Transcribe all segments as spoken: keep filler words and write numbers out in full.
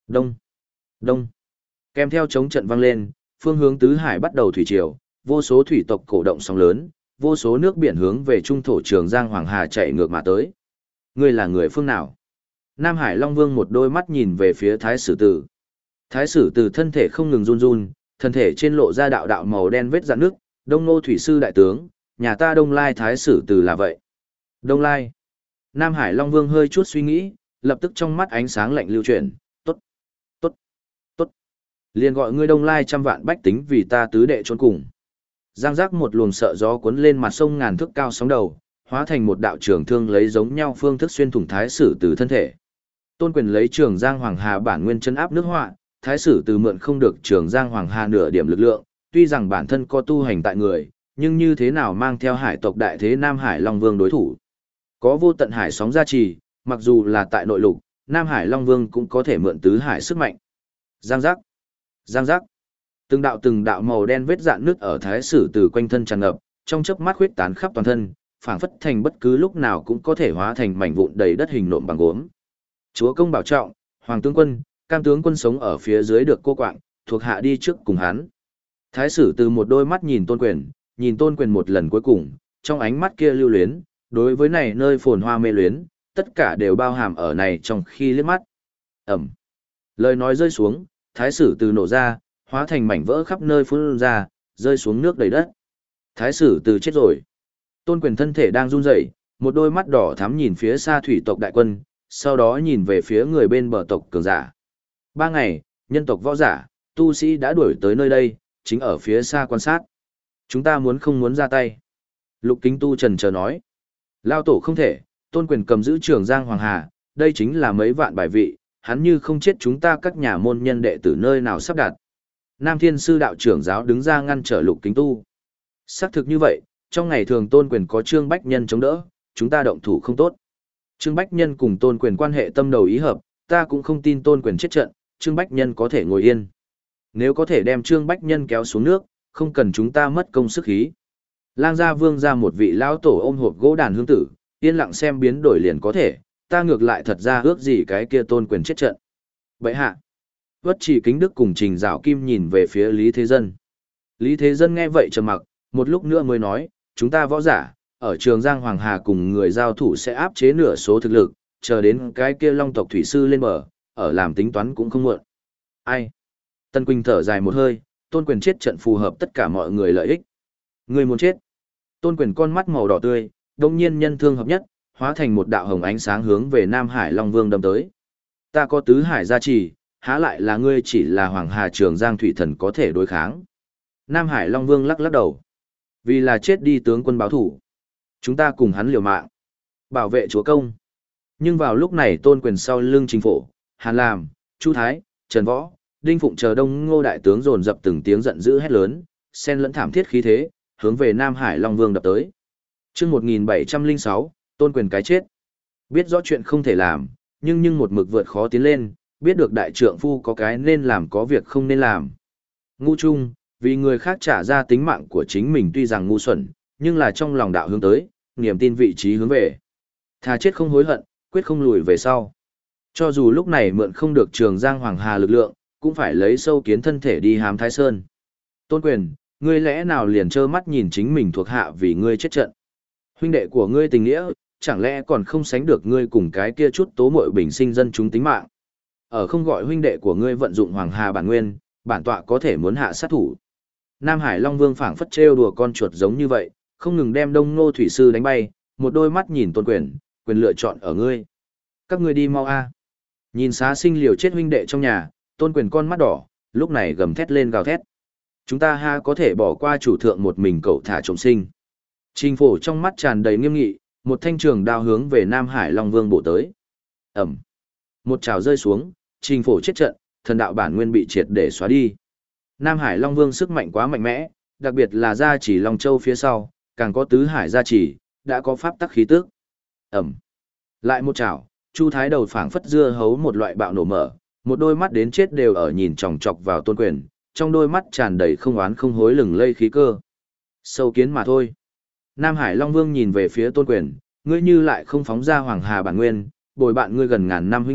Đông, đông. Kèm theo chống trận vang lên, phương hướng tứ hải bắt đầu thủy triều, vô số thủy tộc cổ động sóng lớn, vô số nước biển hướng về trung thổ Trường Giang Hoàng Hà chạy ngược mà tới. Ngươi là người phương nào? Nam Hải Long Vương một đôi mắt nhìn về phía Thái Sử Tử. Thái Sử Tử thân thể không ngừng run run, thân thể trên lộ ra đạo đạo màu đen vết rạn nước, Đông Nô thủy sư đại tướng, nhà ta Đông Lai Thái Sử Tử là vậy. Đông Lai. Nam Hải Long Vương hơi chút suy nghĩ, lập tức trong mắt ánh sáng lạnh lưu chuyển, tốt, tốt, tốt. Liền gọi ngươi Đông Lai trăm vạn bách tính vì ta tứ đệ trốn cùng. Giang giác một luồng sợ gió cuốn lên mặt sông ngàn thước cao sóng đầu, hóa thành một đạo trường thương lấy giống nhau phương thức xuyên thủng Thái Sử Từ thân thể. Tôn Quyền lấy Trường Giang Hoàng Hà bản nguyên chân áp nước họa, Thái Sử Từ mượn không được Trường Giang Hoàng Hà nửa điểm lực lượng, tuy rằng bản thân có tu hành tại người, nhưng như thế nào mang theo hải tộc đại thế Nam Hải Long Vương đối thủ. Có vô tận hải sóng gia trì, mặc dù là tại nội lục, Nam Hải Long Vương cũng có thể mượn tứ hải sức mạnh. Giang giác, giang giác. Từng đạo từng đạo màu đen vết rạn nước ở Thái Sử Từ quanh thân tràn ngập, trong chớp mắt khuyết tán khắp toàn thân, phảng phất thành bất cứ lúc nào cũng có thể hóa thành mảnh vụn đầy đất hình nộm bằng gốm. Chúa công bảo trọng, Hoàng tướng quân, Cam tướng quân sống ở phía dưới được cô quạng, thuộc hạ đi trước cùng hắn. Thái Sử Từ một đôi mắt nhìn Tôn Quyền, nhìn Tôn Quyền một lần cuối cùng, trong ánh mắt kia lưu luyến, đối với này nơi phồn hoa mê luyến, tất cả đều bao hàm ở này trong khi liếc mắt. Ẩm. Lời nói rơi xuống, Thái Sử Từ nổ ra, hóa thành mảnh vỡ khắp nơi phun ra, rơi xuống nước đầy đất. Thái Sử Từ chết rồi. Tôn Quyền thân thể đang run rẩy, một đôi mắt đỏ thắm nhìn phía xa thủy tộc đại quân, sau đó nhìn về phía người bên bờ tộc cường giả. Ba ngày, nhân tộc võ giả, tu sĩ đã đuổi tới nơi đây, chính ở phía xa quan sát. Chúng ta muốn không muốn ra tay. Lục Kính Tu trần chờ nói. Lao tổ không thể, Tôn Quyền cầm giữ Trường Giang Hoàng Hà, đây chính là mấy vạn bài vị, hắn như không chết chúng ta các nhà môn nhân đệ tử nơi nào sắp đặt. Nam Thiên Sư đạo trưởng giáo đứng ra ngăn trở Lục Kính Tu. Xác thực như vậy, trong ngày thường Tôn Quyền có Trương Bách Nhân chống đỡ, chúng ta động thủ không tốt. Trương Bách Nhân cùng Tôn Quyền quan hệ tâm đầu ý hợp, ta cũng không tin Tôn Quyền chết trận, Trương Bách Nhân có thể ngồi yên. Nếu có thể đem Trương Bách Nhân kéo xuống nước, không cần chúng ta mất công sức khí. Lang gia Vương ra một vị lão tổ ôm hộp gỗ đàn hương tử, yên lặng xem biến đổi liền có thể, ta ngược lại thật ra ước gì cái kia Tôn Quyền chết trận. Vậy hạ, Vất Chỉ Kính Đức cùng Trình Dạo Kim nhìn về phía Lý Thế Dân. Lý Thế Dân nghe vậy trầm mặc, một lúc nữa mới nói, chúng ta võ giả, ở Trường Giang Hoàng Hà cùng người giao thủ sẽ áp chế nửa số thực lực, chờ đến cái kia Long tộc thủy sư lên bờ, ở làm tính toán cũng không muộn. Ai? Tân Quỳnh thở dài một hơi, Tôn Quyền chết trận phù hợp tất cả mọi người lợi ích. Người muốn chết. Tôn Quyền con mắt màu đỏ tươi, đông nhiên nhân thương hợp nhất, hóa thành một đạo hồng ánh sáng hướng về Nam Hải Long Vương đâm tới. Ta có tứ hải gia trì, há lại là ngươi chỉ là Hoàng Hà Trường Giang thủy thần có thể đối kháng. Nam Hải Long Vương lắc lắc đầu. Vì là chết đi tướng quân báo thủ. Chúng ta cùng hắn liều mạng. Bảo vệ chúa công. Nhưng vào lúc này Tôn Quyền sau lưng chính phủ, Hàn Làm, Chu Thái, Trần Võ, Đinh Phụng chờ Đông Ngô đại tướng dồn dập từng tiếng giận dữ hét lớn, xen lẫn thảm thiết khí thế, hướng về Nam Hải Long Vương đập tới. Chương một nghìn bảy trăm lẻ sáu, Tôn Quyền cái chết. Biết rõ chuyện không thể làm, nhưng nhưng một mực vượt khó tiến lên, biết được đại trượng phu có cái nên làm có việc không nên làm. Ngu chung, vì người khác trả ra tính mạng của chính mình tuy rằng ngu xuẩn, nhưng là trong lòng đạo hướng tới, niềm tin vị trí hướng về. Thà chết không hối hận, quyết không lùi về sau. Cho dù lúc này mượn không được Trường Giang Hoàng Hà lực lượng, cũng phải lấy sâu kiến thân thể đi hám Thái Sơn. Tôn Quyền, ngươi lẽ nào liền trơ mắt nhìn chính mình thuộc hạ vì ngươi chết trận? Huynh đệ của ngươi tình nghĩa, chẳng lẽ còn không sánh được ngươi cùng cái kia chút tố muội bình sinh dân chúng tính mạng? Ở không gọi huynh đệ của ngươi vận dụng Hoàng Hà bản nguyên, bản tọa có thể muốn hạ sát thủ. Nam Hải Long Vương phảng phất trêu đùa con chuột giống như vậy, không ngừng đem Đông Ngô thủy sư đánh bay, một đôi mắt nhìn Tôn Quyền, quyền lựa chọn ở ngươi. Các ngươi đi mau a. Nhìn xá sinh liều chết huynh đệ trong nhà, Tôn Quyền con mắt đỏ, lúc này gầm thét lên gào thét. Chúng ta ha có thể bỏ qua chủ thượng một mình cậu thả trộm sinh. Trình Phổ trong mắt tràn đầy nghiêm nghị, một thanh trường đao hướng về Nam Hải Long Vương bổ tới. Ẩm. Một trào rơi xuống, Trình Phổ chết trận, thần đạo bản nguyên bị triệt để xóa đi. Nam Hải Long Vương sức mạnh quá mạnh mẽ, đặc biệt là gia chỉ Long Châu phía sau, càng có tứ hải gia chỉ, đã có pháp tắc khí tức. Ẩm. Lại một trảo, Chu Thái đầu phảng phất dưa hấu một loại bạo nổ mở, một đôi mắt đến chết đều ở nhìn chòng chọc vào Tôn Quyền, trong đôi mắt tràn đầy không oán không hối lừng lây khí cơ. Sâu kiến mà thôi. Nam Hải Long Vương nhìn về phía Tôn Quyền, ngươi như lại không phóng ra Hoàng Hà bản nguyên, bồi bạn ngươi gần ngàn năm huynh đệ,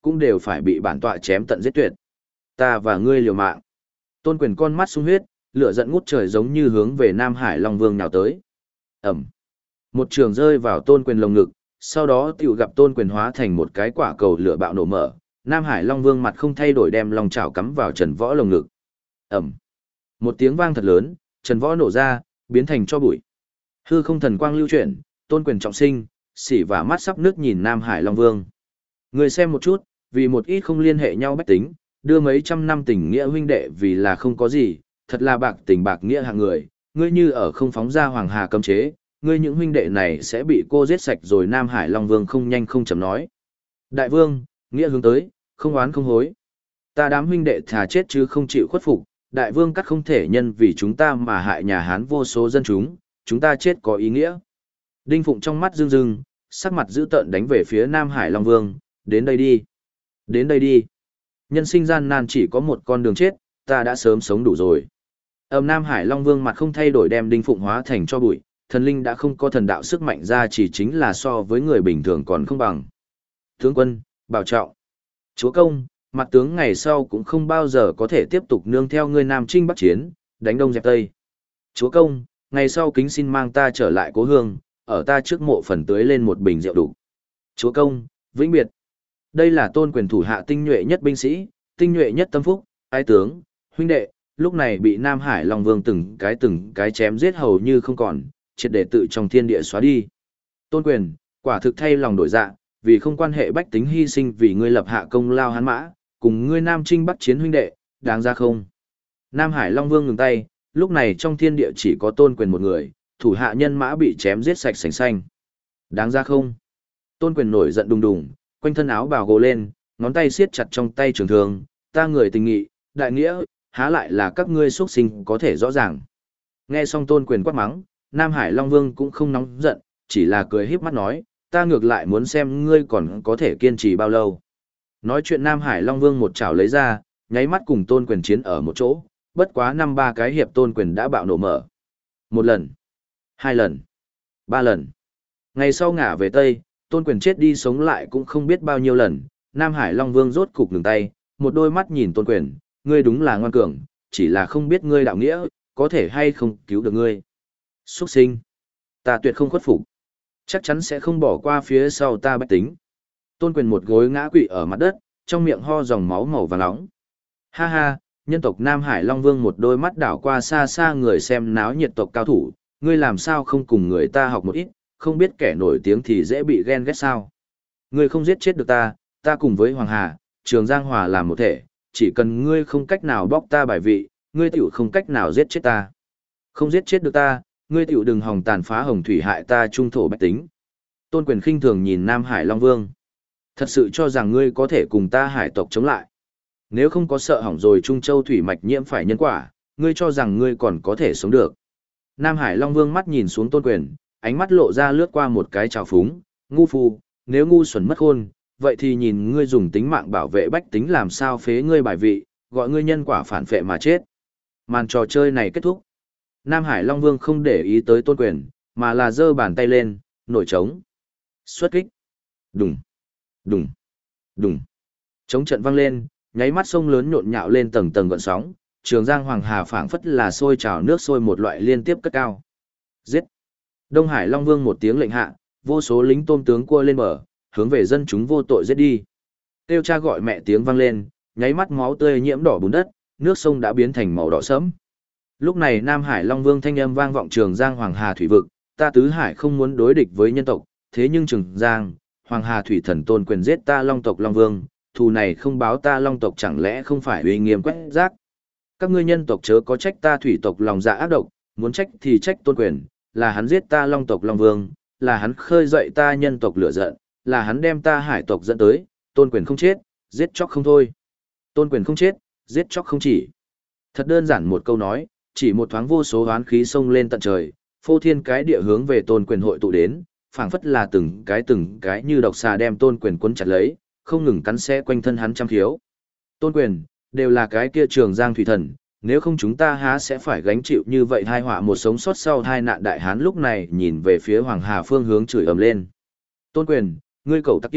cũng đều phải bị bản tọa chém tận giết tuyệt. Ta và ngươi liều mạng. Tôn Quyền con mắt sung huyết, lửa giận ngút trời giống như hướng về Nam Hải Long Vương nhào tới. Ẩm. Một trường rơi vào Tôn Quyền lồng ngực, sau đó tiểu gặp Tôn Quyền hóa thành một cái quả cầu lửa bạo nổ mở, Nam Hải Long Vương mặt không thay đổi đem long chảo cắm vào Trần Võ lồng ngực. Ẩm. Một tiếng vang thật lớn, Trần Võ nổ ra, biến thành tro bụi. Hư không thần quang lưu chuyển, Tôn Quyền trọng sinh, xỉ và mắt sắp nước nhìn Nam Hải Long Vương. Người xem một chút, vì một ít không liên hệ nhau bách tính, đưa mấy trăm năm tình nghĩa huynh đệ vì là không có gì, thật là bạc tình bạc nghĩa hạng người, ngươi như ở không phóng ra Hoàng Hà cấm chế, ngươi những huynh đệ này sẽ bị cô giết sạch rồi. Nam Hải Long Vương không nhanh không chậm nói. Đại vương, nghĩa hướng tới, không oán không hối. Ta đám huynh đệ thà chết chứ không chịu khuất phục, đại vương cắt không thể nhân vì chúng ta mà hại nhà Hán vô số dân chúng, chúng ta chết có ý nghĩa. Đinh Phụng trong mắt rưng rưng, sắc mặt dữ tợn đánh về phía Nam Hải Long Vương, đến đây đi. Đến đây đi. Nhân sinh gian nan chỉ có một con đường chết, ta đã sớm sống đủ rồi. Ầm Nam Hải Long Vương mặt không thay đổi đem Đinh Phụng hóa thành cho bụi, thần linh đã không có thần đạo sức mạnh ra chỉ chính là so với người bình thường còn không bằng. Tướng quân, bảo trọng. Chúa công, mặt tướng ngày sau cũng không bao giờ có thể tiếp tục nương theo ngươi Nam Trinh Bắc Chiến, đánh Đông dẹp Tây. Chúa công, ngày sau kính xin mang ta trở lại cố hương, ở ta trước mộ phần tưới lên một bình rượu đủ. Chúa công, vĩnh biệt. Đây là Tôn Quyền thủ hạ tinh nhuệ nhất binh sĩ, tinh nhuệ nhất tâm phúc, ái tướng, huynh đệ, lúc này bị Nam Hải Long Vương từng cái từng cái chém giết hầu như không còn, triệt để tự trong thiên địa xóa đi. Tôn Quyền, quả thực thay lòng đổi dạ, vì không quan hệ bách tính hy sinh vì ngươi lập hạ công lao Hán mã, cùng ngươi Nam Trinh Bắc Chiến huynh đệ, đáng ra không? Nam Hải Long Vương ngừng tay, lúc này trong thiên địa chỉ có Tôn Quyền một người, thủ hạ nhân mã bị chém giết sạch sành xanh. Đáng ra không? Tôn Quyền nổi giận đùng đùng, quanh thân áo bào gồ lên, ngón tay siết chặt trong tay trường thương, ta người tình nghị, đại nghĩa, há lại là các ngươi xuất sinh có thể rõ ràng. Nghe xong Tôn Quyền quát mắng, Nam Hải Long Vương cũng không nóng giận, chỉ là cười híp mắt nói, ta ngược lại muốn xem ngươi còn có thể kiên trì bao lâu. Nói chuyện Nam Hải Long Vương một chảo lấy ra, nháy mắt cùng Tôn Quyền chiến ở một chỗ, bất quá năm ba cái hiệp Tôn Quyền đã bạo nổ mở. Một lần, hai lần, ba lần. Ngày sau ngả về Tây, Tôn Quyền chết đi sống lại cũng không biết bao nhiêu lần, Nam Hải Long Vương rốt cục ngừng tay, một đôi mắt nhìn Tôn Quyền, ngươi đúng là ngoan cường, chỉ là không biết ngươi đạo nghĩa, có thể hay không cứu được ngươi. Xuất sinh, ta tuyệt không khuất phục, chắc chắn sẽ không bỏ qua phía sau ta bách tính. Tôn Quyền một gối ngã quỵ ở mặt đất, trong miệng ho dòng máu màu vàng nóng. Ha ha, nhân tộc Nam Hải Long Vương một đôi mắt đảo qua xa xa người xem náo nhiệt tộc cao thủ, ngươi làm sao không cùng người ta học một ít, không biết kẻ nổi tiếng thì dễ bị ghen ghét sao. Ngươi không giết chết được ta, ta cùng với Hoàng Hà, Trường Giang Hòa làm một thể, chỉ cần ngươi không cách nào bóc ta bài vị, ngươi tiểu không cách nào giết chết ta. Không giết chết được ta, ngươi tiểu đừng hòng tàn phá hồng thủy hại ta trung thổ bách tính. Tôn Quyền khinh thường nhìn Nam Hải Long Vương. Thật sự cho rằng ngươi có thể cùng ta hải tộc chống lại. Nếu không có sợ hỏng rồi Trung Châu thủy mạch nhiễm phải nhân quả, ngươi cho rằng ngươi còn có thể sống được. Nam Hải Long Vương mắt nhìn xuống Tôn Quyền, ánh mắt lộ ra lướt qua một cái trào phúng, ngu phu, nếu ngu xuẩn mất khôn, vậy thì nhìn ngươi dùng tính mạng bảo vệ bách tính làm sao phế ngươi bài vị, gọi ngươi nhân quả phản phệ mà chết. Màn trò chơi này kết thúc. Nam Hải Long Vương không để ý tới Tôn Quyền, mà là giơ bàn tay lên, nổi trống. Xuất kích. Đùng, đùng, đùng. Trống trận vang lên, nháy mắt sông lớn nhộn nhạo lên tầng tầng gợn sóng, Trường Giang Hoàng Hà phảng phất là sôi trào nước sôi một loại liên tiếp cất cao. Giết. Đông Hải Long Vương một tiếng lệnh hạ, vô số lính tôm tướng cua lên bờ, hướng về dân chúng vô tội giết đi. Kêu cha gọi mẹ tiếng vang lên, nháy mắt máu tươi nhiễm đỏ bùn đất, nước sông đã biến thành màu đỏ sẫm. Lúc này Nam Hải Long Vương thanh âm vang vọng Trường Giang Hoàng Hà thủy vực, ta tứ hải không muốn đối địch với nhân tộc, thế nhưng Trường Giang, Hoàng Hà thủy thần Tôn Quyền giết ta Long tộc Long Vương, thù này không báo ta Long tộc chẳng lẽ không phải uy nghiêm quét rác. Các ngươi nhân tộc chớ có trách ta thủy tộc lòng dạ ác độc, muốn trách thì trách Tôn Quyền, là hắn giết ta Long tộc Long Vương, là hắn khơi dậy ta nhân tộc lửa giận, là hắn đem ta hải tộc dẫn tới, Tôn Quyền không chết, giết chóc không thôi. Tôn Quyền không chết, giết chóc không chỉ. Thật đơn giản một câu nói, chỉ một thoáng vô số oán khí xông lên tận trời, phô thiên cái địa hướng về Tôn Quyền hội tụ đến, phảng phất là từng cái từng cái như độc xà đem Tôn Quyền cuốn chặt lấy, không ngừng cắn xé quanh thân hắn trăm khiếu. Tôn Quyền, đều là cái kia Trường Giang thủy thần, nếu không chúng ta há sẽ phải gánh chịu như vậy tai họa một sống sót sau hai nạn đại hán lúc này nhìn về phía Hoàng Hà phương hướng chửi ầm lên. Tôn Quyền, ngươi cẩu tặc kia,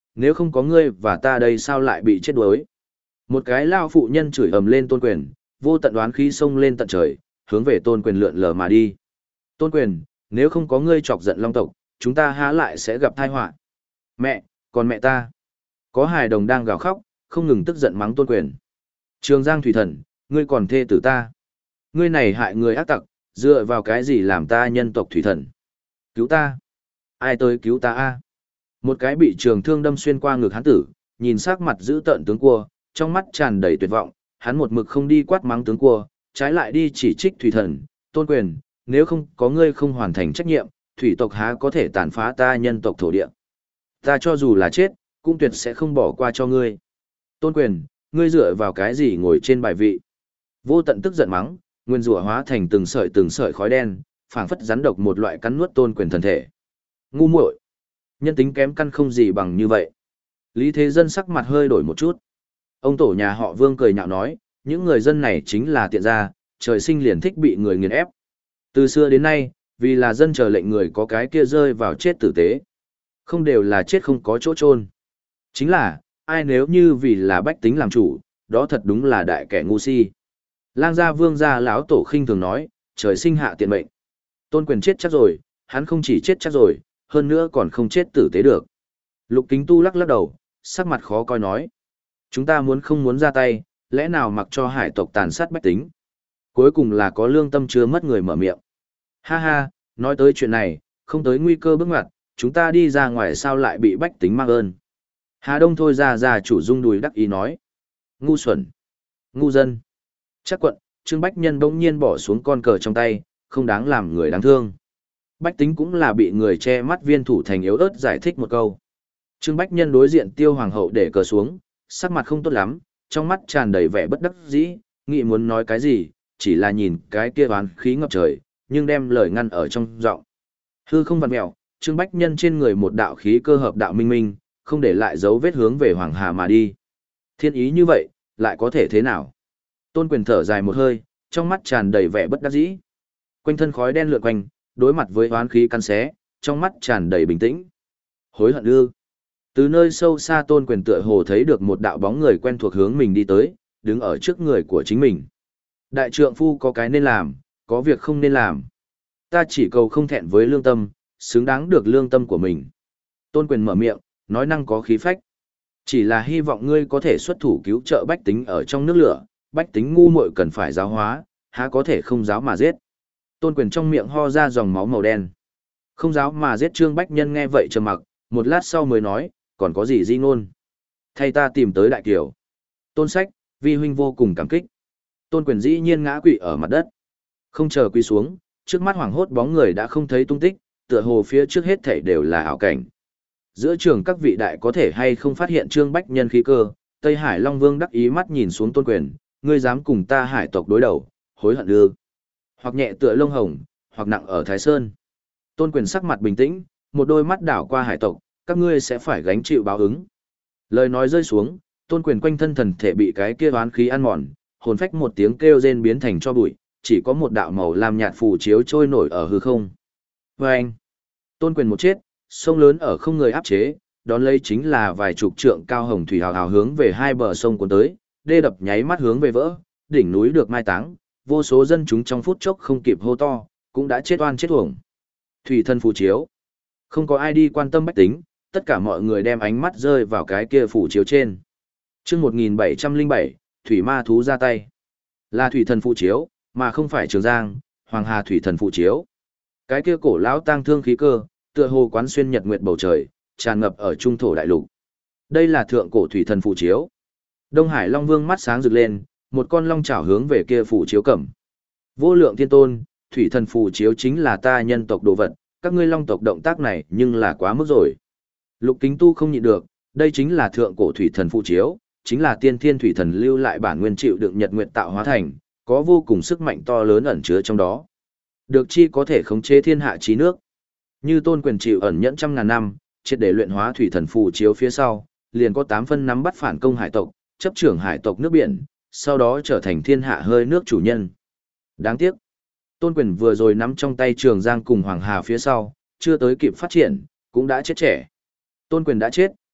nếu không có ngươi và ta đây sao lại bị chết đuối. Một cái lao phụ nhân chửi ầm lên Tôn Quyền, vô tận đoán khí xông lên tận trời, hướng về Tôn Quyền lượn lờ mà đi. Tôn Quyền, nếu không có ngươi chọc giận Long tộc, chúng ta há lại sẽ gặp tai họa. Mẹ, còn mẹ ta. Có hài đồng đang gào khóc, không ngừng tức giận mắng Tôn Quyền. Trường Giang Thủy Thần, ngươi còn thê tử ta. Ngươi này hại người ác tặc, dựa vào cái gì làm ta nhân tộc Thủy Thần? Cứu ta. Ai tới cứu ta a? Một cái bị trường thương đâm xuyên qua ngực hắn tử, nhìn sắc mặt dữ tợn tướng cua, trong mắt tràn đầy tuyệt vọng, hắn một mực không đi quát mắng tướng cua, trái lại đi chỉ trích Thủy Thần, Tôn Quyền, nếu không có ngươi không hoàn thành trách nhiệm, thủy tộc há có thể tàn phá ta nhân tộc thổ địa. Ta cho dù là chết, cũng tuyệt sẽ không bỏ qua cho ngươi. Tôn Quyền, ngươi dựa vào cái gì ngồi trên bài vị? Vô tận tức giận mắng, nguyên rủa hóa thành từng sợi từng sợi khói đen, phảng phất rắn độc một loại cắn nuốt Tôn Quyền thân thể. Ngu muội, nhân tính kém căn không gì bằng như vậy. Lý Thế Dân sắc mặt hơi đổi một chút. Ông tổ nhà họ Vương cười nhạo nói, những người dân này chính là tiện gia, trời sinh liền thích bị người nghiền ép. Từ xưa đến nay, vì là dân chờ lệnh người có cái kia rơi vào chết tử tế. Không đều là chết không có chỗ chôn. Chính là, ai nếu như vì là bách tính làm chủ, đó thật đúng là đại kẻ ngu si. Lang gia Vương gia lão tổ khinh thường nói, trời sinh hạ tiện mệnh. Tôn Quyền chết chắc rồi, hắn không chỉ chết chắc rồi, hơn nữa còn không chết tử tế được. Lục Kính Tu lắc lắc đầu, sắc mặt khó coi nói. Chúng ta muốn không muốn ra tay, lẽ nào mặc cho hải tộc tàn sát bách tính. Cuối cùng là có lương tâm chưa mất người mở miệng. Ha ha, nói tới chuyện này, không tới nguy cơ bước ngoặt, chúng ta đi ra ngoài sao lại bị bách tính mang ơn. Hà Đông thôi ra ra chủ dung đùi đắc ý nói. Ngu xuẩn. Ngu dân. Chắc quận, Trương Bách Nhân bỗng nhiên bỏ xuống con cờ trong tay, không đáng làm người đáng thương. Bách tính cũng là bị người che mắt viên thủ thành yếu ớt giải thích một câu. Trương Bách Nhân đối diện Tiêu Hoàng hậu để cờ xuống, sắc mặt không tốt lắm, trong mắt tràn đầy vẻ bất đắc dĩ, nghĩ muốn nói cái gì, chỉ là nhìn cái kia oán khí ngập trời, nhưng đem lời ngăn ở trong giọng. Hư không vặn mèo, Trương Bách Nhân trên người một đạo khí cơ hợp đạo minh minh, không để lại dấu vết hướng về Hoàng Hà mà đi. Thiên ý như vậy, lại có thể thế nào? Tôn Quyền thở dài một hơi, trong mắt tràn đầy vẻ bất đắc dĩ. Quanh thân khói đen lượn quanh, đối mặt với oán khí căn xé, trong mắt tràn đầy bình tĩnh. Hối hận ư? Từ nơi sâu xa Tôn Quyền tựa hồ thấy được một đạo bóng người quen thuộc hướng mình đi tới, đứng ở trước người của chính mình. Đại trượng phu có cái nên làm, có việc không nên làm. Ta chỉ cầu không thẹn với lương tâm, xứng đáng được lương tâm của mình. Tôn Quyền mở miệng, nói năng có khí phách. Chỉ là hy vọng ngươi có thể xuất thủ cứu trợ bách tính ở trong nước lửa, bách tính ngu muội cần phải giáo hóa, há có thể không giáo mà giết. Tôn Quyền trong miệng ho ra dòng máu màu đen. Không giáo mà giết. Trương Bách Nhân nghe vậy trầm mặc, một lát sau mới nói, còn có gì di ngôn. Thay ta tìm tới Đại Kiều. Tôn Sách, vi huynh vô cùng cảm kích. Tôn Quyền dĩ nhiên ngã quỵ ở mặt đất. Không chờ quỳ xuống, trước mắt hoảng hốt bóng người đã không thấy tung tích, tựa hồ phía trước hết thảy đều là ảo cảnh. Giữa trường các vị đại có thể hay không phát hiện Trương Bách Nhân khí cơ, Tây Hải Long Vương đắc ý mắt nhìn xuống Tôn Quyền, ngươi dám cùng ta hải tộc đối đầu, hối hận ư? Hoặc nhẹ tựa lông hồng, hoặc nặng ở Thái Sơn. Tôn Quyền sắc mặt bình tĩnh, một đôi mắt đảo qua hải tộc, các ngươi sẽ phải gánh chịu báo ứng. Lời nói rơi xuống, Tôn Quyền quanh thân thần thể bị cái kia oán khí ăn mòn, hồn phách một tiếng kêu rên biến thành cho bụi, chỉ có một đạo màu lam nhạt phù chiếu trôi nổi ở hư không. Vâng! Tôn Quyền một chết, sông lớn ở không người áp chế, đón lấy chính là vài chục trượng cao hồng thủy hào hào hướng về hai bờ sông cuốn tới, đê đập nháy mắt hướng về vỡ, đỉnh núi được mai táng, vô số dân chúng trong phút chốc không kịp hô to, cũng đã chết oan chết uổng. Thủy thân phù chiếu. Không có ai đi quan tâm bách tính, tất cả mọi người đem ánh mắt rơi vào cái kia phù chiếu trên. Chương một nghìn bảy trăm lẻ bảy, thủy ma thú ra tay. Là thủy thần phù chiếu, mà không phải Trường Giang, Hoàng Hà thủy thần phù chiếu. Cái kia cổ lão tang thương khí cơ, tựa hồ quán xuyên nhật nguyệt bầu trời, tràn ngập ở trung thổ đại lục. Đây là thượng cổ thủy thần phù chiếu. Đông Hải Long Vương mắt sáng rực lên, một con long chảo hướng về kia phù chiếu cầm. Vô lượng thiên tôn, thủy thần phù chiếu chính là ta nhân tộc đồ vật, các ngươi long tộc động tác này nhưng là quá mức rồi. Lục Kính Tu không nhịn được, đây chính là thượng cổ thủy thần phù chiếu, chính là tiên thiên thủy thần lưu lại bản nguyên chịu đựng nhật nguyệt tạo hóa thành, có vô cùng sức mạnh to lớn ẩn chứa trong đó. Được chi có thể khống chế thiên hạ trí nước. Như Tôn Quyền chịu ẩn nhẫn trăm ngàn năm, triệt để luyện hóa thủy thần phù chiếu phía sau, liền có tám phân nắm bắt phản công hải tộc, chấp trưởng hải tộc nước biển, sau đó trở thành thiên hạ hơi nước chủ nhân. Đáng tiếc, Tôn Quyền vừa rồi nắm trong tay Trường Giang cùng Hoàng Hà phía sau, chưa tới kịp phát triển, cũng đã chết trẻ. Tôn Quyền đã chết,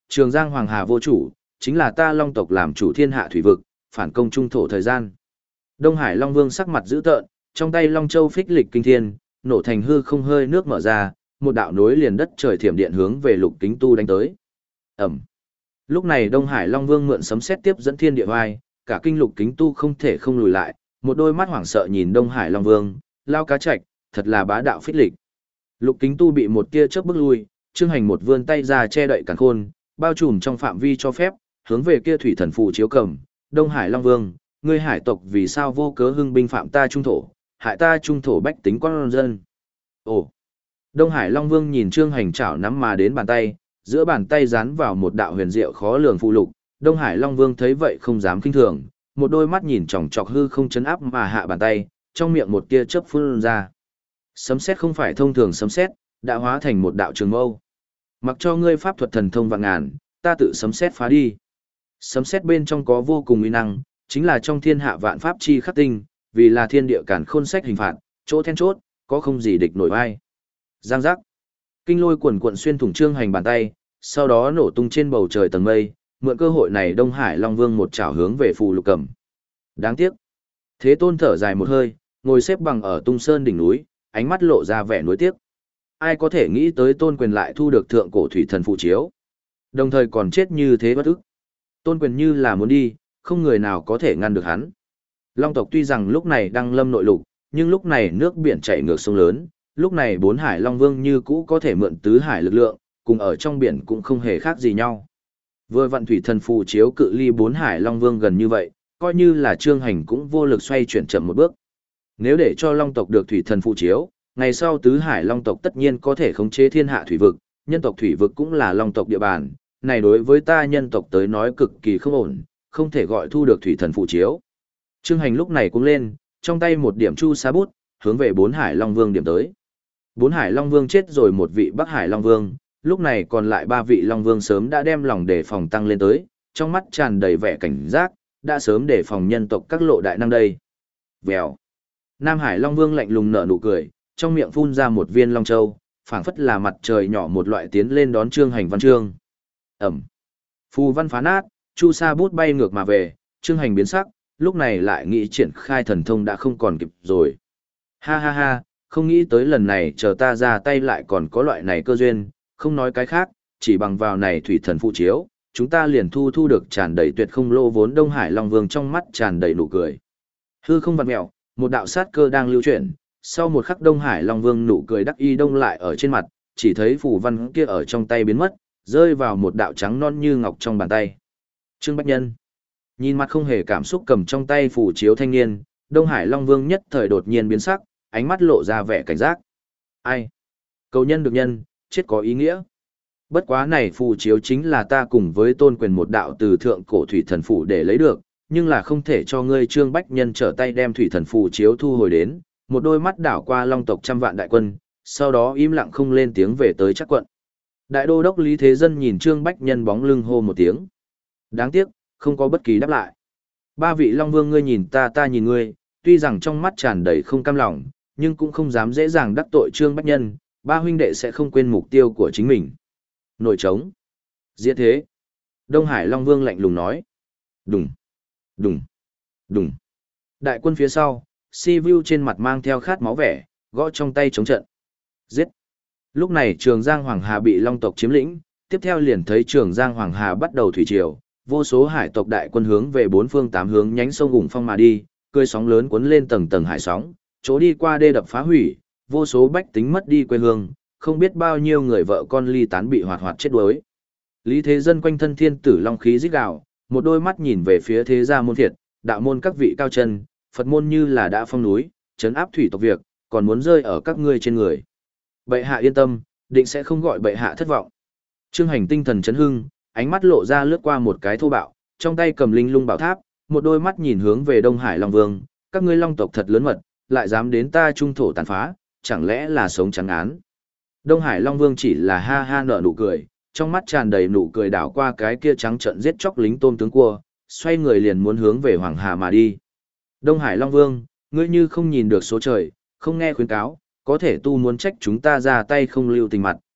Trường Giang Hoàng Hà vô chủ, chính là ta Long tộc làm chủ thiên hạ thủy vực, phản công trung thổ thời gian. Đông Hải Long Vương sắc mặt dữ tợn, trong tay Long Châu phích lịch kinh thiên, nổ thành hư không hơi nước mở ra, một đạo nối liền đất trời thiểm điện hướng về Lục Kính Tu đánh tới. Ẩm. Lúc này Đông Hải Long Vương mượn sấm sét tiếp dẫn thiên địa vai, cả kinh Lục Kính Tu không thể không lùi lại, một đôi mắt hoảng sợ nhìn Đông Hải Long Vương, lao cá trạch, thật là bá đạo phích lịch. Lục Kính Tu bị một tia chớp bước lui, Trương Hành một vươn tay ra che đậy càn khôn, bao trùm trong phạm vi cho phép, hướng về kia thủy thần phù chiếu cầm, Đông Hải Long Vương, ngươi hải tộc vì sao vô cớ hưng binh phạm ta trung thổ, hại ta trung thổ bách tính con dân. Ồ. Đông Hải Long Vương nhìn Trương Hành chảo nắm mà đến bàn tay, giữa bàn tay dán vào một đạo huyền diệu khó lường phụ lục, Đông Hải Long Vương thấy vậy không dám kinh thường, một đôi mắt nhìn chòng chọc hư không chấn áp mà hạ bàn tay, trong miệng một tia chớp phun ra. Sấm sét không phải thông thường sấm sét, đã hóa thành một đạo trường mâu. Mặc cho ngươi pháp thuật thần thông vạn ngàn, ta tự sấm sét phá đi. Sấm sét bên trong có vô cùng uy năng, chính là trong thiên hạ vạn pháp chi khắc tinh, vì là thiên địa cản khôn sách hình phạt, chỗ then chốt, có không gì địch nổi vai. Giang giác. Kinh lôi quần quận xuyên thủng Trương Hành bàn tay, sau đó nổ tung trên bầu trời tầng mây, mượn cơ hội này Đông Hải Long Vương một chảo hướng về phù lục cầm. Đáng tiếc. Thế Tôn thở dài một hơi, ngồi xếp bằng ở Tung Sơn đỉnh núi, ánh mắt lộ ra vẻ nuối tiếc. Ai có thể nghĩ tới Tôn Quyền lại thu được thượng cổ thủy thần phụ chiếu, đồng thời còn chết như thế bất ức. Tôn Quyền như là muốn đi, không người nào có thể ngăn được hắn. Long tộc tuy rằng lúc này đang lâm nội lục, nhưng lúc này nước biển chảy ngược sông lớn, lúc này bốn hải Long Vương như cũ có thể mượn tứ hải lực lượng, cùng ở trong biển cũng không hề khác gì nhau. Vừa vận thủy thần phù chiếu cự ly bốn hải Long Vương gần như vậy, coi như là Trương Hành cũng vô lực xoay chuyển chậm một bước. Nếu để cho Long tộc được thủy thần phù chiếu, ngày sau tứ hải Long tộc tất nhiên có thể khống chế thiên hạ thủy vực, nhân tộc thủy vực cũng là Long tộc địa bàn, này đối với ta nhân tộc tới nói cực kỳ không ổn, không thể gọi thu được thủy thần phù chiếu. Trương Hành lúc này cũng lên, trong tay một điểm chu sa bút, hướng về bốn hải Long Vương điểm tới. Bốn hải Long Vương chết rồi một vị Bắc Hải Long Vương, lúc này còn lại ba vị Long Vương sớm đã đem lòng đề phòng tăng lên tới, trong mắt tràn đầy vẻ cảnh giác, đã sớm đề phòng nhân tộc các lộ đại năng đây. Vèo. Nam Hải Long Vương lạnh lùng nở nụ cười, trong miệng phun ra một viên Long Châu, phảng phất là mặt trời nhỏ một loại tiến lên đón Trương Hành văn chương. Ẩm. Phù văn phá nát, chu sa bút bay ngược mà về, Trương Hành biến sắc, lúc này lại nghĩ triển khai thần thông đã không còn kịp rồi. Ha ha ha, không nghĩ tới lần này chờ ta ra tay lại còn có loại này cơ duyên, không nói cái khác, chỉ bằng vào này thủy thần phụ chiếu, chúng ta liền thu thu được tràn đầy tuyệt không lô vốn. Đông Hải Long Vương trong mắt tràn đầy nụ cười. Hư không vặn mèo, một đạo sát cơ đang lưu chuyển, sau một khắc Đông Hải Long Vương nụ cười đắc y đông lại ở trên mặt, chỉ thấy phù văn kia ở trong tay biến mất, rơi vào một đạo trắng non như ngọc trong bàn tay. Trương Bách Nhân nhìn mặt không hề cảm xúc cầm trong tay phù chiếu thanh niên, Đông Hải Long Vương nhất thời đột nhiên biến sắc, ánh mắt lộ ra vẻ cảnh giác. Ai? Cầu nhân được nhân, chết có ý nghĩa. Bất quá này phù chiếu chính là ta cùng với Tôn Quyền một đạo từ thượng cổ thủy thần phủ để lấy được, nhưng là không thể cho ngươi Trương Bách Nhân trở tay đem thủy thần phù chiếu thu hồi đến, một đôi mắt đảo qua Long tộc trăm vạn đại quân, sau đó im lặng không lên tiếng về tới Trắc quận. Đại đô đốc Lý Thế Dân nhìn Trương Bách Nhân bóng lưng hô một tiếng. Đáng tiếc, không có bất kỳ đáp lại. Ba vị Long Vương ngươi nhìn ta ta nhìn ngươi, tuy rằng trong mắt tràn đầy không cam lòng, nhưng cũng không dám dễ dàng đắc tội Trương Bách Nhân, ba huynh đệ sẽ không quên mục tiêu của chính mình. Nổi trống. Diễn thế. Đông Hải Long Vương lạnh lùng nói. Đùng. Đùng. Đùng. Đại quân phía sau, Si Vu trên mặt mang theo khát máu vẻ, gõ trong tay chống trận. Giết. Lúc này Trường Giang Hoàng Hà bị Long tộc chiếm lĩnh, tiếp theo liền thấy Trường Giang Hoàng Hà bắt đầu thủy triều, vô số hải tộc đại quân hướng về bốn phương tám hướng nhánh sông ủng phong mà đi, cơn sóng lớn cuốn lên tầng tầng hải sóng, chỗ đi qua đê đập phá hủy, vô số bách tính mất đi quê hương, không biết bao nhiêu người vợ con ly tán bị hoạt hoạt chết đuối. Lý Thế Dân quanh thân thiên tử long khí rít gào, một đôi mắt nhìn về phía thế gia môn thiệt, đạo môn các vị cao chân, Phật môn như là đã phong núi, trấn áp thủy tộc việc, còn muốn rơi ở các ngươi trên người. Bệ hạ yên tâm, định sẽ không gọi bệ hạ thất vọng. Trương Hành tinh thần chấn hưng, ánh mắt lộ ra lướt qua một cái thô bạo, trong tay cầm linh lung bảo tháp, một đôi mắt nhìn hướng về Đông Hải Long Vương, các ngươi Long tộc thật lớn mật, lại dám đến ta trung thổ tàn phá, chẳng lẽ là sống trắng án. Đông Hải Long Vương chỉ là ha ha nở nụ cười, trong mắt tràn đầy nụ cười đảo qua cái kia trắng trợn giết chóc lính tôm tướng cua, xoay người liền muốn hướng về Hoàng Hà mà đi. Đông Hải Long Vương, ngươi như không nhìn được số trời, không nghe khuyến cáo, có thể tu muốn trách chúng ta ra tay không lưu tình mặt,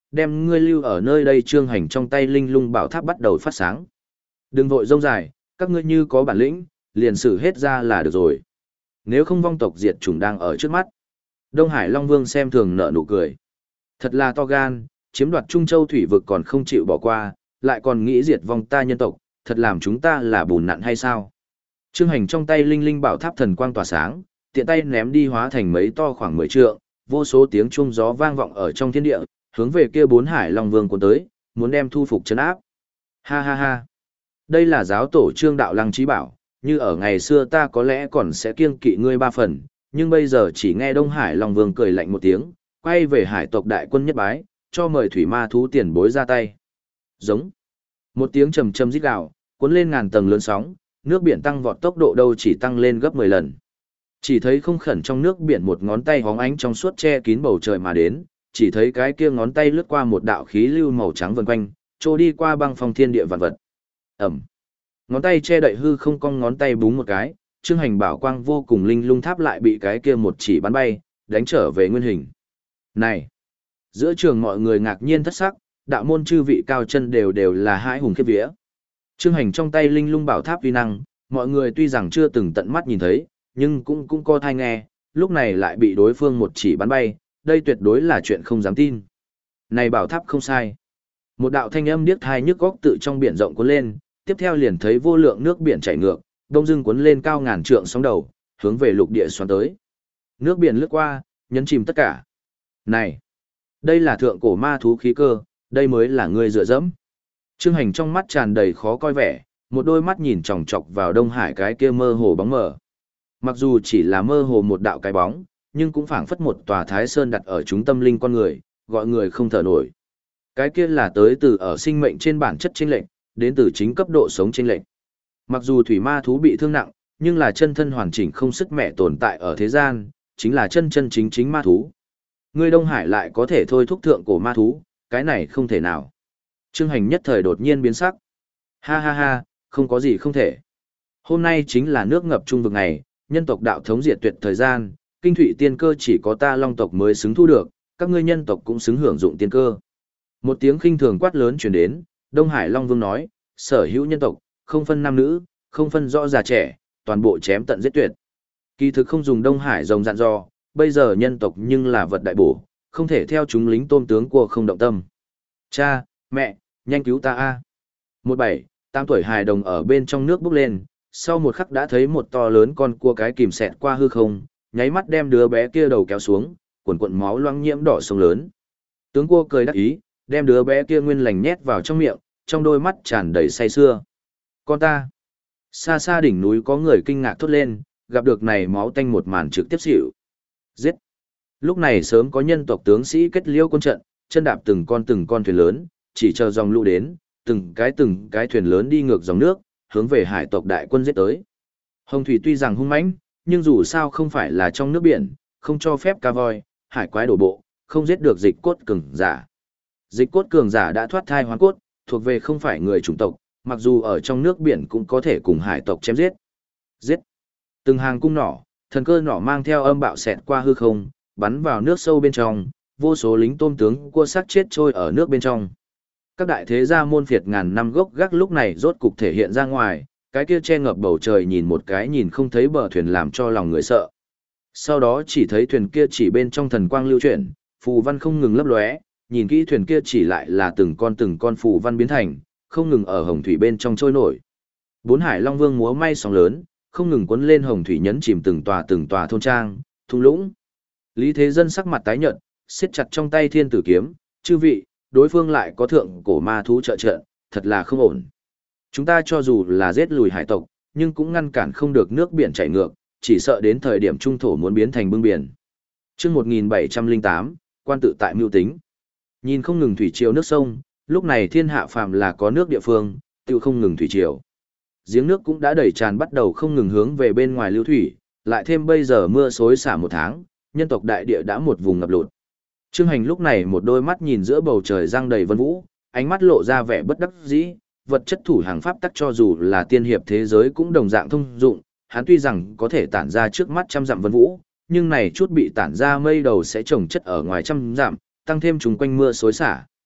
đem ngươi lưu ở nơi đây. Trương Hành trong tay linh lung bảo tháp bắt đầu phát sáng. Đừng vội rông dài, các ngươi như có bản lĩnh, liền xử hết ra là được rồi. Nếu không vong tộc diệt chủng đang ở trước mắt. Đông Hải Long Vương xem thường nở nụ cười. Thật là to gan, chiếm đoạt Trung Châu thủy vực còn không chịu bỏ qua, lại còn nghĩ diệt vong ta nhân tộc, thật làm chúng ta là bùn nặn hay sao? Trương Hành trong tay linh linh bảo tháp thần quang tỏa sáng, tiện tay ném đi hóa thành mấy to khoảng mười trượng, vô số tiếng chuông gió vang vọng ở trong thiên địa, hướng về kia bốn Hải Long Vương cuốn tới, muốn đem thu phục trấn áp. Ha ha ha. Đây là giáo tổ Trương Đạo Lăng trí bảo, như ở ngày xưa ta có lẽ còn sẽ kiêng kỵ ngươi ba phần, nhưng bây giờ chỉ nghe Đông Hải Long Vương cười lạnh một tiếng, quay về hải tộc đại quân nhất bái, cho mời thủy ma thú tiền bối ra tay. Giống. Một tiếng trầm trầm rít gào, cuốn lên ngàn tầng lớn sóng, nước biển tăng vọt tốc độ đâu chỉ tăng lên gấp mười lần. Chỉ thấy không khẩn trong nước biển một ngón tay hóng ánh trong suốt che kín bầu trời mà đến, chỉ thấy cái kia ngón tay lướt qua một đạo khí lưu màu trắng vần quanh, trôi đi qua băng phong thiên địa vạn vật. Ẩm. Ngón tay che đậy hư không, cong ngón tay búng một cái, Trương Hành bảo quang vô cùng linh lung tháp lại bị cái kia một chỉ bắn bay, đánh trở về nguyên hình. Này! Giữa trường mọi người ngạc nhiên thất sắc, đạo môn chư vị cao chân đều đều là hai hùng khiếp vía. Trương Hành trong tay linh lung bảo tháp uy năng, mọi người tuy rằng chưa từng tận mắt nhìn thấy, nhưng cũng cũng có thai nghe, lúc này lại bị đối phương một chỉ bắn bay, đây tuyệt đối là chuyện không dám tin. Này bảo tháp không sai. Một đạo thanh âm điếc tai nhức góc tự trong biển rộng cuốn lên, tiếp theo liền thấy vô lượng nước biển chảy ngược, đông dưng cuốn lên cao ngàn trượng sóng đầu, hướng về lục địa xoắn tới. Nước biển lướt qua, nhấn chìm tất cả. Này, đây là thượng cổ ma thú khí cơ, đây mới là người dựa dẫm. Trương Hành trong mắt tràn đầy khó coi vẻ, một đôi mắt nhìn chòng chọc vào Đông Hải cái kia mơ hồ bóng mờ. Mặc dù chỉ là mơ hồ một đạo cái bóng, nhưng cũng phảng phất một tòa Thái Sơn đặt ở chúng tâm linh con người, gọi người không thở nổi. Cái kia là tới từ ở sinh mệnh trên bản chất chênh lệch, đến từ chính cấp độ sống chênh lệch. Mặc dù thủy ma thú bị thương nặng, nhưng là chân thân hoàn chỉnh không sức mẹ tồn tại ở thế gian, chính là chân chân chính chính ma thú. Ngươi Đông Hải lại có thể thôi thúc thượng cổ ma thú, cái này không thể nào. Trương Hành nhất thời đột nhiên biến sắc. Ha ha ha, không có gì không thể. Hôm nay chính là nước ngập trung vực ngày, nhân tộc đạo thống diệt tuyệt thời gian, kinh thủy tiên cơ chỉ có ta Long tộc mới xứng thu được, các ngươi nhân tộc cũng xứng hưởng dụng tiên cơ. Một tiếng khinh thường quát lớn truyền đến, Đông Hải Long Vương nói, sở hữu nhân tộc, không phân nam nữ, không phân rõ già trẻ, toàn bộ chém tận giết tuyệt. Kỳ thực không dùng Đông Hải rồng dặn dò, bây giờ nhân tộc nhưng là vật đại bổ, không thể theo chúng lính tôm tướng của không động tâm. Cha, mẹ, nhanh cứu ta a! Một bảy, tám tuổi hài đồng ở bên trong nước bốc lên, sau một khắc đã thấy một to lớn con cua cái kìm xẹt qua hư không, nháy mắt đem đứa bé kia đầu kéo xuống, cuộn cuộn máu loang nhiễm đỏ sông lớn. Tướng cua cười đắc ý, đem đứa bé kia nguyên lành nhét vào trong miệng, trong đôi mắt tràn đầy say sưa. Con ta! Xa xa đỉnh núi có người kinh ngạc thốt lên, gặp được này máu tanh một màn trực tiếp xỉu. Giết! Lúc này sớm có nhân tộc tướng sĩ kết liễu quân trận, chân đạp từng con từng con thuyền lớn, chỉ chờ dòng lũ đến, từng cái từng cái thuyền lớn đi ngược dòng nước, hướng về hải tộc đại quân giết tới. Hồng thủy tuy rằng hung mãnh, nhưng dù sao không phải là trong nước biển, không cho phép cá voi, hải quái đổ bộ, không giết được dịch cốt cường giả. Dịch cốt cường giả đã thoát thai hoán cốt, thuộc về không phải người chủng tộc, mặc dù ở trong nước biển cũng có thể cùng hải tộc chém giết. Giết! Từng hàng cung nỏ, thần cơ nỏ mang theo âm bạo xẹt qua hư không, bắn vào nước sâu bên trong, vô số lính tôm tướng cua xác chết trôi ở nước bên trong. Các đại thế gia môn phiệt ngàn năm gốc gác lúc này rốt cục thể hiện ra ngoài, cái kia che ngập bầu trời nhìn một cái nhìn không thấy bờ thuyền làm cho lòng người sợ. Sau đó chỉ thấy thuyền kia chỉ bên trong thần quang lưu chuyển, phù văn không ngừng lấp lóe, nhìn kỹ thuyền kia chỉ lại là từng con từng con phù văn biến thành, không ngừng ở hồng thủy bên trong trôi nổi. Bốn Hải Long Vương múa may sóng lớn, không ngừng cuốn lên hồng thủy nhấn chìm từng tòa từng tòa thôn trang, thung lũng. Lý Thế Dân sắc mặt tái nhợt, siết chặt trong tay thiên tử kiếm, chư vị, đối phương lại có thượng cổ ma thú trợ trận, thật là không ổn. Chúng ta cho dù là giết lùi hải tộc, nhưng cũng ngăn cản không được nước biển chảy ngược, chỉ sợ đến thời điểm trung thổ muốn biến thành bưng biển. Chương một nghìn bảy trăm lẻ tám, quan tự tại mưu tính. Nhìn không ngừng thủy triều nước sông, lúc này thiên hạ phàm là có nước địa phương, tiêu không ngừng thủy triều. Giếng nước cũng đã đầy tràn bắt đầu không ngừng hướng về bên ngoài lưu thủy, lại thêm bây giờ mưa xối xả một tháng, nhân tộc đại địa đã một vùng ngập lụt. Trương Hành lúc này một đôi mắt nhìn giữa bầu trời giăng đầy vân vũ, ánh mắt lộ ra vẻ bất đắc dĩ, vật chất thủ hàng pháp tắc cho dù là tiên hiệp thế giới cũng đồng dạng thông dụng, hắn tuy rằng có thể tản ra trước mắt trăm dặm vân vũ, nhưng này chút bị tản ra mây đầu sẽ trồng chất ở ngoài trăm dặm, tăng thêm chúng quanh mưa xối xả,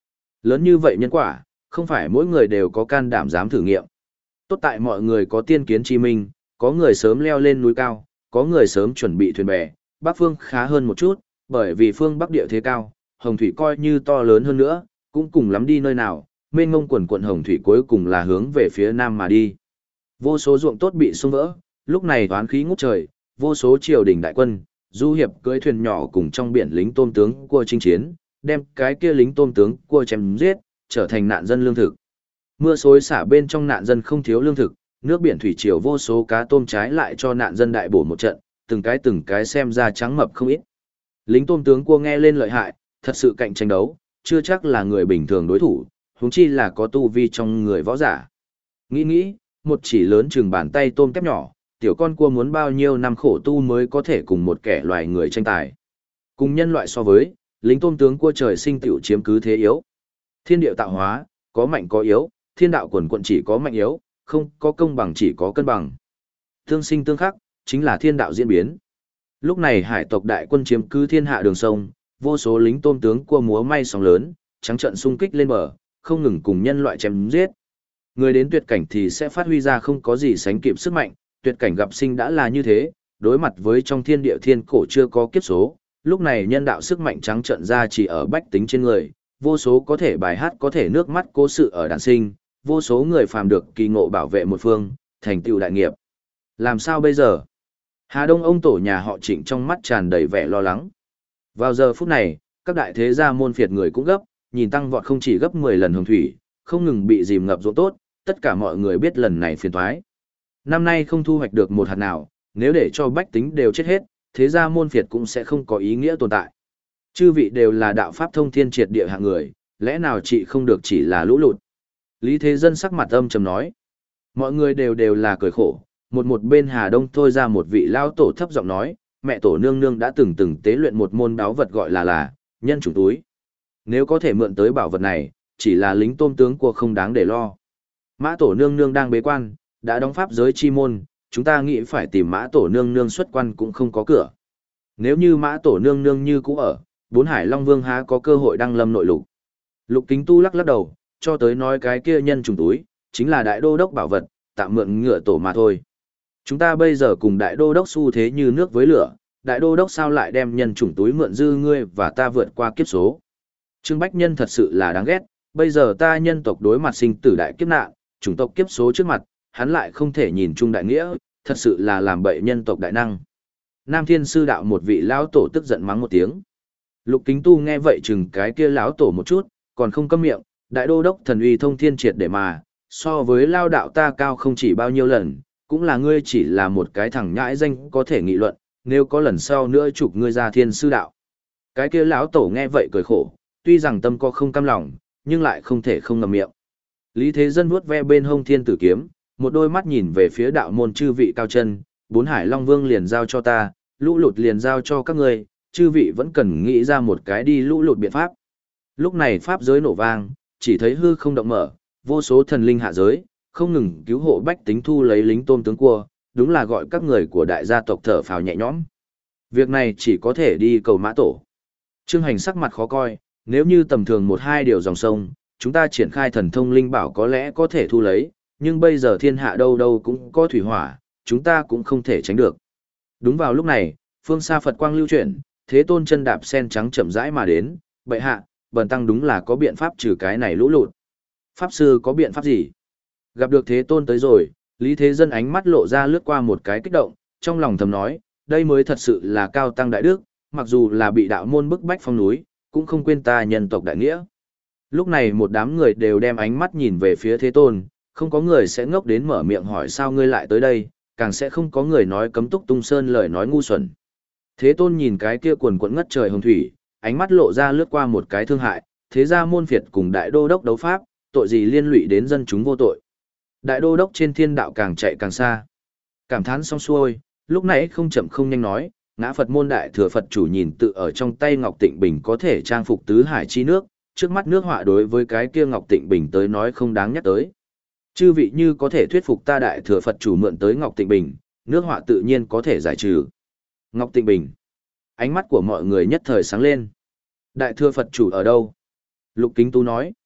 Lớn như vậy nhân quả, không phải mỗi người đều có can đảm dám thử nghiệm. Tốt tại mọi người có tiên kiến chi minh, có người sớm leo lên núi cao, có người sớm chuẩn bị thuyền bè, Bắc phương khá hơn một chút, bởi vì phương Bắc địa thế cao, hồng thủy coi như to lớn hơn nữa, cũng cùng lắm đi nơi nào, mênh ngông quần quận hồng thủy cuối cùng là hướng về phía nam mà đi. Vô số ruộng tốt bị xung vỡ, lúc này toán khí ngút trời, vô số triều đình đại quân, du hiệp cưỡi thuyền nhỏ cùng trong biển lính tôm tướng cua chinh chiến, đem cái kia lính tôm tướng cua chém giết, trở thành nạn dân lương thực. Mưa xối xả bên trong nạn dân không thiếu lương thực, nước biển thủy triều vô số cá tôm trái lại cho nạn dân đại bổ một trận, từng cái từng cái xem ra trắng mập không ít. Lính tôm tướng cua nghe lên lợi hại, thật sự cạnh tranh đấu, chưa chắc là người bình thường đối thủ, huống chi là có tu vi trong người võ giả. Nghĩ nghĩ, một chỉ lớn chừng bàn tay tôm tép nhỏ, tiểu con cua muốn bao nhiêu năm khổ tu mới có thể cùng một kẻ loài người tranh tài. Cùng nhân loại so với, lính tôm tướng cua trời sinh tiểu chiếm cứ thế yếu. Thiên điệu tạo hóa, có mạnh có yếu, thiên đạo quần quận chỉ có mạnh yếu, không có công bằng chỉ có cân bằng. Tương sinh tương khắc, chính là thiên đạo diễn biến. Lúc này hải tộc đại quân chiếm cứ thiên hạ đường sông, vô số lính tôm tướng cua múa may sóng lớn, trắng trận xung kích lên bờ, không ngừng cùng nhân loại chém giết. Người đến tuyệt cảnh thì sẽ phát huy ra không có gì sánh kịp sức mạnh, tuyệt cảnh gặp sinh đã là như thế, đối mặt với trong thiên địa thiên cổ chưa có kiếp số, lúc này nhân đạo sức mạnh trắng trận ra chỉ ở bách tính trên người, vô số có thể bài hát có thể nước mắt cố sự ở đàn sinh, vô số người phàm được kỳ ngộ bảo vệ một phương, thành tựu đại nghiệp. Làm sao bây giờ? Hà Đông ông tổ nhà họ Trịnh trong mắt tràn đầy vẻ lo lắng. Vào giờ phút này, các đại thế gia môn phiệt người cũng gấp, nhìn tăng vọt không chỉ gấp mười lần hồng thủy, không ngừng bị dìm ngập ruộng tốt, tất cả mọi người biết lần này phiền toái. Năm nay không thu hoạch được một hạt nào, nếu để cho bách tính đều chết hết, thế gia môn phiệt cũng sẽ không có ý nghĩa tồn tại. Chư vị đều là đạo pháp thông thiên triệt địa hạng người, lẽ nào chị không được chỉ là lũ lụt? Lý Thế Dân sắc mặt âm trầm nói. Mọi người đều đều là cười khổ, một một bên Hà Đông thôi ra một vị lao tổ thấp giọng nói, mẹ tổ nương nương đã từng từng tế luyện một môn đáo vật gọi là là nhân chủng túi. Nếu có thể mượn tới bảo vật này, chỉ là lính tôm tướng của không đáng để lo. Mã tổ nương nương đang bế quan, đã đóng pháp giới chi môn, chúng ta nghĩ phải tìm mã tổ nương nương xuất quan cũng không có cửa. Nếu như mã tổ nương nương như cũ ở, bốn hải long vương há có cơ hội đăng lâm nội lục. Lục Kính Tu lắc lắc đầu, cho tới nói cái kia nhân trùng túi, chính là đại đô đốc bảo vật, tạm mượn ngựa tổ mà thôi. Chúng ta bây giờ cùng đại đô đốc xu thế như nước với lửa, đại đô đốc sao lại đem nhân trùng túi mượn dư ngươi và ta vượt qua kiếp số. Trương Bách Nhân thật sự là đáng ghét, bây giờ ta nhân tộc đối mặt sinh tử đại kiếp nạn, chủng tộc kiếp số trước mặt, hắn lại không thể nhìn chung đại nghĩa, thật sự là làm bậy nhân tộc đại năng. Nam Thiên Sư đạo một vị lão tổ tức giận mắng một tiếng. Lục Kính Tu nghe vậy chừng cái kia lão tổ một chút, còn không câm miệng, đại đô đốc thần uy thông thiên triệt để mà, so với lao đạo ta cao không chỉ bao nhiêu lần, cũng là ngươi chỉ là một cái thằng nhãi danh có thể nghị luận, nếu có lần sau nữa chụp ngươi ra Thiên Sư đạo. Cái kia lão tổ nghe vậy cười khổ, tuy rằng tâm có không cam lòng, nhưng lại không thể không ngậm miệng. Lý Thế Dân vuốt ve bên hông thiên tử kiếm, một đôi mắt nhìn về phía đạo môn chư vị cao chân, bốn hải long vương liền giao cho ta, lũ lụt liền giao cho các ngươi, chư vị vẫn cần nghĩ ra một cái đi lũ lụt biện pháp. Lúc này pháp giới nổ vang, chỉ thấy hư không động mở, vô số thần linh hạ giới, không ngừng cứu hộ bách tính thu lấy lính tôm tướng cua, đúng là gọi các người của đại gia tộc thở phào nhẹ nhõm. Việc này chỉ có thể đi cầu mã tổ. Trương Hành sắc mặt khó coi, nếu như tầm thường một hai điều dòng sông, chúng ta triển khai thần thông linh bảo có lẽ có thể thu lấy, nhưng bây giờ thiên hạ đâu đâu cũng có thủy hỏa, chúng ta cũng không thể tránh được. Đúng vào lúc này, phương xa Phật quang lưu chuyển, Thế Tôn chân đạp sen trắng chậm rãi mà đến, bệ hạ, bần tăng đúng là có biện pháp trừ cái này lũ lụt. Pháp sư có biện pháp gì? Gặp được Thế Tôn tới rồi, Lý Thế Dân ánh mắt lộ ra lướt qua một cái kích động, trong lòng thầm nói, đây mới thật sự là cao tăng đại đức, mặc dù là bị đạo môn bức bách phong núi, cũng không quên ta nhân tộc đại nghĩa. Lúc này một đám người đều đem ánh mắt nhìn về phía Thế Tôn, không có người sẽ ngốc đến mở miệng hỏi sao ngươi lại tới đây, càng sẽ không có người nói cấm túc tung sơn lời nói ngu xuẩn. Thế Tôn nhìn cái kia quần quẫn ngất trời hồng thủy, ánh mắt lộ ra lướt qua một cái thương hại, thế ra môn phiệt cùng đại đô đốc đấu pháp, tội gì liên lụy đến dân chúng vô tội. Đại đô đốc trên thiên đạo càng chạy càng xa. Cảm thán xong xuôi, lúc nãy không chậm không nhanh nói, ngã Phật môn đại thừa Phật chủ nhìn tự ở trong tay Ngọc Tịnh Bình có thể trang phục tứ hải chi nước, trước mắt nước họa đối với cái kia Ngọc Tịnh Bình tới nói không đáng nhắc tới. Chư vị như có thể thuyết phục ta đại thừa Phật chủ mượn tới Ngọc Tịnh Bình, nước họa tự nhiên có thể giải trừ. Ngọc Tịnh Bình. Ánh mắt của mọi người nhất thời sáng lên. Đại thừa Phật chủ ở đâu? Lục Kính Tu nói.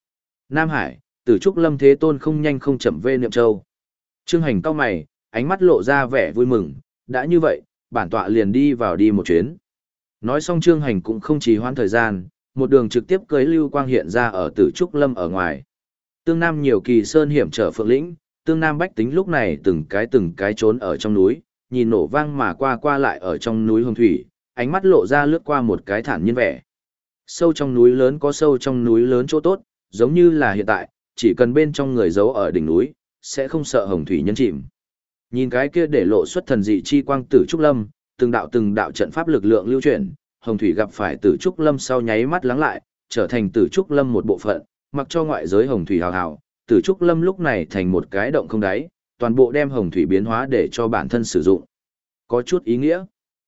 Nam Hải, Tử Trúc Lâm Thế Tôn không nhanh không chậm về Niệm Châu. Trương Hành cau mày, ánh mắt lộ ra vẻ vui mừng, đã như vậy, bản tọa liền đi vào đi một chuyến. Nói xong Trương Hành cũng không trì hoãn thời gian, một đường trực tiếp cưới lưu quang hiện ra ở Tử Trúc Lâm ở ngoài. Tương Nam nhiều kỳ sơn hiểm trở phượng lĩnh, Tương Nam bách tính lúc này từng cái từng cái trốn ở trong núi, nhìn nổ vang mà qua qua lại ở trong núi hồng thủy, ánh mắt lộ ra lướt qua một cái thản nhiên vẻ. Sâu trong núi lớn có sâu trong núi lớn chỗ tốt, giống như là hiện tại, chỉ cần bên trong người giấu ở đỉnh núi, sẽ không sợ hồng thủy nhân chìm. Nhìn cái kia để lộ xuất thần dị chi quang Tử Trúc Lâm, từng đạo từng đạo trận pháp lực lượng lưu chuyển, hồng thủy gặp phải Tử Trúc Lâm sau nháy mắt lắng lại, trở thành Tử Trúc Lâm một bộ phận, mặc cho ngoại giới hồng thủy hào hào, Tử Trúc Lâm lúc này thành một cái động không đáy, toàn bộ đem hồng thủy biến hóa để cho bản thân sử dụng. Có chút ý nghĩa.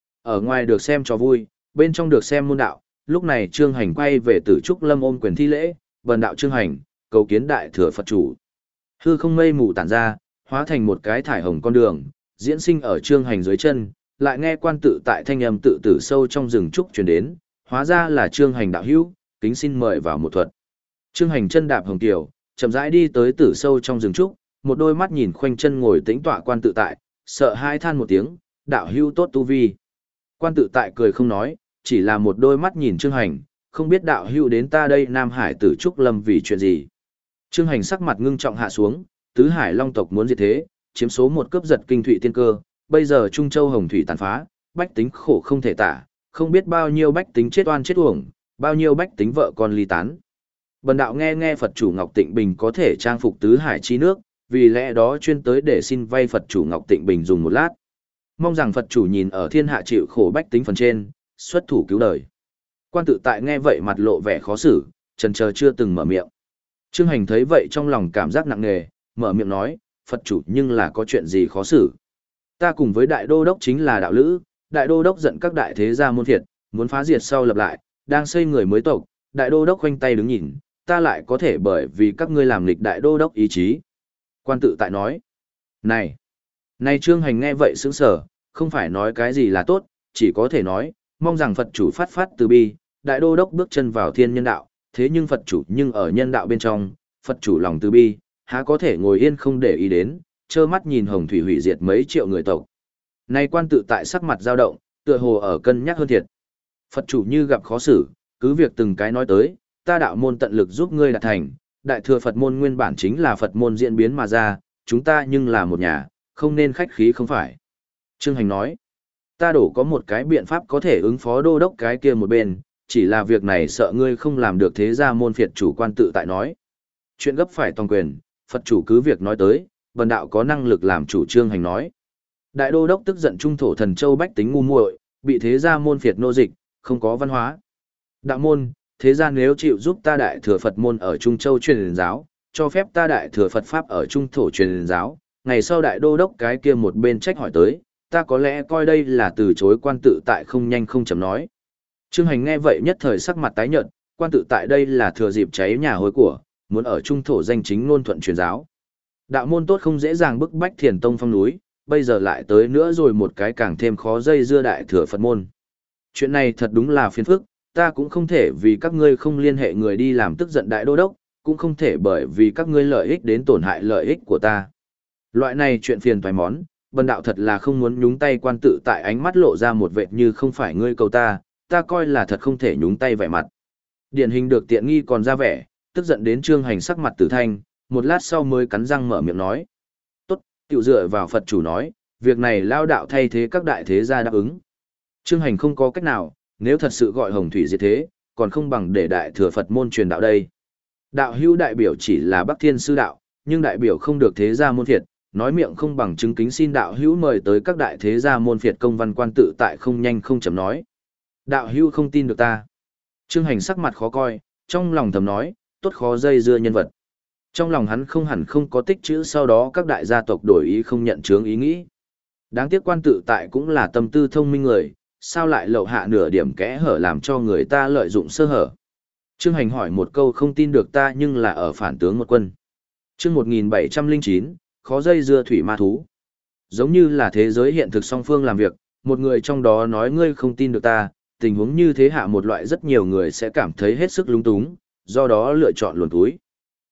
Ở ngoài được xem cho vui, bên trong được xem môn đạo, lúc này Trương Hành quay về Tử Trúc Lâm ôm quyền thi lễ, bần đạo Trương Hành, cầu kiến đại thừa Phật chủ. Hư không mây mù tản ra, hóa thành một cái thải hồng con đường, diễn sinh ở Trương Hành dưới chân, lại nghe quan tự tại thanh âm tự tử sâu trong rừng trúc truyền đến, hóa ra là Trương Hành đạo hữu, kính xin mời vào một thuật. Trương Hành chân đạp hồng tiểu, chậm rãi đi tới tử sâu trong rừng trúc, một đôi mắt nhìn khoanh chân ngồi tĩnh tọa quan tự tại, sợ hai than một tiếng, đạo hữu tốt tu vi. Quan tự tại cười không nói, chỉ là một đôi mắt nhìn Trương Hành, không biết đạo hữu đến ta đây Nam Hải Tử Trúc Lâm vì chuyện gì. Trương Hành sắc mặt ngưng trọng hạ xuống, tứ hải long tộc muốn diệt thế, chiếm số một cướp giật kinh thụy tiên cơ, bây giờ Trung Châu hồng thủy tàn phá, bách tính khổ không thể tả, không biết bao nhiêu bách tính chết oan chết uổng, bao nhiêu bách tính vợ con ly tán. Bần đạo nghe nghe Phật chủ Ngọc Tịnh Bình có thể trang phục tứ hải chi nước, vì lẽ đó chuyên tới để xin vay Phật chủ Ngọc Tịnh Bình dùng một lát. Mong rằng Phật chủ nhìn ở thiên hạ chịu khổ bách tính phần trên, xuất thủ cứu đời. Quan tự tại nghe vậy mặt lộ vẻ khó xử, chần chờ chưa từng mở miệng. Trương Hành thấy vậy trong lòng cảm giác nặng nề, mở miệng nói, Phật chủ nhưng là có chuyện gì khó xử. Ta cùng với đại đô đốc chính là đạo lữ, đại đô đốc giận các đại thế gia môn phiệt, muốn phá diệt sau lập lại, đang xây người mới tộc, đại đô đốc khoanh tay đứng nhìn, ta lại có thể bởi vì các ngươi làm nghịch đại đô đốc ý chí. Quan tự tại nói, này, này Trương Hành nghe vậy sững sờ, không phải nói cái gì là tốt, chỉ có thể nói, mong rằng Phật chủ phát phát từ bi, đại đô đốc bước chân vào thiên nhân đạo, thế nhưng Phật chủ nhưng ở nhân đạo bên trong, Phật chủ lòng từ bi, há có thể ngồi yên không để ý đến, trơ mắt nhìn hồng thủy hủy diệt mấy triệu người tộc. Này quan tự tại sắc mặt dao động, tựa hồ ở cân nhắc hơn thiệt. Phật chủ như gặp khó xử, cứ việc từng cái nói tới, ta đạo môn tận lực giúp ngươi đạt thành, đại thừa Phật môn nguyên bản chính là Phật môn diễn biến mà ra, chúng ta nhưng là một nhà, không nên khách khí không phải. Trương Hành nói, ta đổ có một cái biện pháp có thể ứng phó đô đốc cái kia một bên, chỉ là việc này sợ ngươi không làm được thế ra môn phiệt chủ quan tự tại nói. Chuyện gấp phải toàn quyền, Phật chủ cứ việc nói tới, bần đạo có năng lực làm chủ. Trương Hành nói. Đại đô đốc tức giận trung thổ thần châu bách tính ngu muội, bị thế gia môn phiệt nô dịch, không có văn hóa. Đạo môn, thế gia nếu chịu giúp ta đại thừa Phật môn ở Trung Châu truyền giáo, cho phép ta đại thừa Phật Pháp ở Trung thổ truyền giáo, ngày sau đại đô đốc cái kia một bên trách hỏi tới, ta có lẽ coi đây là từ chối quan tự tại không nhanh không chậm nói. Trương Hành nghe vậy nhất thời sắc mặt tái nhợt, quan tự tại đây là thừa dịp cháy nhà hối của, muốn ở Trung thổ danh chính ngôn thuận truyền giáo. Đạo môn tốt không dễ dàng bức bách Thiền Tông phong núi, bây giờ lại tới nữa rồi một cái càng thêm khó dây dưa đại thừa Phật môn. Chuyện này thật đúng là phiền phức, ta cũng không thể vì các ngươi không liên hệ người đi làm tức giận đại đô đốc, cũng không thể bởi vì các ngươi lợi ích đến tổn hại lợi ích của ta. Loại này chuyện phiền toái món, bần đạo thật là không muốn nhúng tay. Quan tự tại ánh mắt lộ ra một vệt như không phải ngươi cầu ta, ta coi là thật không thể nhúng tay vẻ mặt. Điển hình được tiện nghi còn ra vẻ, tức giận đến Trương Hành sắc mặt tử thanh, một lát sau mới cắn răng mở miệng nói. Tốt, tiểu dựa vào Phật chủ nói, việc này lao đạo thay thế các đại thế gia đáp ứng. Trương Hành không có cách nào, nếu thật sự gọi hồng thủy diệt thế, còn không bằng để đại thừa Phật môn truyền đạo đây. Đạo hữu đại biểu chỉ là Bắc Thiên sư đạo, nhưng đại biểu không được thế gia môn phiệt, nói miệng không bằng chứng kính xin đạo hữu mời tới các đại thế gia môn phiệt công văn. Quan tự tại không nhanh không chậm nói. Đạo hữu không tin được ta. Trương Hành sắc mặt khó coi, trong lòng thầm nói, tốt khó dây dưa nhân vật. Trong lòng hắn không hẳn không có tích chữ sau đó các đại gia tộc đổi ý không nhận chướng ý nghĩ. Đáng tiếc quan tự tại cũng là tâm tư thông minh người, sao lại lậu hạ nửa điểm kẽ hở làm cho người ta lợi dụng sơ hở. Trương Hành hỏi một câu không tin được ta nhưng là ở phản tướng một quân. Chương một nghìn bảy trăm lẻ chín, khó dây dưa thủy ma thú. Giống như là thế giới hiện thực song phương làm việc, một người trong đó nói ngươi không tin được ta, tình huống như thế hạ một loại rất nhiều người sẽ cảm thấy hết sức lung túng, do đó lựa chọn luồn túi.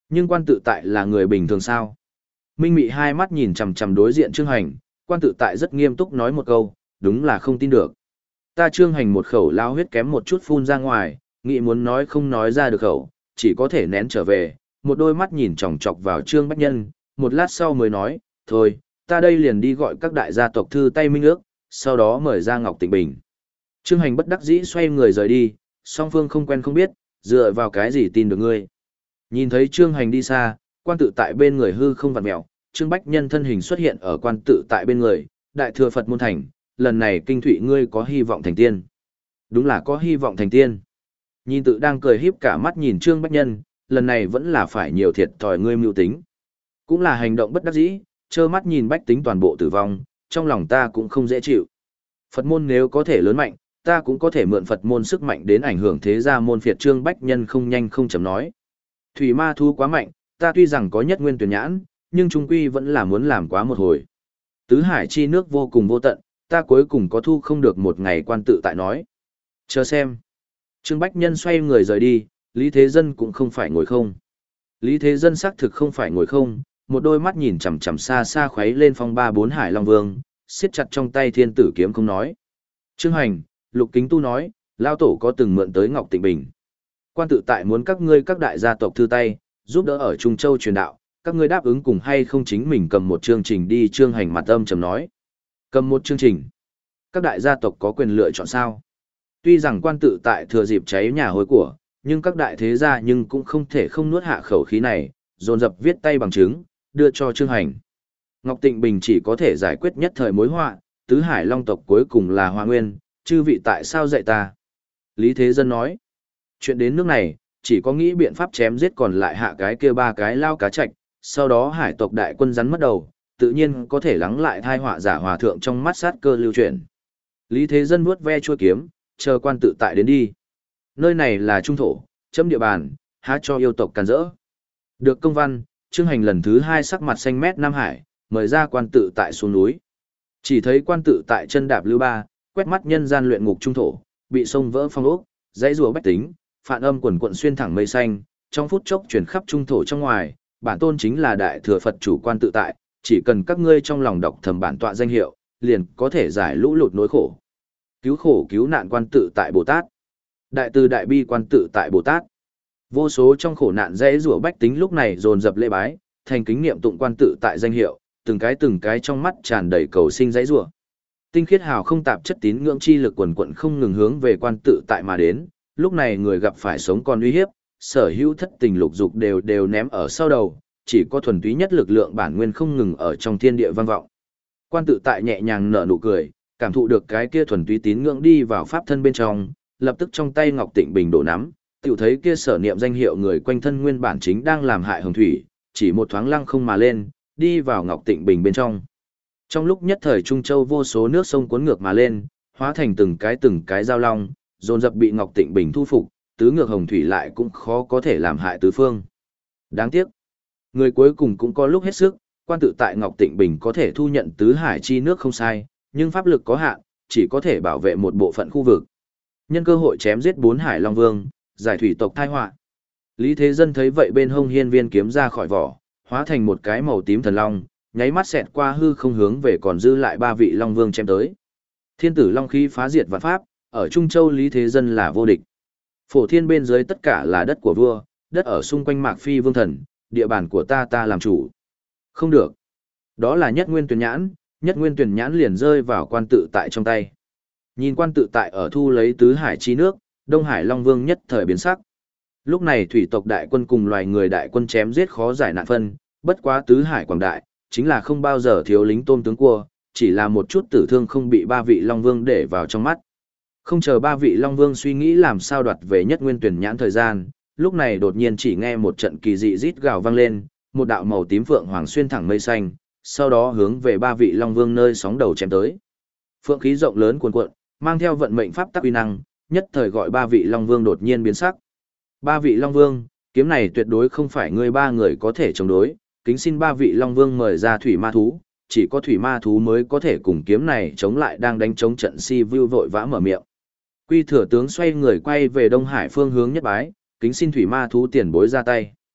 Nhưng quan tự tại là người bình thường sao? Minh Mị hai mắt nhìn chằm chằm đối diện Trương Hành, quan tự tại rất nghiêm túc nói một câu, đúng là không tin được. Ta Trương Hành một khẩu lao huyết kém một chút phun ra ngoài, nghĩ muốn nói không nói ra được khẩu, chỉ có thể nén trở về, một đôi mắt nhìn chòng chọc vào Trương Bách Nhân, một lát sau mới nói, thôi, ta đây liền đi gọi các đại gia tộc thư tay minh ước, sau đó mời ra Ngọc Tịnh Bình. Trương Hành bất đắc dĩ xoay người rời đi, song phương không quen không biết, dựa vào cái gì tin được ngươi. Nhìn thấy Trương Hành đi xa, quan tự tại bên người hư không vặn mèo, Trương Bách Nhân thân hình xuất hiện ở quan tự tại bên người, đại thừa Phật môn thành, lần này kinh thụy ngươi có hy vọng thành tiên. Đúng là có hy vọng thành tiên. Nhìn tự đang cười híp cả mắt nhìn Trương Bách Nhân, lần này vẫn là phải nhiều thiệt thòi ngươi mưu tính. Cũng là hành động bất đắc dĩ, trơ mắt nhìn bách tính toàn bộ tử vong, trong lòng ta cũng không dễ chịu. Phật môn nếu có thể lớn mạnh, ta cũng có thể mượn Phật môn sức mạnh đến ảnh hưởng thế gia môn phiệt. Trương Bách Nhân không nhanh không chậm nói. Thủy ma thu quá mạnh, ta tuy rằng có nhất nguyên tuyển nhãn, nhưng trung quy vẫn là muốn làm quá một hồi. Tứ hải chi nước vô cùng vô tận, ta cuối cùng có thu không được một ngày. Quan tự tại nói. Chờ xem. Trương Bách Nhân xoay người rời đi, Lý Thế Dân cũng không phải ngồi không. Lý Thế Dân xác thực không phải ngồi không, một đôi mắt nhìn chằm chằm xa xa khuấy lên phong ba bốn hải long vương, siết chặt trong tay thiên tử kiếm không nói. Trương Hành, Lục Kính Tu nói, lao tổ có từng mượn tới Ngọc Tịnh Bình. Quan tự tại muốn các ngươi các đại gia tộc thư tay, giúp đỡ ở Trung Châu truyền đạo, các ngươi đáp ứng cùng hay không chính mình cầm một chương trình đi. Trương Hành mặt âm trầm nói. Cầm một chương trình. Các đại gia tộc có quyền lựa chọn sao? Tuy rằng quan tự tại thừa dịp cháy nhà hối của, nhưng các đại thế gia nhưng cũng không thể không nuốt hạ khẩu khí này, dồn dập viết tay bằng chứng, đưa cho Trương Hành. Ngọc Tịnh Bình chỉ có thể giải quyết nhất thời mối họa, tứ hải long tộc cuối cùng là Hoa Nguyên, chư vị tại sao dạy ta? Lý Thế Dân nói, chuyện đến nước này, chỉ có nghĩ biện pháp chém giết còn lại hạ cái kia ba cái lao cá chạch, sau đó hải tộc đại quân rắn mất đầu, tự nhiên có thể lắng lại thai họa giả hòa thượng trong mắt sát cơ lưu chuyển. Lý Thế Dân vuốt ve chuôi kiếm, chờ quan tự tại đến đi. Nơi này là trung thổ, chấm địa bàn, há cho yêu tộc càn rỡ. Được công văn, Trương Hành lần thứ hai sắc mặt xanh mét Nam Hải, mời ra quan tự tại xuống núi. Chỉ thấy quan tự tại chân đạp lưu ba, quét mắt nhân gian luyện ngục trung thổ, bị sông vỡ phong ốc, dãy rùa bách tính, phản âm quần quận xuyên thẳng mây xanh, trong phút chốc chuyển khắp trung thổ trong ngoài, bản tôn chính là đại thừa Phật chủ quan tự tại, chỉ cần các ngươi trong lòng đọc thầm bản tọa danh hiệu, liền có thể giải lũ lụt nỗi khổ. Cứu khổ cứu nạn quan tự tại Bồ Tát. Đại từ đại bi quan tự tại Bồ Tát. Vô số trong khổ nạn dễ rủa bách tính lúc này dồn dập lễ bái, thành kính niệm tụng quan tự tại danh hiệu, từng cái từng cái trong mắt tràn đầy cầu sinh dễ rủa. Tinh khiết hào không tạp chất tín ngưỡng chi lực quần quận không ngừng hướng về quan tự tại mà đến, lúc này người gặp phải sống còn uy hiếp, sở hữu thất tình lục dục đều đều ném ở sau đầu, chỉ có thuần túy nhất lực lượng bản nguyên không ngừng ở trong thiên địa vang vọng. Quan tự tại nhẹ nhàng nở nụ cười, cảm thụ được cái kia thuần túy tín ngưỡng đi vào pháp thân bên trong, lập tức trong tay Ngọc Tịnh Bình đổ nắm, tiểu thấy kia sở niệm danh hiệu người quanh thân nguyên bản chính đang làm hại hồng thủy, chỉ một thoáng lăng không mà lên, đi vào Ngọc Tịnh Bình bên trong. Trong lúc nhất thời Trung Châu vô số nước sông cuốn ngược mà lên, hóa thành từng cái từng cái giao long, dồn dập bị Ngọc Tịnh Bình thu phục, tứ ngược hồng thủy lại cũng khó có thể làm hại tứ phương. Đáng tiếc, người cuối cùng cũng có lúc hết sức, quan tự tại Ngọc Tịnh Bình có thể thu nhận tứ hải chi nước không sai, nhưng pháp lực có hạn, chỉ có thể bảo vệ một bộ phận khu vực. Nhân cơ hội chém giết bốn hải long vương, giải thủy tộc tai họa. Lý Thế Dân thấy vậy bên hông hiên viên kiếm ra khỏi vỏ, hóa thành một cái màu tím thần long, nháy mắt xẹt qua hư không hướng về còn dư lại ba vị long vương chém tới. Thiên tử long khí phá diệt vạn pháp, ở Trung Châu Lý Thế Dân là vô địch. Phổ thiên bên dưới tất cả là đất của vua, đất ở xung quanh Mạc Phi vương thần, địa bàn của ta ta làm chủ. Không được. Đó là nhất nguyên tuyển nhãn, nhất nguyên tuyển nhãn liền rơi vào quan tự tại trong tay. Nhìn quan tự tại ở thu lấy tứ hải chi nước, Đông Hải Long Vương nhất thời biến sắc. Lúc này thủy tộc đại quân cùng loài người đại quân chém giết khó giải nạn phân, bất quá tứ hải quảng đại, chính là không bao giờ thiếu lính tôm tướng cua, chỉ là một chút tử thương không bị ba vị Long Vương để vào trong mắt. Không chờ ba vị Long Vương suy nghĩ làm sao đoạt về nhất nguyên tuyển nhãn thời gian, lúc này đột nhiên chỉ nghe một trận kỳ dị rít gào vang lên, một đạo màu tím phượng hoàng xuyên thẳng mây xanh, sau đó hướng về ba vị Long Vương nơi sóng đầu chém tới. Phượng khí rộng lớn cuồn cuộn, mang theo vận mệnh pháp tắc uy năng, nhất thời gọi ba vị Long Vương đột nhiên biến sắc. Ba vị Long Vương, kiếm này tuyệt đối không phải ngươi ba người có thể chống đối, kính xin ba vị Long Vương mời ra thủy ma thú, chỉ có thủy ma thú mới có thể cùng kiếm này chống lại đang đánh chống trận si view vội vã mở miệng. Quy thừa tướng xoay người quay về Đông Hải phương hướng nhất bái, kính xin thủy ma thú tiền bối ra tay.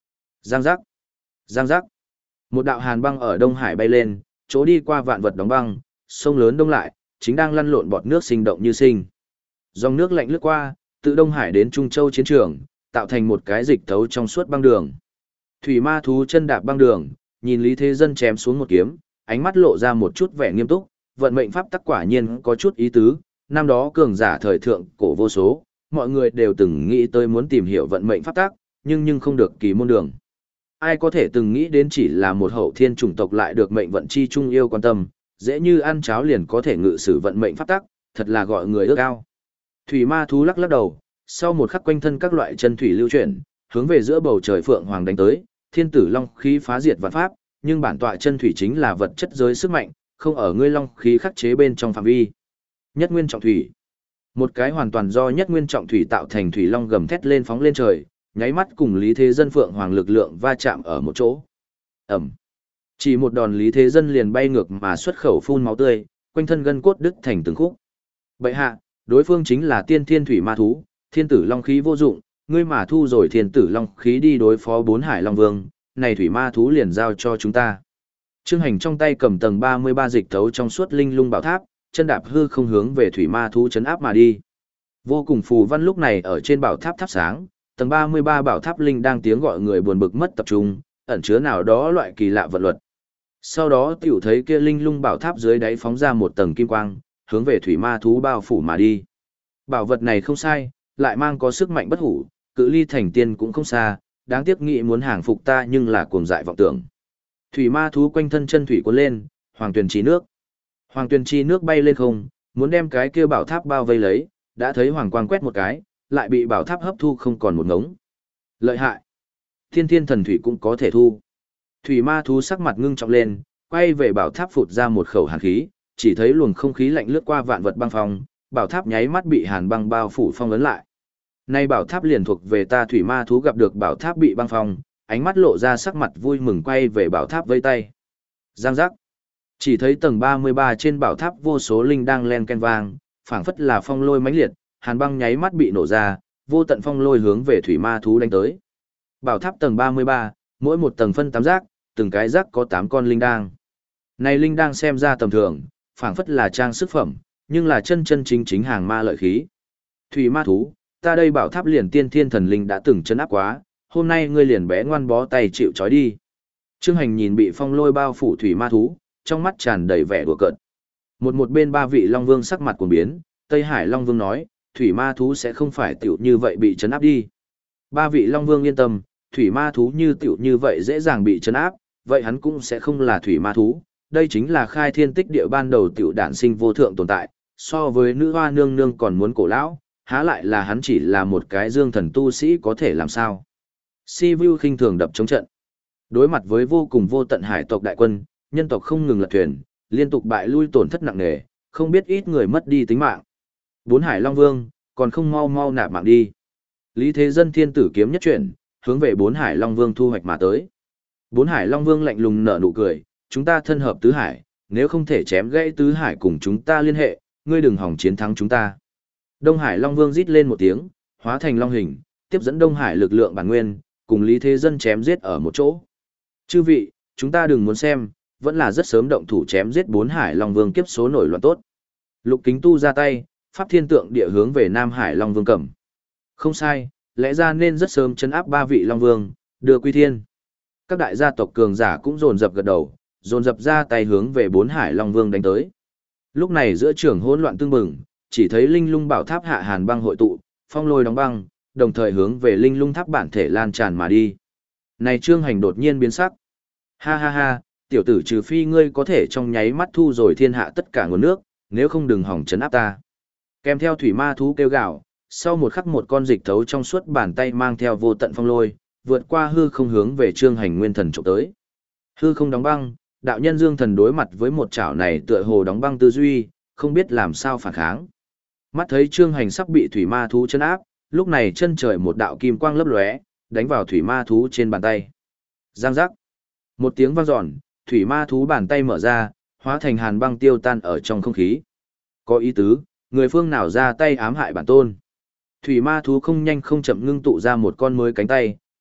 Giang giác, giang giác. Một đạo hàn băng ở Đông Hải bay lên, chỗ đi qua vạn vật đóng băng, sông lớn đông lại, chính đang lăn lộn bọt nước sinh động như sinh. Dòng nước lạnh lướt qua, từ Đông Hải đến Trung Châu chiến trường, tạo thành một cái dịch thấu trong suốt băng đường. Thủy ma thú chân đạp băng đường, nhìn Lý Thế Dân chém xuống một kiếm, ánh mắt lộ ra một chút vẻ nghiêm túc, vận mệnh pháp tắc quả nhiên có chút ý tứ, năm đó cường giả thời thượng cổ vô số, mọi người đều từng nghĩ tới muốn tìm hiểu vận mệnh pháp tắc, nhưng nhưng không được kỳ môn đường. Ai có thể từng nghĩ đến chỉ là một hậu thiên chủng tộc lại được mệnh vận chi trung yêu quan tâm, dễ như ăn cháo liền có thể ngự sử vận mệnh pháp tắc, thật là gọi người ước ao. Thủy ma thú lắc lắc đầu, sau một khắc quanh thân các loại chân thủy lưu chuyển, hướng về giữa bầu trời phượng hoàng đánh tới, thiên tử long khí phá diệt vạn pháp, nhưng bản tọa chân thủy chính là vật chất giới sức mạnh, không ở ngươi long khí khắc chế bên trong phạm vi. Nhất nguyên trọng thủy. Một cái hoàn toàn do nhất nguyên trọng thủy tạo thành thủy long gầm thét lên phóng lên trời, nháy mắt cùng Lý Thế Dân phượng hoàng lực lượng va chạm ở một chỗ. Ẩm. Chỉ một đòn Lý Thế Dân liền bay ngược mà xuất khẩu phun máu tươi, quanh thân gân cốt đứt thành từng khúc. Bệ hạ, đối phương chính là tiên thiên thủy ma thú, thiên tử long khí vô dụng, ngươi mà thu rồi thiên tử long khí đi đối phó bốn hải long vương, này thủy ma thú liền giao cho chúng ta. Trương Hành trong tay cầm tầng ba mươi ba dịch thấu trong suốt linh lung bảo tháp, chân đạp hư không hướng về thủy ma thú chấn áp mà đi. Vô cùng phù văn lúc này ở trên bảo tháp thắp sáng, tầng ba mươi ba bảo tháp linh đang tiếng gọi người buồn bực mất tập trung, ẩn chứa nào đó loại kỳ lạ vận luật. Sau đó tiểu thấy kia linh lung bảo tháp dưới đáy phóng ra một tầng kim quang, hướng về thủy ma thú bao phủ mà đi. Bảo vật này không sai, lại mang có sức mạnh bất hủ, cự ly thành tiên cũng không xa, đáng tiếc nghĩ muốn hàng phục ta nhưng là cuồng dại vọng tưởng. Thủy ma thú quanh thân chân thủy cuốn lên, hoàng tuyền chi nước. Hoàng tuyền chi nước bay lên không, muốn đem cái kia bảo tháp bao vây lấy, đã thấy hoàng quang quét một cái, lại bị bảo tháp hấp thu không còn một ngống. Lợi hại. Thiên thiên thần thủy cũng có thể thu. Thủy ma thú sắc mặt ngưng trọng lên, quay về bảo tháp phụt ra một khẩu hàn khí, chỉ thấy luồng không khí lạnh lướt qua vạn vật băng phong, bảo tháp nháy mắt bị hàn băng bao phủ phong ấn lại. Nay bảo tháp liền thuộc về ta thủy ma thú gặp được bảo tháp bị băng phong, ánh mắt lộ ra sắc mặt vui mừng quay về bảo tháp vây tay. Giang giác. Chỉ thấy tầng ba mươi ba trên bảo tháp vô số linh đang len ken vang, phảng phất là phong lôi mãnh liệt, hàn băng nháy mắt bị nổ ra, vô tận phong lôi hướng về thủy ma thú đánh tới. Bảo tháp tầng ba mươi ba, mỗi một tầng phân tám giác, từng cái giác có tám con linh đang. Này linh đang xem ra tầm thường, phảng phất là trang sức phẩm, nhưng là chân chân chính chính hàng ma lợi khí. Thủy ma thú, ta đây bảo tháp liền tiên thiên thần linh đã từng chân áp quá, hôm nay ngươi liền bé ngoan bó tay chịu trói đi. Trương Hành nhìn bị phong lôi bao phủ thủy ma thú, trong mắt tràn đầy vẻ đùa cợt. Một một bên ba vị Long Vương sắc mặt cuồng biến, Tây Hải Long Vương nói, thủy ma thú sẽ không phải tiểu như vậy bị trấn áp đi. Ba vị Long Vương yên tâm, thủy ma thú như tiểu như vậy dễ dàng bị trấn áp, vậy hắn cũng sẽ không là thủy ma thú. Đây chính là khai thiên tích địa ban đầu tiểu đản sinh vô thượng tồn tại, so với nữ hoa nương nương còn muốn cổ lão, há lại là hắn chỉ là một cái dương thần tu sĩ có thể làm sao. Si Vu khinh thường đập chống trận. Đối mặt với vô cùng vô tận hải tộc đại quân, nhân tộc không ngừng lật thuyền, liên tục bại lui tổn thất nặng nề, không biết ít người mất đi tính mạng. Bốn Hải Long Vương, còn không mau mau nạp mạng đi. Lý Thế Dân thiên tử kiếm nhất chuyển, hướng về Bốn Hải Long Vương thu hoạch mà tới. Bốn Hải Long Vương lạnh lùng nở nụ cười, chúng ta thân hợp tứ hải, nếu không thể chém gãy tứ hải cùng chúng ta liên hệ, ngươi đừng hỏng chiến thắng chúng ta. Đông Hải Long Vương rít lên một tiếng, hóa thành long hình, tiếp dẫn Đông Hải lực lượng bản nguyên, cùng Lý Thế Dân chém giết ở một chỗ. Chư vị, chúng ta đừng muốn xem, vẫn là rất sớm động thủ chém giết Bốn Hải Long Vương kiếp số nổi loạn tốt. Lục Kính Tu ra tay, pháp thiên tượng địa hướng về Nam Hải Long Vương cầm. Không sai, lẽ ra nên rất sớm chấn áp ba vị Long Vương, đưa quy thiên. Các đại gia tộc cường giả cũng dồn dập gật đầu, dồn dập ra tay hướng về Bốn Hải Long Vương đánh tới. Lúc này giữa trường hỗn loạn tương bừng, chỉ thấy linh lung bảo tháp hạ hàn băng hội tụ, phong lôi đóng băng, đồng thời hướng về linh lung tháp bản thể lan tràn mà đi. Này Trương Hành đột nhiên biến sắc. Ha ha ha, tiểu tử trừ phi ngươi có thể trong nháy mắt thu rồi thiên hạ tất cả nguồn nước, nếu không đừng hỏng chấn áp ta. Kèm theo thủy ma thú kêu gào, sau một khắc một con dịch thấu trong suốt bàn tay mang theo vô tận phong lôi, vượt qua hư không hướng về Trương Hành nguyên thần chụp tới. Hư không đóng băng, đạo nhân Dương Thần đối mặt với một chảo này tựa hồ đóng băng tư duy, không biết làm sao phản kháng. Mắt thấy Trương Hành sắp bị thủy ma thú chân áp, lúc này chân trời một đạo kim quang lấp lóe, đánh vào thủy ma thú trên bàn tay. Giang giác. Một tiếng vang dọn, thủy ma thú bàn tay mở ra, hóa thành hàn băng tiêu tan ở trong không khí. Có ý tứ, người phương nào ra tay ám hại bản tôn. Thủy ma thú không nhanh không chậm ngưng tụ ra một con mới cánh tay,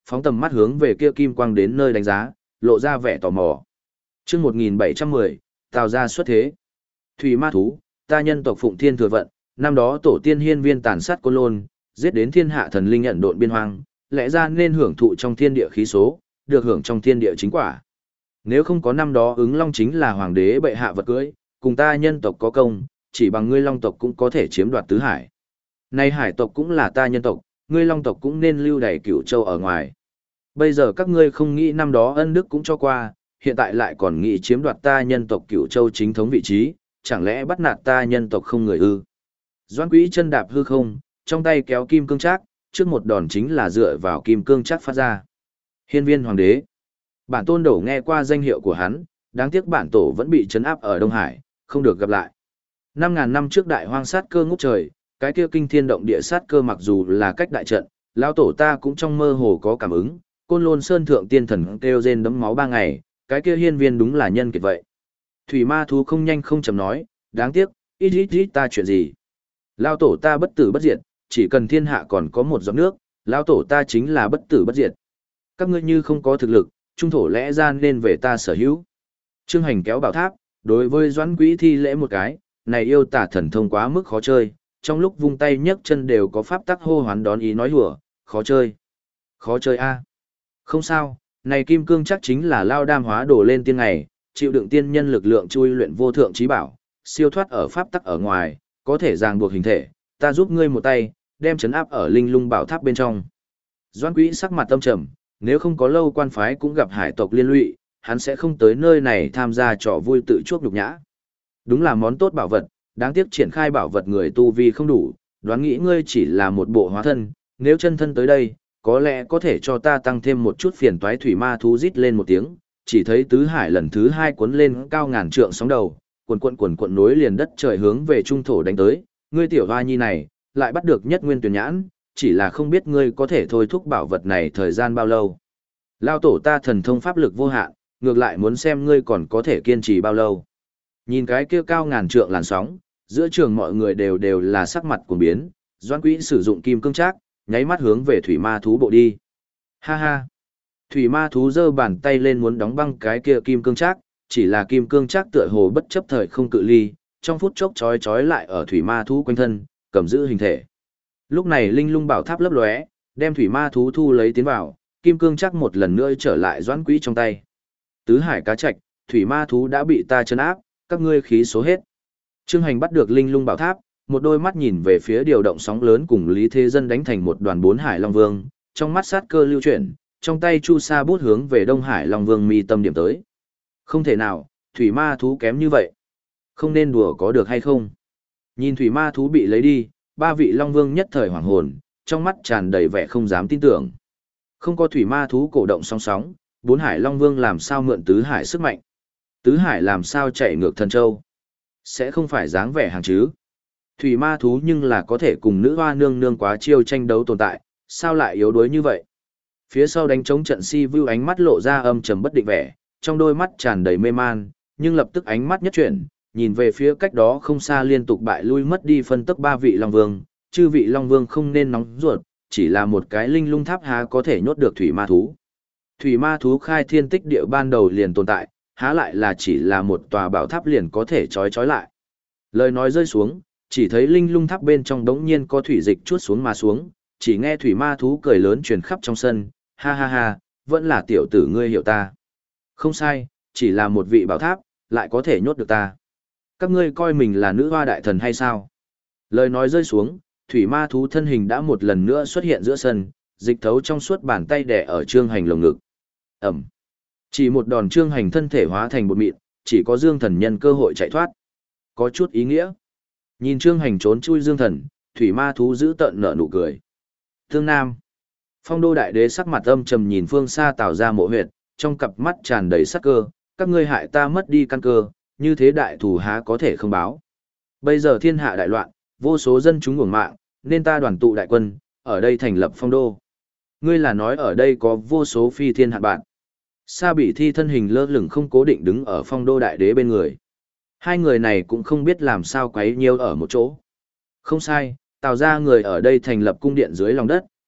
phóng tầm mắt hướng về kia kim quang đến nơi đánh giá, lộ ra vẻ tò mò. Chương một nghìn bảy trăm mười, Tào gia xuất thế. Thủy ma thú, ta nhân tộc Phụng Thiên Thừa Vận, năm đó tổ tiên hiên viên tàn sát Côn Lôn, giết đến thiên hạ thần linh nhận độn biên hoang, lẽ ra nên hưởng thụ trong thiên địa khí số, được hưởng trong thiên địa chính quả. Nếu không có năm đó ứng long chính là hoàng đế bệ hạ vật cưỡi, cùng ta nhân tộc có công, chỉ bằng ngươi long tộc cũng có thể chiếm đoạt tứ hải. Nay hải tộc cũng là ta nhân tộc, ngươi long tộc cũng nên lưu đày cửu châu ở ngoài. Bây giờ các ngươi không nghĩ năm đó ân đức cũng cho qua, hiện tại lại còn nghĩ chiếm đoạt ta nhân tộc cửu châu chính thống vị trí, chẳng lẽ bắt nạt ta nhân tộc không người ư? Doãn Quý chân đạp hư không, trong tay kéo kim cương trác, trước một đòn chính là dựa vào kim cương trác phát ra. Hiên viên hoàng đế. Bản tôn đổ nghe qua danh hiệu của hắn, đáng tiếc bản tổ vẫn bị trấn áp ở Đông Hải, không được gặp lại. Năm ngàn năm trước đại hoang sát cơ ngút trời, cái kia kinh thiên động địa sát cơ mặc dù là cách đại trận, lão tổ ta cũng trong mơ hồ có cảm ứng, Côn Lôn Sơn thượng tiên thần kêu rên đấm máu ba ngày, cái kia hiên viên đúng là nhân kiệt vậy. Thủy ma thú không nhanh không chậm nói, đáng tiếc, ít ít ít ta chuyện gì. Lão tổ ta bất tử bất diệt, chỉ cần thiên hạ còn có một giọt nước, lão tổ ta chính là bất tử bất diệt. Các ngươi như không có thực lực, trung thổ lẽ ra nên về ta sở hữu. Trương Hành kéo bảo tháp, đối với Doãn Quý thi lễ một cái, này yêu tả thần thông quá mức khó chơi, trong lúc vung tay nhấc chân đều có pháp tắc hô hoán đón ý nói hùa, khó chơi. Khó chơi a. Không sao, này kim cương chắc chính là lao đam hóa đổ lên tiên ngày, chịu đựng tiên nhân lực lượng chui luyện vô thượng trí bảo, siêu thoát ở pháp tắc ở ngoài, có thể ràng buộc hình thể, ta giúp ngươi một tay, đem trấn áp ở linh lung bảo tháp bên trong. Doãn Quý sắc mặt tâm trầm, nếu không có lâu quan phái cũng gặp hải tộc liên lụy, hắn sẽ không tới nơi này tham gia trò vui tự chuốc nhục nhã. Đúng là món tốt bảo vật, đáng tiếc triển khai bảo vật người tu vi không đủ, đoán nghĩ ngươi chỉ là một bộ hóa thân, nếu chân thân tới đây, có lẽ có thể cho ta tăng thêm một chút phiền toái. Thủy ma thú rít lên một tiếng, chỉ thấy tứ hải lần thứ hai cuốn lên cao ngàn trượng sóng đầu, cuồn cuộn cuồn cuộn nối liền đất trời hướng về trung thổ đánh tới, ngươi tiểu hoa nhi này, lại bắt được nhất nguyên tuyển nhãn, chỉ là không biết ngươi có thể thôi thúc bảo vật này thời gian bao lâu. Lao tổ ta thần thông pháp lực vô hạn, ngược lại muốn xem ngươi còn có thể kiên trì bao lâu. Nhìn cái kia cao ngàn trượng làn sóng, giữa trường mọi người đều đều là sắc mặt cuồng biến, Doãn Quý sử dụng kim cương trác, nháy mắt hướng về thủy ma thú bộ đi. Ha ha. Thủy ma thú giơ bàn tay lên muốn đóng băng cái kia kim cương trác, chỉ là kim cương trác tựa hồ bất chấp thời không cự ly, trong phút chốc chói chói lại ở thủy ma thú quanh thân, cầm giữ hình thể. Lúc này linh lung bảo tháp lấp lóe, đem thủy ma thú thu lấy tiến vào, kim cương trác một lần nữa trở lại Doãn Quý trong tay. Tứ hải cá trạch, thủy ma thú đã bị ta trấn áp, các ngươi khí số hết. Trương Hành bắt được linh lung bảo tháp, một đôi mắt nhìn về phía điều động sóng lớn cùng Lý Thế Dân đánh thành một đoàn bốn hải long vương, trong mắt sát cơ lưu chuyển, trong tay chu sa bút hướng về Đông Hải Long Vương mi tâm điểm tới. Không thể nào, thủy ma thú kém như vậy. Không nên đùa có được hay không? Nhìn thủy ma thú bị lấy đi, ba vị Long Vương nhất thời hoảng hồn, trong mắt tràn đầy vẻ không dám tin tưởng. Không có thủy ma thú cổ động song sóng, bốn hải Long Vương làm sao mượn tứ hải sức mạnh? Tứ hải làm sao chạy ngược thần châu? Sẽ không phải dáng vẻ hàng chứ? Thủy ma thú nhưng là có thể cùng nữ hoa nương nương quá chiêu tranh đấu tồn tại, sao lại yếu đuối như vậy? Phía sau đánh trống trận si vu ánh mắt lộ ra âm trầm bất định vẻ, trong đôi mắt tràn đầy mê man, nhưng lập tức ánh mắt nhất chuyển, nhìn về phía cách đó không xa liên tục bại lui mất đi phân tức ba vị Long Vương, chư vị Long Vương không nên nóng ruột, chỉ là một cái linh lung tháp há có thể nhốt được thủy ma thú. Thủy ma thú khai thiên tích địa ban đầu liền tồn tại, há lại là chỉ là một tòa bảo tháp liền có thể trói trói lại. Lời nói rơi xuống, chỉ thấy linh lung tháp bên trong đống nhiên có thủy dịch chuốt xuống mà xuống, chỉ nghe thủy ma thú cười lớn truyền khắp trong sân, ha ha ha, vẫn là tiểu tử ngươi hiểu ta. Không sai, chỉ là một vị bảo tháp, lại có thể nhốt được ta. Các ngươi coi mình là nữ hoa đại thần hay sao? Lời nói rơi xuống, thủy ma thú thân hình đã một lần nữa xuất hiện giữa sân, dịch thấu trong suốt bàn tay đè ở Trương Hành lồng ngực. Ẩm. Chỉ một đòn Trương Hành thân thể hóa thành bột mịn, chỉ có Dương Thần nhân cơ hội chạy thoát. Có chút ý nghĩa. Nhìn Trương Hành trốn chui Dương Thần, thủy ma thú giữ tợn nở nụ cười. Thương Nam. Phong Đô đại đế sắc mặt âm trầm nhìn phương xa Tào ra mộ huyệt, trong cặp mắt tràn đầy sắc cơ, các ngươi hại ta mất đi căn cơ, như thế đại thù há có thể không báo. Bây giờ thiên hạ đại loạn, vô số dân chúng uổng mạng, nên ta đoàn tụ đại quân, ở đây thành lập Phong Đô. Ngươi là nói ở đây có vô số phi thiên hạ bạn. Sa Bỉ Thi thân hình lơ lửng không cố định đứng ở Phong Đô đại đế bên người. Hai người này cũng không biết làm sao quấy nhiêu ở một chỗ. Không sai, Tào ra người ở đây thành lập cung điện dưới lòng đất,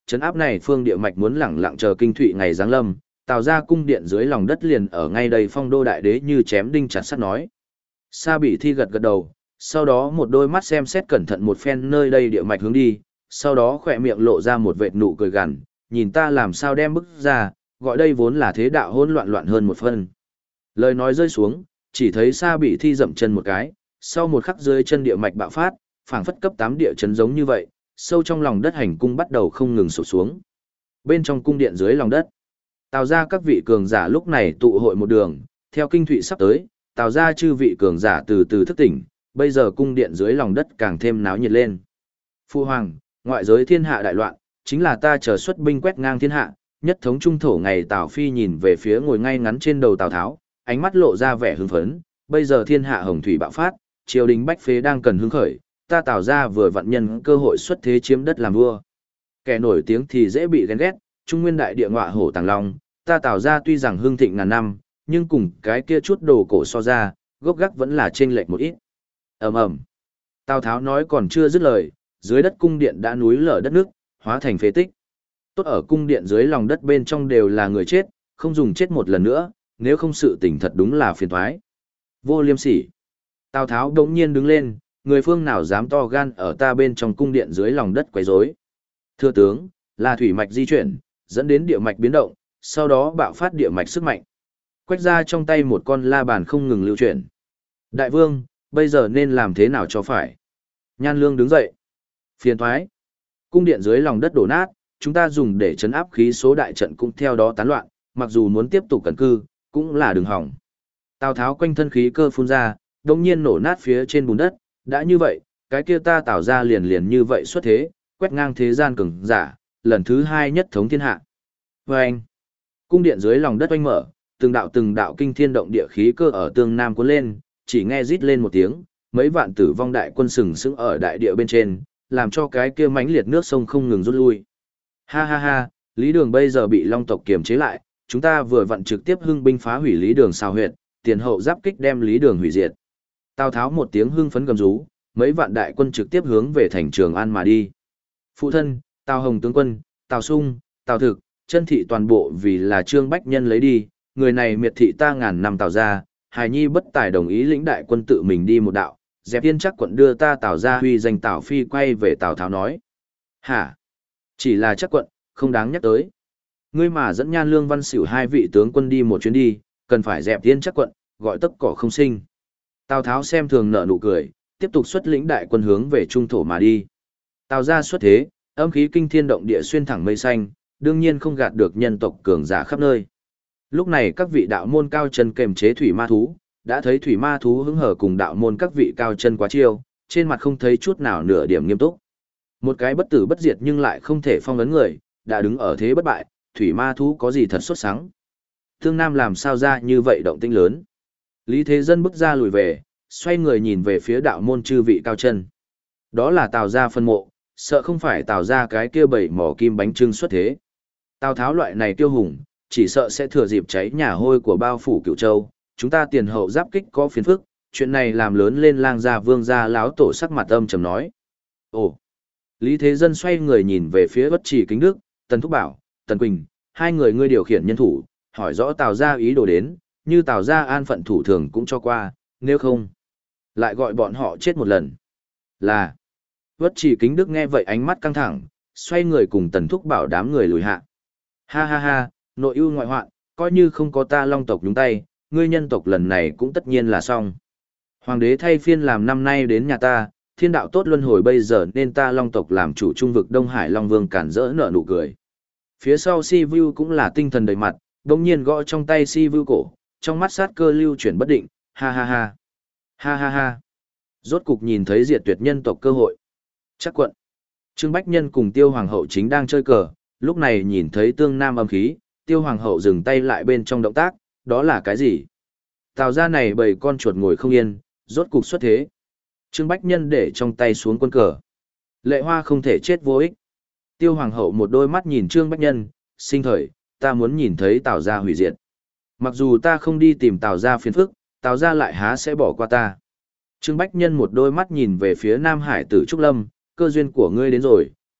trấn áp này phương địa mạch muốn lẳng lặng chờ kinh thụy ngày giáng lâm, Tào ra cung điện dưới lòng đất liền ở ngay đây phong đô đại đế như chém đinh chặt sắt nói. Sa Bỉ Thi gật gật đầu, sau đó một đôi mắt xem xét cẩn thận một phen nơi đây địa mạch hướng đi, sau đó khỏe miệng lộ ra một vệt nụ cười gằn, nhìn ta làm sao đem bức ra, gọi đây vốn là thế đạo hỗn loạn loạn hơn một phân. Lời nói rơi xuống, chỉ thấy Sa Bỉ Thi dậm chân một cái, sau một khắc dưới chân địa mạch bạo phát, phảng phất cấp tám địa chấn giống như vậy, sâu trong lòng đất hành cung bắt đầu không ngừng sụp xuống. Bên trong cung điện dưới lòng đất, Tào ra các vị cường giả lúc này tụ hội một đường, theo kinh thụy sắp tới, Tào ra chư vị cường giả từ từ thức tỉnh, bây giờ cung điện dưới lòng đất càng thêm náo nhiệt lên. Phu hoàng, ngoại giới thiên hạ đại loạn, chính là ta chờ xuất binh quét ngang thiên hạ, nhất thống trung thổ ngày Tào Phi nhìn về phía ngồi ngay ngắn trên đầu Tào Tháo, ánh mắt lộ ra vẻ hưng phấn, bây giờ thiên hạ hồng thủy bạo phát, triều đình bách phế đang cần hứng khởi, ta Tào ra vừa vặn nhân cơ hội xuất thế chiếm đất làm vua. Kẻ nổi tiếng thì dễ bị ghen ghét, trung nguyên đại địa ngọa hổ tàng long, ta Tào ra tuy rằng hưng thịnh ngàn năm, nhưng cùng cái kia chút đồ cổ so ra, gốc gác vẫn là chênh lệch một ít. Ầm ầm. Tào Tháo nói còn chưa dứt lời, dưới đất cung điện đã núi lở đất nước, hóa thành phế tích. Tốt ở cung điện dưới lòng đất bên trong đều là người chết, không dùng chết một lần nữa, nếu không sự tình thật đúng là phiền toái. Vô liêm sỉ. Tào Tháo đống nhiên đứng lên, người phương nào dám to gan ở ta bên trong cung điện dưới lòng đất quấy rối. Thưa tướng, là thủy mạch di chuyển, dẫn đến địa mạch biến động, sau đó bạo phát địa mạch sức mạnh. Quách ra trong tay một con la bàn không ngừng lưu chuyển. Đại vương, bây giờ nên làm thế nào cho phải? Nhan Lương đứng dậy. Phiền thoái. Cung điện dưới lòng đất đổ nát, chúng ta dùng để chấn áp khí số đại trận cũng theo đó tán loạn, mặc dù muốn tiếp tục cẩn cư, cũng là đường hỏng. Tào Tháo quanh thân khí cơ phun ra, đồng nhiên nổ nát phía trên bùn đất, đã như vậy, cái kia ta tạo ra liền liền như vậy xuất thế, quét ngang thế gian cường giả, lần thứ hai nhất thống thiên hạ. Và anh, cung điện dưới lòng đất oanh mở, từng đạo từng đạo kinh thiên động địa khí cơ ở tương nam cuốn lên, chỉ nghe rít lên một tiếng, mấy vạn tử vong đại quân sừng sững ở đại địa bên trên, làm cho cái kia mãnh liệt nước sông không ngừng rút lui. Ha ha ha, Lý Đường bây giờ bị Long tộc kiềm chế lại, chúng ta vừa vặn trực tiếp hưng binh phá hủy Lý Đường xào huyệt, tiền hậu giáp kích đem Lý Đường hủy diệt. Tào Tháo một tiếng hưng phấn gầm rú, mấy vạn đại quân trực tiếp hướng về thành Trường An mà đi. Phụ thân, Tào Hồng tướng quân, Tào Sung, Tào Thực, chân thị toàn bộ vì là Trương Bách Nhân lấy đi, người này miệt thị ta ngàn năm Tào ra, hài nhi bất tài đồng ý lĩnh đại quân tự mình đi một đạo, dẹp tiên chắc quận đưa ta Tào ra huy danh Tào Phi quay về Tào Tháo nói. Hả? Chỉ là chắc quận, không đáng nhắc tới. Ngươi mà dẫn Nhan Lương Văn Xỉu hai vị tướng quân đi một chuyến đi, cần phải dẹp tiên chắc quận, gọi tất cỏ không sinh. Tào Tháo xem thường nở nụ cười, tiếp tục xuất lĩnh đại quân hướng về trung thổ mà đi. Tào ra xuất thế, âm khí kinh thiên động địa xuyên thẳng mây xanh, đương nhiên không gạt được nhân tộc cường giả khắp nơi. Lúc này các vị đạo môn cao chân kềm chế thủy ma thú, đã thấy thủy ma thú hứng hở cùng đạo môn các vị cao chân quá chiêu, trên mặt không thấy chút nào nửa điểm nghiêm túc. Một cái bất tử bất diệt nhưng lại không thể phong ấn người, đã đứng ở thế bất bại, thủy ma thú có gì thật xuất sáng. Thương Nam làm sao ra như vậy động tĩnh lớn. Lý Thế Dân bước ra lùi về, xoay người nhìn về phía đạo môn chư vị cao chân. Đó là Tào gia phân mộ, sợ không phải Tào gia cái kia bảy mỏ kim bánh trưng xuất thế. Tào Tháo loại này tiêu hùng, chỉ sợ sẽ thừa dịp cháy nhà hôi của bao phủ Cửu Châu, chúng ta tiền hậu giáp kích có phiền phức, chuyện này làm lớn lên lang gia vương gia láo tổ sắc mặt âm trầm nói. Ồ! Lý Thế Dân xoay người nhìn về phía Bất Trì Kính Đức, Tần Thúc Bảo, Tần Quỳnh, hai người ngươi điều khiển nhân thủ, hỏi rõ Tào gia ý đồ đến, như Tào gia an phận thủ thường cũng cho qua, nếu không, lại gọi bọn họ chết một lần. Là. Bất Trì Kính Đức nghe vậy ánh mắt căng thẳng, xoay người cùng Tần Thúc Bảo đám người lùi hạ. Ha ha ha, nội ưu ngoại hoạn, coi như không có ta Long tộc nhúng tay, ngươi nhân tộc lần này cũng tất nhiên là xong. Hoàng đế thay phiên làm năm nay đến nhà ta, thiên đạo tốt luân hồi bây giờ nên ta Long tộc làm chủ trung vực Đông Hải Long Vương cản rỡ nở nụ cười. Phía sau Si Vu cũng là tinh thần đầy mặt, đồng nhiên gõ trong tay Si Vu cổ, trong mắt sát cơ lưu chuyển bất định, ha ha ha. Ha ha ha. Rốt cục nhìn thấy diệt tuyệt nhân tộc cơ hội. Chắc quận. Trương Bách Nhân cùng Tiêu Hoàng hậu chính đang chơi cờ, lúc này nhìn thấy tương nam âm khí, Tiêu Hoàng hậu dừng tay lại bên trong động tác, đó là cái gì? Tào gia này bầy con chuột ngồi không yên, rốt cục xuất thế. Trương Bách Nhân để trong tay xuống quân cờ. Lệ Hoa không thể chết vô ích. Tiêu Hoàng hậu một đôi mắt nhìn Trương Bách Nhân, sinh thời, ta muốn nhìn thấy Tào gia hủy diệt. Mặc dù ta không đi tìm Tào gia phiền phức, Tào gia lại há sẽ bỏ qua ta. Trương Bách Nhân một đôi mắt nhìn về phía Nam Hải tử Trúc Lâm, cơ duyên của ngươi đến rồi,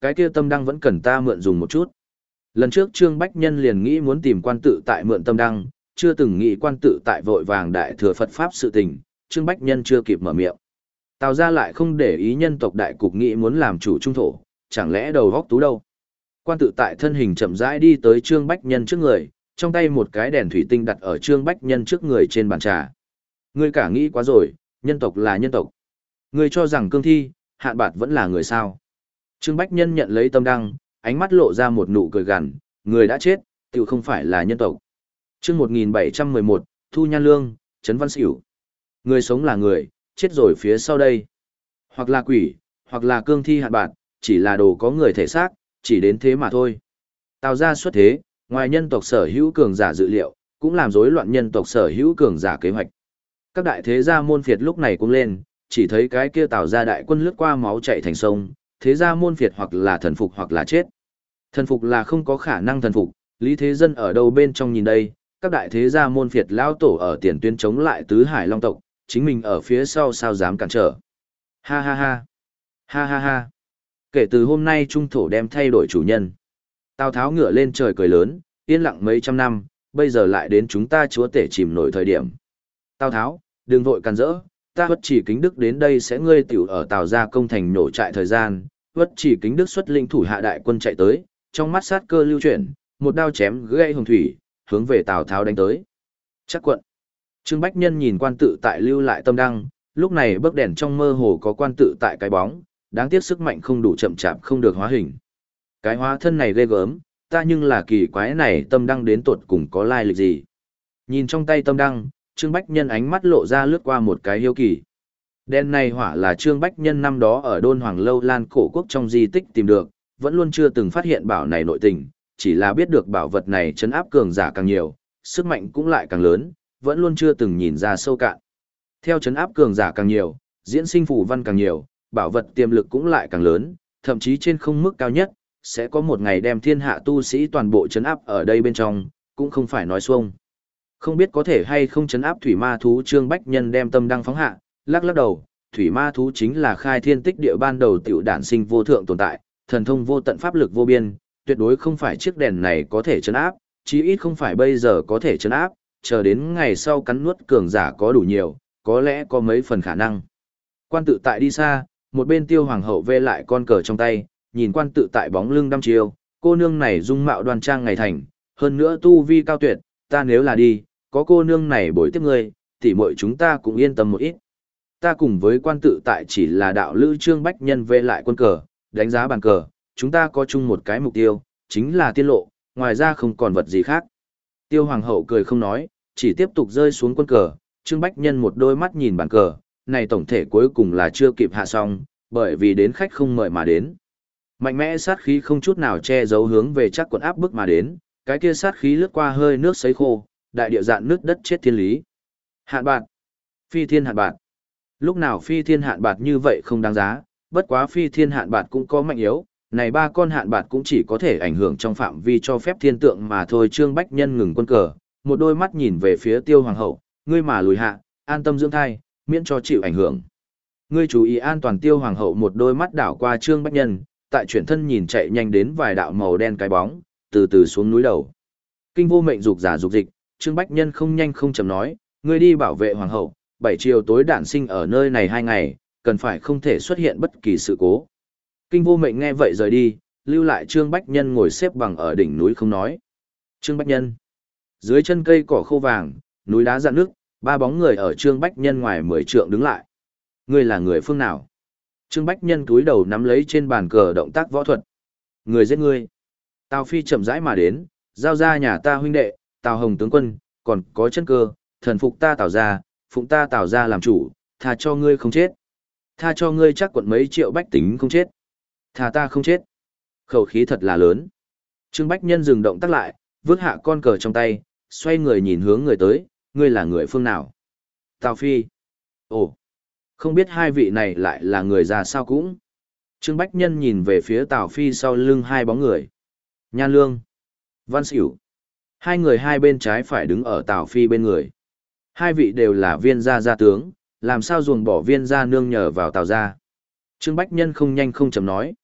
Cái kia tâm đăng vẫn cần ta mượn dùng một chút. Lần trước Trương Bách Nhân liền nghĩ muốn tìm quan tự tại mượn tâm đăng, chưa từng nghĩ quan tự tại vội vàng đại thừa Phật Pháp sự tình, Trương Bách Nhân chưa kịp mở miệng. Tào ra lại không để ý nhân tộc đại cục nghĩ muốn làm chủ trung thổ, chẳng lẽ đầu góc tú đâu. Quan tự tại thân hình chậm rãi đi tới Trương Bách Nhân trước người, trong tay một cái đèn thủy tinh đặt ở Trương Bách Nhân trước người trên bàn trà. Ngươi cả nghĩ quá rồi, nhân tộc là nhân tộc. Ngươi cho rằng cương thi, hạn bạt vẫn là người sao. Trương Bách Nhân nhận lấy tâm đăng, ánh mắt lộ ra một nụ cười gằn, người đã chết, tự không phải là nhân tộc. Chương một nghìn bảy trăm mười một, Thu Nhan Lương, Trấn Văn Xỉu. Người sống là người, chết rồi phía sau đây. Hoặc là quỷ, hoặc là cương thi hạn bạt, chỉ là đồ có người thể xác, chỉ đến thế mà thôi. Tào ra xuất thế, ngoài nhân tộc sở hữu cường giả dự liệu, cũng làm rối loạn nhân tộc sở hữu cường giả kế hoạch. Các đại thế gia môn phiệt lúc này cũng lên, chỉ thấy cái kia Tào ra đại quân lướt qua máu chảy thành sông, thế gia môn phiệt hoặc là thần phục hoặc là chết. Thần phục là không có khả năng thần phục, Lý Thế Dân ở đâu bên trong nhìn đây, các đại thế gia môn phiệt lao tổ ở tiền tuyến chống lại tứ hải long tộc, chính mình ở phía sau sao dám cản trở. Ha ha ha. Ha ha ha. Kể từ hôm nay trung thổ đem thay đổi chủ nhân. Tào Tháo ngửa lên trời cười lớn, yên lặng mấy trăm năm, bây giờ lại đến chúng ta chúa tể chìm nổi thời điểm. Tào Tháo, đừng vội càn rỡ, ta Huất Chỉ Kính Đức đến đây sẽ ngươi tiểu ở Tào gia công thành nổ trại thời gian. Huất Chỉ Kính Đức xuất linh thủ hạ đại quân chạy tới, trong mắt sát cơ lưu chuyển, một đao chém gãy hồng thủy, hướng về Tào Tháo đánh tới. Chắc quận. Trương Bách Nhân nhìn quan tự tại lưu lại tâm đăng, lúc này bấc đèn trong mơ hồ có quan tự tại cái bóng, đáng tiếc sức mạnh không đủ chậm chạp không được hóa hình. Cái hóa thân này ghê gớm, ta nhưng là kỳ quái này tâm đăng đến tột cùng có lai lịch gì. Nhìn trong tay tâm đăng, Trương Bách Nhân ánh mắt lộ ra lướt qua một cái hiếu kỳ. Đèn này hỏa là Trương Bách Nhân năm đó ở Đôn Hoàng Lâu Lan cổ quốc trong di tích tìm được, vẫn luôn chưa từng phát hiện bảo này nội tình, chỉ là biết được bảo vật này trấn áp cường giả càng nhiều, sức mạnh cũng lại càng lớn, vẫn luôn chưa từng nhìn ra sâu cạn. Theo trấn áp cường giả càng nhiều, diễn sinh phù văn càng nhiều, bảo vật tiềm lực cũng lại càng lớn, thậm chí trên không mức cao nhất, sẽ có một ngày đem thiên hạ tu sĩ toàn bộ trấn áp ở đây bên trong, cũng không phải nói xuông. Không biết có thể hay không trấn áp thủy ma thú. Trương Bách Nhân đem tâm đăng phóng hạ, lắc lắc đầu, thủy ma thú chính là khai thiên tích địa ban đầu tiểu đản sinh vô thượng tồn tại, thần thông vô tận pháp lực vô biên, tuyệt đối không phải chiếc đèn này có thể trấn áp, chí ít không phải bây giờ có thể trấn áp, chờ đến ngày sau cắn nuốt cường giả có đủ nhiều, có lẽ có mấy phần khả năng. Quan tự tại đi xa, một bên Tiêu Hoàng hậu vê lại con cờ trong tay, nhìn quan tự tại bóng lưng đăm chiêu, cô nương này dung mạo đoan trang ngày thành, hơn nữa tu vi cao tuyệt, ta nếu là đi, có cô nương này bồi tiếp ngươi, tỉ muội chúng ta cũng yên tâm một ít. Ta cùng với quan tự tại chỉ là đạo lữ. Trương Bách Nhân vê lại quân cờ, đánh giá bàn cờ, chúng ta có chung một cái mục tiêu, chính là tiên lộ, ngoài ra không còn vật gì khác. Tiêu Hoàng hậu cười không nói, chỉ tiếp tục rơi xuống quân cờ. Trương Bách Nhân một đôi mắt nhìn bàn cờ, này tổng thể cuối cùng là chưa kịp hạ xong, bởi vì đến khách không mời mà đến. Mạnh mẽ sát khí không chút nào che giấu hướng về chắc quận áp bức mà đến, cái kia sát khí lướt qua hơi nước sấy khô, đại địa dạn nước đất chết thiên lý. Hạn bạt, phi thiên hạn bạt. Lúc nào phi thiên hạn bạt như vậy không đáng giá, bất quá phi thiên hạn bạt cũng có mạnh yếu, này ba con hạn bạt cũng chỉ có thể ảnh hưởng trong phạm vi cho phép thiên tượng mà thôi. Trương Bách Nhân ngừng quân cờ, một đôi mắt nhìn về phía Tiêu Hoàng hậu, ngươi mà lùi hạ, an tâm dưỡng thai, miễn cho chịu ảnh hưởng. Ngươi chú ý an toàn. Tiêu Hoàng hậu một đôi mắt đảo qua Trương Bách Nhân, tại chuyển thân nhìn chạy nhanh đến vài đạo màu đen cái bóng, từ từ xuống núi đầu. Kinh vô mệnh dục giả dục dịch, Trương Bách Nhân không nhanh không chậm nói, ngươi đi bảo vệ hoàng hậu, bảy chiều tối đản sinh ở nơi này hai ngày, cần phải không thể xuất hiện bất kỳ sự cố. Kinh vô mệnh nghe vậy rời đi, lưu lại Trương Bách Nhân ngồi xếp bằng ở đỉnh núi không nói. Trương Bách Nhân. Dưới chân cây cỏ khô vàng, núi đá rạn nước, ba bóng người ở Trương Bách Nhân ngoài mười trượng đứng lại. Ngươi là người phương nào? Trương Bách Nhân cúi đầu nắm lấy trên bàn cờ động tác võ thuật. Người giết ngươi. Tào Phi chậm rãi mà đến, giao ra nhà ta huynh đệ, Tào Hồng tướng quân, còn có chân cơ, thần phục ta Tào gia, phụng ta Tào gia làm chủ, tha cho ngươi không chết. Tha cho ngươi chắc quận mấy triệu bách tính không chết. Tha ta không chết. Khẩu khí thật là lớn. Trương Bách Nhân dừng động tác lại, vứt hạ con cờ trong tay, xoay người nhìn hướng người tới, ngươi là người phương nào? Tào Phi. Ồ, không biết hai vị này lại là người già sao cũng. Trương Bách Nhân nhìn về phía Tào Phi sau lưng hai bóng người. Nhan Lương, Văn Xỉu. Hai người hai bên trái phải đứng ở Tào Phi bên người. Hai vị đều là viên gia gia tướng, làm sao ruồng bỏ viên gia nương nhờ vào Tào gia. Trương Bách Nhân không nhanh không chậm nói.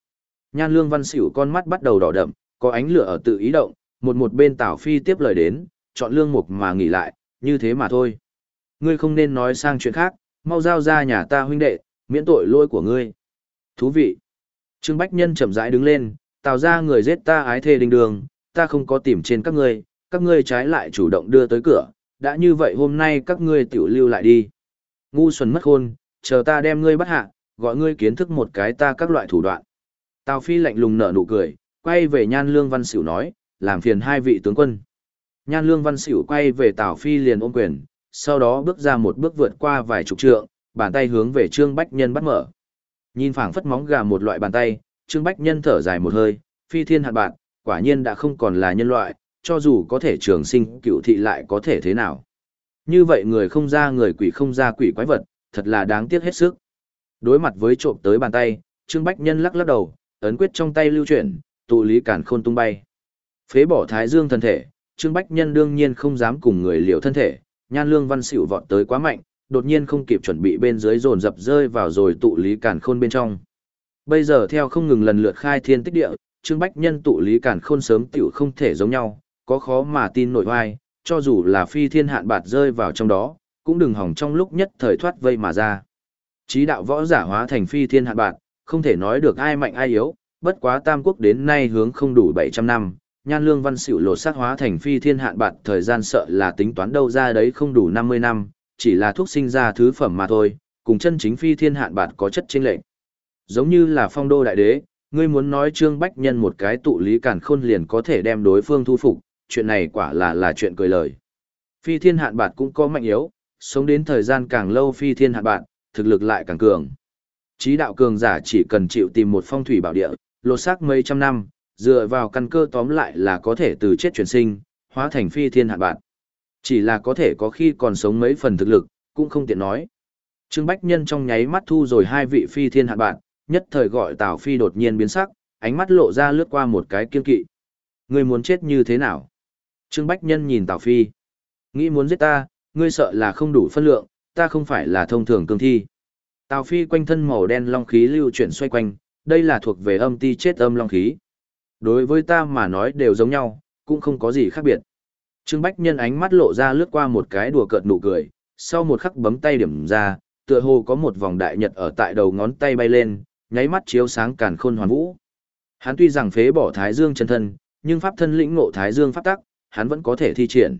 Nhan Lương Văn Xỉu con mắt bắt đầu đỏ đậm, có ánh lửa ở tự ý động, một một bên Tào Phi tiếp lời đến, chọn lương mục mà nghỉ lại, như thế mà thôi. Ngươi không nên nói sang chuyện khác, mau giao ra nhà ta huynh đệ, miễn tội lỗi của ngươi. Thú vị. Trương Bách Nhân chậm rãi đứng lên, Tào ra người giết ta ái thê đình đường, ta không có tìm trên các ngươi, các ngươi trái lại chủ động đưa tới cửa, đã như vậy hôm nay các ngươi tiểu lưu lại đi. Ngu xuẩn mất khôn, chờ ta đem ngươi bắt hạ, gọi ngươi kiến thức một cái ta các loại thủ đoạn. Tào Phi lạnh lùng nở nụ cười, quay về Nhan Lương Văn Xỉu nói, làm phiền hai vị tướng quân. Nhan Lương Văn Xỉu quay về Tào Phi liền ôm quyền, sau đó bước ra một bước vượt qua vài chục trượng, bàn tay hướng về Trương Bách Nhân bắt mở. Nhìn phảng phất móng gà một loại bàn tay, Trương Bách Nhân thở dài một hơi, phi thiên hạn bạn, quả nhiên đã không còn là nhân loại, cho dù có thể trường sinh cựu thị lại có thể thế nào. Như vậy người không ra người quỷ không ra quỷ quái vật, thật là đáng tiếc hết sức. Đối mặt với trộm tới bàn tay, Trương Bách Nhân lắc lắc đầu, ấn quyết trong tay lưu chuyển, tụ lý càn khôn tung bay. Phế bỏ Thái Dương thân thể, Trương Bách Nhân đương nhiên không dám cùng người liều thân thể, Nhan Lương Văn Xỉu vọt tới quá mạnh, đột nhiên không kịp chuẩn bị bên dưới dồn dập rơi vào rồi tụ lý càn khôn bên trong. Bây giờ theo không ngừng lần lượt khai thiên tích địa, Trương Bách Nhân tụ lý càn khôn sớm tiểu không thể giống nhau, có khó mà tin nổi oai, cho dù là phi thiên hạn bạt rơi vào trong đó, cũng đừng hỏng trong lúc nhất thời thoát vây mà ra. Chí đạo võ giả hóa thành phi thiên hạn bạt, không thể nói được ai mạnh ai yếu, bất quá Tam Quốc đến nay hướng không đủ bảy trăm năm, Nhan Lương Văn Xỉu lột xác hóa thành phi thiên hạn bạt thời gian sợ là tính toán đâu ra đấy không đủ năm mươi năm, chỉ là thuốc sinh ra thứ phẩm mà thôi, cùng chân chính phi thiên hạn bạt có chất chênh lệch. Giống như là Phong Đô đại đế, ngươi muốn nói Trương Bách Nhân một cái tụ lý càn khôn liền có thể đem đối phương thu phục, chuyện này quả là là chuyện cười lời. Phi thiên hạn bạt cũng có mạnh yếu, sống đến thời gian càng lâu phi thiên hạn bạt, thực lực lại càng cường. Chí đạo cường giả chỉ cần chịu tìm một phong thủy bảo địa, lột xác mấy trăm năm, dựa vào căn cơ tóm lại là có thể từ chết chuyển sinh, hóa thành phi thiên hạn bạt. Chỉ là có thể có khi còn sống mấy phần thực lực, cũng không tiện nói. Trương Bách Nhân trong nháy mắt thu rồi hai vị phi thiên hạn bạt, nhất thời gọi Tào Phi đột nhiên biến sắc, ánh mắt lộ ra lướt qua một cái kiên kỵ. Ngươi muốn chết như thế nào? Trương Bách Nhân nhìn Tào Phi. Nghĩ muốn giết ta, ngươi sợ là không đủ phân lượng, ta không phải là thông thường cương thi. Tào Phi quanh thân màu đen long khí lưu chuyển xoay quanh, đây là thuộc về âm ti chết âm long khí. Đối với ta mà nói đều giống nhau, cũng không có gì khác biệt. Trương Bách Nhân ánh mắt lộ ra lướt qua một cái đùa cợt nụ cười, sau một khắc bấm tay điểm ra, tựa hồ có một vòng đại nhật ở tại đầu ngón tay bay lên, nháy mắt chiếu sáng càn khôn hoàn vũ. Hắn tuy rằng phế bỏ Thái Dương chân thân, nhưng pháp thân lĩnh ngộ Thái Dương pháp tắc, hắn vẫn có thể thi triển.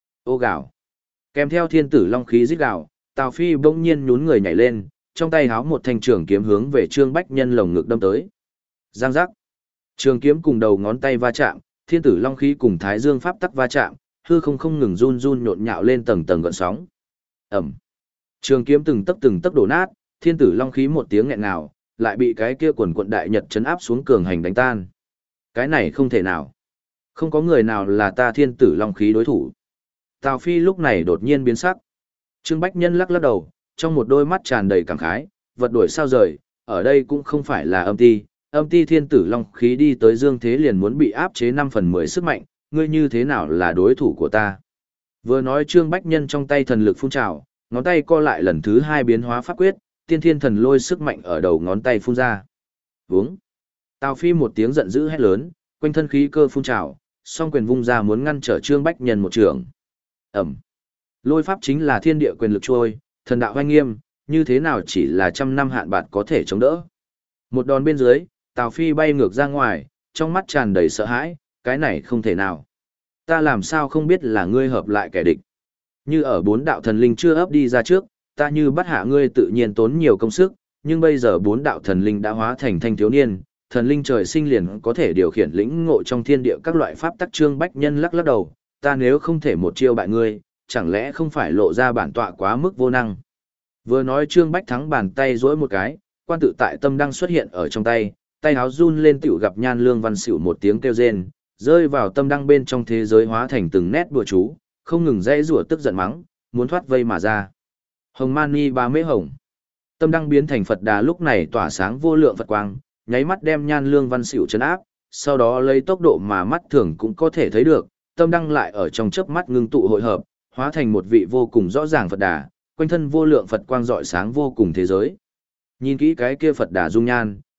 Ô gạo. Kèm theo thiên tử long khí rít gạo, Tào Phi bỗng nhiên nhún người nhảy lên, trong tay háo một thanh trường kiếm hướng về Trương Bách Nhân lồng ngực đâm tới. Giang giác. Trường kiếm cùng đầu ngón tay va chạm, thiên tử long khí cùng Thái Dương pháp tắc va chạm, hư không không ngừng run run nhộn nhạo lên tầng tầng gợn sóng. Ầm. Trường kiếm từng tấc từng tấc đổ nát, thiên tử long khí một tiếng nghẹn ngào, lại bị cái kia quần quận đại nhật chấn áp xuống cường hành đánh tan. Cái này không thể nào. Không có người nào là ta thiên tử long khí đối thủ. Tào Phi lúc này đột nhiên biến sắc. Trương Bách Nhân lắc lắc đầu, trong một đôi mắt tràn đầy cảm khái, vật đuổi sao rời, ở đây cũng không phải là âm ti, âm ti thiên tử long khí đi tới dương thế liền muốn bị áp chế năm phần mười sức mạnh, ngươi như thế nào là đối thủ của ta. Vừa nói Trương Bách Nhân trong tay thần lực phun trào, ngón tay co lại lần thứ hai biến hóa pháp quyết, tiên thiên thần lôi sức mạnh ở đầu ngón tay phun ra. Vướng. Tào Phi một tiếng giận dữ hét lớn, quanh thân khí cơ phun trào, song quyền vung ra muốn ngăn trở Trương Bách Nhân một trường. Ẩm. Lôi pháp chính là thiên địa quyền lực trôi, thần đạo hoanh nghiêm, như thế nào chỉ là trăm năm hạn bạt có thể chống đỡ. Một đòn bên dưới, Tào Phi bay ngược ra ngoài, trong mắt tràn đầy sợ hãi, cái này không thể nào. Ta làm sao không biết là ngươi hợp lại kẻ địch. Như ở bốn đạo thần linh chưa ấp đi ra trước, ta như bắt hạ ngươi tự nhiên tốn nhiều công sức, nhưng bây giờ bốn đạo thần linh đã hóa thành thanh thiếu niên, thần linh trời sinh liền có thể điều khiển lĩnh ngộ trong thiên địa các loại pháp tắc. Trương Bách Nhân lắc lắc đầu, ta nếu không thể một chiêu bại ngươi, chẳng lẽ không phải lộ ra bản tọa quá mức vô năng. Vừa nói Trương Bách thắng bàn tay duỗi một cái, quan tự tại tâm đang xuất hiện ở trong tay, tay háo run lên tiểu gặp Nhan Lương Văn Xỉu một tiếng kêu rên, rơi vào tâm đăng bên trong thế giới hóa thành từng nét bùa chú, không ngừng dãy rủa tức giận mắng, muốn thoát vây mà ra. Hồng Mani Ba Mễ Hồng. Tâm đăng biến thành Phật Đà lúc này tỏa sáng vô lượng Phật quang, nháy mắt đem Nhan Lương Văn Xỉu trấn áp, sau đó lấy tốc độ mà mắt thường cũng có thể thấy được, tâm đăng lại ở trong chớp mắt ngưng tụ hội hợp, hóa thành một vị vô cùng rõ ràng Phật Đà, quanh thân vô lượng Phật quang rọi sáng vô cùng thế giới. Nhìn kỹ cái kia Phật Đà dung nhan,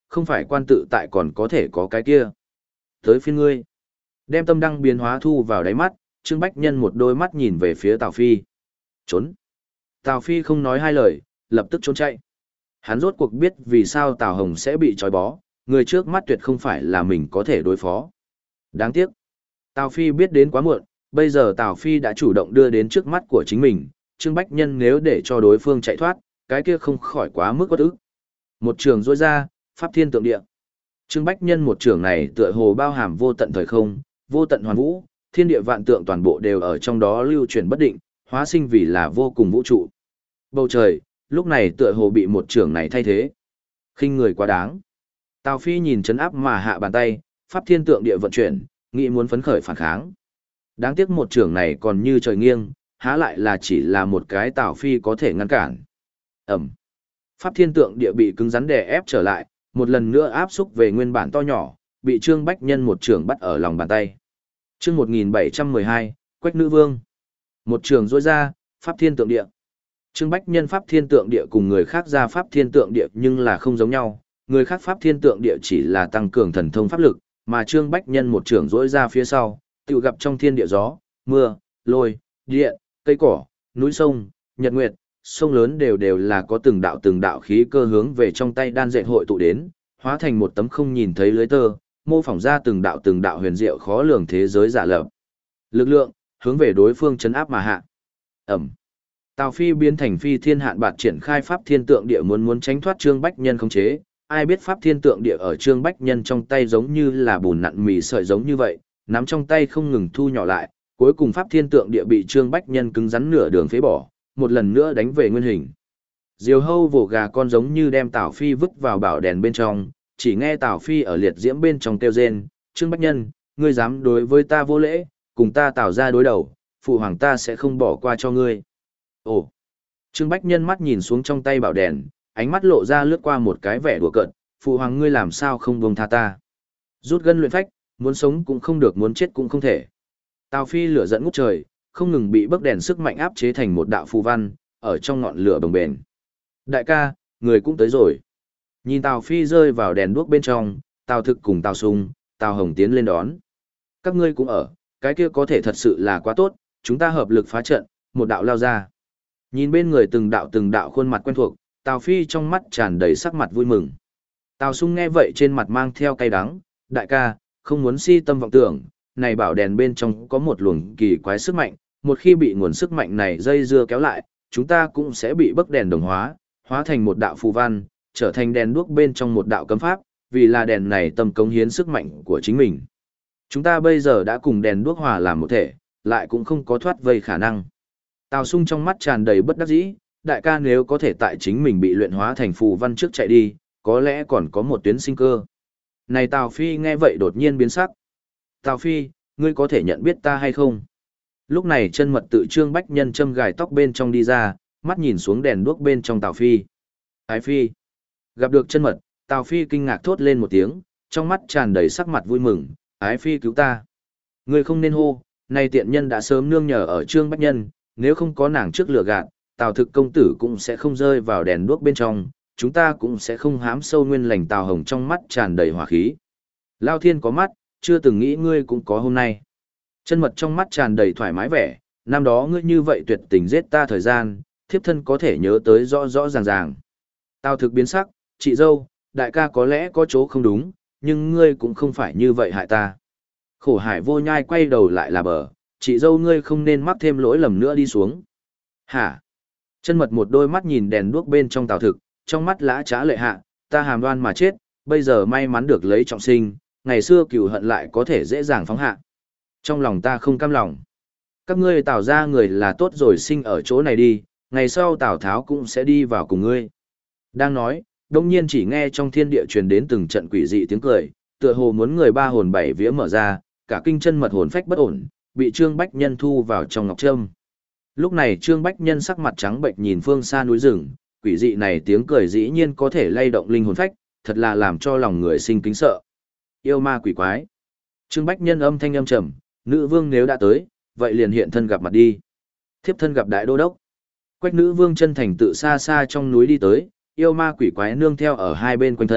không phải quan tự tại còn có thể có cái kia. Tới phiên ngươi. Đem tâm đăng biến hóa thu vào đáy mắt, Trương Bách Nhân một đôi mắt nhìn về phía Tào Phi. Trốn. Tào Phi không nói hai lời, lập tức trốn chạy. Hắn rốt cuộc biết vì sao Tào Hồng sẽ bị trói bó, người trước mắt tuyệt không phải là mình có thể đối phó. Đáng tiếc. Tào Phi biết đến quá muộn, bây giờ Tào Phi đã chủ động đưa đến trước mắt của chính mình, Trương Bách Nhân nếu để cho đối phương chạy thoát, cái kia không khỏi quá mức uất ức. Một trường rỗi ra, pháp thiên tượng địa. Trương Bách Nhân một trường này tựa hồ bao hàm vô tận thời không, vô tận hoàn vũ, thiên địa vạn tượng toàn bộ đều ở trong đó lưu chuyển bất định, hóa sinh vì là vô cùng vũ trụ. Bầu trời, lúc này tựa hồ bị một trường này thay thế. Khinh người quá đáng. Tào Phi nhìn chấn áp mà hạ bàn tay, pháp thiên tượng địa vận chuyển, nghĩ muốn phấn khởi phản kháng. Đáng tiếc một trường này còn như trời nghiêng, há lại là chỉ là một cái Tào Phi có thể ngăn cản. Ẩm. Pháp thiên tượng địa bị cứng rắn đè ép trở lại, một lần nữa áp xúc về nguyên bản to nhỏ, bị Trương Bách Nhân một trường bắt ở lòng bàn tay. Chương một nghìn bảy trăm mười hai, Quách Nữ Vương. Một trường rỗi ra, pháp thiên tượng địa. Trương Bách Nhân pháp thiên tượng địa cùng người khác ra pháp thiên tượng địa nhưng là không giống nhau, người khác pháp thiên tượng địa chỉ là tăng cường thần thông pháp lực, mà Trương Bách Nhân một trường rỗi ra phía sau, tự gặp trong thiên địa gió, mưa, lôi, điện, cây cỏ, núi sông, nhật nguyệt, sông lớn đều đều là có từng đạo từng đạo khí cơ hướng về trong tay đan dệt hội tụ đến, hóa thành một tấm không nhìn thấy lưới tơ, mô phỏng ra từng đạo từng đạo huyền diệu khó lường thế giới giả lập. Lực lượng hướng về đối phương chấn áp mà hạ. Ẩm. Tào Phi biến thành phi thiên hạn bạt triển khai pháp thiên tượng địa muốn muốn tránh thoát Trương Bách Nhân khống chế, ai biết pháp thiên tượng địa ở Trương Bách Nhân trong tay giống như là bùn nặn mì sợi giống như vậy, nắm trong tay không ngừng thu nhỏ lại, cuối cùng pháp thiên tượng địa bị Trương Bách Nhân cứng rắn nửa đường phế bỏ, một lần nữa đánh về nguyên hình. Diều hâu vồ gà con giống như đem Tào Phi vứt vào bảo đèn bên trong, chỉ nghe Tào Phi ở liệt diễm bên trong kêu rên, Trương Bách Nhân, ngươi dám đối với ta vô lễ, cùng ta Tào ra đối đầu, phụ hoàng ta sẽ không bỏ qua cho ngươi. Ồ! Trương Bách Nhân mắt nhìn xuống trong tay bảo đèn, ánh mắt lộ ra lướt qua một cái vẻ đùa cợt, phụ hoàng ngươi làm sao không buông tha ta. Rút gân luyện phách, muốn sống cũng không được muốn chết cũng không thể. Tào Phi lửa giận ngút trời, không ngừng bị bấc đèn sức mạnh áp chế thành một đạo phù văn, ở trong ngọn lửa bồng bềnh. Đại ca, người cũng tới rồi. Nhìn Tào Phi rơi vào đèn đuốc bên trong, Tào Thực cùng Tào Sung, Tào Hồng tiến lên đón. Các ngươi cũng ở, cái kia có thể thật sự là quá tốt, chúng ta hợp lực phá trận, một đạo lao ra. Nhìn bên người từng đạo từng đạo khuôn mặt quen thuộc, Tào Phi trong mắt tràn đầy sắc mặt vui mừng. Tào Sung nghe vậy trên mặt mang theo cay đắng, đại ca, không muốn si tâm vọng tưởng, này bảo đèn bên trong có một luồng kỳ quái sức mạnh, một khi bị nguồn sức mạnh này dây dưa kéo lại, chúng ta cũng sẽ bị bấc đèn đồng hóa, hóa thành một đạo phù văn, trở thành đèn đuốc bên trong một đạo cấm pháp, vì là đèn này tâm cống hiến sức mạnh của chính mình. Chúng ta bây giờ đã cùng đèn đuốc hòa làm một thể, lại cũng không có thoát vây khả năng. Tào Sung trong mắt tràn đầy bất đắc dĩ, đại ca nếu có thể tại chính mình bị luyện hóa thành phù văn trước chạy đi, có lẽ còn có một tuyến sinh cơ. Này Tào Phi nghe vậy đột nhiên biến sắc. Tào Phi, ngươi có thể nhận biết ta hay không? Lúc này chân mật tự Trương Bách Nhân châm gài tóc bên trong đi ra, mắt nhìn xuống đèn đuốc bên trong Tào Phi. Ái Phi. Gặp được chân mật, Tào Phi kinh ngạc thốt lên một tiếng, trong mắt tràn đầy sắc mặt vui mừng. Ái Phi cứu ta. Ngươi không nên hô, này tiện nhân đã sớm nương nhờ ở Trương Bách Nhân, nếu không có nàng trước lửa gạt, Tào Thực công tử cũng sẽ không rơi vào đèn đuốc bên trong, chúng ta cũng sẽ không hám sâu nguyên lành. Tào Hồng trong mắt tràn đầy hỏa khí. Lao Thiên có mắt, chưa từng nghĩ ngươi cũng có hôm nay. Chân mật trong mắt tràn đầy thoải mái vẻ, năm đó ngươi như vậy tuyệt tình giết ta thời gian, thiếp thân có thể nhớ tới rõ rõ ràng ràng. Tào Thực biến sắc, chị dâu, đại ca có lẽ có chỗ không đúng, nhưng ngươi cũng không phải như vậy hại ta. Khổ Hải Vô Nhai quay đầu lại là bờ, chị dâu ngươi không nên mắc thêm lỗi lầm nữa đi xuống. Hả? Chân mật một đôi mắt nhìn đèn đuốc bên trong Tào Thực, trong mắt lã trá lệ hạ, ta hàm đoan mà chết, bây giờ may mắn được lấy trọng sinh, ngày xưa cừu hận lại có thể dễ dàng phóng hạ. Trong lòng ta không cam lòng. Các ngươi Tào ra người là tốt rồi sinh ở chỗ này đi, ngày sau Tào Tháo cũng sẽ đi vào cùng ngươi. Đang nói, đông nhiên chỉ nghe trong thiên địa truyền đến từng trận quỷ dị tiếng cười, tựa hồ muốn người ba hồn bảy vía mở ra, cả kinh chân mật hồn phách bất ổn, bị Trương Bách Nhân thu vào trong ngọc trâm. Lúc này Trương Bách Nhân sắc mặt trắng bệnh nhìn phương xa núi rừng, quỷ dị này tiếng cười dĩ nhiên có thể lay động linh hồn phách, thật là làm cho lòng người sinh kính sợ. Yêu ma quỷ quái. Trương Bách Nhân âm thanh âm trầm, nữ vương nếu đã tới, vậy liền hiện thân gặp mặt đi. Thiếp thân gặp đại đô đốc. Quách nữ vương chân thành tự xa xa trong núi đi tới, yêu ma quỷ quái nương theo ở hai bên quanh thân,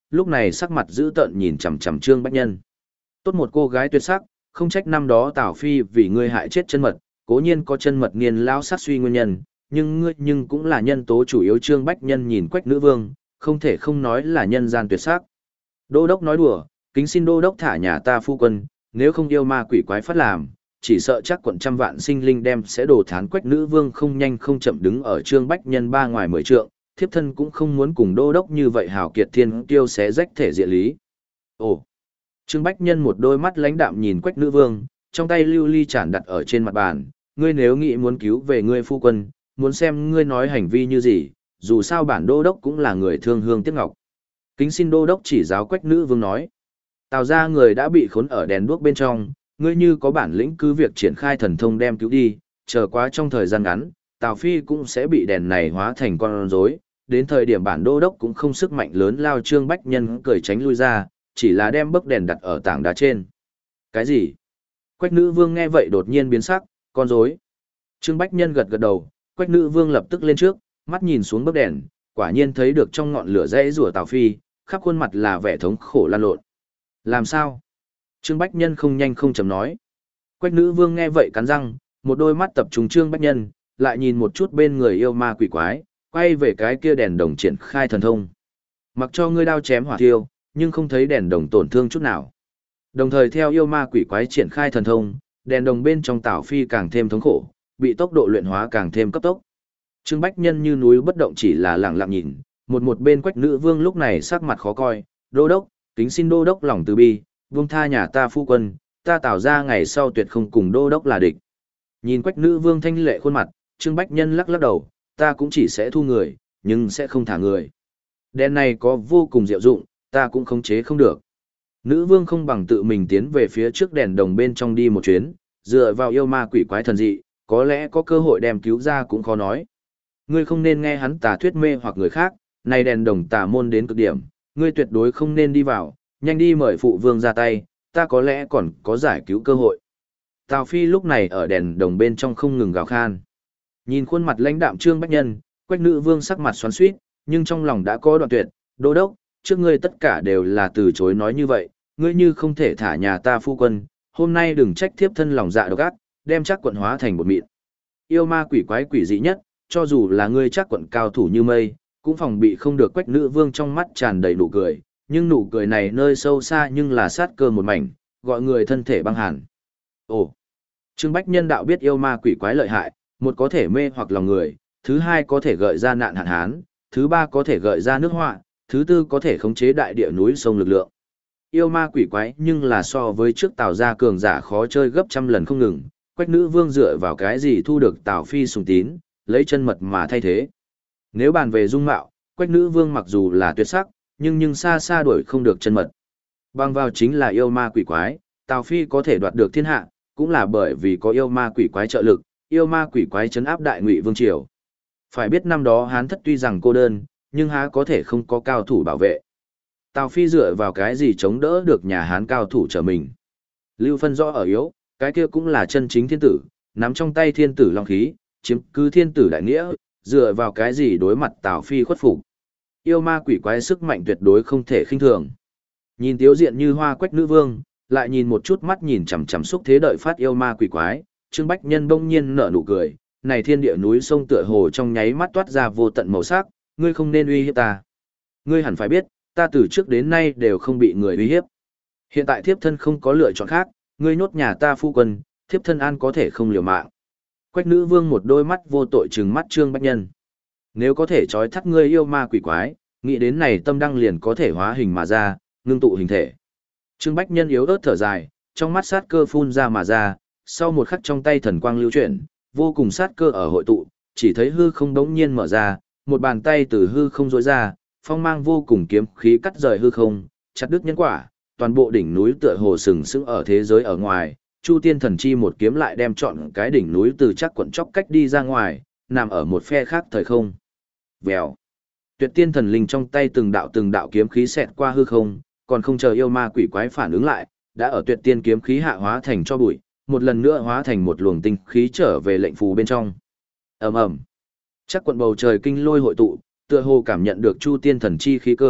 lúc này sắc mặt dữ tợn nhìn chằm chằm Trương Bách Nhân. Tốt một cô gái tuyệt sắc, không trách năm đó Tào Phi vì ngươi hại chết chân mật, cố nhiên có chân mật niên lão sát suy nguyên nhân, nhưng ngươi nhưng cũng là nhân tố chủ yếu. Trương Bách Nhân nhìn Quách Nữ Vương, không thể không nói là nhân gian tuyệt sắc. Đô đốc nói đùa, kính xin đô đốc thả nhà ta phu quân, nếu không yêu ma quỷ quái phát làm, chỉ sợ chắc quận trăm vạn sinh linh đem sẽ đổ thán. Quách Nữ Vương không nhanh không chậm đứng ở Trương Bách Nhân ba ngoài mười trượng, thiếp thân cũng không muốn cùng đô đốc như vậy hào kiệt thiên tiêu xé rách thể diện lý. Ồ! Trương Bách Nhân một đôi mắt lãnh đạm nhìn Quách Nữ Vương, trong tay lưu ly chản đặt ở trên mặt bàn, ngươi nếu nghĩ muốn cứu về ngươi phu quân, muốn xem ngươi nói hành vi như gì, dù sao bản đô đốc cũng là người thương hương tiếc ngọc. Kính xin đô đốc chỉ giáo. Quách Nữ Vương nói. Tào ra người đã bị khốn ở đèn đuốc bên trong, ngươi như có bản lĩnh cứ việc triển khai thần thông đem cứu đi, chờ quá trong thời gian ngắn, Tào Phi cũng sẽ bị đèn này hóa thành con rối. Đến thời điểm bản đô đốc cũng không sức mạnh lớn lao. Trương Bách Nhân cười tránh lui ra, chỉ là đem bấc đèn đặt ở tảng đá trên. Cái gì? Quách Nữ Vương nghe vậy đột nhiên biến sắc, con rối. Trương Bách Nhân gật gật đầu, Quách Nữ Vương lập tức lên trước, mắt nhìn xuống bấc đèn, quả nhiên thấy được trong ngọn lửa rẽ rủa Tào Phi, khắp khuôn mặt là vẻ thống khổ lan lộn. Làm sao? Trương Bách Nhân không nhanh không chậm nói. Quách Nữ Vương nghe vậy cắn răng, một đôi mắt tập trung Trương Bách Nhân, lại nhìn một chút bên người yêu ma quỷ quái, quay về cái kia đèn đồng triển khai thần thông. Mặc cho ngươi đao chém hỏa thiêu, nhưng không thấy đèn đồng tổn thương chút nào. Đồng thời theo yêu ma quỷ quái triển khai thần thông, đèn đồng bên trong Tào Phi càng thêm thống khổ, bị tốc độ luyện hóa càng thêm cấp tốc. Trương Bách Nhân như núi bất động, chỉ là lặng lặng nhìn, một một bên Quách Nữ Vương lúc này sắc mặt khó coi, đô đốc, kính xin đô đốc lòng từ bi, buông tha nhà ta phu quân, ta Tào ra ngày sau tuyệt không cùng đô đốc là địch. Nhìn Quách Nữ Vương thanh lệ khuôn mặt, Trương Bách Nhân lắc lắc đầu, ta cũng chỉ sẽ thu người, nhưng sẽ không thả người. Đèn này có vô cùng diệu dụng, ta cũng khống chế không được. Nữ vương không bằng tự mình tiến về phía trước đèn đồng bên trong đi một chuyến, dựa vào yêu ma quỷ quái thần dị, có lẽ có cơ hội đem cứu ra cũng khó nói. Ngươi không nên nghe hắn tà thuyết mê hoặc người khác, này đèn đồng tà môn đến cực điểm, ngươi tuyệt đối không nên đi vào, nhanh đi mời phụ vương ra tay, ta có lẽ còn có giải cứu cơ hội. Tào Phi lúc này ở đèn đồng bên trong không ngừng gào khan. Nhìn khuôn mặt lãnh đạm Trương Bách Nhân, Quách Nữ Vương sắc mặt xoắn xuýt, nhưng trong lòng đã có đoạn tuyệt, đô đốc, trước ngươi tất cả đều là từ chối nói như vậy, ngươi như không thể thả nhà ta phu quân, hôm nay đừng trách thiếp thân lòng dạ độc ác, đem chắc quận hóa thành bột mịn. Yêu ma quỷ quái quỷ dị nhất, cho dù là ngươi chắc quận cao thủ như mây, cũng phòng bị không được. Quách Nữ Vương trong mắt tràn đầy nụ cười, nhưng nụ cười này nơi sâu xa nhưng là sát cơ một mảnh, gọi người thân thể băng hàn. Ồ, Trương Bách Nhân đạo biết yêu ma quỷ quái lợi hại, một có thể mê hoặc lòng người, thứ hai có thể gợi ra nạn hạn hán, thứ ba có thể gợi ra nước họa, thứ tư có thể khống chế đại địa núi sông lực lượng. Yêu ma quỷ quái nhưng là so với trước Tào gia cường giả khó chơi gấp trăm lần không ngừng, Quách Nữ Vương dựa vào cái gì thu được Tào Phi sùng tín, lấy chân mật mà thay thế. Nếu bàn về dung mạo, Quách Nữ Vương mặc dù là tuyệt sắc, nhưng nhưng xa xa đuổi không được chân mật. Bằng vào chính là yêu ma quỷ quái, Tào Phi có thể đoạt được thiên hạ, cũng là bởi vì có yêu ma quỷ quái trợ lực, yêu ma quỷ quái trấn áp đại Ngụy vương triều. Phải biết năm đó Hán thất tuy rằng cô đơn, nhưng há có thể không có cao thủ bảo vệ. Tào Phi dựa vào cái gì chống đỡ được nhà Hán cao thủ trở mình. Lưu phân rõ ở yếu, cái kia cũng là chân chính thiên tử, nắm trong tay thiên tử long khí, chiếm cứ thiên tử đại nghĩa, dựa vào cái gì đối mặt Tào Phi khuất phục. Yêu ma quỷ quái sức mạnh tuyệt đối không thể khinh thường. Nhìn tiếu diện như hoa Quách Nữ Vương, lại nhìn một chút mắt nhìn chằm chằm xúc thế đợi phát yêu ma quỷ quái, Trương Bách Nhân bỗng nhiên nở nụ cười, này thiên địa núi sông tựa hồ trong nháy mắt toát ra vô tận màu sắc, ngươi không nên uy hiếp ta. Ngươi hẳn phải biết, ta từ trước đến nay đều không bị người uy hiếp. Hiện tại thiếp thân không có lựa chọn khác, ngươi nhốt nhà ta phu quân, thiếp thân an có thể không liều mạng. Quách Nữ Vương một đôi mắt vô tội trừng mắt Trương Bách Nhân. Nếu có thể trói thắt ngươi yêu ma quỷ quái, nghĩ đến này tâm đăng liền có thể hóa hình mà ra, ngưng tụ hình thể. Trương Bách Nhân yếu ớt thở dài, trong mắt sát cơ phun ra mà ra, sau một khắc trong tay thần quang lưu chuyển, vô cùng sát cơ ở hội tụ, chỉ thấy hư không đống nhiên mở ra, một bàn tay từ hư không rỗi ra, phong mang vô cùng kiếm khí cắt rời hư không, chặt đứt nhân quả, toàn bộ đỉnh núi tựa hồ sừng sững ở thế giới ở ngoài, Chu Tiên Thần Chi một kiếm lại đem trọn cái đỉnh núi từ chắc quận chóc cách đi ra ngoài, nằm ở một phe khác thời không. Vèo. Tuyệt Tiên Thần Linh trong tay từng đạo từng đạo kiếm khí xẹt qua hư không, còn không chờ yêu ma quỷ quái phản ứng lại, đã ở Tuyệt Tiên kiếm khí hạ hóa thành cho bụi, một lần nữa hóa thành một luồng tinh khí trở về lệnh phù bên trong. Ầm ầm. Chắc quận bầu trời kinh lôi hội tụ, tựa hồ cảm nhận được Chu Tiên Thần Chi khí cơ,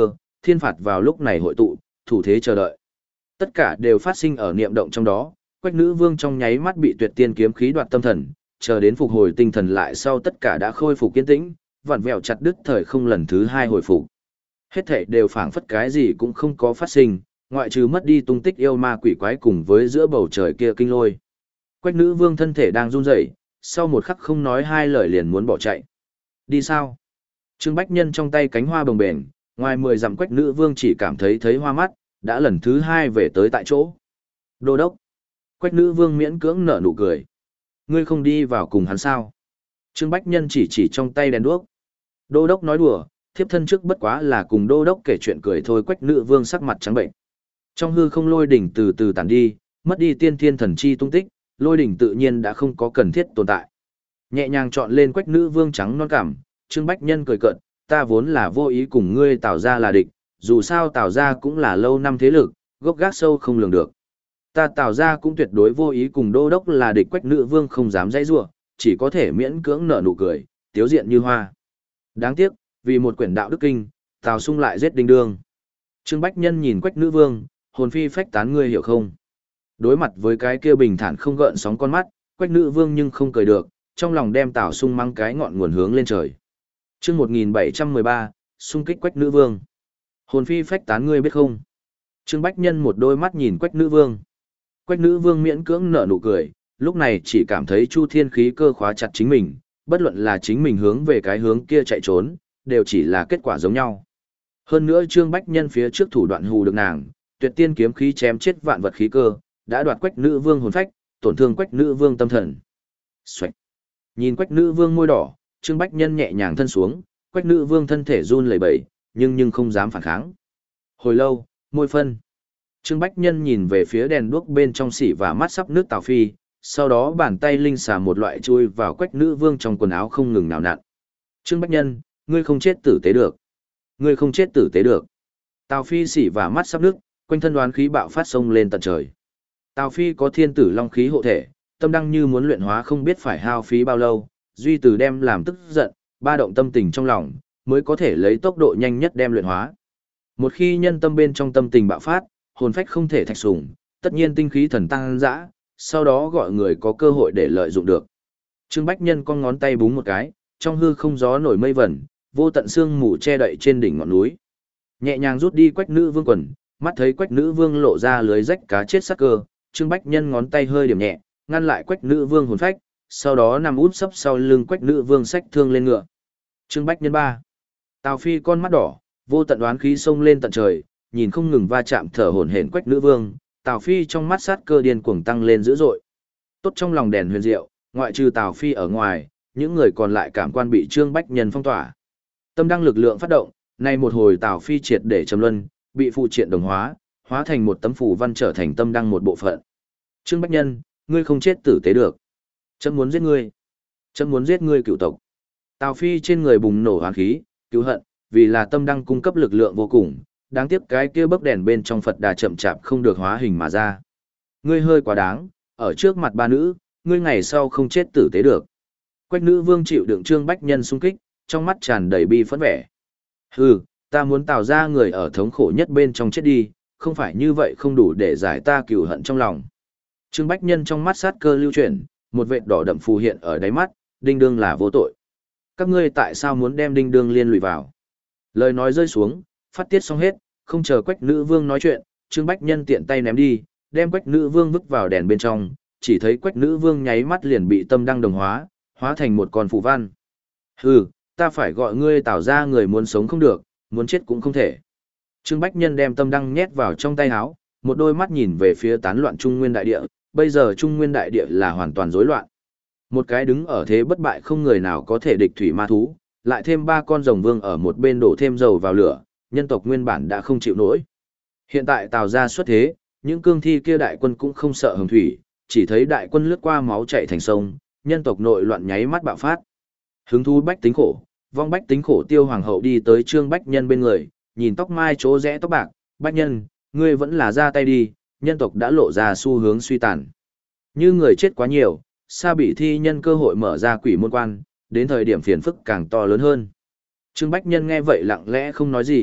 thiên phạt vào lúc này hội tụ, thủ thế chờ đợi. Tất cả đều phát sinh ở niệm động trong đó, Quách Nữ Vương trong nháy mắt bị tuyệt tiên kiếm khí đoạt tâm thần, chờ đến phục hồi tinh thần lại sau tất cả đã khôi phục kiên tĩnh, vặn vẹo chặt đứt thời không lần thứ hai hồi phục. Hết thảy đều phảng phất cái gì cũng không có phát sinh, ngoại trừ mất đi tung tích yêu ma quỷ quái cùng với giữa bầu trời kia kinh lôi. Quách Nữ Vương thân thể đang run rẩy, sau một khắc không nói hai lời liền muốn bỏ chạy. Đi sao? Trương Bách Nhân trong tay cánh hoa bồng bềnh, ngoài mười dặm Quách Nữ Vương chỉ cảm thấy thấy hoa mắt, đã lần thứ hai về tới tại chỗ. Đô đốc. Quách Nữ Vương miễn cưỡng nở nụ cười. Ngươi không đi vào cùng hắn sao? Trương Bách Nhân chỉ chỉ trong tay đèn đuốc. Đô đốc nói đùa, thiếp thân trước bất quá là cùng đô đốc kể chuyện cười thôi. Quách Nữ Vương sắc mặt trắng bệnh. Trong hư không lôi đỉnh từ từ tản đi, mất đi tiên thiên thần chi tung tích, lôi đỉnh tự nhiên đã không có cần thiết tồn tại. Nhẹ nhàng chọn lên Quách Nữ Vương trắng non cảm, Trương Bách Nhân cười cợt, ta vốn là vô ý cùng ngươi Tào gia là địch, dù sao Tào gia cũng là lâu năm thế lực, gốc gác sâu không lường được. Ta Tào gia cũng tuyệt đối vô ý cùng đô đốc là địch. Quách Nữ Vương không dám dãy rủa, chỉ có thể miễn cưỡng nở nụ cười, tiếu diện như hoa. Đáng tiếc, vì một quyển đạo đức kinh, Tào Sung lại giết Đinh Đương. Trương Bách Nhân nhìn Quách Nữ Vương, hồn phi phách tán, ngươi hiểu không? Đối mặt với cái kia bình thản không gợn sóng con mắt, Quách Nữ Vương nhưng không cười được, trong lòng đem Tào Sung mang cái ngọn nguồn hướng lên trời. Chương một nghìn bảy trăm mười ba, xung kích Quách Nữ Vương. Hồn phi phách tán, ngươi biết không? Trương Bách Nhân một đôi mắt nhìn Quách Nữ Vương. Quách Nữ Vương miễn cưỡng nở nụ cười, lúc này chỉ cảm thấy Chu Thiên khí cơ khóa chặt chính mình, bất luận là chính mình hướng về cái hướng kia chạy trốn, đều chỉ là kết quả giống nhau. Hơn nữa Trương Bách Nhân phía trước thủ đoạn hù được nàng, tuyệt tiên kiếm khí chém chết vạn vật khí cơ, đã đoạt Quách Nữ Vương hồn phách, tổn thương Quách Nữ Vương tâm thần. Xoạch. Nhìn Quách Nữ Vương môi đỏ, Trương Bách Nhân nhẹ nhàng thân xuống, Quách Nữ Vương thân thể run lẩy bẩy, nhưng nhưng không dám phản kháng. Hồi lâu, môi phân. Trương Bách Nhân nhìn về phía đèn đuốc bên trong xỉ và mắt sắp nước Tào Phi, sau đó bàn tay linh xà một loại chui vào Quách Nữ Vương trong quần áo không ngừng nào nặn. Trương Bách Nhân, ngươi không chết tử tế được. Ngươi không chết tử tế được. Tào Phi xỉ và mắt sắp nước, quanh thân đoán khí bạo phát sông lên tận trời. Tào Phi có thiên tử long khí hộ thể, tâm đăng như muốn luyện hóa không biết phải hao phí bao lâu, duy từ đem làm tức giận, ba động tâm tình trong lòng, mới có thể lấy tốc độ nhanh nhất đem luyện hóa. Một khi nhân tâm bên trong tâm tình bạo phát, hồn phách không thể thạch sủng, tất nhiên tinh khí thần tăng dã, sau đó gọi người có cơ hội để lợi dụng được. Trương Bách Nhân con ngón tay búng một cái, trong hư không gió nổi mây vẩn, vô tận sương mù che đậy trên đỉnh ngọn núi. Nhẹ nhàng rút đi Quách Nữ Vương quần, mắt thấy Quách Nữ Vương lộ ra lưới rách cá chết sắc cơ, Trương Bách Nhân ngón tay hơi điểm nhẹ, ngăn lại Quách Nữ Vương hồn phách, sau đó nằm út sấp sau lưng Quách Nữ Vương xách thương lên ngựa. Trương Bách Nhân ba. Tào Phi con mắt đỏ, vô tận đoán khí xông lên tận trời, nhìn không ngừng va chạm thở hổn hển Quách Nữ Vương, Tào Phi trong mắt sát cơ điên cuồng tăng lên dữ dội. Tốt trong lòng đèn huyền diệu, ngoại trừ Tào Phi ở ngoài, những người còn lại cảm quan bị Trương Bách Nhân phong tỏa. Tâm đăng lực lượng phát động, nay một hồi Tào Phi triệt để trầm luân, bị phụ triện đồng hóa, hóa thành một tấm phù văn trở thành tâm đăng một bộ phận. Trương Bách Nhân, ngươi không chết tử tế được. Chấm muốn giết ngươi. Chấm muốn giết ngươi cựu tộc. Tào Phi trên người bùng nổ hoàn khí, cứu hận, vì là tâm đăng cung cấp lực lượng vô cùng, đáng tiếc cái kia bấc đèn bên trong Phật đà chậm chạp không được hóa hình mà ra. Ngươi hơi quá đáng, ở trước mặt ba nữ, ngươi ngày sau không chết tử tế được. Quách Nữ Vương chịu đựng Trương Bách Nhân xung kích, trong mắt tràn đầy bi phẫn vẻ. Hừ, ta muốn tạo ra người ở thống khổ nhất bên trong chết đi, không phải như vậy không đủ để giải ta cừu hận trong lòng. Trương Bách Nhân trong mắt sát cơ lưu chuyển, một vệt đỏ đậm phù hiện ở đáy mắt, Đinh Đương là vô tội. Các ngươi tại sao muốn đem Đinh Đương liên lụy vào? Lời nói rơi xuống, phát tiết xong hết, không chờ Quách Nữ Vương nói chuyện, Trương Bách Nhân tiện tay ném đi, đem Quách Nữ Vương vứt vào đèn bên trong, chỉ thấy Quách Nữ Vương nháy mắt liền bị tâm đăng đồng hóa, hóa thành một con phù văn. Hừ, ta phải gọi ngươi tạo ra người muốn sống không được, muốn chết cũng không thể. Trương Bách Nhân đem tâm đăng nhét vào trong tay áo, một đôi mắt nhìn về phía tán loạn Trung Nguyên đại địa, bây giờ Trung Nguyên đại địa là hoàn toàn rối loạn. Một cái đứng ở thế bất bại không người nào có thể địch thủy ma thú, lại thêm ba con rồng vương ở một bên đổ thêm dầu vào lửa, nhân tộc nguyên bản đã không chịu nổi. Hiện tại Tào gia xuất thế, những cương thi kia đại quân cũng không sợ hồng thủy, chỉ thấy đại quân lướt qua máu chảy thành sông, nhân tộc nội loạn nháy mắt bạo phát. Hứng thú bách tính khổ, vong bách tính khổ Tiêu Hoàng hậu đi tới Trương Bách Nhân bên người, nhìn tóc mai chỗ rẽ tóc bạc, Bách Nhân, ngươi vẫn là ra tay đi, nhân tộc đã lộ ra xu hướng suy tàn. Như người chết quá nhiều, sa bị thi nhân cơ hội mở ra quỷ môn quan, đến thời điểm phiền phức càng to lớn hơn. Trương Bách Nhân nghe vậy lặng lẽ không nói gì,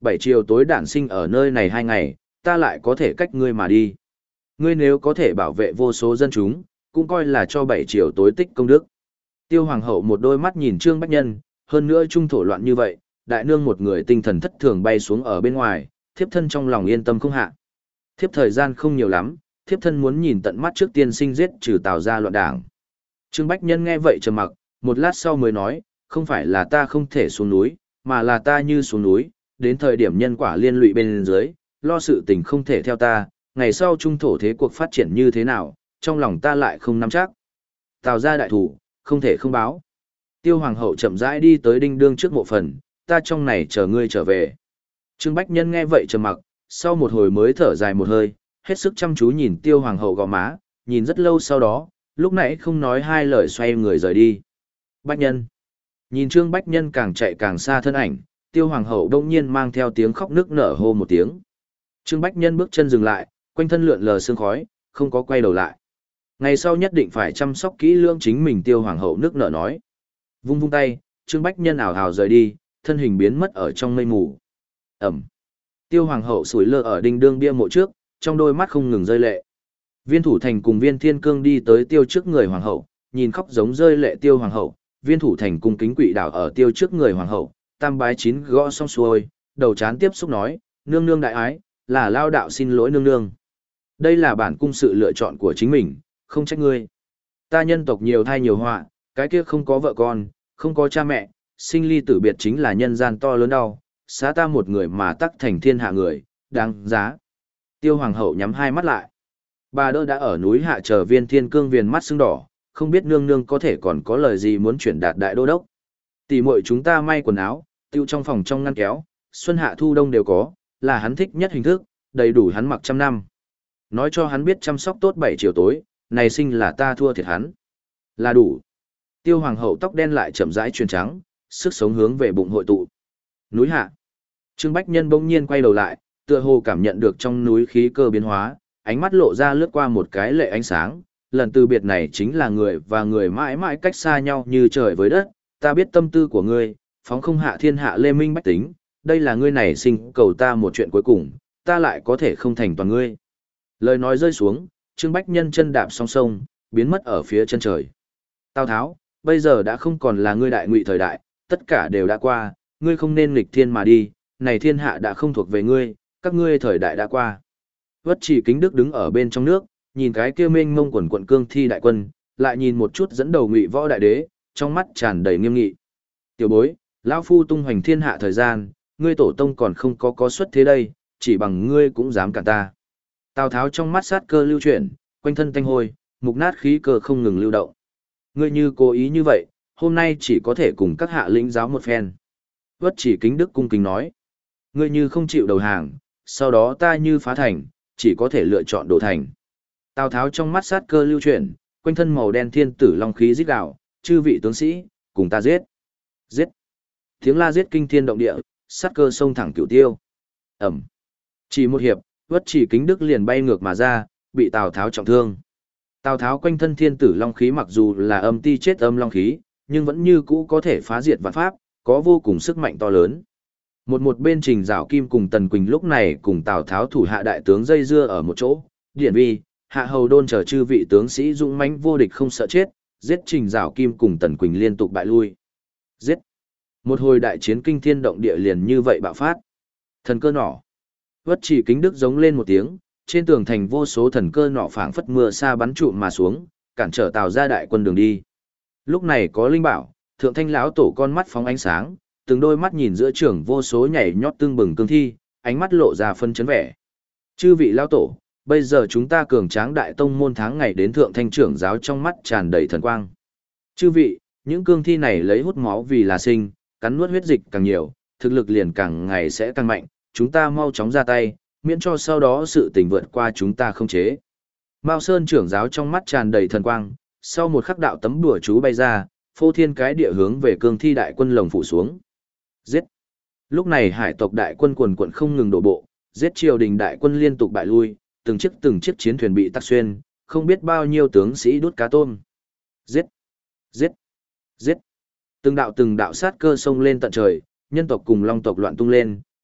bảy chiều tối đản sinh ở nơi này hai ngày, ta lại có thể cách ngươi mà đi. Ngươi nếu có thể bảo vệ vô số dân chúng, cũng coi là cho bảy chiều tối tích công đức. Tiêu hoàng hậu một đôi mắt nhìn Trương Bách Nhân, hơn nữa trung thổ loạn như vậy, đại nương một người tinh thần thất thường bay xuống ở bên ngoài, thiếp thân trong lòng yên tâm không hạ. Thiếp thời gian không nhiều lắm, thiếp thân muốn nhìn tận mắt trước tiên sinh giết trừ Tào gia loạn đảng. Trương Bách Nhân nghe vậy trầm mặc, một lát sau mới nói, không phải là ta không thể xuống núi, mà là ta như xuống núi, đến thời điểm nhân quả liên lụy bên dưới, lo sự tình không thể theo ta, ngày sau trung thổ thế cuộc phát triển như thế nào, trong lòng ta lại không nắm chắc. Tào gia đại thủ, không thể không báo. Tiêu hoàng hậu chậm rãi đi tới đinh đương trước mộ phần, ta trong này chờ ngươi trở về. Trương Bách Nhân nghe vậy trầm mặc, sau một hồi mới thở dài một hơi, hết sức chăm chú nhìn tiêu hoàng hậu gò má, nhìn rất lâu sau đó, lúc nãy không nói hai lời xoay người rời đi. Bách Nhân. Nhìn Trương Bách Nhân càng chạy càng xa thân ảnh, tiêu hoàng hậu đông nhiên mang theo tiếng khóc nức nở hô một tiếng. Trương Bách Nhân bước chân dừng lại, quanh thân lượn lờ sương khói, không có quay đầu lại. Ngày sau nhất định phải chăm sóc kỹ lưỡng chính mình, tiêu hoàng hậu nức nở nói. Vung vung tay, Trương Bách Nhân ảo hào rời đi, thân hình biến mất ở trong mây mù. Ẩm. Tiêu hoàng hậu sủi lơ ở đinh đương bia mộ trước, trong đôi mắt không ngừng rơi lệ. Viên Thủ Thành cùng Viên Thiên Cương đi tới tiêu trước người hoàng hậu, nhìn khóc giống rơi lệ tiêu hoàng hậu. Viên Thủ Thành cung kính quỵ đảo ở tiêu trước người hoàng hậu, tam bái chín gõ xong xuôi, đầu chán tiếp xúc nói, nương nương đại ái, là lao đạo xin lỗi nương nương. Đây là bản cung sự lựa chọn của chính mình, không trách ngươi. Ta nhân tộc nhiều thai nhiều họa, cái kia không có vợ con, không có cha mẹ, sinh ly tử biệt chính là nhân gian to lớn đau, xá ta một người mà tắc thành thiên hạ người, đáng giá. Tiêu hoàng hậu nhắm hai mắt lại. Bà đỡ đã ở núi hạ chờ Viên Thiên Cương viền mắt sưng đỏ, không biết nương nương có thể còn có lời gì muốn chuyển đạt đại đô đốc. Tỷ muội chúng ta may quần áo, tiêu trong phòng trong ngăn kéo, xuân hạ thu đông đều có, là hắn thích nhất hình thức, đầy đủ hắn mặc trăm năm. Nói cho hắn biết chăm sóc tốt bảy chiều tối, này sinh là ta thua thiệt hắn. Là đủ. Tiêu hoàng hậu tóc đen lại chậm rãi truyền trắng, sức sống hướng về bụng hội tụ. Núi hạ. Trương Bách Nhân bỗng nhiên quay đầu lại, tựa hồ cảm nhận được trong núi khí cơ biến hóa, ánh mắt lộ ra lướt qua một cái lệ ánh sáng. Lần từ biệt này chính là người và người mãi mãi cách xa nhau như trời với đất. Ta biết tâm tư của ngươi, phóng không hạ thiên hạ lê minh bách tính. Đây là ngươi này sinh cầu ta một chuyện cuối cùng, ta lại có thể không thành toàn ngươi. Lời nói rơi xuống, Trương Bách Nhân chân đạp song sông, biến mất ở phía chân trời. Tào Tháo, bây giờ đã không còn là ngươi đại ngụy thời đại, tất cả đều đã qua, ngươi không nên nghịch thiên mà đi, này thiên hạ đã không thuộc về ngươi, các ngươi thời đại đã qua. Vất Chỉ Kính Đức đứng ở bên trong nước, nhìn cái kia mênh mông quần quận cương thi đại quân, lại nhìn một chút dẫn đầu ngụy võ đại đế, trong mắt tràn đầy nghiêm nghị. Tiểu bối, lão phu tung hoành thiên hạ thời gian, ngươi tổ tông còn không có có xuất thế đây, chỉ bằng ngươi cũng dám cản ta. Tào Tháo trong mắt sát cơ lưu chuyển, quanh thân tanh hôi, mục nát khí cơ không ngừng lưu động. Ngươi như cố ý như vậy, hôm nay chỉ có thể cùng các hạ lĩnh giáo một phen. Vất Chỉ Kính Đức cung kính nói. Ngươi như không chịu đầu hàng, sau đó ta như phá thành, chỉ có thể lựa chọn đổ thành. Tào Tháo trong mắt sát cơ lưu chuyển, quanh thân màu đen thiên tử long khí rít gào, chư vị tướng sĩ, cùng ta giết. Giết. Tiếng la giết kinh thiên động địa, sát cơ xông thẳng cửu tiêu. Ẩm. Chỉ một hiệp, Vất Chỉ Kính Đức liền bay ngược mà ra, bị Tào Tháo trọng thương. Tào Tháo quanh thân thiên tử long khí mặc dù là âm ti chết âm long khí, nhưng vẫn như cũ có thể phá diệt vạn pháp, có vô cùng sức mạnh to lớn. Một một bên Trình Giảo Kim cùng Tần Quỳnh lúc này cùng Tào Tháo thủ hạ đại tướng dây dưa ở một chỗ, điển vi, hạ hầu đôn chờ chư vị tướng sĩ dũng mãnh vô địch không sợ chết, giết Trình Giảo Kim cùng Tần Quỳnh liên tục bại lui. Giết. Một hồi đại chiến kinh thiên động địa liền như vậy bạo phát. Thần cơ nỏ. Vất Chỉ Kính Đức giống lên một tiếng, trên tường thành vô số thần cơ nỏ phảng phất mưa sa bắn trụm mà xuống, cản trở Tào gia đại quân đường đi. Lúc này có linh bảo, Thượng Thanh lão tổ con mắt phóng ánh sáng, từng đôi mắt nhìn giữa trường vô số nhảy nhót tương bừng cương thi, ánh mắt lộ ra phân chấn vẻ. Chư vị lão tổ, bây giờ chúng ta cường tráng đại tông môn tháng ngày đến Thượng Thanh trưởng giáo trong mắt tràn đầy thần quang. Chư vị, những cương thi này lấy hút máu vì là sinh, cắn nuốt huyết dịch càng nhiều, thực lực liền càng ngày sẽ càng mạnh, chúng ta mau chóng ra tay, miễn cho sau đó sự tình vượt qua chúng ta không chế. Mao Sơn trưởng giáo trong mắt tràn đầy thần quang, sau một khắc đạo tấm đùa chú bay ra, phô thiên cái địa hướng về cương thi đại quân lồng phủ xuống. Giết! Lúc này hải tộc đại quân quần quận không ngừng đổ bộ, giết triều đình đại quân liên tục bại lui, từng chiếc từng chiếc chiến thuyền bị tắc xuyên, không biết bao nhiêu tướng sĩ đốt cá tôm. Giết! Giết! Giết! Từng đạo từng đạo sát cơ sông lên tận trời, nhân tộc cùng long tộc loạn tung lên,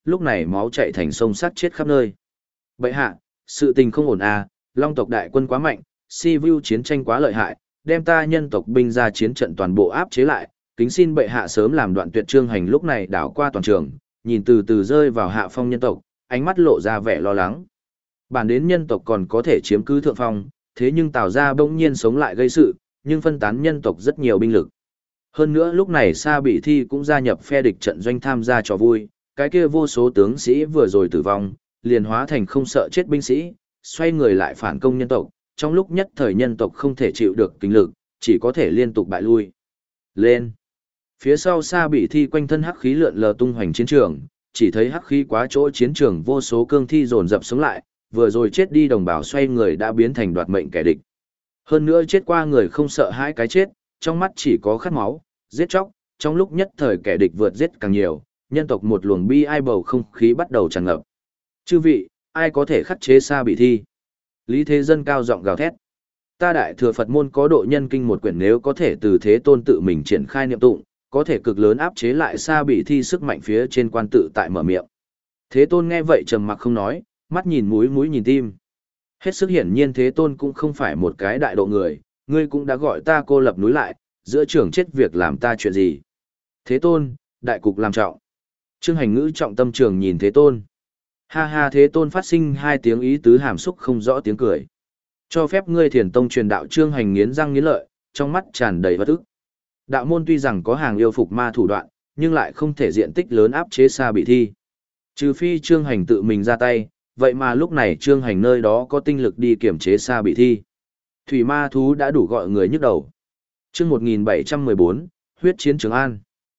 lúc này máu chạy thành sông sát chết khắp nơi. Bệ hạ, sự tình không ổn à, Long tộc đại quân quá mạnh, Si Vu chiến tranh quá lợi hại, đem ta nhân tộc binh ra chiến trận toàn bộ áp chế lại, kính xin bệ hạ sớm làm đoạn tuyệt. Trương Hành lúc này đảo qua toàn trường, nhìn từ từ rơi vào hạ phong nhân tộc, ánh mắt lộ ra vẻ lo lắng. Bản đến nhân tộc còn có thể chiếm cứ thượng phong, thế nhưng Tào gia bỗng nhiên sống lại gây sự, nhưng phân tán nhân tộc rất nhiều binh lực. Hơn nữa lúc này Sa Bị Thi cũng gia nhập phe địch trận doanh tham gia trò vui, cái kia vô số tướng sĩ vừa rồi tử vong, liền hóa thành không sợ chết binh sĩ, xoay người lại phản công nhân tộc, trong lúc nhất thời nhân tộc không thể chịu được kinh lực, chỉ có thể liên tục bại lui. Lên! Phía sau Sa Bị Thi quanh thân hắc khí lượn lờ tung hoành chiến trường, chỉ thấy hắc khí quá chỗ chiến trường vô số cương thi dồn dập sống lại, vừa rồi chết đi đồng bào xoay người đã biến thành đoạt mệnh kẻ địch. Hơn nữa chết qua người không sợ hãi cái chết, trong mắt chỉ có khát máu, giết chóc, trong lúc nhất thời kẻ địch vượt giết càng nhiều, nhân tộc một luồng bi ai bầu không khí bắt đầu tràn ngập. Chư vị, ai có thể khắc chế Sa Bị Thi? Lý Thế Dân cao giọng gào thét. Ta Đại Thừa Phật môn có độ nhân kinh một quyển, nếu có thể từ Thế Tôn tự mình triển khai niệm tụng, có thể cực lớn áp chế lại Sa Bị Thi sức mạnh. Phía trên quan tự tại mở miệng. Thế Tôn nghe vậy trầm mặc không nói, mắt nhìn mũi mũi nhìn tim. Hết sức hiển nhiên Thế Tôn cũng không phải một cái đại độ người, ngươi cũng đã gọi ta cô lập núi lại, giữa trường chết việc làm ta chuyện gì. Thế Tôn, đại cục làm trọng. Trương Hành ngữ trọng tâm trường nhìn Thế Tôn. Ha ha. Thế Tôn phát sinh hai tiếng ý tứ hàm xúc không rõ tiếng cười. Cho phép ngươi Thiền Tông truyền đạo. Trương Hành nghiến răng nghiến lợi, trong mắt tràn đầy bất ức. Đạo môn tuy rằng có hàng yêu phục ma thủ đoạn, nhưng lại không thể diện tích lớn áp chế Sa Bị Thi. Trừ phi Trương Hành tự mình ra tay, vậy mà lúc này Trương Hành nơi đó có tinh lực đi kiểm chế Sa Bị Thi. Thủy ma thú đã đủ gọi người nhức đầu. Chương một nghìn bảy trăm mười bốn, huyết chiến Trường An.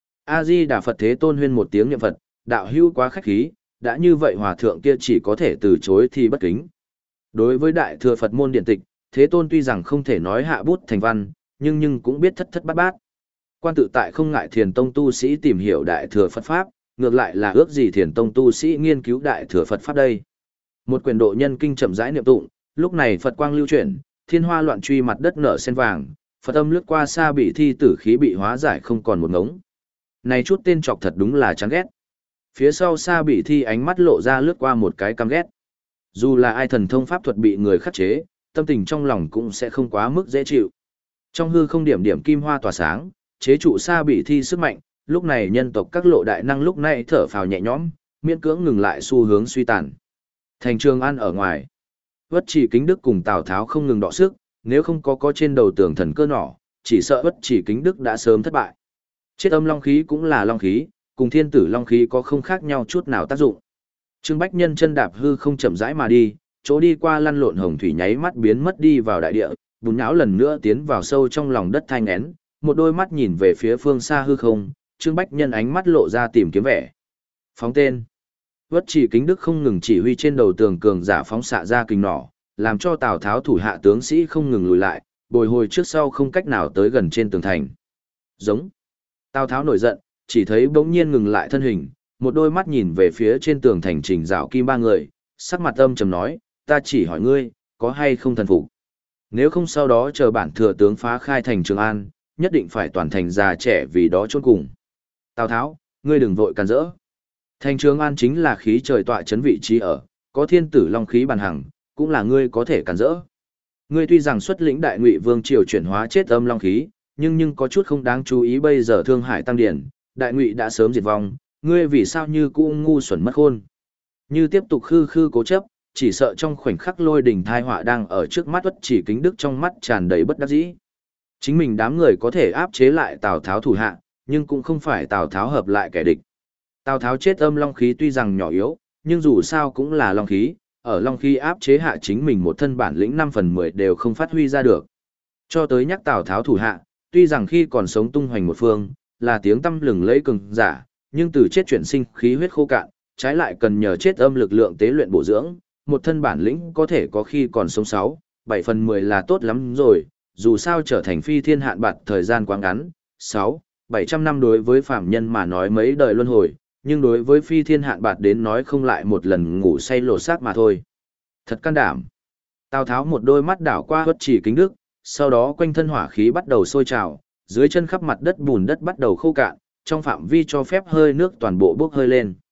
A Di Đà Phật. Thế Tôn huyên một tiếng niệm Phật, đạo hữu quá khách khí, đã như vậy hòa thượng kia chỉ có thể từ chối thì bất kính. Đối với Đại Thừa Phật môn điện tịch, Thế Tôn tuy rằng không thể nói hạ bút thành văn, nhưng nhưng cũng biết thất thất bát bát. Quan tự tại không ngại Thiền Tông tu sĩ tìm hiểu Đại Thừa Phật Pháp, ngược lại là ước gì Thiền Tông tu sĩ nghiên cứu Đại Thừa Phật Pháp đây. Một quyển độ nhân kinh chậm rãi niệm tụng, lúc này Phật quang lưu chuyển, thiên hoa loạn truy, mặt đất nở sen vàng, Phật âm lướt qua Sa Bị Thi tử khí bị hóa giải không còn một ngống. Này chút tên chọc thật đúng là chán ghét. Phía sau Sa Bị Thi ánh mắt lộ ra lướt qua một cái căm ghét. Dù là ai thần thông pháp thuật bị người khắc chế, tâm tình trong lòng cũng sẽ không quá mức dễ chịu. Trong hư không điểm điểm kim hoa tỏa sáng, chế trụ Sa Bị Thi sức mạnh, lúc này nhân tộc các lộ đại năng lúc này thở phào nhẹ nhõm, miễn cưỡng ngừng lại xu hướng suy tàn. Thành Trường An ở ngoài, Uất Chỉ Kính Đức cùng Tào Tháo không ngừng đọ sức, nếu không có có trên đầu tường thần cơ nỏ, chỉ sợ Uất Chỉ Kính Đức đã sớm thất bại. Chết âm long khí cũng là long khí, cùng thiên tử long khí có không khác nhau chút nào tác dụng. Trương Bách Nhân chân đạp hư không chậm rãi mà đi, chỗ đi qua lăn lộn hồng thủy nháy mắt biến mất đi vào đại địa, bùn nhão lần nữa tiến vào sâu trong lòng đất thanh én, một đôi mắt nhìn về phía phương xa hư không, Trương Bách Nhân ánh mắt lộ ra tìm kiếm vẻ. Phóng tên. Uất Chỉ Kính Đức không ngừng chỉ huy trên đầu tường cường giả phóng xạ ra kình nỏ, làm cho Tào Tháo thủ hạ tướng sĩ không ngừng lùi lại, bồi hồi trước sau không cách nào tới gần trên tường thành. Giống. Tào Tháo nổi giận, chỉ thấy bỗng nhiên ngừng lại thân hình, một đôi mắt nhìn về phía trên tường thành Trình Dạo Kim ba người, sắc mặt âm trầm nói, ta chỉ hỏi ngươi, có hay không thần phục? Nếu không sau đó chờ bản thừa tướng phá khai thành Trường An, nhất định phải toàn thành già trẻ vì đó chôn cùng. Tào Tháo, ngươi đừng vội càn rỡ. Thành Trường An chính là khí trời tọa chấn vị trí ở, có thiên tử long khí bàn hằng, cũng là ngươi có thể càn rỡ. Ngươi tuy rằng xuất lĩnh đại ngụy vương triều chuyển hóa chết âm long khí, nhưng nhưng có chút không đáng chú ý, bây giờ Thương Hải tăng điển, đại ngụy đã sớm diệt vong, ngươi vì sao như cũ ngu xuẩn mất khôn. Như tiếp tục khư khư cố chấp, chỉ sợ trong khoảnh khắc lôi đình thai họa đang ở trước mắt. Uất Chỉ Kính Đức trong mắt tràn đầy bất đắc dĩ. Chính mình đám người có thể áp chế lại Tào Tháo thủ hạ, nhưng cũng không phải Tào Tháo hợp lại kẻ địch. Tào Tháo chết âm long khí tuy rằng nhỏ yếu, nhưng dù sao cũng là long khí, ở long khí áp chế hạ chính mình một thân bản lĩnh năm phần mười đều không phát huy ra được. Cho tới nhắc Tào Tháo thủ hạ, tuy rằng khi còn sống tung hoành một phương, là tiếng tăm lừng lẫy cường giả, nhưng từ chết chuyển sinh khí huyết khô cạn, trái lại cần nhờ chết âm lực lượng tế luyện bổ dưỡng, một thân bản lĩnh có thể có khi còn sống sáu, bảy phần mười là tốt lắm rồi, dù sao trở thành phi thiên hạn bạt thời gian quá ngắn, sáu, bảy trăm năm đối với phạm nhân mà nói mấy đời luân hồi, nhưng đối với phi thiên hạn bạt đến nói không lại một lần ngủ say lột xác mà thôi. Thật can đảm. Tào Tháo một đôi mắt đảo qua Uất Chỉ Kính Đức, sau đó quanh thân hỏa khí bắt đầu sôi trào, dưới chân khắp mặt đất bùn đất bắt đầu khô cạn, trong phạm vi cho phép hơi nước toàn bộ bốc hơi lên.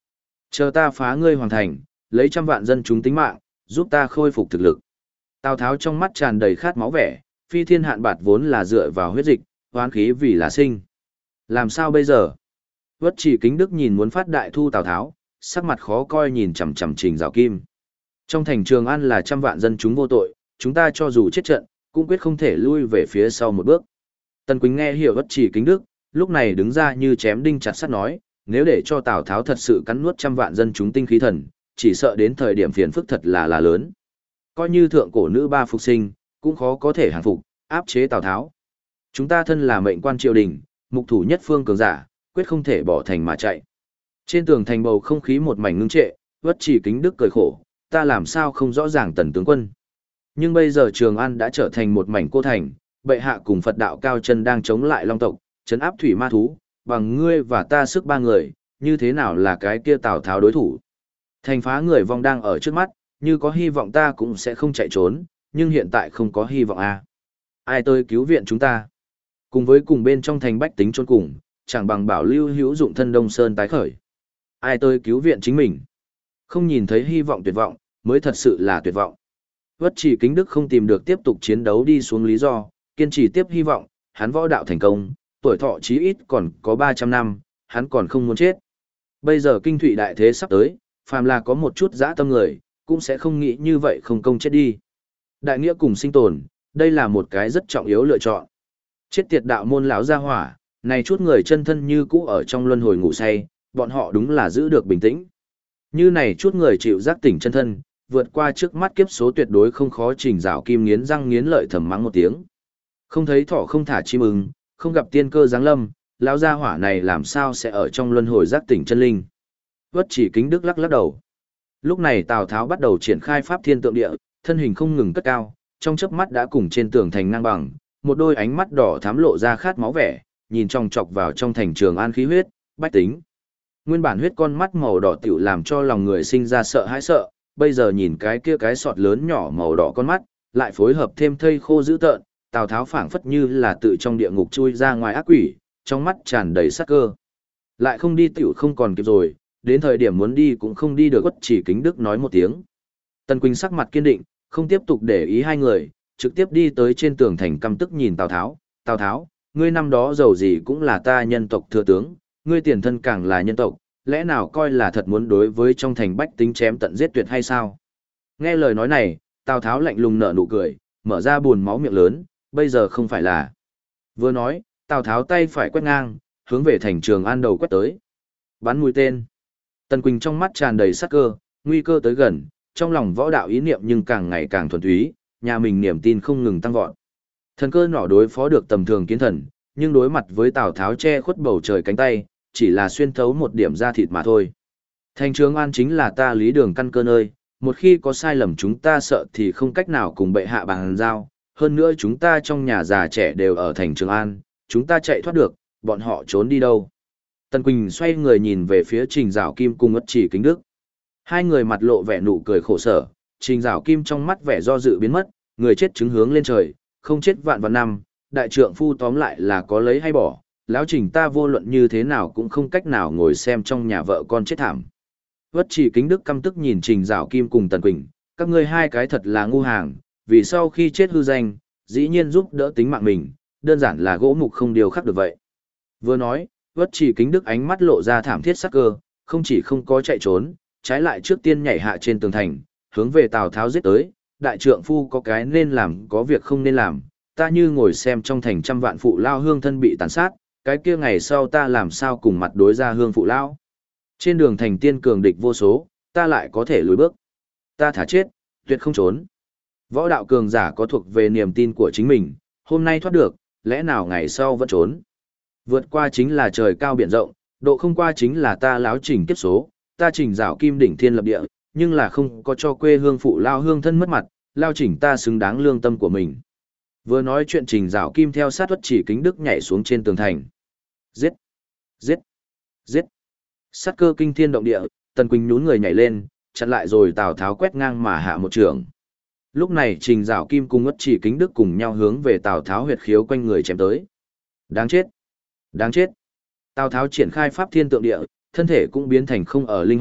Chờ ta phá ngươi hoàn thành, lấy trăm vạn dân chúng tính mạng, giúp ta khôi phục thực lực. Tào Tháo trong mắt tràn đầy khát máu vẻ, phi thiên hạn bạt vốn là dựa vào huyết dịch, hoán khí vì là sinh. Làm sao bây giờ? Vất Chỉ Kính Đức nhìn muốn phát đại thu Tào Tháo, sắc mặt khó coi nhìn chằm chằm Trình Giảo Kim. Trong thành Trường An là trăm vạn dân chúng vô tội, chúng ta cho dù chết trận, cũng quyết không thể lui về phía sau một bước. Tần Quỳnh nghe hiểu Vất Chỉ Kính Đức, lúc này đứng ra như chém đinh chặt sắt nói, nếu để cho Tào Tháo thật sự cắn nuốt trăm vạn dân chúng tinh khí thần, chỉ sợ đến thời điểm phiền phức thật là là lớn. Coi như thượng cổ nữ ba phục sinh, cũng khó có thể hàng phục, áp chế Tào Tháo. Chúng ta thân là mệnh quan triều đình, mục thủ nhất phương cường giả, quyết không thể bỏ thành mà chạy. Trên tường thành bầu không khí một mảnh ngưng trệ, Vất Chỉ Kính Đức cười khổ, ta làm sao không rõ ràng Tần tướng quân. Nhưng bây giờ Trường An đã trở thành một mảnh cô thành, bệ hạ cùng Phật đạo cao chân đang chống lại Long tộc, trấn áp thủy ma thú, bằng ngươi và ta sức ba người, như thế nào là cái kia Tào Tháo đối thủ. Thành phá người vong đang ở trước mắt, như có hy vọng ta cũng sẽ không chạy trốn, nhưng hiện tại không có hy vọng a. À. Ai tới cứu viện chúng ta? Cùng với cùng bên trong thành bách tính trốn cùng, chẳng bằng bảo lưu hữu dụng thân Đông Sơn tái khởi. Ai tới cứu viện chính mình? Không nhìn thấy hy vọng tuyệt vọng, mới thật sự là tuyệt vọng. Vất Chỉ Kính Đức không tìm được tiếp tục chiến đấu đi xuống lý do, kiên trì tiếp hy vọng, hắn võ đạo thành công, tuổi thọ chí ít còn có ba trăm năm, hắn còn không muốn chết. Bây giờ kinh thụy đại thế sắp tới, phàm là có một chút dã tâm người, cũng sẽ không nghĩ như vậy không công chết đi. Đại nghĩa cùng sinh tồn, đây là một cái rất trọng yếu lựa chọn. Chết tiệt đạo môn lão gia hỏa, này chút người chân thân như cũ ở trong luân hồi ngủ say, bọn họ đúng là giữ được bình tĩnh. Như này chút người chịu giác tỉnh chân thân, vượt qua trước mắt kiếp số tuyệt đối không khó. Trình Giảo Kim nghiến răng nghiến lợi thầm mắng một tiếng. Không thấy thỏ không thả chim ưng, không gặp tiên cơ giáng lâm, lão gia hỏa này làm sao sẽ ở trong luân hồi giác tỉnh chân linh. Vất Chỉ Kính Đức lắc lắc đầu. Lúc này Tào Tháo bắt đầu triển khai pháp thiên tượng địa, thân hình không ngừng cất cao, trong chớp mắt đã cùng trên tường thành ngang bằng, một đôi ánh mắt đỏ thắm lộ ra khát máu vẻ, nhìn chòng chọc vào trong thành Trường An khí huyết, bách tính. Nguyên bản huyết con mắt màu đỏ tiểu làm cho lòng người sinh ra sợ hãi sợ, bây giờ nhìn cái kia cái sọt lớn nhỏ màu đỏ con mắt, lại phối hợp thêm thây khô dữ tợn, Tào Tháo phảng phất như là tự trong địa ngục chui ra ngoài ác quỷ, trong mắt tràn đầy sát cơ. Lại không đi tiểu không còn kịp rồi, đến thời điểm muốn đi cũng không đi được. Vất Chỉ Kính Đức nói một tiếng. Tần Quỳnh sắc mặt kiên định, không tiếp tục để ý hai người, trực tiếp đi tới trên tường thành căm tức nhìn Tào Tháo. Tào Tháo, ngươi năm đó giàu gì cũng là ta nhân tộc thừa tướng, ngươi tiền thân càng là nhân tộc, lẽ nào coi là thật muốn đối với trong thành bách tính chém tận giết tuyệt hay sao? Nghe lời nói này, Tào Tháo lạnh lùng nở nụ cười, mở ra buồn máu miệng lớn, bây giờ không phải là. Vừa nói, Tào Tháo tay phải quét ngang, hướng về thành Trường An đầu quét tới. Bắn mũi tên. Tần Quỳnh trong mắt tràn đầy sát cơ, nguy cơ tới gần, trong lòng võ đạo ý niệm nhưng càng ngày càng thuần túy, nhà mình niềm tin không ngừng tăng vọt. Thần cơ nỏ đối phó được tầm thường kiến thần, nhưng đối mặt với Tào Tháo che khuất bầu trời cánh tay, chỉ là xuyên thấu một điểm da thịt mà thôi. Thành Trường An chính là ta lý đường căn cơ nơi, một khi có sai lầm chúng ta sợ thì không cách nào cùng bệ hạ bàn giao, hơn nữa chúng ta trong nhà già trẻ đều ở thành Trường An, chúng ta chạy thoát được, bọn họ trốn đi đâu? Tần Quỳnh xoay người nhìn về phía Trình Giảo Kim cùng Vất Chỉ Kính Đức. Hai người mặt lộ vẻ nụ cười khổ sở, Trình Giảo Kim trong mắt vẻ do dự biến mất, người chết chứng hướng lên trời, không chết vạn vạn năm, đại trượng phu tóm lại là có lấy hay bỏ, lão Trình ta vô luận như thế nào cũng không cách nào ngồi xem trong nhà vợ con chết thảm. Vất Chỉ Kính Đức căm tức nhìn Trình Giảo Kim cùng Tần Quỳnh, các ngươi hai cái thật là ngu hàng, vì sau khi chết hư danh, dĩ nhiên giúp đỡ tính mạng mình, đơn giản là gỗ mục không điều khắc được vậy. Vừa nói, Vất Chỉ Kính Đức ánh mắt lộ ra thảm thiết sắc cơ, không chỉ không có chạy trốn, trái lại trước tiên nhảy hạ trên tường thành, hướng về Tào Tháo giết tới, đại trượng phu có cái nên làm có việc không nên làm, ta như ngồi xem trong thành trăm vạn phụ lao hương thân bị tàn sát, cái kia ngày sau ta làm sao cùng mặt đối ra hương phụ lao. Trên đường thành tiên cường địch vô số, ta lại có thể lùi bước. Ta thả chết, tuyệt không trốn. Võ đạo cường giả có thuộc về niềm tin của chính mình, hôm nay thoát được, lẽ nào ngày sau vẫn trốn. Vượt qua chính là trời cao biển rộng, độ không qua chính là ta láo Trình kiếp số, ta Trình Giảo Kim đỉnh thiên lập địa, nhưng là không có cho quê hương phụ lao hương thân mất mặt, lao Trình ta xứng đáng lương tâm của mình. Vừa nói chuyện Trình Giảo Kim theo sát Vất Chỉ Kính Đức nhảy xuống trên tường thành. Giết! Giết! Giết! Sát cơ kinh thiên động địa, Tần Quỳnh nhún người nhảy lên, chặn lại rồi Tào Tháo quét ngang mà hạ một trường. Lúc này Trình Giảo Kim cùng Vất Chỉ Kính Đức cùng nhau hướng về Tào Tháo huyệt khiếu quanh người chém tới. Đáng chết! Đáng chết! Tào Tháo triển khai pháp thiên tượng địa, thân thể cũng biến thành không ở linh hoạt,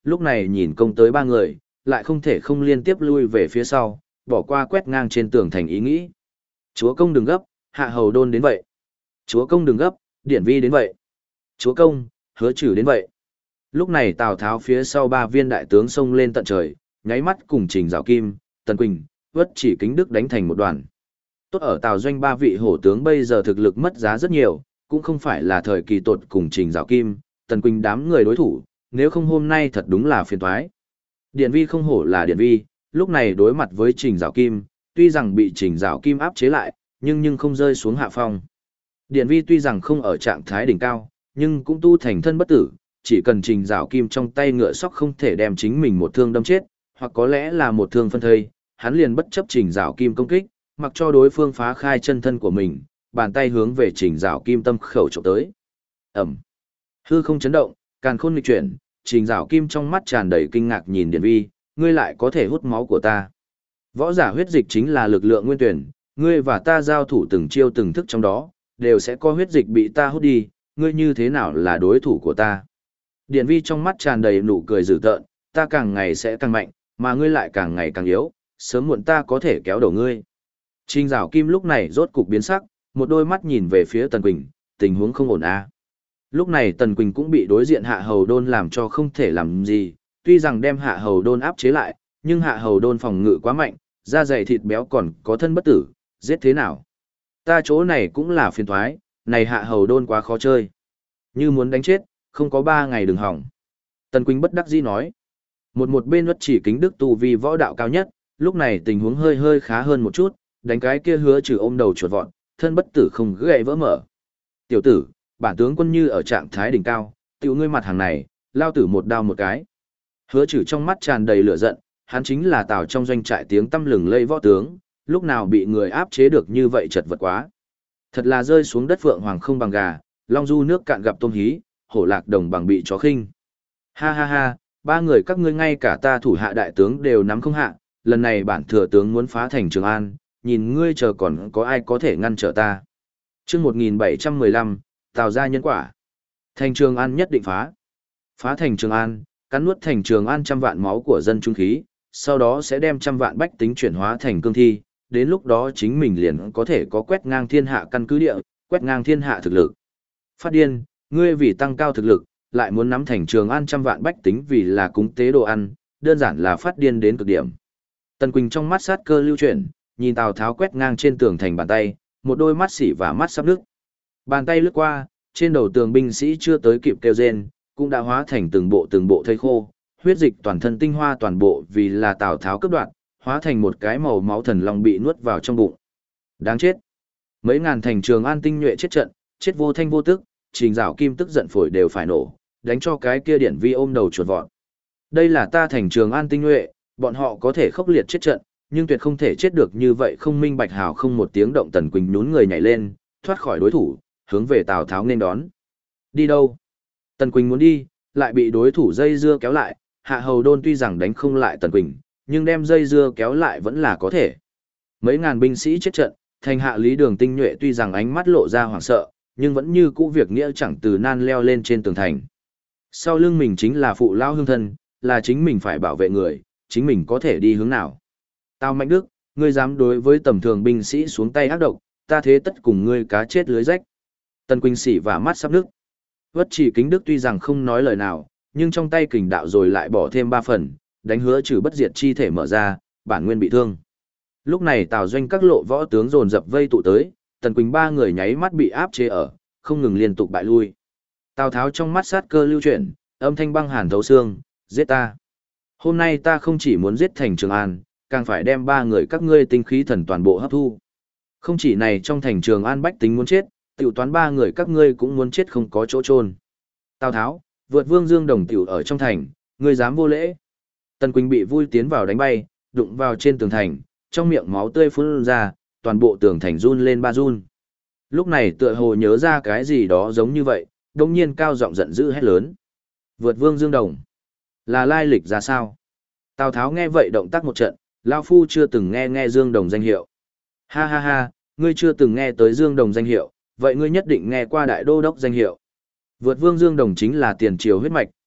lúc này nhìn công tới ba người, lại không thể không liên tiếp lui về phía sau, bỏ qua quét ngang trên tường thành ý nghĩ. Chúa công đừng gấp, hạ hầu đôn đến vậy. Chúa công đừng gấp, điển vi đến vậy. Chúa công, hứa trừ đến vậy. Lúc này Tào Tháo phía sau ba viên đại tướng xông lên tận trời, nháy mắt cùng Trình Giảo Kim, Tần Quỳnh, Uất Chỉ Kính Đức đánh thành một đoàn. Tốt ở Tào doanh ba vị hổ tướng bây giờ thực lực mất giá rất nhiều, cũng không phải là thời kỳ tột cùng Trình Giảo Kim, Tần Quỳnh đám người đối thủ, nếu không hôm nay thật đúng là phiền toái. Điển vi không hổ là Điển vi, lúc này đối mặt với Trình Giảo Kim, tuy rằng bị Trình Giảo Kim áp chế lại, nhưng nhưng không rơi xuống hạ phong. Điển vi tuy rằng không ở trạng thái đỉnh cao, nhưng cũng tu thành thân bất tử, chỉ cần Trình Giảo Kim trong tay ngựa sóc không thể đem chính mình một thương đâm chết, hoặc có lẽ là một thương phân thây, hắn liền bất chấp Trình Giảo Kim công kích, mặc cho đối phương phá khai chân thân của mình, bàn tay hướng về Trình Giảo Kim tâm khẩu chụp tới. Ầm. Hư không chấn động, càn khôn nghịch chuyển, Trình Giảo Kim trong mắt tràn đầy kinh ngạc nhìn Điển vi, ngươi lại có thể hút máu của ta. Võ giả huyết dịch chính là lực lượng nguyên tuyển, ngươi và ta giao thủ từng chiêu từng thức trong đó, đều sẽ có huyết dịch bị ta hút đi, ngươi như thế nào là đối thủ của ta. Điển vi trong mắt tràn đầy nụ cười dữ tợn, ta càng ngày sẽ càng mạnh, mà ngươi lại càng ngày càng yếu, sớm muộn ta có thể kéo đầu ngươi. Trình Giảo Kim lúc này rốt cục biến sắc, một đôi mắt nhìn về phía Tần Quỳnh, tình huống không ổn à. Lúc này Tần Quỳnh cũng bị đối diện Hạ Hầu Đôn làm cho không thể làm gì, tuy rằng đem Hạ Hầu Đôn áp chế lại, nhưng Hạ Hầu Đôn phòng ngự quá mạnh, da dày thịt béo còn có thân bất tử, giết thế nào? Ta chỗ này cũng là phiền toái, này Hạ Hầu Đôn quá khó chơi. Như muốn đánh chết, không có ba ngày đừng hỏng. Tần Quỳnh bất đắc dĩ nói. Một một bên Uất Chỉ Kính Đức tu vi võ đạo cao nhất, lúc này tình huống hơi hơi khá hơn một chút, đánh cái kia hứa trừ ôm đầu chuột vọt, thân bất tử không gãy vỡ mở. Tiểu tử, bản tướng quân như ở trạng thái đỉnh cao, tiểu ngươi mặt hàng này, lao tử một đao một cái. Hứa trừ trong mắt tràn đầy lửa giận, hắn chính là Tào trong doanh trại tiếng tăm lừng lây võ tướng, lúc nào bị người áp chế được như vậy chật vật quá. Thật là rơi xuống đất phượng hoàng không bằng gà, long du nước cạn gặp tôm hí, hổ lạc đồng bằng bị chó khinh. Ha ha ha, ba người các ngươi ngay cả ta thủ hạ đại tướng đều nắm không hạ, lần này bản thừa tướng muốn phá thành Trường An, nhìn ngươi chờ còn có ai có thể ngăn trở ta. Chương một nghìn bảy trăm mười lăm, Tào gia nhân quả. Thành Trường An nhất định phá. Phá thành Trường An, cắn nuốt thành Trường An trăm vạn máu của dân trung khí, sau đó sẽ đem trăm vạn bách tính chuyển hóa thành cương thi, đến lúc đó chính mình liền có thể có quét ngang thiên hạ căn cứ địa, quét ngang thiên hạ thực lực. Phát điên, ngươi vì tăng cao thực lực, lại muốn nắm thành Trường An trăm vạn bách tính vì là cúng tế đồ ăn, đơn giản là phát điên đến cực điểm. Tần Quỳnh trong mắt sát cơ lưu chuyển, nhìn Tào Tháo quét ngang trên tường thành bàn tay, một đôi mắt xỉ và mắt sắp nước. Bàn tay lướt qua, trên đầu tường binh sĩ chưa tới kịp kêu rên, cũng đã hóa thành từng bộ từng bộ thây khô, huyết dịch toàn thân tinh hoa toàn bộ vì là Tào Tháo cướp đoạt, hóa thành một cái màu máu thần long bị nuốt vào trong bụng. Đáng chết. Mấy ngàn thành Trường An tinh nhuệ chết trận, chết vô thanh vô tức, Trình Giảo Kim tức giận phổi đều phải nổ, đánh cho cái kia Điển vi ôm đầu chuột vọt. Đây là ta thành Trường An tinh nhuệ, bọn họ có thể khốc liệt chết trận, nhưng tuyệt không thể chết được như vậy. Không minh bạch hào không một tiếng động. Tần Quỳnh nhún người nhảy lên, thoát khỏi đối thủ, hướng về Tào Tháo nên đón. Đi đâu? Tần Quỳnh muốn đi, lại bị đối thủ dây dưa kéo lại. Hạ Hầu Đôn tuy rằng đánh không lại Tần Quỳnh, nhưng đem dây dưa kéo lại vẫn là có thể. Mấy ngàn binh sĩ chết trận, thành hạ Lý Đường tinh nhuệ tuy rằng ánh mắt lộ ra hoảng sợ, nhưng vẫn như cũ việc nghĩa chẳng từ nan leo lên trên tường thành. Sau lưng mình chính là phụ lao hương thân, là chính mình phải bảo vệ người, chính mình có thể đi hướng nào. Tào Mạnh Đức, ngươi dám đối với tầm thường binh sĩ xuống tay ác độc, ta thế tất cùng ngươi cá chết lưới rách. Tần Quỳnh Sỉ và mắt sắp nước. Uất Chỉ Kính Đức tuy rằng không nói lời nào, nhưng trong tay kình đạo rồi lại bỏ thêm ba phần, đánh hứa trừ bất diệt chi thể mở ra, bản nguyên bị thương. Lúc này Tào doanh các lộ võ tướng dồn dập vây tụ tới, Tần Quỳnh ba người nháy mắt bị áp chế ở, không ngừng liên tục bại lui. Tào Tháo trong mắt sát cơ lưu chuyển, âm thanh băng hàn thấu xương, giết ta. Hôm nay ta không chỉ muốn giết thành Trường An, càng phải đem ba người các ngươi tinh khí thần toàn bộ hấp thu. Không chỉ này trong thành Trường An bách tính muốn chết, tiểu toán ba người các ngươi cũng muốn chết không có chỗ chôn. Tào Tháo, vượt Vương Dương Đồng tiểu ở trong thành, ngươi dám vô lễ. Tần Quỳnh bị vui tiến vào đánh bay, đụng vào trên tường thành, trong miệng máu tươi phun ra, toàn bộ tường thành run lên ba run. Lúc này tựa hồ nhớ ra cái gì đó giống như vậy, đồng nhiên cao giọng giận dữ hét lớn. Vượt Vương Dương Đồng. Là lai lịch ra sao? Tào Tháo nghe vậy động tác một trận, Lao Phu chưa từng nghe nghe Dương Đồng danh hiệu. Ha ha ha, ngươi chưa từng nghe tới Dương Đồng danh hiệu, vậy ngươi nhất định nghe qua Đại Đô Đốc danh hiệu. Vượt Vương Dương Đồng chính là tiền triều huyết mạch,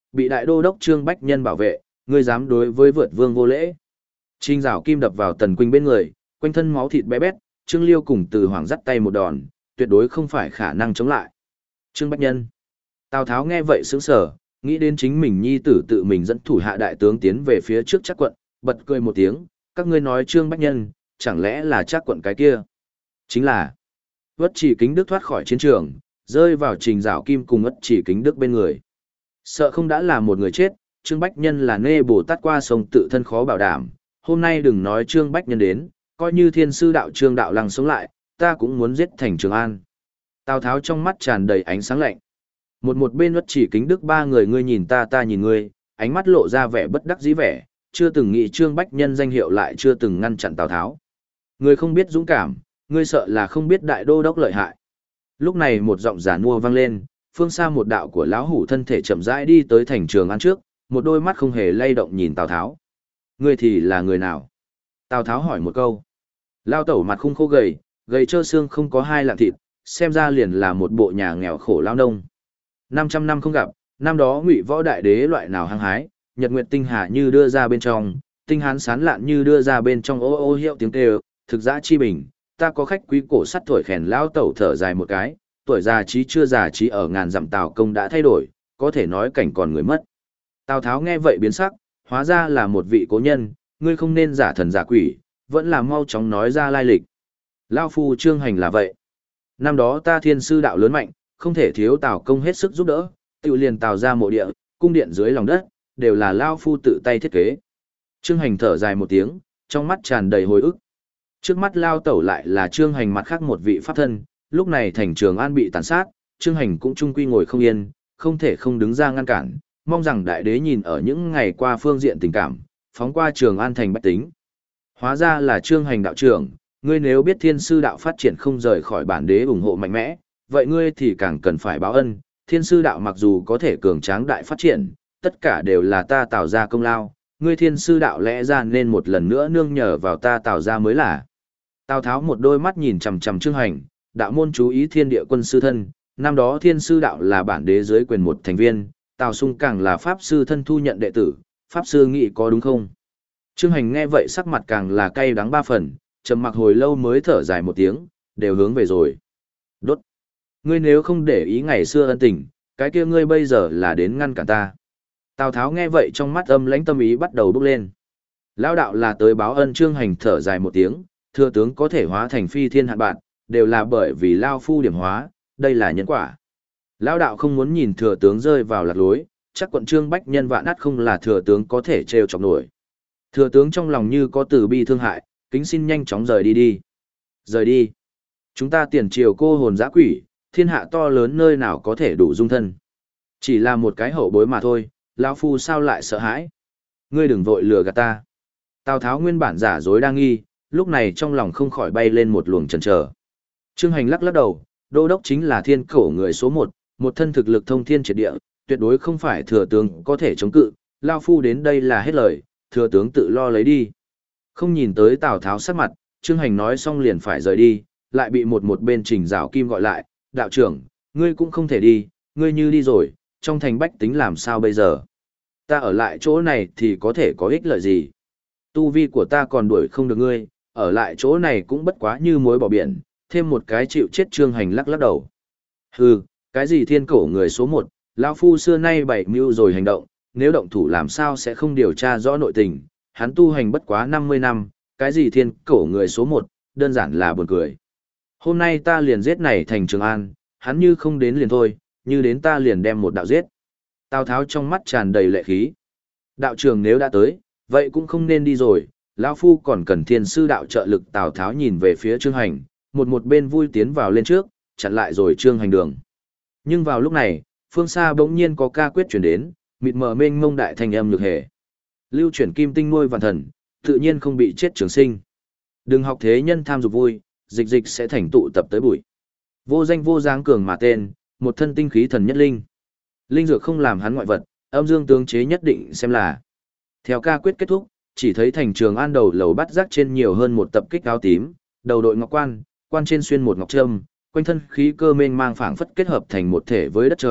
bị đại đô đốc Trương Bách Nhân bảo vệ, ngươi dám đối với vượt vương vô lễ. Trình Giảo Kim đập vào Tần Quỳnh bên người, quanh thân máu thịt bé bét, Trương Liêu cùng Từ Hoàng dắt tay một đòn, tuyệt đối không phải khả năng chống lại. Trương Bách Nhân. Tào Tháo nghe vậy sững sờ, nghĩ đến chính mình nhi tử tự mình dẫn thủ hạ đại tướng tiến về phía trước Trác quận, bật cười một tiếng, các ngươi nói Trương Bách Nhân, chẳng lẽ là Trác quận cái kia? Chính là. Uất Chỉ Kính Đức thoát khỏi chiến trường, rơi vào Trình Giảo Kim cùng Uất Chỉ Kính Đức bên người. Sợ không đã là một người chết, Trương Bách Nhân là nê Bồ Tát qua sông tự thân khó bảo đảm, hôm nay đừng nói Trương Bách Nhân đến, coi như thiên sư đạo Trương đạo lăng sống lại, ta cũng muốn giết thành Trường An. Tào Tháo trong mắt tràn đầy ánh sáng lạnh. Một một bên Uất Chỉ Kính Đức ba người ngươi nhìn ta ta nhìn ngươi, ánh mắt lộ ra vẻ bất đắc dĩ vẻ, chưa từng nghĩ Trương Bách Nhân danh hiệu lại chưa từng ngăn chặn Tào Tháo. Ngươi không biết dũng cảm, ngươi sợ là không biết đại đô đốc lợi hại. Lúc này một giọng giả nua vang lên, phương xa một đạo của lão hủ thân thể chậm rãi đi tới thành Trường An trước, một đôi mắt không hề lay động nhìn Tào Tháo. Ngươi thì là người nào? Tào Tháo hỏi một câu. Lao tẩu mặt khung khô gầy, gầy trơ xương không có hai lạng thịt, xem ra liền là một bộ nhà nghèo khổ lao nông. năm trăm năm không gặp, năm đó Ngụy Võ đại đế loại nào hăng hái, nhật nguyệt tinh hà như đưa ra bên trong, tinh hán sán lạn như đưa ra bên trong ô ô hiệu tiếng kêu, thực ra chi bình, ta có khách quý cổ sắt thổi khèn lao tẩu thở dài một cái, tuổi già trí chưa già trí ở ngàn dặm Tào công đã thay đổi, có thể nói cảnh còn người mất. Tào Tháo nghe vậy biến sắc, hóa ra là một vị cố nhân, ngươi không nên giả thần giả quỷ, vẫn là mau chóng nói ra lai lịch. Lao phu Trương Hành là vậy. Năm đó ta thiên sư đạo lớn mạnh, không thể thiếu Tào công hết sức giúp đỡ, tự liền Tào ra mộ địa, cung điện dưới lòng đất, đều là Lao phu tự tay thiết kế. Trương Hành thở dài một tiếng, trong mắt tràn đầy hồi ức. Trước mắt Lao tẩu lại là Trương Hành mặt khác một vị pháp thân, lúc này thành Trường An bị tàn sát, Trương Hành cũng trung quy ngồi không yên, không thể không đứng ra ngăn cản, mong rằng đại đế nhìn ở những ngày qua phương diện tình cảm, phóng qua Trường An thành bách tính. Hóa ra là Trương Hành đạo trưởng, ngươi nếu biết thiên sư đạo phát triển không rời khỏi bản đế ủng hộ mạnh mẽ, vậy ngươi thì càng cần phải báo ân, thiên sư đạo mặc dù có thể cường tráng đại phát triển, tất cả đều là ta tạo ra công lao, ngươi thiên sư đạo lẽ ra nên một lần nữa nương nhờ vào ta tạo ra mới là. Tào Tháo một đôi mắt nhìn chằm chằm Trương Hành, đạo môn chú ý thiên địa quân sư thân, năm đó thiên sư đạo là bản đế dưới quyền một thành viên, Tào Sung càng là pháp sư thân thu nhận đệ tử, pháp sư nghĩ có đúng không? Trương Hành nghe vậy sắc mặt càng là cay đắng ba phần, trầm mặc hồi lâu mới thở dài một tiếng, đều hướng về rồi. Đốt! Ngươi nếu không để ý ngày xưa ân tình, cái kia ngươi bây giờ là đến ngăn cản ta. Tào Tháo nghe vậy trong mắt âm lãnh tâm ý bắt đầu bốc lên. Lão đạo là tới báo ân. Trương Hành thở dài một tiếng, thừa tướng có thể hóa thành phi thiên hạn bạn, đều là bởi vì Lao phu điểm hóa, đây là nhân quả. Lão đạo không muốn nhìn thừa tướng rơi vào lạc lối, chắc quận Trương Bách Nhân vạn ắt không là thừa tướng có thể trêu chọc nổi. Thừa tướng trong lòng như có từ bi thương hại, kính xin nhanh chóng rời đi đi. Rời đi. Chúng ta tiền triều cô hồn dã quỷ, thiên hạ to lớn nơi nào có thể đủ dung thân. Chỉ là một cái hậu bối mà thôi, lão phu sao lại sợ hãi. Ngươi đừng vội lừa gạt ta. Tào Tháo nguyên bản giả dối đang nghi, lúc này trong lòng không khỏi bay lên một luồng chần chờ. Trương Hành lắc lắc đầu, đô đốc chính là thiên cổ người số một, một thân thực lực thông thiên triệt địa, tuyệt đối không phải thừa tướng có thể chống cự, lao phu đến đây là hết lời, thừa tướng tự lo lấy đi. Không nhìn tới Tào Tháo sắc mặt, Trương Hành nói xong liền phải rời đi, lại bị một một bên Trình Giảo Kim gọi lại, đạo trưởng, ngươi cũng không thể đi, ngươi như đi rồi, trong thành bách tính làm sao bây giờ? Ta ở lại chỗ này thì có thể có ích lợi gì? Tu vi của ta còn đuổi không được ngươi, ở lại chỗ này cũng bất quá như muối bỏ biển, thêm một cái chịu chết. Trương Hành lắc lắc đầu. Hừ, cái gì thiên cổ người số một, lão phu xưa nay bảy mưu rồi hành động, nếu động thủ làm sao sẽ không điều tra rõ nội tình, hắn tu hành bất quá năm mươi năm, cái gì thiên cổ người số một, đơn giản là buồn cười. Hôm nay ta liền giết này thành Trường An, hắn như không đến liền thôi, như đến ta liền đem một đạo giết. Tào Tháo trong mắt tràn đầy lệ khí. Đạo trưởng nếu đã tới, vậy cũng không nên đi rồi, lão phu còn cần thiên sư đạo trợ lực. Tào Tháo nhìn về phía Trương Hành, một một bên vui tiến vào lên trước, chặn lại rồi Trương Hành đường. Nhưng vào lúc này, phương xa bỗng nhiên có ca quyết chuyển đến, mịt mờ mênh mông đại thanh âm nhược hề. Lưu chuyển kim tinh nuôi vạn thần, tự nhiên không bị chết trường sinh. Đừng học thế nhân tham dục vui, dịch dịch sẽ thành tụ tập tới bụi. Vô danh vô dáng cường mà tên, một thân tinh khí thần nhất linh. Linh dược không làm hắn ngoại vật, âm dương tướng chế nhất định xem là. Theo ca quyết kết thúc, chỉ thấy thành Trường An đầu lầu bắt rác trên nhiều hơn một tập kích áo tím, đầu đội ngọc quan, quan trên xuyên một ngọc trâm, quanh thân khí cơ mênh mang phảng phất kết hợp thành một thể với đất trời,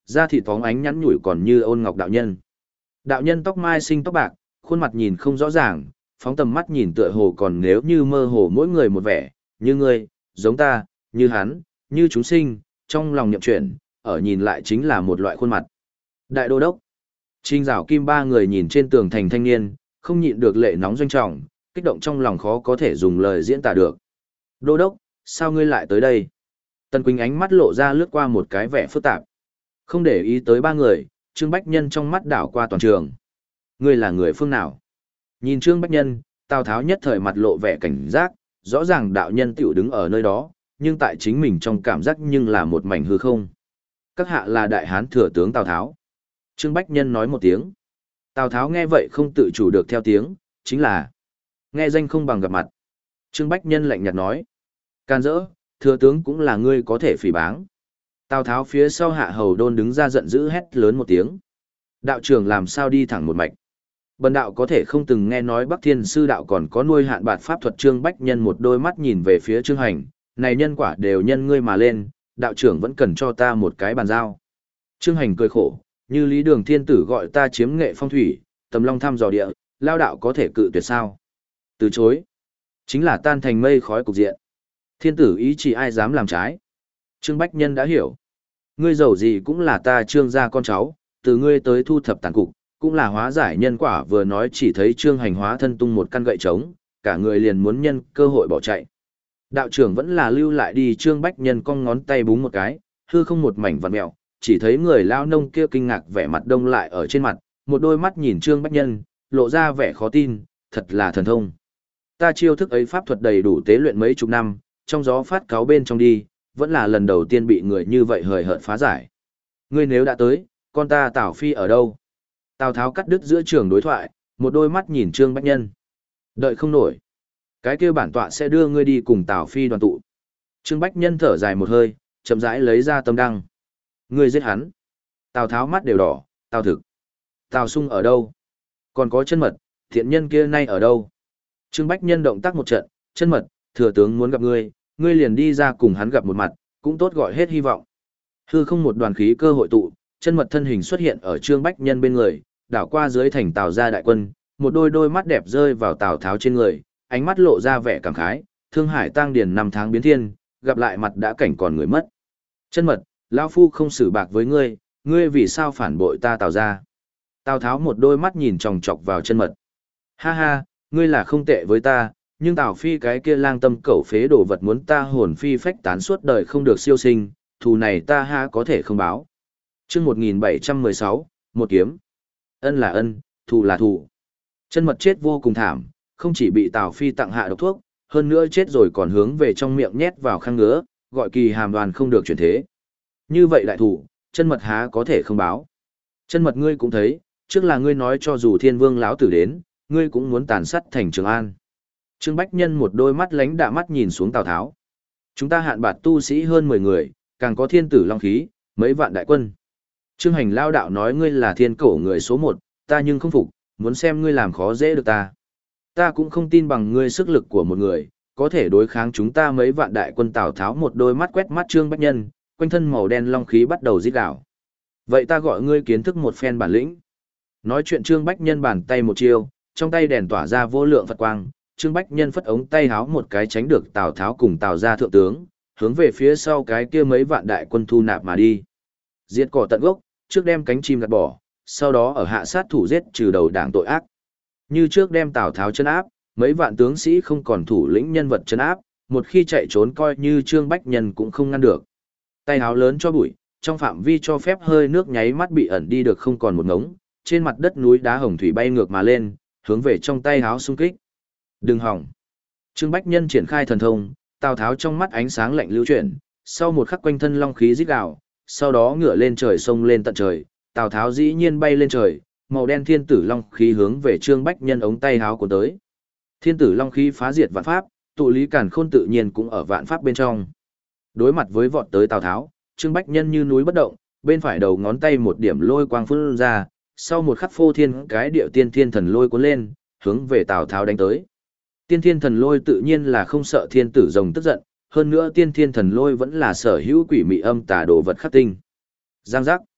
da thịt phóng ánh nhẵn nhủi còn như ôn ngọc đạo nhân. Đạo nhân tóc mai sinh tóc bạc, khuôn mặt nhìn không rõ ràng, phóng tầm mắt nhìn tựa hồ còn nếu như mơ hồ mỗi người một vẻ, như ngươi, giống ta, như hắn, như chúng sinh, trong lòng nhậm chuyển, ở nhìn lại chính là một loại khuôn mặt. Đại đô đốc, Trình Giảo Kim ba người nhìn trên tường thành thanh niên, không nhịn được lệ nóng doanh trọng, kích động trong lòng khó có thể dùng lời diễn tả được. Đô đốc, sao ngươi lại tới đây? Tần Quỳnh ánh mắt lộ ra lướt qua một cái vẻ phức tạp. Không để ý tới ba người, Trương Bách Nhân trong mắt đảo qua toàn trường. Ngươi là người phương nào? Nhìn Trương Bách Nhân, Tào Tháo nhất thời mặt lộ vẻ cảnh giác, rõ ràng đạo nhân tiểu đứng ở nơi đó, nhưng tại chính mình trong cảm giác nhưng là một mảnh hư không. Các hạ là đại hán thừa tướng Tào Tháo. Trương Bách Nhân nói một tiếng. Tào Tháo nghe vậy không tự chủ được theo tiếng, chính là nghe danh không bằng gặp mặt. Trương Bách Nhân lạnh nhạt nói. Can dỡ, thừa tướng cũng là ngươi có thể phỉ báng. Tào Tháo phía sau hạ hầu đôn đứng ra giận dữ hét lớn một tiếng. Đạo trưởng làm sao đi thẳng một mạch. Bần đạo có thể không từng nghe nói Bắc Thiên Sư đạo còn có nuôi hạn bạt pháp thuật. Trương Bách Nhân một đôi mắt nhìn về phía Trương Hành, này nhân quả đều nhân ngươi mà lên, đạo trưởng vẫn cần cho ta một cái bàn giao. Trương Hành cười khổ, như Lý Đường Thiên Tử gọi ta chiếm nghệ phong thủy, tầm long thăm dò địa, lao đạo có thể cự tuyệt sao? Từ chối, chính là tan thành mây khói cục diện. Thiên tử ý chỉ ai dám làm trái. Trương Bách Nhân đã hiểu. Ngươi giàu gì cũng là ta Trương gia con cháu, từ ngươi tới thu thập tàn cục, cũng là hóa giải nhân quả. Vừa nói chỉ thấy Trương Hành hóa thân tung một căn gậy trống, cả người liền muốn nhân cơ hội bỏ chạy. Đạo trưởng vẫn là lưu lại đi. Trương Bách Nhân cong ngón tay búng một cái, hư không một mảnh vặn mèo, chỉ thấy người lao nông kia kinh ngạc vẻ mặt đông lại ở trên mặt, một đôi mắt nhìn Trương Bách Nhân, lộ ra vẻ khó tin, thật là thần thông. Ta chiêu thức ấy pháp thuật đầy đủ tế luyện mấy chục năm, trong gió phát cáo bên trong đi, vẫn là lần đầu tiên bị người như vậy hời hợt phá giải. Ngươi nếu đã tới, con ta Tào Phi ở đâu? Tào Tháo cắt đứt giữa trường đối thoại, một đôi mắt nhìn Trương Bách Nhân. Đợi không nổi. Cái kia bản tọa sẽ đưa ngươi đi cùng Tào Phi đoàn tụ. Trương Bách Nhân thở dài một hơi, chậm rãi lấy ra tâm đăng. Ngươi giết hắn. Tào Tháo mắt đều đỏ, Tào Thực. Tào Sung ở đâu? Còn có chân mật, thiện nhân kia nay ở đâu? Trương Bách Nhân động tác một trận, chân mật, thừa tướng muốn gặp ngươi, ngươi liền đi ra cùng hắn gặp một mặt, cũng tốt gọi hết hy vọng. Hư không một đoàn khí cơ hội tụ, chân mật thân hình xuất hiện ở Trương Bách Nhân bên người, đảo qua dưới thành Tào gia đại quân, một đôi đôi mắt đẹp rơi vào Tào Tháo trên người, ánh mắt lộ ra vẻ cảm khái, thương hải tang điền năm tháng biến thiên, gặp lại mặt đã cảnh còn người mất. Chân mật, lão phu không xử bạc với ngươi, ngươi vì sao phản bội ta Tào gia? Tào Tháo một đôi mắt nhìn chòng chọc vào chân mật. Ha ha, ngươi là không tệ với ta, nhưng Tào Phi cái kia lang tâm cẩu phế đồ vật muốn ta hồn phi phách tán suốt đời không được siêu sinh, thù này ta ha có thể không báo. Chương một nghìn bảy trăm mười sáu, một kiếm. Ân là ân, thù là thù. Chân mật chết vô cùng thảm, không chỉ bị Tào Phi tặng hạ độc thuốc, hơn nữa chết rồi còn hướng về trong miệng nhét vào khang ngứa, gọi kỳ hàm đoàn không được chuyển thế. Như vậy đại thủ, chân mật há có thể không báo. Chân mật ngươi cũng thấy, trước là ngươi nói cho dù Thiên Vương lão tử đến, ngươi cũng muốn tàn sát thành Trường An. Trương Bách Nhân một đôi mắt lánh đạ mắt nhìn xuống Tào Tháo. Chúng ta hạn bạt tu sĩ hơn mười người, càng có thiên tử long khí, mấy vạn đại quân. Trương Hành lao đạo nói ngươi là thiên cổ người số một, ta nhưng không phục, muốn xem ngươi làm khó dễ được ta. Ta cũng không tin bằng ngươi sức lực của một người, có thể đối kháng chúng ta mấy vạn đại quân. Tào Tháo một đôi mắt quét mắt Trương Bách Nhân, quanh thân màu đen long khí bắt đầu rít gào. Vậy ta gọi ngươi kiến thức một phen bản lĩnh. Nói chuyện Trương Bách Nhân bàn tay một chiêu, trong tay đèn tỏa ra vô lượng Phật quang, Trương Bách Nhân phất ống tay háo một cái tránh được Tào Tháo cùng Tào gia thượng tướng, hướng về phía sau cái kia mấy vạn đại quân thu nạp mà đi. Diệt cỏ tận gốc, trước đem cánh chim gạt bỏ, sau đó ở hạ sát thủ giết trừ đầu đảng tội ác. Như trước đem Tào Tháo trấn áp, mấy vạn tướng sĩ không còn thủ lĩnh nhân vật trấn áp, một khi chạy trốn coi như Trương Bách Nhân cũng không ngăn được. Tay háo lớn cho bụi, trong phạm vi cho phép hơi nước nháy mắt bị ẩn đi được không còn một ngống, trên mặt đất núi đá hồng thủy bay ngược mà lên, hướng về trong tay háo xung kích. Đừng hỏng. Trương Bách Nhân triển khai thần thông, Tào Tháo trong mắt ánh sáng lạnh lưu chuyển, sau một khắc quanh thân long khí rít gào, sau đó ngửa lên trời sông lên tận trời, Tào Tháo dĩ nhiên bay lên trời, màu đen thiên tử long khí hướng về Trương Bách Nhân ống tay háo của tới. Thiên tử long khí phá diệt vạn pháp, tụ lý càn khôn tự nhiên cũng ở vạn pháp bên trong. Đối mặt với vọt tới Tào Tháo, Trương Bách Nhân như núi bất động, bên phải đầu ngón tay một điểm lôi quang phun ra, sau một khắc phô thiên cái điệu tiên thiên thần lôi cuốn lên, hướng về Tào Tháo đánh tới. Tiên thiên thần lôi tự nhiên là không sợ thiên tử rồng tức giận, hơn nữa tiên thiên thần lôi vẫn là sở hữu quỷ mị âm tà đồ vật khắc tinh. Giang giác.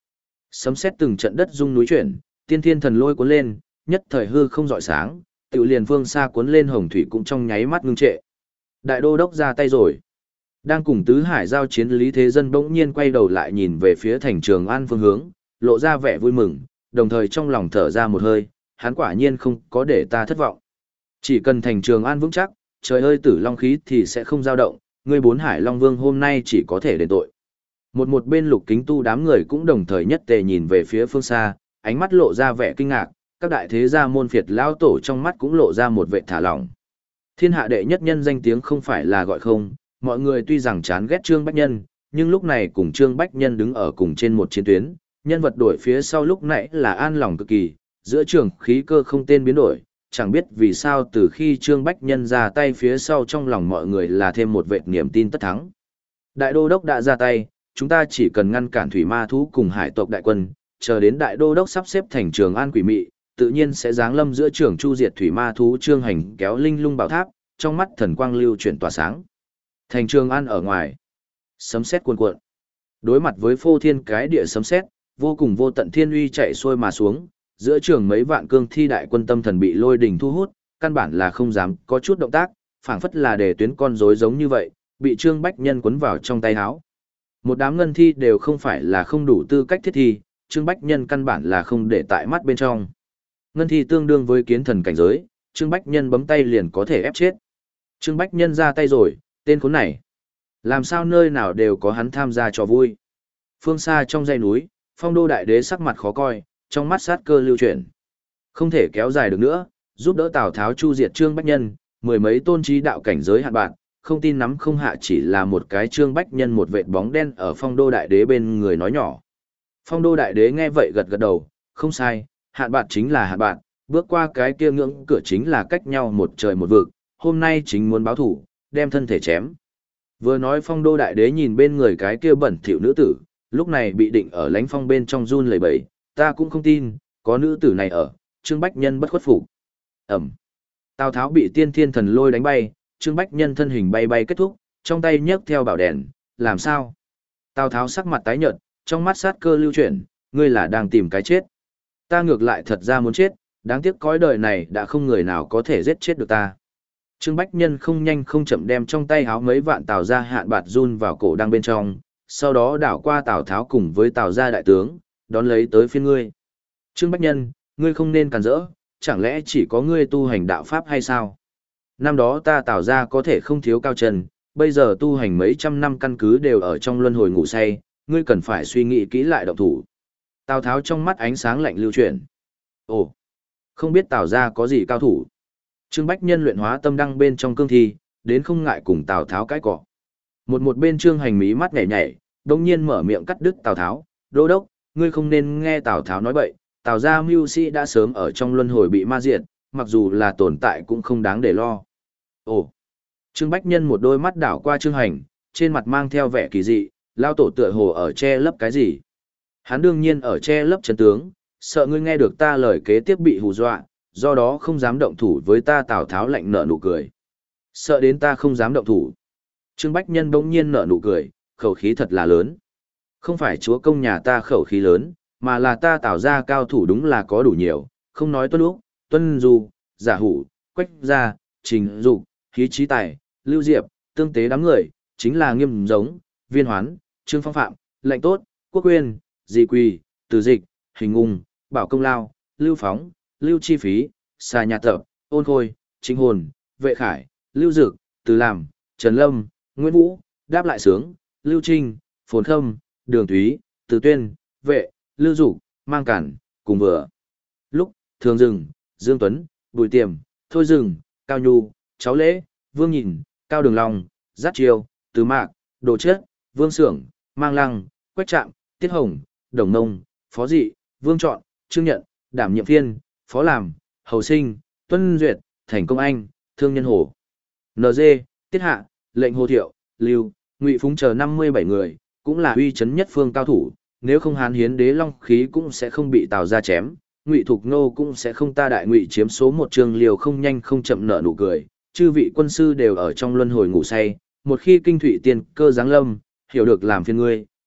Sấm sét từng trận đất rung núi chuyển, tiên thiên thần lôi cuốn lên, nhất thời hư không rọi sáng, tự liền phương xa cuốn lên hồng thủy cũng trong nháy mắt ngưng trệ. Đại đô đốc ra tay rồi. Đang cùng tứ hải giao chiến Lý Thế Dân bỗng nhiên quay đầu lại nhìn về phía thành Trường An phương hướng, lộ ra vẻ vui mừng, đồng thời trong lòng thở ra một hơi, hắn quả nhiên không có để ta thất vọng. Chỉ cần thành Trường An vững chắc, trời ơi tử long khí thì sẽ không dao động, ngươi bốn hải long vương hôm nay chỉ có thể đền tội. Một một bên Lục Kính Tu đám người cũng đồng thời nhất tề nhìn về phía phương xa, ánh mắt lộ ra vẻ kinh ngạc, các đại thế gia môn phiệt lão tổ trong mắt cũng lộ ra một vẻ thả lỏng. Thiên hạ đệ nhất nhân danh tiếng không phải là gọi không, mọi người tuy rằng chán ghét Trương Bách Nhân, nhưng lúc này cùng Trương Bách Nhân đứng ở cùng trên một chiến tuyến, nhân vật đổi phía sau lúc nãy là an lòng cực kỳ, giữa trường khí cơ không tên biến đổi, chẳng biết vì sao từ khi Trương Bách Nhân ra tay phía sau trong lòng mọi người là thêm một vệt niềm tin tất thắng. Đại đô đốc đã ra tay, chúng ta chỉ cần ngăn cản thủy ma thú cùng hải tộc đại quân, chờ đến đại đô đốc sắp xếp thành Trường An quỷ mị, tự nhiên sẽ giáng lâm giữa trường chu diệt thủy ma thú Trương Hành kéo linh lung bảo tháp, trong mắt thần quang lưu chuyển tỏa sáng. Thành Trường An ở ngoài, sấm sét cuồn cuộn. Đối mặt với phô thiên cái địa sấm sét, vô cùng vô tận thiên uy chạy xuôi mà xuống, giữa trường mấy vạn cương thi đại quân tâm thần bị lôi đỉnh thu hút, căn bản là không dám có chút động tác, phảng phất là để tuyến con rối giống như vậy, bị Trương Bách Nhân quấn vào trong tay áo. Một đám ngân thi đều không phải là không đủ tư cách thiết thi, Trương Bách Nhân căn bản là không để tại mắt bên trong. Ngân thi tương đương với kiến thần cảnh giới, Trương Bách Nhân bấm tay liền có thể ép chết. Trương Bách Nhân ra tay rồi, tên khốn này. Làm sao nơi nào đều có hắn tham gia cho vui. Phương xa trong dãy núi, Phong Đô đại đế sắc mặt khó coi, trong mắt sát cơ lưu chuyển. Không thể kéo dài được nữa, giúp đỡ Tào Tháo chu diệt Trương Bách Nhân, mười mấy tôn trí đạo cảnh giới hạn bạn, không tin nắm không hạ chỉ là một cái Trương Bách Nhân một vệt bóng đen ở Phong Đô đại đế bên người nói nhỏ. Phong Đô đại đế nghe vậy gật gật đầu, không sai, hạn bạn chính là hạn bạn, bước qua cái kia ngưỡng cửa chính là cách nhau một trời một vực, hôm nay chính muốn báo thủ, đem thân thể chém. Vừa nói Phong Đô đại đế nhìn bên người cái kia bẩn thỉu nữ tử, lúc này bị định ở lánh phong bên trong run lẩy bẩy, ta cũng không tin, có nữ tử này ở, Trương Bách Nhân bất khuất phục. Ẩm. Tào Tháo bị tiên thiên thần lôi đánh bay, Trương Bách Nhân thân hình bay bay kết thúc, trong tay nhấc theo bảo đèn, làm sao? Tào Tháo sắc mặt tái nhợt, trong mắt sát cơ lưu chuyển, ngươi là đang tìm cái chết. Ta ngược lại thật ra muốn chết, đáng tiếc cõi đời này đã không người nào có thể giết chết được ta. Trương Bách Nhân không nhanh không chậm đem trong tay háo mấy vạn Tào gia hạn bạt run vào cổ đang bên trong, sau đó đảo qua Tào Tháo cùng với Tào gia đại tướng, đón lấy tới phiên ngươi. Trương Bách Nhân, ngươi không nên cản rỡ, chẳng lẽ chỉ có ngươi tu hành đạo pháp hay sao? Năm đó ta Tào gia có thể không thiếu cao trần, bây giờ tu hành mấy trăm năm căn cứ đều ở trong luân hồi ngủ say, ngươi cần phải suy nghĩ kỹ lại động thủ. Tào Tháo trong mắt ánh sáng lạnh lưu chuyển. Ồ, không biết Tào gia có gì cao thủ. Trương Bách Nhân luyện hóa tâm đăng bên trong cương thi, đến không ngại cùng Tào Tháo cãi cọ. Một một bên Trương Hành mí mắt nhảy nhảy, đồng nhiên mở miệng cắt đứt Tào Tháo, đô đốc, ngươi không nên nghe Tào Tháo nói bậy, Tào gia mưu sĩ đã sớm ở trong luân hồi bị ma diệt, mặc dù là tồn tại cũng không đáng để lo. Ồ, Trương Bách Nhân một đôi mắt đảo qua Trương Hành, trên mặt mang theo vẻ kỳ dị, lao tổ tựa hồ ở che lấp cái gì. Hắn đương nhiên ở che lấp chân tướng, sợ ngươi nghe được ta lời kế tiếp bị hù dọa, do đó không dám động thủ với ta. Tào Tháo lạnh nở nụ cười. Sợ đến ta không dám động thủ. Trương Bách Nhân bỗng nhiên nở nụ cười, khẩu khí thật là lớn. Không phải chúa công nhà ta khẩu khí lớn, mà là ta Tào gia cao thủ đúng là có đủ nhiều, không nói Tuân Úc, Tuân Du, Giả Hủ, Quách Gia, Trình Dục, Khí Trí Tài, Lưu Diệp, tương tế đám người, chính là Nghiêm Giống, Viên Hoán, Trương Phong Phạm, Lệnh Tốt, Quốc Quyên, Dị Quỳ, Từ Dịch, Hình Ung, Bảo Công Lao, Lưu Phóng, Lưu Chi Phí, Xà Nhà Tập, Ôn Khôi, Chính Hồn, Vệ Khải, Lưu Dực, Từ Làm, Trần Lâm, Nguyễn Vũ, Đáp Lại Sướng, Lưu Trinh, Phồn Khâm, Đường Thúy, Từ Tuyên, Vệ, Lưu Dục, Mang Cản, cùng vừa. Lúc, Thường Dừng, Dương Tuấn, Bùi Tiềm, Thôi Dừng, Cao Nhu, Cháu Lễ, Vương Nhìn, Cao Đường Long, Giác Chiêu, Từ Mạc, Đồ Chết, Vương Sưởng, Mang Lăng, Quách Trạm, Tiết Hồng, Đồng Nông, Phó Dị, Vương Trọn, Trương Nhận, Đảm Nhiệm Phiên, Phó Làm, Hầu Sinh, Tuân Duyệt, Thành Công Anh, Thương Nhân Hồ, en giê, Tiết Hạ, Lệnh Hồ Thiệu, Lưu, Ngụy Phúng chờ năm mươi bảy người, cũng là uy chấn nhất phương cao thủ, nếu không Hán Hiến Đế Long khí cũng sẽ không bị Tào gia chém, Ngụy Thục Nô cũng sẽ không ta đại ngụy chiếm số một. Trường Liều không nhanh không chậm nở nụ cười, chư vị quân sư đều ở trong luân hồi ngủ say, một khi kinh thụy tiên cơ giáng lâm, hiểu được làm phiền ngươi,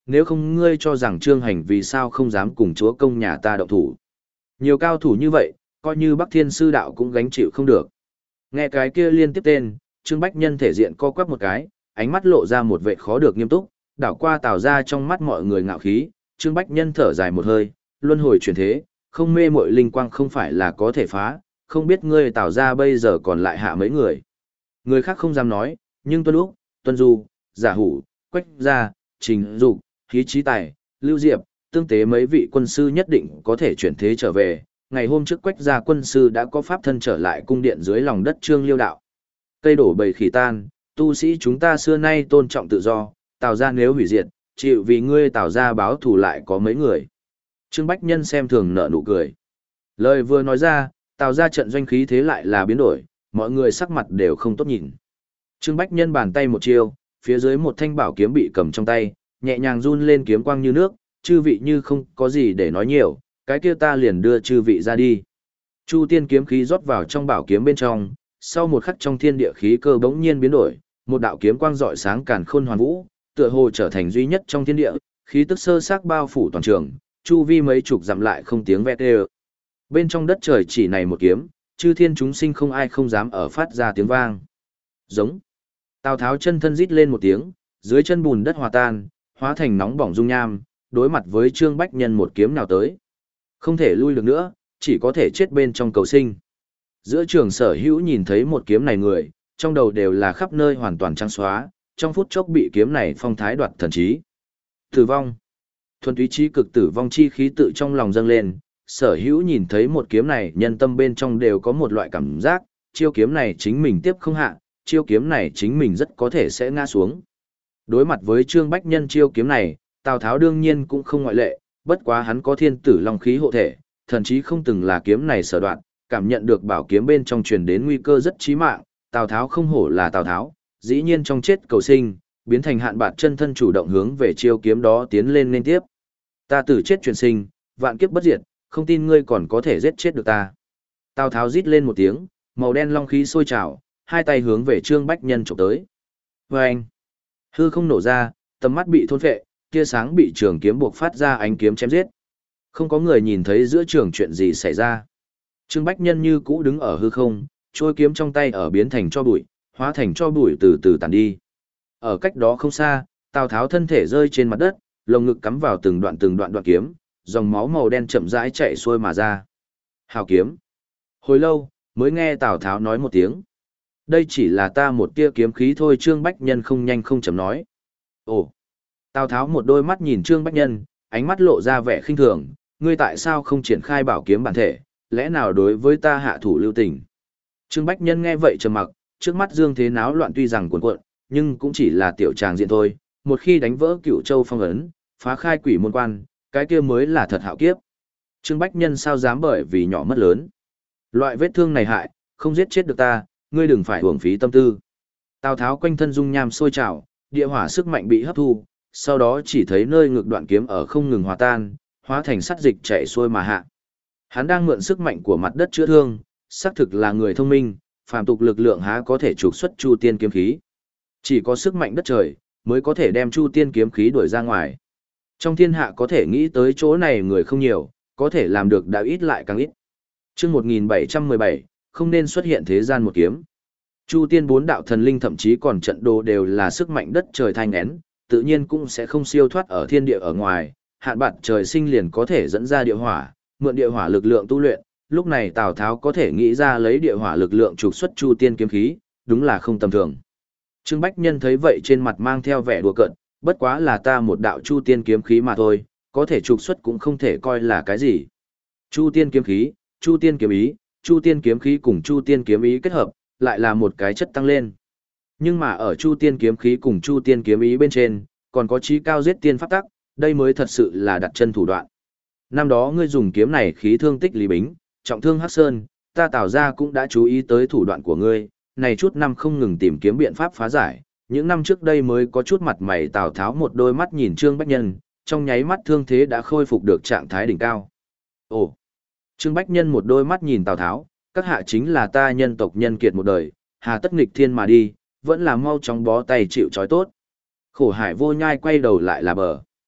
nếu không ngươi cho rằng Trương Hành vì sao không dám cùng chúa công nhà ta động thủ. Nhiều cao thủ như vậy, coi như Bắc Thiên Sư Đạo cũng gánh chịu không được. Nghe cái kia liên tiếp tên, Trương Bách Nhân thể diện co quắp một cái, ánh mắt lộ ra một vẻ khó được nghiêm túc, đảo qua Tào ra trong mắt mọi người ngạo khí, Trương Bách Nhân thở dài một hơi, luân hồi chuyển thế, không mê muội linh quang không phải là có thể phá, không biết ngươi Tào ra bây giờ còn lại hạ mấy người. Người khác không dám nói, nhưng Tuân Úc, Tuân Du, Giả Hủ, Quách Gia, Trình Dục, Khí Trí Tài, Lưu Diệp, tương tế mấy vị quân sư nhất định có thể chuyển thế trở về. Ngày hôm trước Quách Gia quân sư đã có pháp thân trở lại cung điện dưới lòng đất Trương Liêu đạo. Cây đổ bầy khỉ tan, tu sĩ chúng ta xưa nay tôn trọng tự do, Tào ra nếu hủy diệt, chịu vì ngươi Tào ra báo thù lại có mấy người. Trương Bách Nhân xem thường nở nụ cười. Lời vừa nói ra, Tào ra trận doanh khí thế lại là biến đổi, mọi người sắc mặt đều không tốt nhìn. Trương Bách Nhân bàn tay một chiêu, phía dưới một thanh bảo kiếm bị cầm trong tay, nhẹ nhàng run lên kiếm quang như nước, chư vị như không có gì để nói nhiều, cái kia ta liền đưa chư vị ra đi. Chu tiên kiếm khí rót vào trong bảo kiếm bên trong, sau một khắc trong thiên địa khí cơ bỗng nhiên biến đổi, một đạo kiếm quang rọi sáng càn khôn hoàn vũ, tựa hồ trở thành duy nhất trong thiên địa, khí tức sơ xác bao phủ toàn trường, chu vi mấy chục dặm lại không tiếng vẹt đều. Bên trong đất trời chỉ này một kiếm, chư thiên chúng sinh không ai không dám ở phát ra tiếng vang. Giống. Tào Tháo chân thân rít lên một tiếng, dưới chân bùn đất hòa tan, hóa thành nóng bỏng dung nham, đối mặt với Trương Bách Nhân một kiếm nào tới. Không thể lui được nữa, chỉ có thể chết bên trong cầu sinh. Giữa trường Sở Hữu nhìn thấy một kiếm này người, trong đầu đều là khắp nơi hoàn toàn trắng xóa, trong phút chốc bị kiếm này phong thái đoạt thần trí. Tử vong. Thuần túy trí cực tử vong chi khí tự trong lòng dâng lên, Sở Hữu nhìn thấy một kiếm này, nhân tâm bên trong đều có một loại cảm giác, chiêu kiếm này chính mình tiếp không hạ, chiêu kiếm này chính mình rất có thể sẽ ngã xuống. Đối mặt với Trương Bách Nhân chiêu kiếm này, Tào Tháo đương nhiên cũng không ngoại lệ, bất quá hắn có thiên tử long khí hộ thể, thần chí không từng là kiếm này sở đoạn, cảm nhận được bảo kiếm bên trong truyền đến nguy cơ rất chí mạng, Tào Tháo không hổ là Tào Tháo, dĩ nhiên trong chết cầu sinh, biến thành hạn bạt chân thân chủ động hướng về chiêu kiếm đó tiến lên liên tiếp. Ta từ chết chuyển sinh, vạn kiếp bất diệt, không tin ngươi còn có thể giết chết được ta. Tào Tháo rít lên một tiếng, màu đen long khí sôi trào, hai tay hướng về Trương Bách Nhân chụp tới. Vâng! Hư không nổ ra, tầm mắt bị thôn phệ, tia sáng bị trường kiếm buộc phát ra ánh kiếm chém giết. Không có người nhìn thấy giữa trường chuyện gì xảy ra. Trương Bách Nhân như cũ đứng ở hư không, trôi kiếm trong tay ở biến thành cho bụi, hóa thành cho bụi từ từ tàn đi. Ở cách đó không xa, Tào Tháo thân thể rơi trên mặt đất, lồng ngực cắm vào từng đoạn từng đoạn đoạn kiếm, dòng máu màu đen chậm rãi chạy xuôi mà ra. Hào kiếm. Hồi lâu, mới nghe Tào Tháo nói một tiếng. Đây chỉ là ta một tia kiếm khí thôi. Trương Bách Nhân không nhanh không chậm nói. Ồ. Tào Tháo một đôi mắt nhìn Trương Bách Nhân, ánh mắt lộ ra vẻ khinh thường, ngươi tại sao không triển khai bảo kiếm bản thể, lẽ nào đối với ta hạ thủ lưu tình. Trương Bách Nhân nghe vậy trầm mặc, trước mắt dương thế náo loạn tuy rằng cuồn cuộn, nhưng cũng chỉ là tiểu tràng diện thôi, một khi đánh vỡ Cựu Châu phong ấn, phá khai quỷ môn quan, cái kia mới là thật hạo kiếp. Trương Bách Nhân sao dám bởi vì nhỏ mất lớn. Loại vết thương này hại, không giết chết được ta, ngươi đừng phải uổng phí tâm tư. Tào Tháo quanh thân dung nham sôi trào, địa hỏa sức mạnh bị hấp thu, sau đó chỉ thấy nơi ngực đoạn kiếm ở không ngừng hòa tan, hóa thành sắt dịch chạy xuôi mà hạ. Hắn đang mượn sức mạnh của mặt đất chữa thương, xác thực là người thông minh, phàm tục lực lượng há có thể trục xuất Chu Tiên kiếm khí. Chỉ có sức mạnh đất trời mới có thể đem Chu Tiên kiếm khí đuổi ra ngoài. Trong thiên hạ có thể nghĩ tới chỗ này người không nhiều, có thể làm được đã ít lại càng ít. Chương một nghìn bảy trăm mười bảy, không nên xuất hiện thế gian một kiếm. Chu Tiên bốn đạo thần linh thậm chí còn trận đồ đều là sức mạnh đất trời thanh én, tự nhiên cũng sẽ không siêu thoát ở thiên địa ở ngoài, hạn bạt trời sinh liền có thể dẫn ra địa hỏa, mượn địa hỏa lực lượng tu luyện, lúc này Tào Tháo có thể nghĩ ra lấy địa hỏa lực lượng trục xuất Chu Tiên kiếm khí, đúng là không tầm thường. Trương Bách Nhân thấy vậy trên mặt mang theo vẻ đùa cợt, bất quá là ta một đạo Chu Tiên kiếm khí mà thôi, có thể trục xuất cũng không thể coi là cái gì. Chu Tiên kiếm khí, Chu Tiên kiếm ý, Chu Tiên kiếm khí cùng Chu Tiên kiếm ý kết hợp, lại là một cái chất tăng lên. Nhưng mà ở Chu Tiên kiếm khí cùng Chu Tiên kiếm ý bên trên, còn có chí cao giết tiên pháp tắc, đây mới thật sự là đặt chân thủ đoạn. Năm đó ngươi dùng kiếm này khí thương tích Lý Bính, trọng thương Hắc Sơn, ta Tào ra cũng đã chú ý tới thủ đoạn của ngươi, này chút năm không ngừng tìm kiếm biện pháp phá giải, những năm trước đây mới có chút mặt mày. Tào Tháo một đôi mắt nhìn Trương Bách Nhân, trong nháy mắt thương thế đã khôi phục được trạng thái đỉnh cao. Ồ! Trương Bách Nhân một đôi mắt nhìn Tào Tháo, các hạ chính là ta nhân tộc nhân kiệt một đời, hà tất nghịch thiên mà đi, vẫn là mau chóng bó tay chịu trói tốt. Khổ Hải Vô Nhai quay đầu lại là bờ.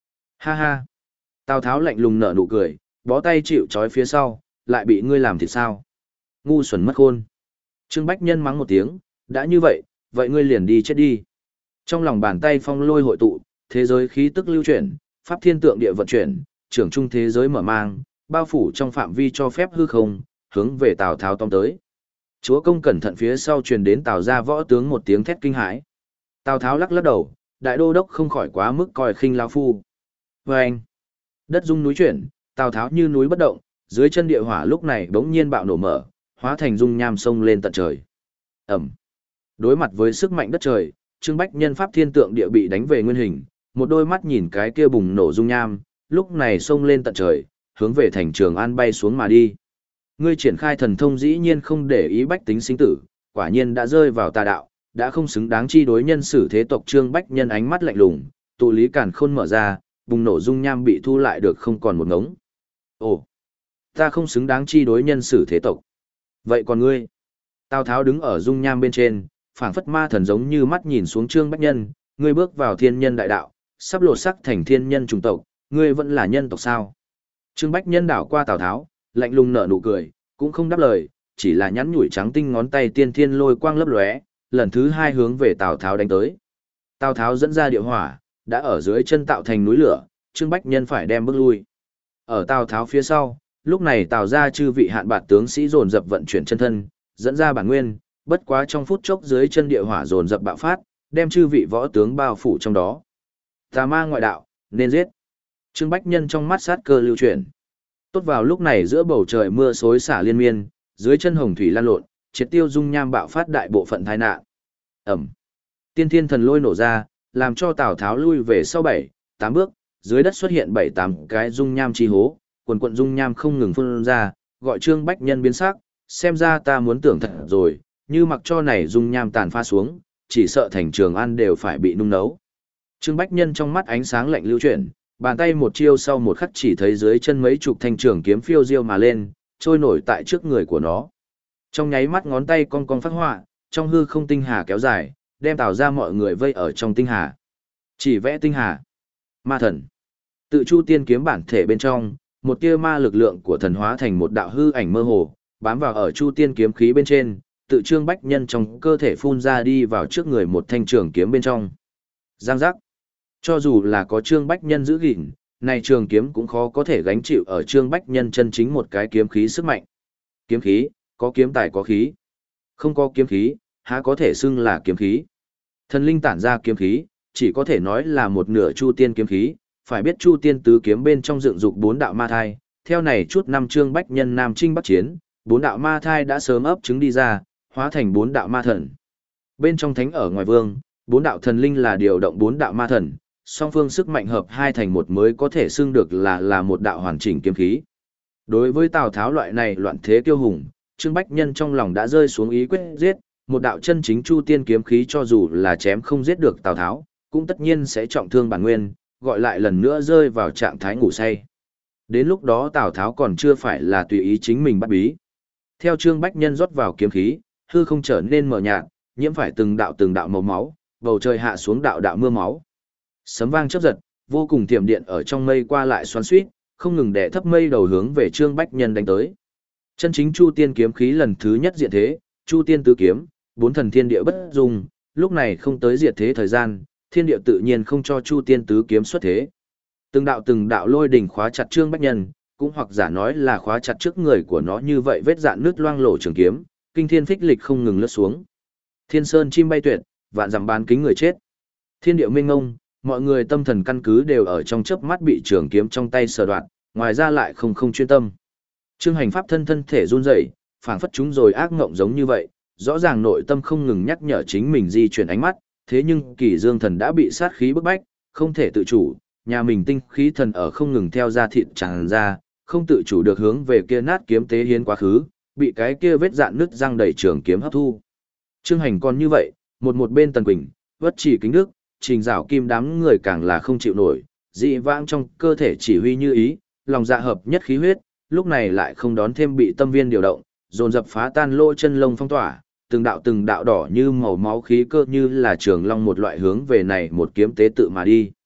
Ha ha. Tào Tháo lạnh lùng nở nụ cười, bó tay chịu trói phía sau, lại bị ngươi làm thì sao? Ngu xuẩn mất khôn. Trương Bách Nhân mắng một tiếng, đã như vậy, vậy ngươi liền đi chết đi. Trong lòng bàn tay phong lôi hội tụ, thế giới khí tức lưu chuyển, pháp thiên tượng địa vận chuyển, trưởng trung thế giới mở mang, bao phủ trong phạm vi cho phép hư không, hướng về Tào Tháo tóm tới. Chúa công cẩn thận phía sau truyền đến Tào gia võ tướng một tiếng thét kinh hãi. Tào Tháo lắc lắc đầu, đại đô đốc không khỏi quá mức coi khinh lão phu. Và anh, đất rung núi chuyển, Tào Tháo như núi bất động, dưới chân địa hỏa lúc này bỗng nhiên bạo nổ mở, hóa thành dung nham sông lên tận trời. Ẩm. Đối mặt với sức mạnh đất trời, Trương Bách Nhân pháp thiên tượng địa bị đánh về nguyên hình, một đôi mắt nhìn cái kia bùng nổ dung nham, lúc này sông lên tận trời, hướng về thành Trường An bay xuống mà đi. Ngươi triển khai thần thông dĩ nhiên không để ý bách tính sinh tử, quả nhiên đã rơi vào tà đạo, đã không xứng đáng chi đối nhân xử thế tộc. Trương Bách Nhân ánh mắt lạnh lùng, tụ lý càn khôn mở ra, bùng nổ dung nham bị thu lại được không còn một ngống. Ồ, ta không xứng đáng chi đối nhân xử thế tộc. Vậy còn ngươi? Tào Tháo đứng ở dung nham bên trên, phảng phất ma thần giống như mắt nhìn xuống Trương Bách Nhân, ngươi bước vào thiên nhân đại đạo, sắp lột sắc thành thiên nhân chủng tộc, ngươi vẫn là nhân tộc sao? Trương Bách Nhân đảo qua Tào Tháo, lạnh lùng nở nụ cười, cũng không đáp lời, chỉ là nhắn nhủi trắng tinh ngón tay tiên thiên lôi quang lấp lóe, lần thứ hai hướng về Tào Tháo đánh tới. Tào Tháo dẫn ra địa hỏa, đã ở dưới chân tạo thành núi lửa, Trương Bách Nhân phải đem bước lui. Ở Tào Tháo phía sau, lúc này Tào gia chư vị hạn bạt tướng sĩ dồn dập vận chuyển chân thân, dẫn ra bản nguyên, bất quá trong phút chốc dưới chân địa hỏa dồn dập bạo phát, đem chư vị võ tướng bao phủ trong đó. Tà ma ngoại đạo, nên giết. Trương Bách Nhân trong mắt sát cơ lưu chuyển. Tốt vào lúc này giữa bầu trời mưa xối xả liên miên, dưới chân hồng thủy lan lộn, triệt tiêu dung nham bạo phát đại bộ phận tai nạn. Ẩm. Tiên thiên thần lôi nổ ra, làm cho Tào Tháo lui về sau bảy, tám bước, dưới đất xuất hiện bảy tám cái dung nham chi hố, quần quần dung nham không ngừng phun ra, gọi Trương Bách Nhân biến sắc, xem ra ta muốn tưởng thật rồi, như mặc cho này dung nham tàn pha xuống, chỉ sợ thành Trường An đều phải bị nung nấu. Trương Bách Nhân trong mắt ánh sáng lạnh lưu chuyển, bàn tay một chiêu sau một khắc chỉ thấy dưới chân mấy chục thanh trường kiếm phiêu diêu mà lên, trôi nổi tại trước người của nó. Trong nháy mắt ngón tay cong cong phát họa, trong hư không tinh hà kéo dài, đem Tào ra mọi người vây ở trong tinh hà. Chỉ vẽ tinh hà. Ma thần. Tự Chu Tiên kiếm bản thể bên trong, một tia ma lực lượng của thần hóa thành một đạo hư ảnh mơ hồ, bám vào ở Chu Tiên kiếm khí bên trên, tự Trương Bách Nhân trong cơ thể phun ra đi vào trước người một thanh trường kiếm bên trong. Giang giác. Cho dù là có Trương Bách Nhân giữ gìn, này trường kiếm cũng khó có thể gánh chịu ở Trương Bách Nhân chân chính một cái kiếm khí sức mạnh. Kiếm khí, có kiếm tài có khí. Không có kiếm khí, há có thể xưng là kiếm khí. Thần linh tản ra kiếm khí, chỉ có thể nói là một nửa Chu Tiên kiếm khí, phải biết Chu Tiên tứ kiếm bên trong dựng dục bốn đạo ma thai, theo này chút năm Trương Bách Nhân nam chinh bắc chiến, bốn đạo ma thai đã sớm ấp trứng đi ra, hóa thành bốn đạo ma thần. Bên trong thánh ở ngoài vương, bốn đạo thần linh là điều động bốn đạo ma thần, song phương sức mạnh hợp hai thành một mới có thể xưng được là là một đạo hoàn chỉnh kiếm khí. Đối với Tào Tháo loại này loạn thế kiêu hùng, Trương Bách Nhân trong lòng đã rơi xuống ý quyết giết, một đạo chân chính Chu Tiên kiếm khí cho dù là chém không giết được Tào Tháo, cũng tất nhiên sẽ trọng thương bản nguyên, gọi lại lần nữa rơi vào trạng thái ngủ say. Đến lúc đó Tào Tháo còn chưa phải là tùy ý chính mình bắt bí. Theo Trương Bách Nhân rót vào kiếm khí, hư không trở nên mờ nhạt, nhiễm phải từng đạo từng đạo màu máu, bầu trời hạ xuống đạo đạo mưa máu. Sấm vang chớp giật, vô cùng tiềm điện ở trong mây qua lại xoắn xuýt, không ngừng đè thấp mây đầu hướng về Trương Bách Nhân đánh tới. Chân chính Chu Tiên kiếm khí lần thứ nhất diện thế, Chu Tiên tứ kiếm, bốn thần thiên địa bất dung, lúc này không tới diệt thế thời gian, thiên địa tự nhiên không cho Chu Tiên tứ kiếm xuất thế. Từng đạo từng đạo lôi đỉnh khóa chặt Trương Bách Nhân, cũng hoặc giả nói là khóa chặt trước người của nó, như vậy vết dạn nứt loang lổ trường kiếm, kinh thiên phích lịch không ngừng lướt xuống. Thiên sơn chim bay tuyệt, vạn dặm bán kính người chết. Thiên địa mênh mông, mọi người tâm thần căn cứ đều ở trong chớp mắt bị trường kiếm trong tay sờ đoạn, ngoài ra lại không không chuyên tâm. Trương Hành pháp thân thân thể run rẩy, phảng phất chúng rồi ác ngộng giống như vậy, rõ ràng nội tâm không ngừng nhắc nhở chính mình di chuyển ánh mắt, thế nhưng Kỳ Dương thần đã bị sát khí bức bách, không thể tự chủ, nhà mình tinh khí thần ở không ngừng theo ra thịt tràn ra, không tự chủ được hướng về kia nát kiếm tế hiến quá khứ, bị cái kia vết dạn nứt răng đầy trường kiếm hấp thu. Trương Hành còn như vậy, một một bên Tần Quỳnh, Vất Chỉ Kính Đức, Trình Giảo Kim đám người càng là không chịu nổi, dị vãng trong cơ thể chỉ huy như ý, lòng dạ hợp nhất khí huyết, lúc này lại không đón thêm bị tâm viên điều động, dồn dập phá tan lỗ chân lông phong tỏa, từng đạo từng đạo đỏ như màu máu khí cơ như là trường long một loại hướng về này một kiếm tế tự mà đi.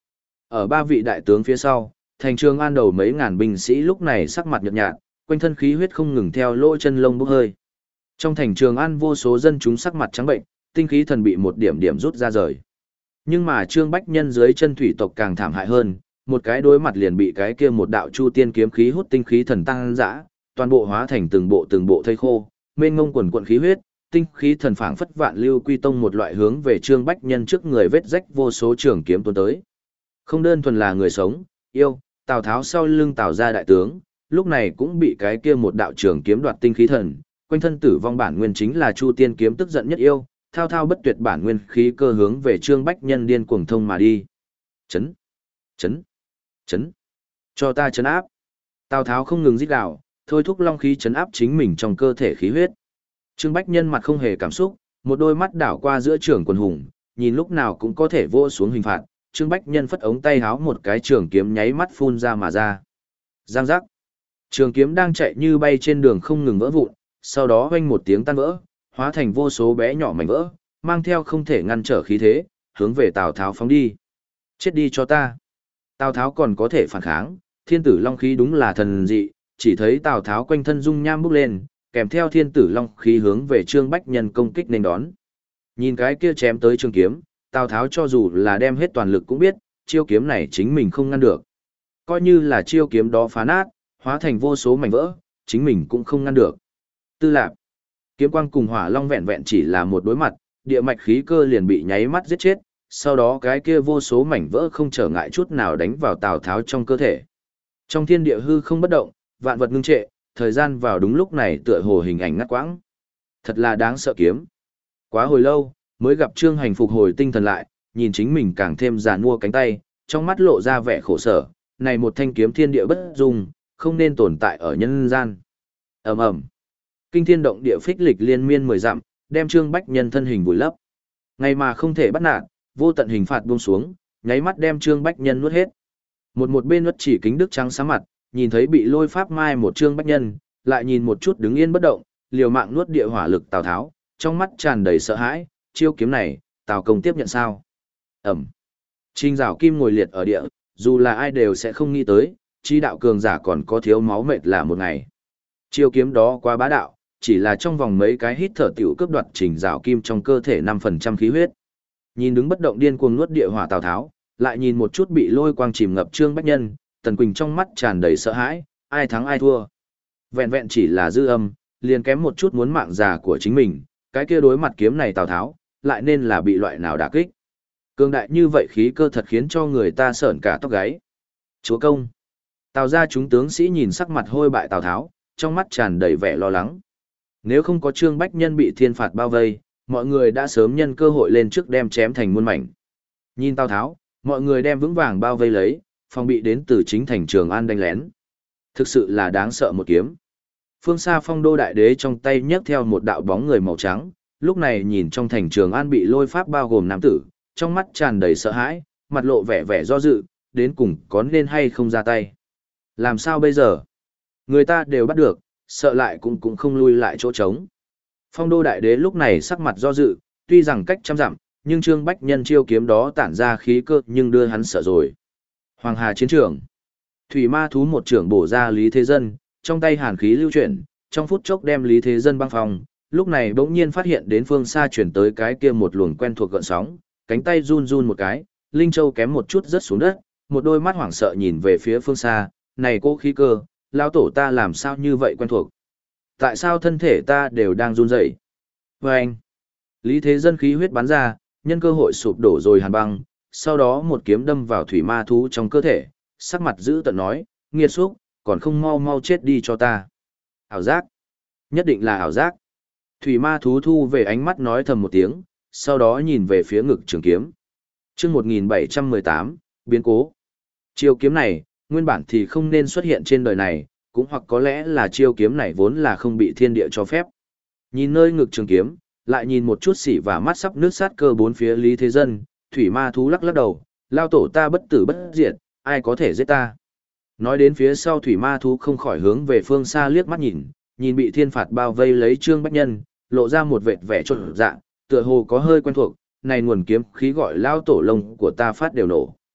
Ở ba vị đại tướng phía sau, thành Trường An đầu mấy ngàn binh sĩ lúc này sắc mặt nhợt nhạt, quanh thân khí huyết không ngừng theo lỗ chân lông bốc hơi. Trong thành Trường An vô số dân chúng sắc mặt trắng bệnh, tinh khí thần bị một điểm điểm rút ra rời. Nhưng mà Trương Bách Nhân dưới chân thủy tộc càng thảm hại hơn, một cái đối mặt liền bị cái kia một đạo chu tiên kiếm khí hút tinh khí thần tăng dã, toàn bộ hóa thành từng bộ từng bộ thây khô, mênh ngông quần quần khí huyết, tinh khí thần phảng phất vạn lưu quy tông một loại hướng về Trương Bách Nhân trước người vết rách vô số trường kiếm tuôn tới. Không đơn thuần là người sống, yêu, Tào Tháo sau lưng Tào gia đại tướng, lúc này cũng bị cái kia một đạo trường kiếm đoạt tinh khí thần, quanh thân tử vong bản nguyên chính là Chu Tiên kiếm tức giận nhất yêu, thao thao bất tuyệt bản nguyên khí cơ hướng về Trương Bách Nhân điên cuồng thông mà đi. Chấn, chấn, chấn, cho ta chấn áp. Tào Tháo không ngừng rít gào, thôi thúc long khí chấn áp chính mình trong cơ thể khí huyết. Trương Bách Nhân mặt không hề cảm xúc, một đôi mắt đảo qua giữa trường quần hùng, nhìn lúc nào cũng có thể vô xuống hình phạt. Trương Bách Nhân phất ống tay háo một cái trường kiếm nháy mắt phun ra mà ra. Giang giác. Trường kiếm đang chạy như bay trên đường không ngừng vỡ vụn, sau đó vang một tiếng tan vỡ, hóa thành vô số bé nhỏ mảnh vỡ, mang theo không thể ngăn trở khí thế, hướng về Tào Tháo phóng đi. Chết đi cho ta. Tào Tháo còn có thể phản kháng, thiên tử long khí đúng là thần dị, chỉ thấy Tào Tháo quanh thân dung nham bốc lên, kèm theo thiên tử long khí hướng về Trương Bách Nhân công kích nên đón. Nhìn cái kia chém tới trường kiếm, Tào Tháo cho dù là đem hết toàn lực cũng biết, chiêu kiếm này chính mình không ngăn được. Coi như là chiêu kiếm đó phá nát, hóa thành vô số mảnh vỡ, chính mình cũng không ngăn được. Tư Lạp, kiếm quang cùng hỏa long vẹn vẹn chỉ là một đối mặt, địa mạch khí cơ liền bị nháy mắt giết chết, sau đó cái kia vô số mảnh vỡ không trở ngại chút nào đánh vào Tào Tháo trong cơ thể. Trong thiên địa hư không bất động, vạn vật ngưng trệ, thời gian vào đúng lúc này tựa hồ hình ảnh ngắt quãng. Thật là đáng sợ kiếm. Quá hồi lâu, mới gặp Trương Hành phục hồi tinh thần lại, nhìn chính mình càng thêm già nua cánh tay, trong mắt lộ ra vẻ khổ sở, này một thanh kiếm thiên địa bất dung, không nên tồn tại ở nhân gian. Ầm ầm. Kinh thiên động địa phích lịch liên miên mười dặm, đem Trương Bách Nhân thân hình vùi lấp. Ngày mà không thể bắt nạt, vô tận hình phạt buông xuống, nháy mắt đem Trương Bách Nhân nuốt hết. Một một bên Uất Chỉ Kính Đức trắng sáng mặt, nhìn thấy bị lôi pháp mai một Trương Bách Nhân, lại nhìn một chút đứng yên bất động, liều mạng nuốt địa hỏa lực Tào Tháo, trong mắt tràn đầy sợ hãi, chiêu kiếm này, Tào công tiếp nhận sao? Ẩm. Trình Giảo Kim ngồi liệt ở địa, dù là ai đều sẽ không nghĩ tới, chi đạo cường giả còn có thiếu máu mệt là một ngày. Chiêu kiếm đó quá bá đạo, chỉ là trong vòng mấy cái hít thở tiểu cướp đoạt Trình Giảo Kim trong cơ thể năm phần trăm khí huyết. Nhìn đứng bất động điên cuồng nuốt địa hỏa Tào Tháo, lại nhìn một chút bị lôi quang chìm ngập Trương Bách Nhân, Tần Quỳnh trong mắt tràn đầy sợ hãi, ai thắng ai thua. Vẹn vẹn chỉ là dư âm, liền kém một chút muốn mạng già của chính mình, cái kia đối mặt kiếm này Tào Tháo, lại nên là bị loại nào đả kích. Cường đại như vậy khí cơ thật khiến cho người ta sởn cả tóc gáy. Chúa công. Tào gia chúng tướng sĩ nhìn sắc mặt hôi bại Tào Tháo, trong mắt tràn đầy vẻ lo lắng. Nếu không có Trương Bách Nhân bị thiên phạt bao vây, mọi người đã sớm nhân cơ hội lên trước đem chém thành muôn mảnh. Nhìn Tào Tháo, mọi người đem vững vàng bao vây lấy, phòng bị đến từ chính thành Trường An đánh lén. Thực sự là đáng sợ một kiếm. Phương xa Phong Đô đại đế trong tay nhấc theo một đạo bóng người màu trắng, lúc này nhìn trong thành Trường An bị lôi pháp bao gồm nam tử, trong mắt tràn đầy sợ hãi, mặt lộ vẻ vẻ do dự, đến cùng có nên hay không ra tay. Làm sao bây giờ? Người ta đều bắt được, sợ lại cũng cũng không lui lại chỗ trống. Phong Đô đại đế lúc này sắc mặt do dự, tuy rằng cách trăm dặm, nhưng Trương Bách Nhân chiêu kiếm đó tản ra khí cơ nhưng đưa hắn sợ rồi. Hoàng Hà chiến trường. Thủy ma thú một trưởng bổ ra Lý Thế Dân, trong tay hàn khí lưu chuyển, trong phút chốc đem Lý Thế Dân băng phòng, lúc này bỗng nhiên phát hiện đến phương xa chuyển tới cái kia một luồng quen thuộc gợn sóng, cánh tay run run một cái, Linh Châu kém một chút rớt xuống đất, một đôi mắt hoảng sợ nhìn về phía phương xa, này cô khí cơ, lão tổ ta làm sao như vậy quen thuộc? Tại sao thân thể ta đều đang run rẩy? Và anh, Lý Thế Dân khí huyết bắn ra, nhân cơ hội sụp đổ rồi hàn băng, sau đó một kiếm đâm vào thủy ma thú trong cơ thể, sắc mặt dữ tợn nói, nghiệt xúc, còn không mau mau chết đi cho ta. Ảo giác, nhất định là ảo giác. Thủy ma thú thu về ánh mắt nói thầm một tiếng, sau đó nhìn về phía ngực trường kiếm. Chương một nghìn bảy trăm mười tám, biến cố. Chiêu kiếm này, nguyên bản thì không nên xuất hiện trên đời này, cũng hoặc có lẽ là chiêu kiếm này vốn là không bị thiên địa cho phép. Nhìn nơi ngực trường kiếm, lại nhìn một chút xỉ và mắt sắp nước sát cơ bốn phía Lý Thế Dân, thủy ma thú lắc lắc đầu, lao tổ ta bất tử bất diệt, ai có thể giết ta. Nói đến phía sau thủy ma thú không khỏi hướng về phương xa liếc mắt nhìn, nhìn bị thiên phạt bao vây lấy Trương Bách Nhân, lộ ra một vệt vẻ chột dạ, tựa hồ có hơi quen thuộc, này nguồn kiếm khí gọi lao tổ lông của ta phát đều nổ.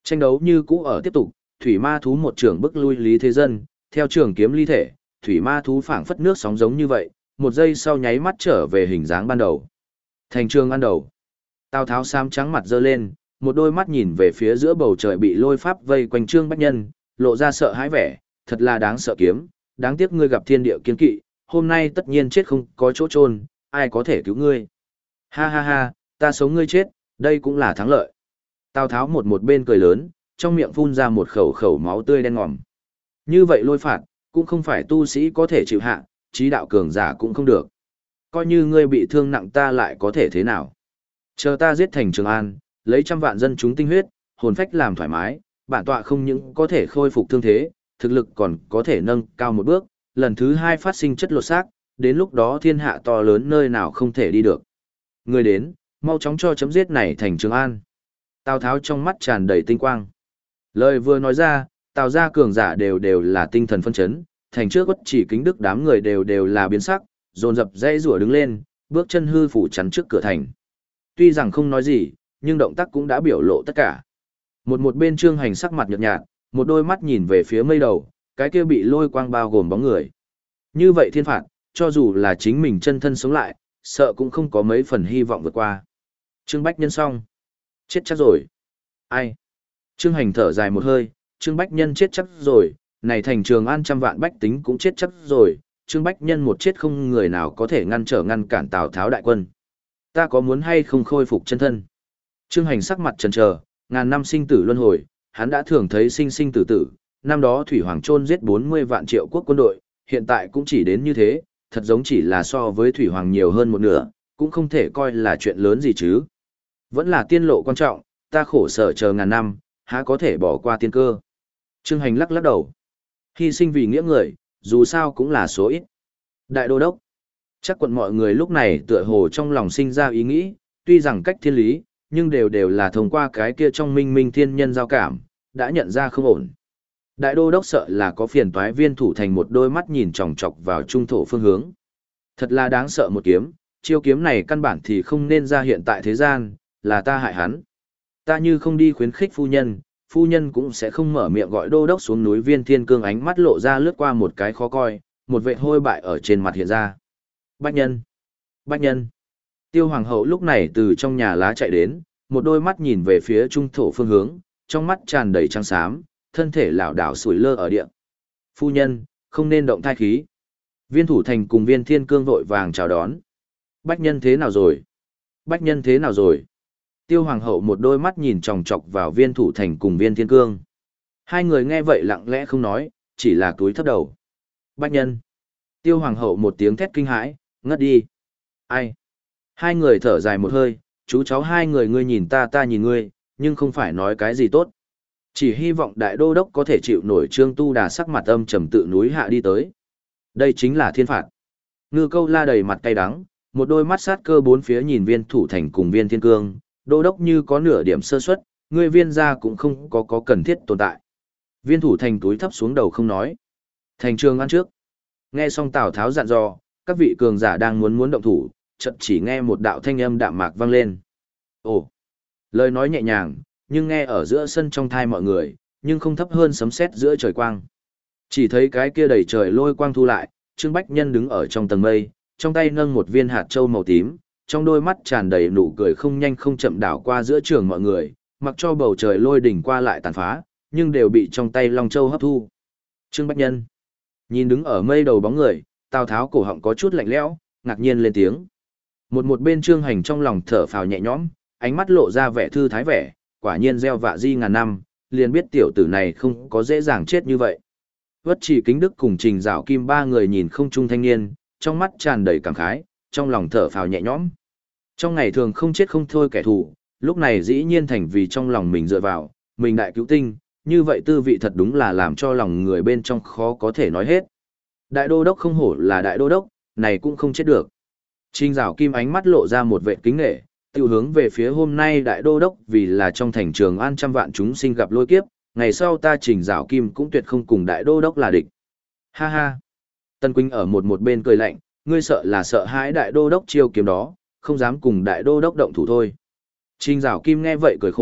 Tranh đấu như cũ ở tiếp tục, thủy ma thú một trường bức lui Lý Thế Dân, theo trường kiếm ly thể, thủy ma thú phảng phất nước sóng giống như vậy, một giây sau nháy mắt trở về hình dáng ban đầu. Thành trường ăn đầu. Tào Tháo xám trắng mặt dơ lên, một đôi mắt nhìn về phía giữa bầu trời bị lôi pháp vây quanh Trương Bách Nhân, lộ ra sợ hãi vẻ, thật là đáng sợ kiếm, đáng tiếc ngươi gặp thiên địa kiên kỵ, hôm nay tất nhiên chết không có chỗ chôn, ai có thể cứu ngươi. Ha ha ha, ta sống ngươi chết, đây cũng là thắng lợi. Tào Tháo một một bên cười lớn, trong miệng phun ra một khẩu khẩu máu tươi đen ngòm. Như vậy lôi phạt, cũng không phải tu sĩ có thể chịu hạ, trí đạo cường giả cũng không được. Coi như ngươi bị thương nặng ta lại có thể thế nào. Chờ ta giết thành Trường An, lấy trăm vạn dân chúng tinh huyết, hồn phách làm thoải mái, bản tọa không những có thể khôi phục thương thế, thực lực còn có thể nâng cao một bước, lần thứ hai phát sinh chất lột xác, đến lúc đó thiên hạ to lớn nơi nào không thể đi được. Người đến, mau chóng cho chấm giết này thành Trường An. Tào Tháo trong mắt tràn đầy tinh quang. Lời vừa nói ra, Tào gia cường giả đều đều là tinh thần phân chấn, thành trước quất chỉ kính đức đám người đều đều là biến sắc, dồn dập dây rủa đứng lên, bước chân hư phủ chắn trước cửa thành. Tuy rằng không nói gì, nhưng động tác cũng đã biểu lộ tất cả. Một một bên Trương Hành sắc mặt nhợt nhạt, một đôi mắt nhìn về phía mây đầu, cái kia bị lôi quang bao gồm bóng người. Như vậy thiên phạt, cho dù là chính mình chân thân sống lại, sợ cũng không có mấy phần hy vọng vượt qua. Trương Bách Nhân xong. Chết chắc rồi. Ai? Trương Hành thở dài một hơi, Trương Bách Nhân chết chắc rồi, này thành Trường An trăm vạn bách tính cũng chết chắc rồi, Trương Bách Nhân một chết không người nào có thể ngăn trở ngăn cản Tào Tháo đại quân. Ta có muốn hay không khôi phục chân thân? Trương Hành sắc mặt chần chờ, ngàn năm sinh tử luân hồi, hắn đã thường thấy sinh sinh tử tử, năm đó Thủy Hoàng Trôn giết bốn mươi vạn triệu quốc quân đội, hiện tại cũng chỉ đến như thế, thật giống chỉ là so với Thủy Hoàng nhiều hơn một nửa, cũng không thể coi là chuyện lớn gì chứ. Vẫn là tiên lộ quan trọng, ta khổ sở chờ ngàn năm, há có thể bỏ qua tiên cơ. Trương Hành lắc lắc đầu. Hy sinh vì nghĩa người, dù sao cũng là số ít. Đại đô đốc. Chắc quận mọi người lúc này tựa hồ trong lòng sinh ra ý nghĩ, tuy rằng cách thiên lý, nhưng đều đều là thông qua cái kia trong minh minh thiên nhân giao cảm, đã nhận ra không ổn. Đại đô đốc sợ là có phiền toái Viên Thủ Thành một đôi mắt nhìn chòng chọc vào trung thổ phương hướng. Thật là đáng sợ một kiếm, chiêu kiếm này căn bản thì không nên ra hiện tại thế gian, là ta hại hắn. Ta như không đi khuyến khích phu nhân, phu nhân cũng sẽ không mở miệng gọi đô đốc xuống núi Viên Thiên Cương, ánh mắt lộ ra lướt qua một cái khó coi, một vệt hôi bại ở trên mặt hiện ra. Bách nhân! Bách nhân! Tiêu Hoàng hậu lúc này từ trong nhà lá chạy đến, một đôi mắt nhìn về phía trung thổ phương hướng, trong mắt tràn đầy trắng xám, thân thể lảo đảo sủi lơ ở địa. Phu nhân, không nên động thai khí. Viên Thủ Thành cùng Viên Thiên Cương vội vàng chào đón. Bách nhân thế nào rồi? Bách nhân thế nào rồi? Tiêu Hoàng hậu một đôi mắt nhìn chòng chọc vào Viên Thủ Thành cùng Viên Thiên Cương. Hai người nghe vậy lặng lẽ không nói, chỉ là túi thấp đầu. Bách nhân! Tiêu Hoàng hậu một tiếng thét kinh hãi, ngất đi. Ai? Hai người thở dài một hơi, chú cháu hai người ngươi nhìn ta ta nhìn ngươi, nhưng không phải nói cái gì tốt. Chỉ hy vọng đại đô đốc có thể chịu nổi Trương Tu Đà sắc mặt âm trầm tự núi hạ đi tới. Đây chính là thiên phạt. Ngư Câu La đầy mặt cay đắng, một đôi mắt sát cơ bốn phía nhìn Viên Thủ Thành cùng Viên Thiên Cương, đô đốc như có nửa điểm sơ suất, ngươi Viên gia cũng không có có cần thiết tồn tại. Viên Thủ Thành túi thấp xuống đầu không nói. Thành Trường An trước. Nghe xong Tào Tháo dặn dò, các vị cường giả đang muốn muốn động thủ, chợt chỉ nghe một đạo thanh âm đạm mạc vang lên. Ồ, lời nói nhẹ nhàng, nhưng nghe ở giữa sân trong thai mọi người, nhưng không thấp hơn sấm sét giữa trời quang. Chỉ thấy cái kia đầy trời lôi quang thu lại, Trương Bách Nhân đứng ở trong tầng mây, trong tay nâng một viên hạt châu màu tím, trong đôi mắt tràn đầy nụ cười không nhanh không chậm đảo qua giữa trường mọi người, mặc cho bầu trời lôi đỉnh qua lại tàn phá, nhưng đều bị trong tay Long Châu hấp thu. Trương Bách Nhân nhìn đứng ở mây đầu bóng người, Tào Tháo cổ họng có chút lạnh lẽo, ngạc nhiên lên tiếng. Một một bên Trương Hành trong lòng thở phào nhẹ nhõm, ánh mắt lộ ra vẻ thư thái vẻ, quả nhiên gieo vạ di ngàn năm, liền biết tiểu tử này không có dễ dàng chết như vậy. Vất Chỉ Kính Đức cùng Trình Dạo Kim ba người nhìn không trung thanh niên, trong mắt tràn đầy cảm khái, trong lòng thở phào nhẹ nhõm. Trong ngày thường không chết không thôi kẻ thù, lúc này dĩ nhiên thành vì trong lòng mình dựa vào, mình đại cứu tinh, như vậy tư vị thật đúng là làm cho lòng người bên trong khó có thể nói hết. Đại đô đốc không hổ là đại đô đốc, này cũng không chết được. Trình Dạo Kim ánh mắt lộ ra một vẻ kính nể, tiêu hướng về phía hôm nay đại đô đốc vì là trong thành Trường An trăm vạn chúng sinh gặp lôi kiếp, ngày sau ta Trình Dạo Kim cũng tuyệt không cùng đại đô đốc là địch. Ha ha. Tân Quỳnh ở một một bên cười lạnh, ngươi sợ là sợ hãi đại đô đốc chiêu kiếm đó, không dám cùng đại đô đốc động thủ thôi. Trình Dạo Kim nghe vậy cười khổ,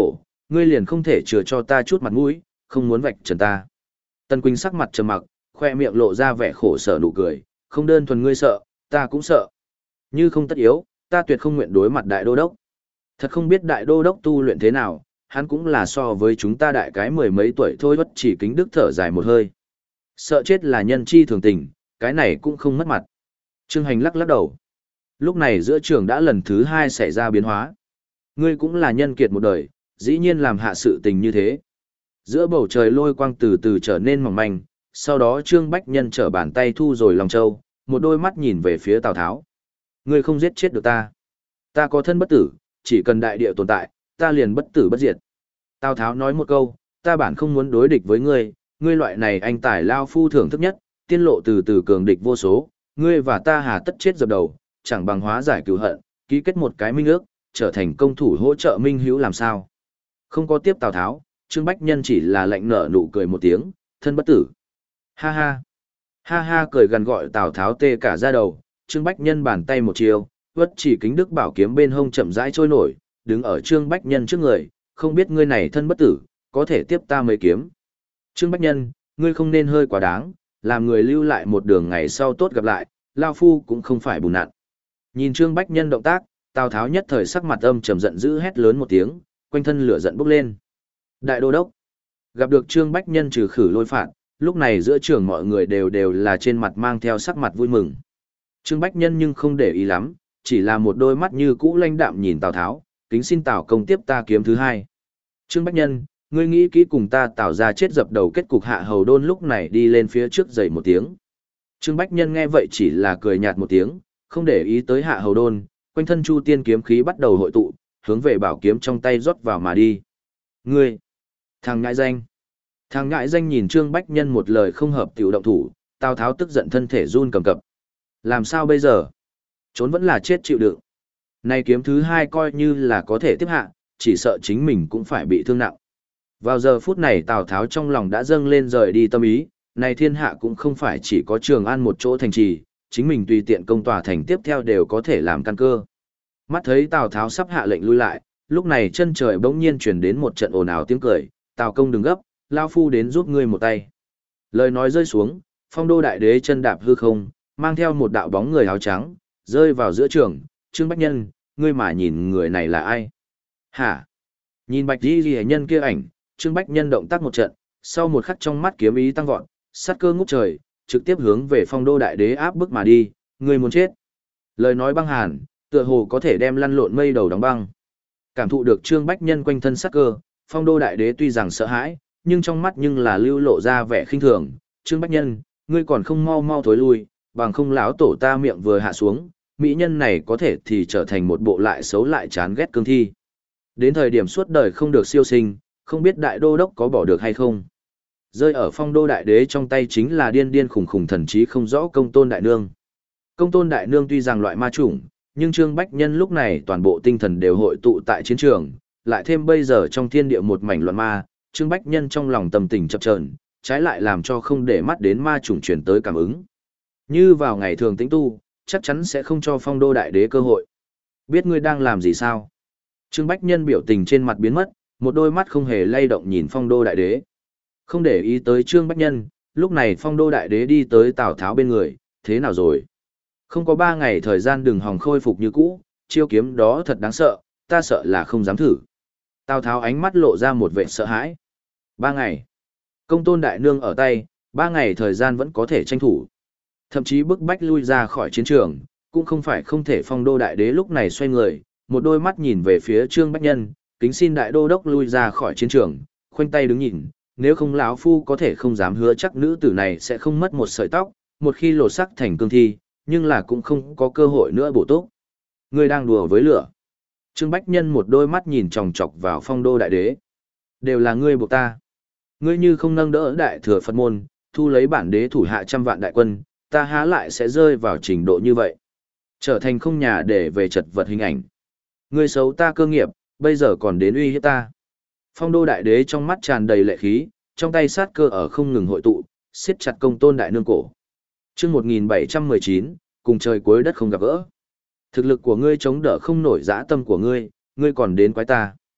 ngươi liền không thể chừa cho ta chút mặt mũi, không muốn vạch trần ta. Tân Quỳnh sắc mặt trầm mặc, khoe miệng lộ ra vẻ khổ sở nụ cười, không đơn thuần ngươi sợ, ta cũng sợ. Như không tất yếu, ta tuyệt không nguyện đối mặt đại đô đốc. Thật không biết đại đô đốc tu luyện thế nào, hắn cũng là so với chúng ta đại cái mười mấy tuổi thôi. Bất chỉ kính đức thở dài một hơi. Sợ chết là nhân chi thường tình, cái này cũng không mất mặt. Trương Hành lắc lắc đầu. Lúc này giữa trường đã lần thứ hai xảy ra biến hóa. Ngươi cũng là nhân kiệt một đời, dĩ nhiên làm hạ sự tình như thế. Giữa bầu trời lôi quang từ từ trở nên mỏng manh, sau đó Trương Bách Nhân trở bàn tay thu rồi lòng châu, một đôi mắt nhìn về phía Tào Tháo. Ngươi không giết chết được ta. Ta có thân bất tử, chỉ cần đại địa tồn tại, ta liền bất tử bất diệt. Tào Tháo nói một câu, ta bản không muốn đối địch với ngươi, ngươi loại này anh tài lao phu thưởng thức nhất, tiên lộ từ từ cường địch vô số, ngươi và ta hà tất chết dập đầu, chẳng bằng hóa giải cửu hận, ký kết một cái minh ước, trở thành công thủ hỗ trợ minh hữu làm sao. Không có tiếp Tào Tháo, Trương Bách Nhân chỉ là lạnh nở nụ cười một tiếng, thân bất tử. Ha ha. Ha ha cười gần gọi Tào Tháo tê cả da đầu, Trương Bách Nhân bàn tay một chiều, vất chỉ kính đức bảo kiếm bên hông chậm rãi trôi nổi, đứng ở Trương Bách Nhân trước người, không biết ngươi này thân bất tử, có thể tiếp ta mấy kiếm. Trương Bách Nhân, ngươi không nên hơi quá đáng, làm người lưu lại một đường ngày sau tốt gặp lại, lao phu cũng không phải bùn nặn. Nhìn Trương Bách Nhân động tác, Tào Tháo nhất thời sắc mặt âm trầm giận dữ hét lớn một tiếng, quanh thân lửa giận bốc lên. Đại đô đốc, gặp được Trương Bách Nhân trừ khử lôi phạt, lúc này giữa trường mọi người đều đều là trên mặt mang theo sắc mặt vui mừng. Trương Bách Nhân nhưng không để ý lắm, chỉ là một đôi mắt như cũ lãnh đạm nhìn Tào Tháo, kính xin Tào công tiếp ta kiếm thứ hai. Trương Bách Nhân, ngươi nghĩ kỹ cùng ta Tào ra chết dập đầu kết cục. Hạ Hầu Đôn lúc này đi lên phía trước dậy một tiếng. Trương Bách Nhân nghe vậy chỉ là cười nhạt một tiếng, không để ý tới Hạ Hầu Đôn, quanh thân Chu Tiên kiếm khí bắt đầu hội tụ, hướng về bảo kiếm trong tay rót vào mà đi. Ngươi, thằng ngại danh. Thằng ngại danh nhìn Trương Bách Nhân một lời không hợp tiểu động thủ, Tào Tháo tức giận thân thể run cầm cập. Làm sao bây giờ? Trốn vẫn là chết chịu đựng. Này kiếm thứ hai coi như là có thể tiếp hạ, chỉ sợ chính mình cũng phải bị thương nặng. Vào giờ phút này Tào Tháo trong lòng đã dâng lên rời đi tâm ý, này thiên hạ cũng không phải chỉ có Trường An một chỗ thành trì, chính mình tùy tiện công tòa thành tiếp theo đều có thể làm căn cơ. Mắt thấy Tào Tháo sắp hạ lệnh lui lại, lúc này chân trời bỗng nhiên truyền đến một trận ồn ào tiếng cười, Tào công đừng gấp, lao phu đến giúp ngươi một tay. Lời nói rơi xuống, Phong Đô đại đế chân đạp hư không, mang theo một đạo bóng người áo trắng, rơi vào giữa trường. Trương Bách Nhân, ngươi mà nhìn người này là ai? Hả? Nhìn bạch đi ghi nhân kia ảnh, Trương Bách Nhân động tác một trận, sau một khắc trong mắt kiếm ý tăng vọt, sát cơ ngút trời, trực tiếp hướng về Phong Đô đại đế áp bức mà đi, ngươi muốn chết. Lời nói băng hàn, tựa hồ có thể đem lăn lộn mây đầu đóng băng. Cảm thụ được Trương Bách Nhân quanh thân sát cơ, Phong Đô đại đế tuy rằng sợ hãi, nhưng trong mắt nhưng là lưu lộ ra vẻ khinh thường. Trương Bách Nhân, ngươi còn không mau mau thối lui, bằng không lão tổ ta miệng vừa hạ xuống, mỹ nhân này có thể thì trở thành một bộ lại xấu lại chán ghét cương thi. Đến thời điểm suốt đời không được siêu sinh, không biết đại đô đốc có bỏ được hay không. Rơi ở Phong Đô đại đế trong tay chính là điên điên khủng khủng thần trí không rõ Công Tôn đại nương. Công Tôn đại nương tuy rằng loại ma chủng, nhưng Trương Bách Nhân lúc này toàn bộ tinh thần đều hội tụ tại chiến trường, lại thêm bây giờ trong thiên địa một mảnh loạn ma, Trương Bách Nhân trong lòng tâm tình chập chờn, trái lại làm cho không để mắt đến ma chủng truyền tới cảm ứng. Như vào ngày thường tĩnh tu, chắc chắn sẽ không cho Phong Đô đại đế cơ hội. Biết ngươi đang làm gì sao? Trương Bách Nhân biểu tình trên mặt biến mất, một đôi mắt không hề lay động nhìn Phong Đô đại đế. Không để ý tới Trương Bách Nhân, lúc này Phong Đô đại đế đi tới Tào Tháo bên người, thế nào rồi? Không có ba ngày thời gian đừng hòng khôi phục như cũ, chiêu kiếm đó thật đáng sợ, ta sợ là không dám thử. Tào Tháo ánh mắt lộ ra một vẻ sợ hãi. Ba ngày. Công Tôn đại nương ở tay, ba ngày thời gian vẫn có thể tranh thủ. Thậm chí bức bách lui ra khỏi chiến trường, cũng không phải không thể. Phong Đô đại đế lúc này xoay người, một đôi mắt nhìn về phía Trương Bách Nhân, kính xin đại đô đốc lui ra khỏi chiến trường, khoanh tay đứng nhìn, nếu không lão phu có thể không dám hứa chắc nữ tử này sẽ không mất một sợi tóc, một khi lột sắc thành cương thi, nhưng là cũng không có cơ hội nữa bổ túc. Ngươi đang đùa với lửa. Trương Bách Nhân một đôi mắt nhìn chòng chọc vào Phong Đô đại đế. Đều là ngươi buộc ta. Ngươi như không nâng đỡ đại thừa Phật môn, thu lấy bản đế thủ hạ trăm vạn đại quân, ta há lại sẽ rơi vào trình độ như vậy. Trở thành không nhà để về chật vật hình ảnh. Ngươi xấu ta cơ nghiệp, bây giờ còn đến uy hiếp ta. Phong Đô đại đế trong mắt tràn đầy lệ khí, trong tay sát cơ ở không ngừng hội tụ, siết chặt Công Tôn đại nương cổ. Chương một nghìn bảy trăm mười chín, cùng trời cuối đất không gặp gỡ. Thực lực của ngươi chống đỡ không nổi dã tâm của ngươi, ngươi còn đến quái ta.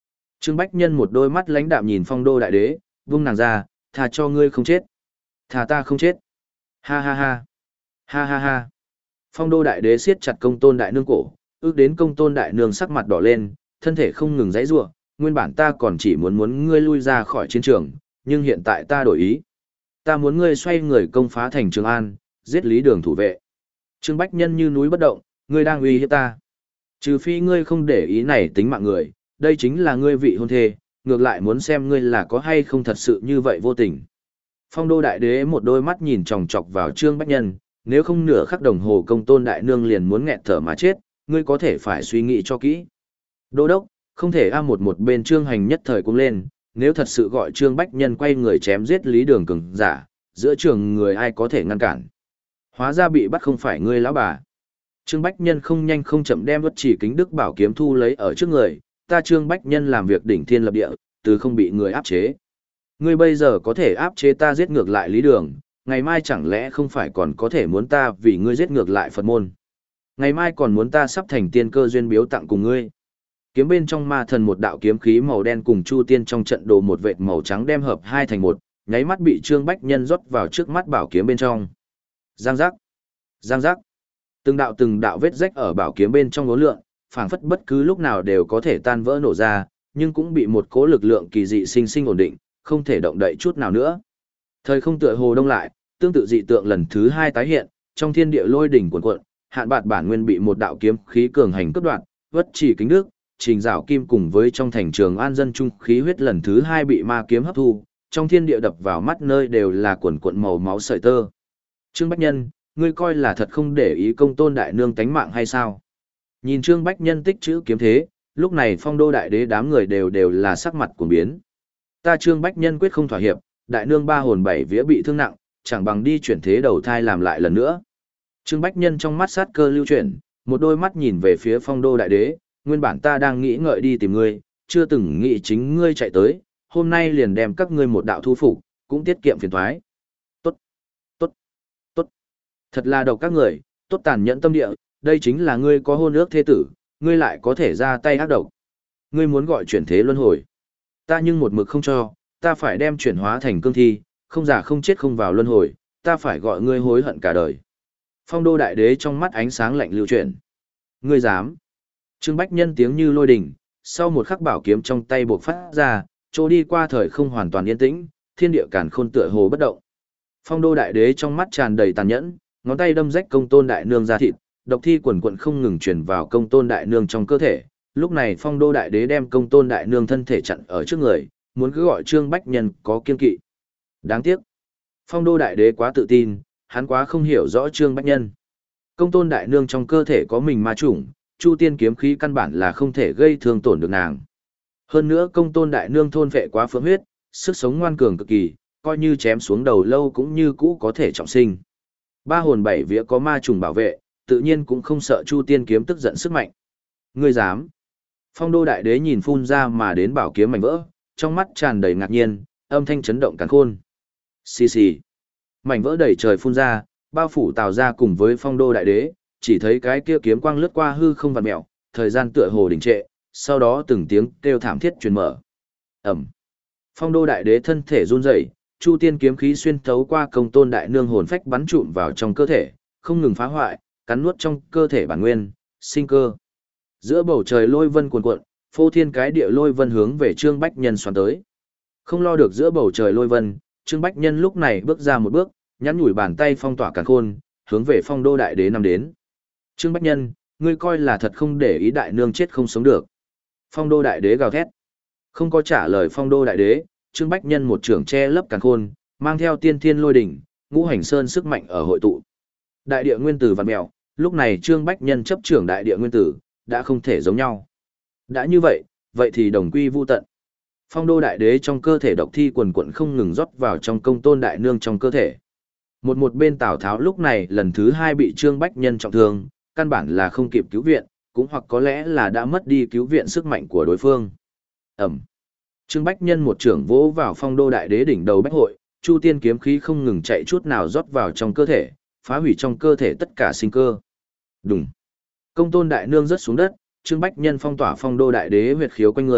Trương Bách Nhân một đôi mắt lãnh đạm nhìn Phong Đô đại đế, vung nàng ra, thà cho ngươi không chết. Thà ta không chết. Ha ha ha. Ha ha ha. Phong Đô đại đế siết chặt Công Tôn đại nương cổ, ước đến Công Tôn đại nương sắc mặt đỏ lên, thân thể không ngừng giãy giụa, nguyên bản ta còn chỉ muốn muốn ngươi lui ra khỏi chiến trường, nhưng hiện tại ta đổi ý. Ta muốn ngươi xoay người công phá thành Trường An, giết Lý Đường thủ vệ. Trương Bách Nhân như núi bất động, ngươi đang uy hiếp ta. Trừ phi ngươi không để ý này tính mạng người, đây chính là ngươi vị hôn thê, ngược lại muốn xem ngươi là có hay không thật sự như vậy vô tình. Phong Đô đại đế một đôi mắt nhìn chòng chọc vào Trương Bách Nhân, nếu không nửa khắc đồng hồ Công Tôn đại nương liền muốn nghẹt thở mà chết, ngươi có thể phải suy nghĩ cho kỹ. Đô đốc, không thể a một một bên Trương Hành nhất thời cũng lên, nếu thật sự gọi Trương Bách Nhân quay người chém giết Lý Đường cường giả, giữa trường người ai có thể ngăn cản. Hóa ra bị bắt không phải ngươi lão bà. Trương Bách Nhân không nhanh không chậm đem Bất Chỉ Kính Đức bảo kiếm thu lấy ở trước người, ta Trương Bách Nhân làm việc đỉnh thiên lập địa, từ không bị người áp chế. Ngươi bây giờ có thể áp chế ta giết ngược lại Lý Đường, ngày mai chẳng lẽ không phải còn có thể muốn ta vì ngươi giết ngược lại Phật môn. Ngày mai còn muốn ta sắp thành tiên cơ duyên biếu tặng cùng ngươi. Kiếm bên trong ma thần một đạo kiếm khí màu đen cùng Chu Tiên trong trận đồ một vệt màu trắng đem hợp hai thành một, nháy mắt bị Trương Bách Nhân rót vào trước mắt bảo kiếm bên trong. Giang giác, giang giác. Từng đạo từng đạo vết rách ở bảo kiếm bên trong ngố lượng, phảng phất bất cứ lúc nào đều có thể tan vỡ nổ ra, nhưng cũng bị một cỗ lực lượng kỳ dị sinh sinh ổn định, không thể động đậy chút nào nữa. Thời không tựa hồ đông lại, tương tự dị tượng lần thứ hai tái hiện, trong thiên địa lôi đỉnh cuồn cuộn, hạn bạt bản nguyên bị một đạo kiếm khí cường hành cướp đoạt, Bất Chỉ Kính Đức, Trình Giảo Kim cùng với trong thành Trường An dân trung khí huyết lần thứ hai bị ma kiếm hấp thu, trong thiên địa đập vào mắt nơi đều là cuồn cuộn màu máu sợi tơ. Trương Bách Nhân, ngươi coi là thật không để ý Công Tôn đại nương tánh mạng hay sao? Nhìn Trương Bách Nhân tích chữ kiếm thế, lúc này Phong Đô đại đế đám người đều đều là sắc mặt cuồng biến. Ta Trương Bách Nhân quyết không thỏa hiệp, đại nương ba hồn bảy vía bị thương nặng, chẳng bằng đi chuyển thế đầu thai làm lại lần nữa. Trương Bách Nhân trong mắt sát cơ lưu chuyển, một đôi mắt nhìn về phía Phong Đô đại đế, nguyên bản ta đang nghĩ ngợi đi tìm ngươi, chưa từng nghĩ chính ngươi chạy tới, hôm nay liền đem các ngươi một đạo thu phục, cũng tiết kiệm phiền toái. Tốt, tốt, tốt. Thật là độc các người, tốt tàn nhẫn tâm địa, đây chính là ngươi có hôn ước thế tử, ngươi lại có thể ra tay ác độc. Ngươi muốn gọi chuyển thế luân hồi. Ta nhưng một mực không cho, ta phải đem chuyển hóa thành cương thi, không già không chết không vào luân hồi, ta phải gọi ngươi hối hận cả đời. Phong Đô đại đế trong mắt ánh sáng lạnh lưu chuyển. Ngươi dám? Trương Bách Nhân tiếng như lôi đình, sau một khắc bảo kiếm trong tay buộc phát ra, chỗ đi qua thời không hoàn toàn yên tĩnh, thiên địa càn khôn tựa hồ bất động. Phong Đô đại đế trong mắt tràn đầy tàn nhẫn, ngón tay đâm rách Công Tôn đại nương ra thịt, độc thi quần quần không ngừng truyền vào Công Tôn đại nương trong cơ thể. Lúc này Phong Đô đại đế đem Công Tôn đại nương thân thể chặn ở trước người, muốn cứ gọi Trương Bách Nhân có kiên kỵ. Đáng tiếc, Phong Đô đại đế quá tự tin, hắn quá không hiểu rõ Trương Bách Nhân. Công Tôn đại nương trong cơ thể có mình ma chủng, Chu Tiên kiếm khí căn bản là không thể gây thương tổn được nàng. Hơn nữa Công Tôn đại nương thôn vệ quá phượng huyết, sức sống ngoan cường cực kỳ, coi như chém xuống đầu lâu cũng như cũ có thể trọng sinh. Ba hồn bảy vía có ma trùng bảo vệ, tự nhiên cũng không sợ Chu Tiên kiếm tức giận sức mạnh. Ngươi dám? Phong Đô đại đế nhìn phun ra mà đến bảo kiếm mảnh vỡ, trong mắt tràn đầy ngạc nhiên, âm thanh chấn động càn khôn. Xì xì. Mảnh vỡ đầy trời phun ra, bao phủ Tào ra cùng với Phong Đô đại đế, chỉ thấy cái kia kiếm quang lướt qua hư không vặn mèo, thời gian tựa hồ đình trệ, sau đó từng tiếng kêu thảm thiết truyền mở. Ầm. Phong Đô đại đế thân thể run rẩy, Chu Tiên kiếm khí xuyên thấu qua Công Tôn đại nương hồn phách bắn trụm vào trong cơ thể, không ngừng phá hoại, cắn nuốt trong cơ thể bản nguyên, sinh cơ. Giữa bầu trời lôi vân cuồn cuộn, phô thiên cái địa lôi vân hướng về Trương Bách Nhân xoắn tới. Không lo được giữa bầu trời lôi vân, Trương Bách Nhân lúc này bước ra một bước, nhắn nhủi bàn tay phong tỏa càn khôn, hướng về Phong Đô đại đế năm đến. Trương Bách Nhân, ngươi coi là thật không để ý đại nương chết không sống được. Phong Đô đại đế gào thét. Không có trả lời Phong Đô đại đế, Trương Bách Nhân một trưởng che lấp càn khôn, mang theo tiên thiên lôi đỉnh, ngũ hành sơn sức mạnh ở hội tụ. Đại địa nguyên tử vặn mèo, lúc này Trương Bách Nhân chấp trưởng đại địa nguyên tử, đã không thể giống nhau. Đã như vậy, vậy thì đồng quy vu tận. Phong Đô đại đế trong cơ thể độc thi quần quận không ngừng rót vào trong Công Tôn đại nương trong cơ thể. Một một bên Tào Tháo lúc này lần thứ hai bị Trương Bách Nhân trọng thương, căn bản là không kịp cứu viện, cũng hoặc có lẽ là đã mất đi cứu viện sức mạnh của đối phương. Ẩm. Trương Bách Nhân một trưởng vỗ vào Phong Đô đại đế đỉnh đầu bách hội, Chu Tiên kiếm khí không ngừng chạy chút nào rót vào trong cơ thể, phá hủy trong cơ thể tất cả sinh cơ. Đùng. Công Tôn đại nương rớt xuống đất, Trương Bách Nhân phong tỏa Phong Đô đại đế huyệt khiếu quanh người,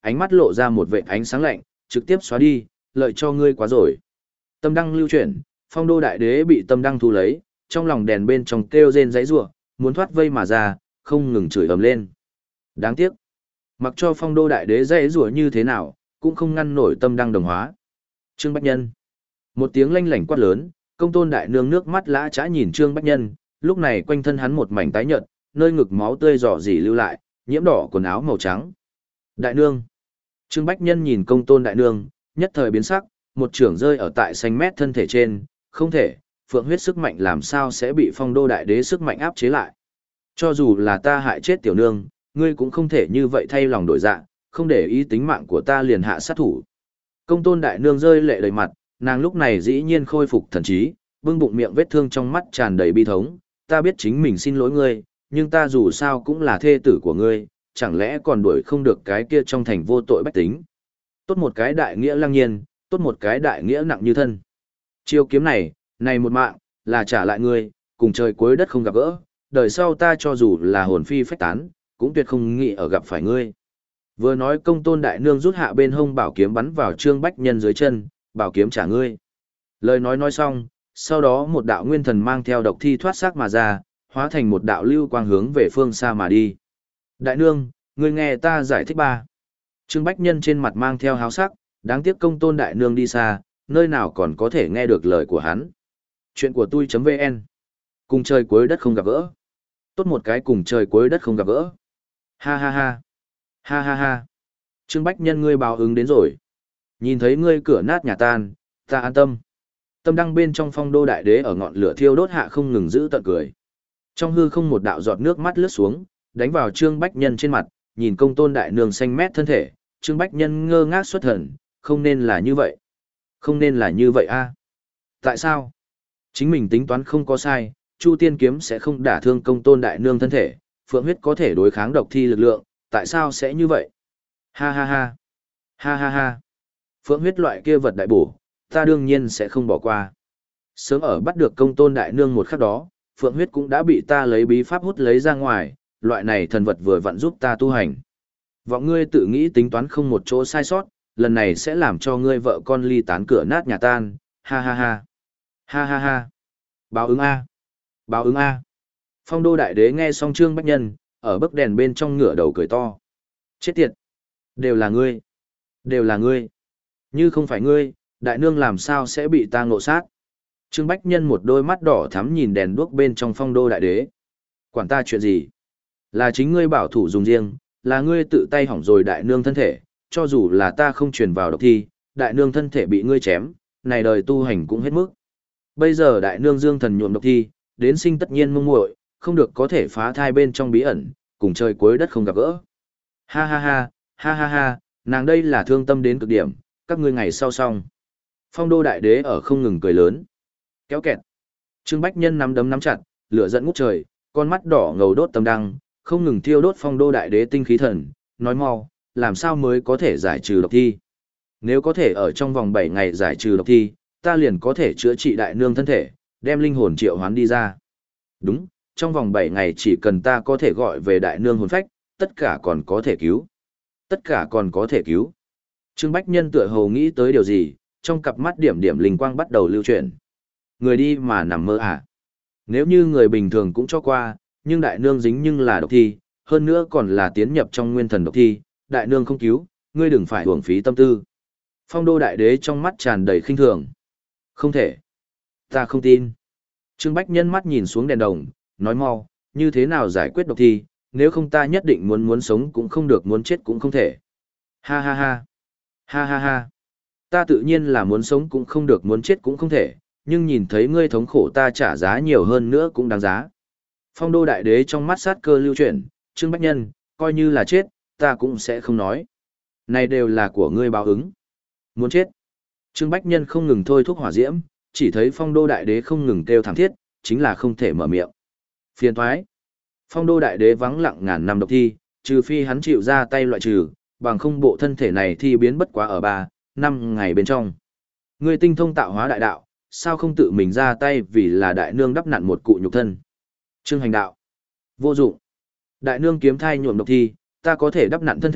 ánh mắt lộ ra một vệt ánh sáng lạnh, trực tiếp xóa đi, lợi cho ngươi quá rồi. Tâm đăng lưu chuyển, Phong Đô Đại Đế bị tâm đăng thu lấy, trong lòng đèn bên trong kêu rên giãy giụa, muốn thoát vây mà ra, không ngừng chửi ầm lên. Đáng tiếc, mặc cho Phong Đô Đại Đế giãy giụa như thế nào, cũng không ngăn nổi tâm đăng đồng hóa. Trương Bách Nhân. Một tiếng lanh lảnh quát lớn, Công Tôn Đại Nương nước mắt lã chã nhìn Trương Bách Nhân, lúc này quanh thân hắn một mảnh tái nhợt, nơi ngực máu tươi rò rỉ lưu lại, nhiễm đỏ quần áo màu trắng. Đại Nương. Trương Bách Nhân nhìn Công Tôn Đại Nương, nhất thời biến sắc, một trưởng rơi ở tại xanh mét thân thể trên, không thể, phượng huyết sức mạnh làm sao sẽ bị Phong Đô Đại Đế sức mạnh áp chế lại. Cho dù là ta hại chết tiểu nương, ngươi cũng không thể như vậy thay lòng đổi dạ, không để ý tính mạng của ta liền hạ sát thủ. Công Tôn Đại Nương rơi lệ đầy mặt, nàng lúc này dĩ nhiên khôi phục thần trí, bưng bụng miệng vết thương trong mắt tràn đầy bi thống, ta biết chính mình xin lỗi ngươi, nhưng ta dù sao cũng là thê tử của ngươi, chẳng lẽ còn đuổi không được cái kia trong thành vô tội bách tính. Tốt một cái đại nghĩa lăng nhiên, tốt một cái đại nghĩa nặng như thân. Chiêu kiếm này, này một mạng, là trả lại ngươi, cùng trời cuối đất không gặp gỡ, đời sau ta cho dù là hồn phi phách tán, cũng tuyệt không nghĩ ở gặp phải ngươi. Vừa nói Công Tôn Đại Nương rút hạ bên hông bảo kiếm bắn vào Trương Bách Nhân dưới chân, bảo kiếm trả ngươi. Lời nói nói xong, sau đó một đạo nguyên thần mang theo độc thi thoát xác mà ra, hóa thành một đạo lưu quang hướng về phương xa mà đi. Đại Nương, ngươi nghe ta giải thích ba. Trương Bách Nhân trên mặt mang theo háo sắc, đáng tiếc Công Tôn Đại Nương đi xa, nơi nào còn có thể nghe được lời của hắn. Chuyện của tôi.vn. Cùng trời cuối đất không gặp gỡ. Tốt một cái cùng trời cuối đất không gặp gỡ. Ha ha ha. Ha ha ha. Trương Bách Nhân ngươi báo ứng đến rồi. Nhìn thấy ngươi cửa nát nhà tan, ta an tâm. Tâm đăng bên trong Phong Đô Đại Đế ở ngọn lửa thiêu đốt hạ không ngừng giữ tận cười. Trong hư không một đạo giọt nước mắt lướt xuống, đánh vào Trương Bách Nhân trên mặt, nhìn Công Tôn Đại Nương xanh mét thân thể, Trương Bách Nhân ngơ ngác xuất thần, không nên là như vậy. Không nên là như vậy a. Tại sao? Chính mình tính toán không có sai, Chu Tiên kiếm sẽ không đả thương Công Tôn Đại Nương thân thể, Phượng huyết có thể đối kháng độc thi lực lượng, tại sao sẽ như vậy? Ha ha ha. Ha ha ha. Phượng huyết loại kia vật đại bổ, ta đương nhiên sẽ không bỏ qua. Sớm ở bắt được Công Tôn Đại Nương một khắc đó, Phượng huyết cũng đã bị ta lấy bí pháp hút lấy ra ngoài, loại này thần vật vừa vặn giúp ta tu hành. Vọng ngươi tự nghĩ tính toán không một chỗ sai sót, lần này sẽ làm cho ngươi vợ con ly tán cửa nát nhà tan, ha ha ha. Ha ha ha. Báo ứng A. Báo ứng A. Phong Đô Đại Đế nghe xong Trương Bách Nhân, ở bức đèn bên trong ngửa đầu cười to. Chết tiệt. Đều là ngươi. Đều là ngươi. Như không phải ngươi, Đại Nương làm sao sẽ bị ta ngộ sát. Trương Bách Nhân một đôi mắt đỏ thắm nhìn đèn đuốc bên trong Phong Đô Đại Đế. Quản ta chuyện gì? Là chính ngươi bảo thủ dùng riêng, là ngươi tự tay hỏng rồi Đại Nương thân thể, cho dù là ta không truyền vào độc thi, Đại Nương thân thể bị ngươi chém, này đời tu hành cũng hết mức. Bây giờ Đại Nương dương thần nhuộm độc thi, đến sinh tất nhiên mông muội, không được có thể phá thai bên trong bí ẩn, cùng trời cuối đất không gặp gỡ. Ha ha ha, ha ha ha, nàng đây là thương tâm đến cực điểm, các ngươi ngày sau xong. Phong Đô Đại Đế ở không ngừng cười lớn. Kéo kẹt. Trương Bách Nhân nắm đấm nắm chặt, lửa giận ngút trời, con mắt đỏ ngầu đốt tâm đăng, không ngừng thiêu đốt Phong Đô Đại Đế tinh khí thần, nói mau, làm sao mới có thể giải trừ độc thi. Nếu có thể ở trong vòng bảy ngày giải trừ độc thi, ta liền có thể chữa trị Đại Nương thân thể, đem linh hồn triệu hoán đi ra. Đúng, trong vòng bảy ngày chỉ cần ta có thể gọi về Đại Nương hồn phách, tất cả còn có thể cứu. Tất cả còn có thể cứu. Trương Bách Nhân tựa hồ nghĩ tới điều gì, trong cặp mắt điểm điểm linh quang bắt đầu lưu chuyển. Người đi mà nằm mơ à? Nếu như người bình thường cũng cho qua, nhưng Đại Nương dính nhưng là độc thi, hơn nữa còn là tiến nhập trong nguyên thần độc thi, Đại Nương không cứu, ngươi đừng phải uổng phí tâm tư. Phong Đô Đại Đế trong mắt tràn đầy khinh thường. Không thể. Ta không tin. Trương Bách Nhân mắt nhìn xuống đèn đồng, nói mau, như thế nào giải quyết độc thi, nếu không ta nhất định muốn muốn sống cũng không được, muốn chết cũng không thể. Ha ha ha. Ha ha ha. Ta tự nhiên là muốn sống cũng không được, muốn chết cũng không thể, nhưng nhìn thấy ngươi thống khổ ta trả giá nhiều hơn nữa cũng đáng giá. Phong Đô Đại Đế trong mắt sát cơ lưu chuyển, Trương Bách Nhân, coi như là chết, ta cũng sẽ không nói. Này đều là của ngươi báo ứng. Muốn chết. Trương Bách Nhân không ngừng thôi thúc hỏa diễm, chỉ thấy Phong Đô Đại Đế không ngừng kêu thảm thiết, chính là không thể mở miệng. Phiền thoái. Phong Đô Đại Đế vắng lặng ngàn năm độc thi, trừ phi hắn chịu ra tay loại trừ, bằng không bộ thân thể này thì biến bất quá ở ba, năm ngày bên trong. Ngươi tinh thông tạo hóa đại đạo, sao không tự mình ra tay vì là Đại Nương đắp nặn một cụ nhục thân. Trương Hành đạo. Vô dụng. Đại Nương kiếm thai nhuộm độc thi, ta có thể đắp nặn thân thể,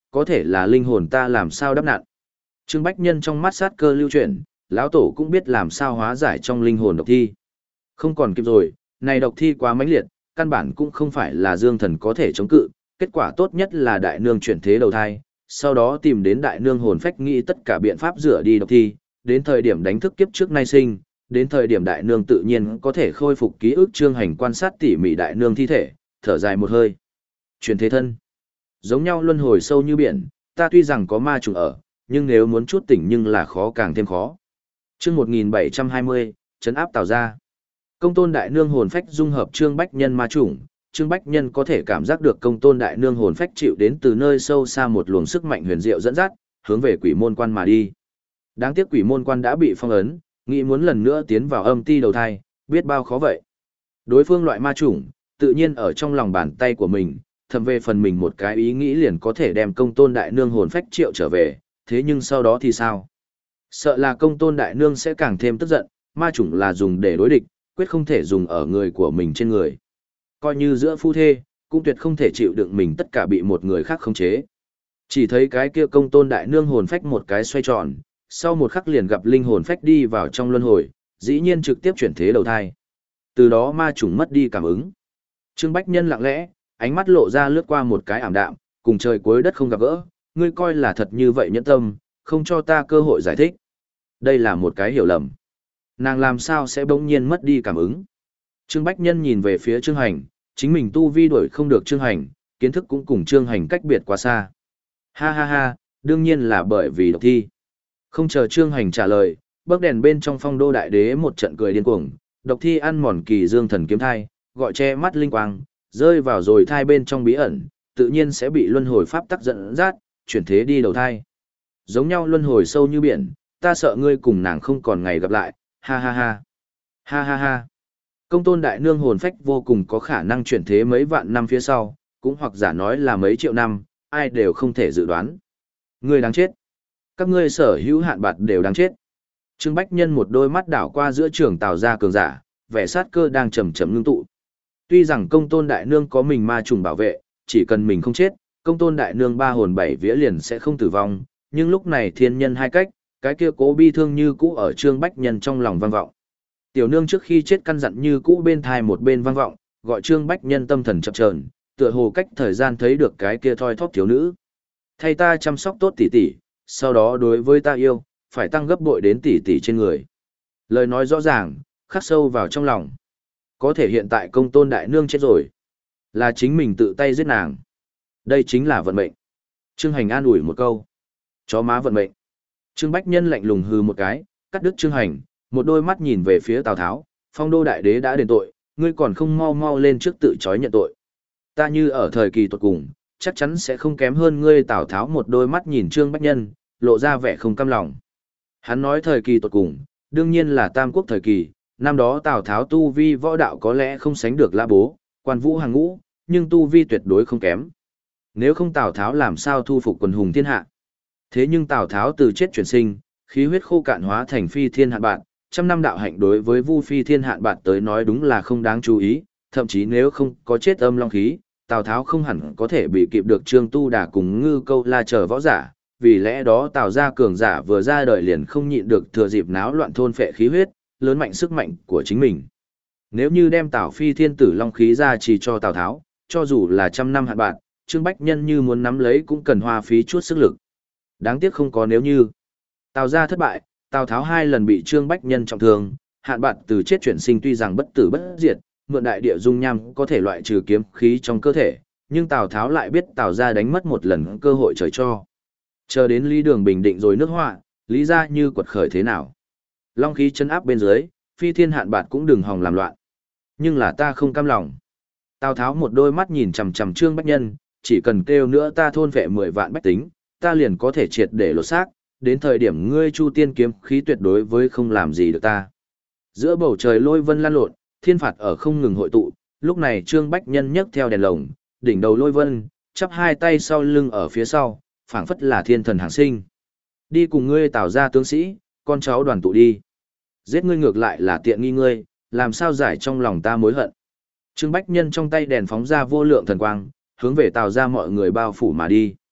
có thể là linh hồn ta làm sao đắp nặn. Trương Bách Nhân trong mắt sát cơ lưu chuyển, lão tổ cũng biết làm sao hóa giải trong linh hồn độc thi. Không còn kịp rồi, này độc thi quá mãnh liệt, căn bản cũng không phải là Dương Thần có thể chống cự, kết quả tốt nhất là đại nương chuyển thế đầu thai, sau đó tìm đến đại nương hồn phách nghĩ tất cả biện pháp rửa đi độc thi, đến thời điểm đánh thức kiếp trước nay sinh, đến thời điểm đại nương tự nhiên có thể khôi phục ký ức. Trương Hành quan sát tỉ mỉ đại nương thi thể, thở dài một hơi. Chuyển thế thân, giống nhau luân hồi sâu như biển, ta tuy rằng có ma trùng ở, nhưng nếu muốn chút tỉnh nhưng là khó càng thêm khó. Chương một nghìn bảy trăm hai mươi, trấn áp Tào gia. Công tôn đại nương hồn phách dung hợp Trương Bách Nhân ma chủng, Trương Bách Nhân có thể cảm giác được công tôn đại nương hồn phách chịu đến từ nơi sâu xa một luồng sức mạnh huyền diệu dẫn dắt, hướng về quỷ môn quan mà đi. Đáng tiếc quỷ môn quan đã bị phong ấn, nghĩ muốn lần nữa tiến vào âm ti đầu thai, biết bao khó vậy. Đối phương loại ma chủng, tự nhiên ở trong lòng bàn tay của mình, thầm về phần mình một cái ý nghĩ liền có thể đem công tôn đại nương hồn phách triệu trở về, thế nhưng sau đó thì sao? Sợ là công tôn đại nương sẽ càng thêm tức giận, ma chủng là dùng để đối địch, quyết không thể dùng ở người của mình trên người. Coi như giữa phu thê, cũng tuyệt không thể chịu đựng mình tất cả bị một người khác khống chế. Chỉ thấy cái kia công tôn đại nương hồn phách một cái xoay tròn, sau một khắc liền gặp linh hồn phách đi vào trong luân hồi, dĩ nhiên trực tiếp chuyển thế đầu thai. Từ đó ma chủng mất đi cảm ứng. Trương Bách Nhân lặng lẽ, ánh mắt lộ ra lướt qua một cái ảm đạm, cùng trời cuối đất không gặp gỡ, ngươi coi là thật như vậy nhẫn tâm, không cho ta cơ hội giải thích. Đây là một cái hiểu lầm. Nàng làm sao sẽ bỗng nhiên mất đi cảm ứng? Trương Bách Nhân nhìn về phía Trương Hành, chính mình tu vi đuổi không được Trương Hành, kiến thức cũng cùng Trương Hành cách biệt quá xa. Ha ha ha, đương nhiên là bởi vì độc thi. Không chờ Trương Hành trả lời, bấc đèn bên trong Phong Đô Đại Đế một trận cười điên cuồng, độc thi ăn mòn kỳ dương thần kiếm thai, gọi che mắt linh quang, rơi vào rồi thai bên trong bí ẩn, tự nhiên sẽ bị luân hồi pháp tắc dẫn dắt, chuyển thế đi đầu thai. Giống nhau luân hồi sâu như biển, ta sợ ngươi cùng nàng không còn ngày gặp lại, ha ha ha. Ha ha ha. Công tôn đại nương hồn phách vô cùng có khả năng chuyển thế mấy vạn năm phía sau, cũng hoặc giả nói là mấy triệu năm, ai đều không thể dự đoán. Ngươi đáng chết. Các ngươi sở hữu hạn bạt đều đáng chết. Trương Bách Nhân một đôi mắt đảo qua giữa trường Tào gia cường giả, vẻ sát cơ đang chậm chậm ngưng tụ. Tuy rằng công tôn đại nương có mình ma trùng bảo vệ, chỉ cần mình không chết, công tôn đại nương ba hồn bảy vía liền sẽ không tử vong, nhưng lúc này thiên nhân hai cách, cái kia cố bi thương như cũ ở Trương Bách Nhân trong lòng vang vọng. Tiểu nương trước khi chết căn dặn như cũ bên thai một bên vang vọng, gọi Trương Bách Nhân tâm thần chập chờn, tựa hồ cách thời gian thấy được cái kia thoi thóp thiếu nữ. Thay ta chăm sóc tốt tỷ tỷ, sau đó đối với ta yêu, phải tăng gấp bội đến tỷ tỷ trên người. Lời nói rõ ràng, khắc sâu vào trong lòng. Có thể hiện tại công tôn đại nương chết rồi, là chính mình tự tay giết nàng. Đây chính là vận mệnh. Trương Hành an ủi một câu. Chó má vận mệnh. Trương Bách Nhân lạnh lùng hừ một cái, cắt đứt Trương Hành, một đôi mắt nhìn về phía Tào Tháo, Phong Đô Đại Đế đã đền tội, ngươi còn không mau mau lên trước tự chói nhận tội. Ta như ở thời kỳ tuột cùng, chắc chắn sẽ không kém hơn ngươi. Tào Tháo một đôi mắt nhìn Trương Bách Nhân, lộ ra vẻ không cam lòng. Hắn nói thời kỳ tuột cùng, đương nhiên là Tam Quốc thời kỳ, năm đó Tào Tháo tu vi võ đạo có lẽ không sánh được Lã Bố, Quan Vũ hàng ngũ, nhưng tu vi tuyệt đối không kém. Nếu không Tào Tháo làm sao thu phục quần hùng thiên hạ. Thế nhưng Tào Tháo từ chết chuyển sinh, khí huyết khô cạn hóa thành phi thiên hạn bạt, trăm năm đạo hạnh đối với Vu phi thiên hạn bạt tới nói đúng là không đáng chú ý, thậm chí nếu không có chết âm long khí, Tào Tháo không hẳn có thể bị kịp được Trương Tu Đà cùng Ngư Câu La chờ võ giả, vì lẽ đó Tào gia cường giả vừa ra đời liền không nhịn được thừa dịp náo loạn thôn phệ khí huyết, lớn mạnh sức mạnh của chính mình. Nếu như đem Tào phi thiên tử long khí ra chỉ cho Tào Tháo, cho dù là trăm năm hạn bạt, Trương Bách Nhân như muốn nắm lấy cũng cần hoa phí chút sức lực. Đáng tiếc không có nếu như. Tào gia thất bại, Tào Tháo hai lần bị Trương Bách Nhân trọng thương, hạn bạt từ chết chuyển sinh tuy rằng bất tử bất diệt, mượn đại địa dung nham có thể loại trừ kiếm khí trong cơ thể, nhưng Tào Tháo lại biết Tào gia đánh mất một lần cơ hội trời cho. Chờ đến Lý Đường bình định rồi nước họa, Lý gia như quật khởi thế nào. Long khí chấn áp bên dưới, phi thiên hạn bạt cũng đừng hòng làm loạn. Nhưng là ta không cam lòng. Tào Tháo một đôi mắt nhìn chằm chằm Trương Bách Nhân, chỉ cần kêu nữa ta thôn vệ mười vạn bách tính, ta liền có thể triệt để lột xác, đến thời điểm ngươi Chu Tiên kiếm khí tuyệt đối với không làm gì được ta. Giữa bầu trời lôi vân lan lộn, thiên phạt ở không ngừng hội tụ, lúc này Trương Bách Nhân nhấc theo đèn lồng, đỉnh đầu lôi vân, chắp hai tay sau lưng ở phía sau, phảng phất là thiên thần hàng sinh. Đi cùng ngươi Tào gia tướng sĩ, con cháu đoàn tụ đi. Giết ngươi ngược lại là tiện nghi ngươi, làm sao giải trong lòng ta mối hận. Trương Bách Nhân trong tay đèn phóng ra vô lượng thần quang, hướng về Tào gia mọi người bao phủ mà đi.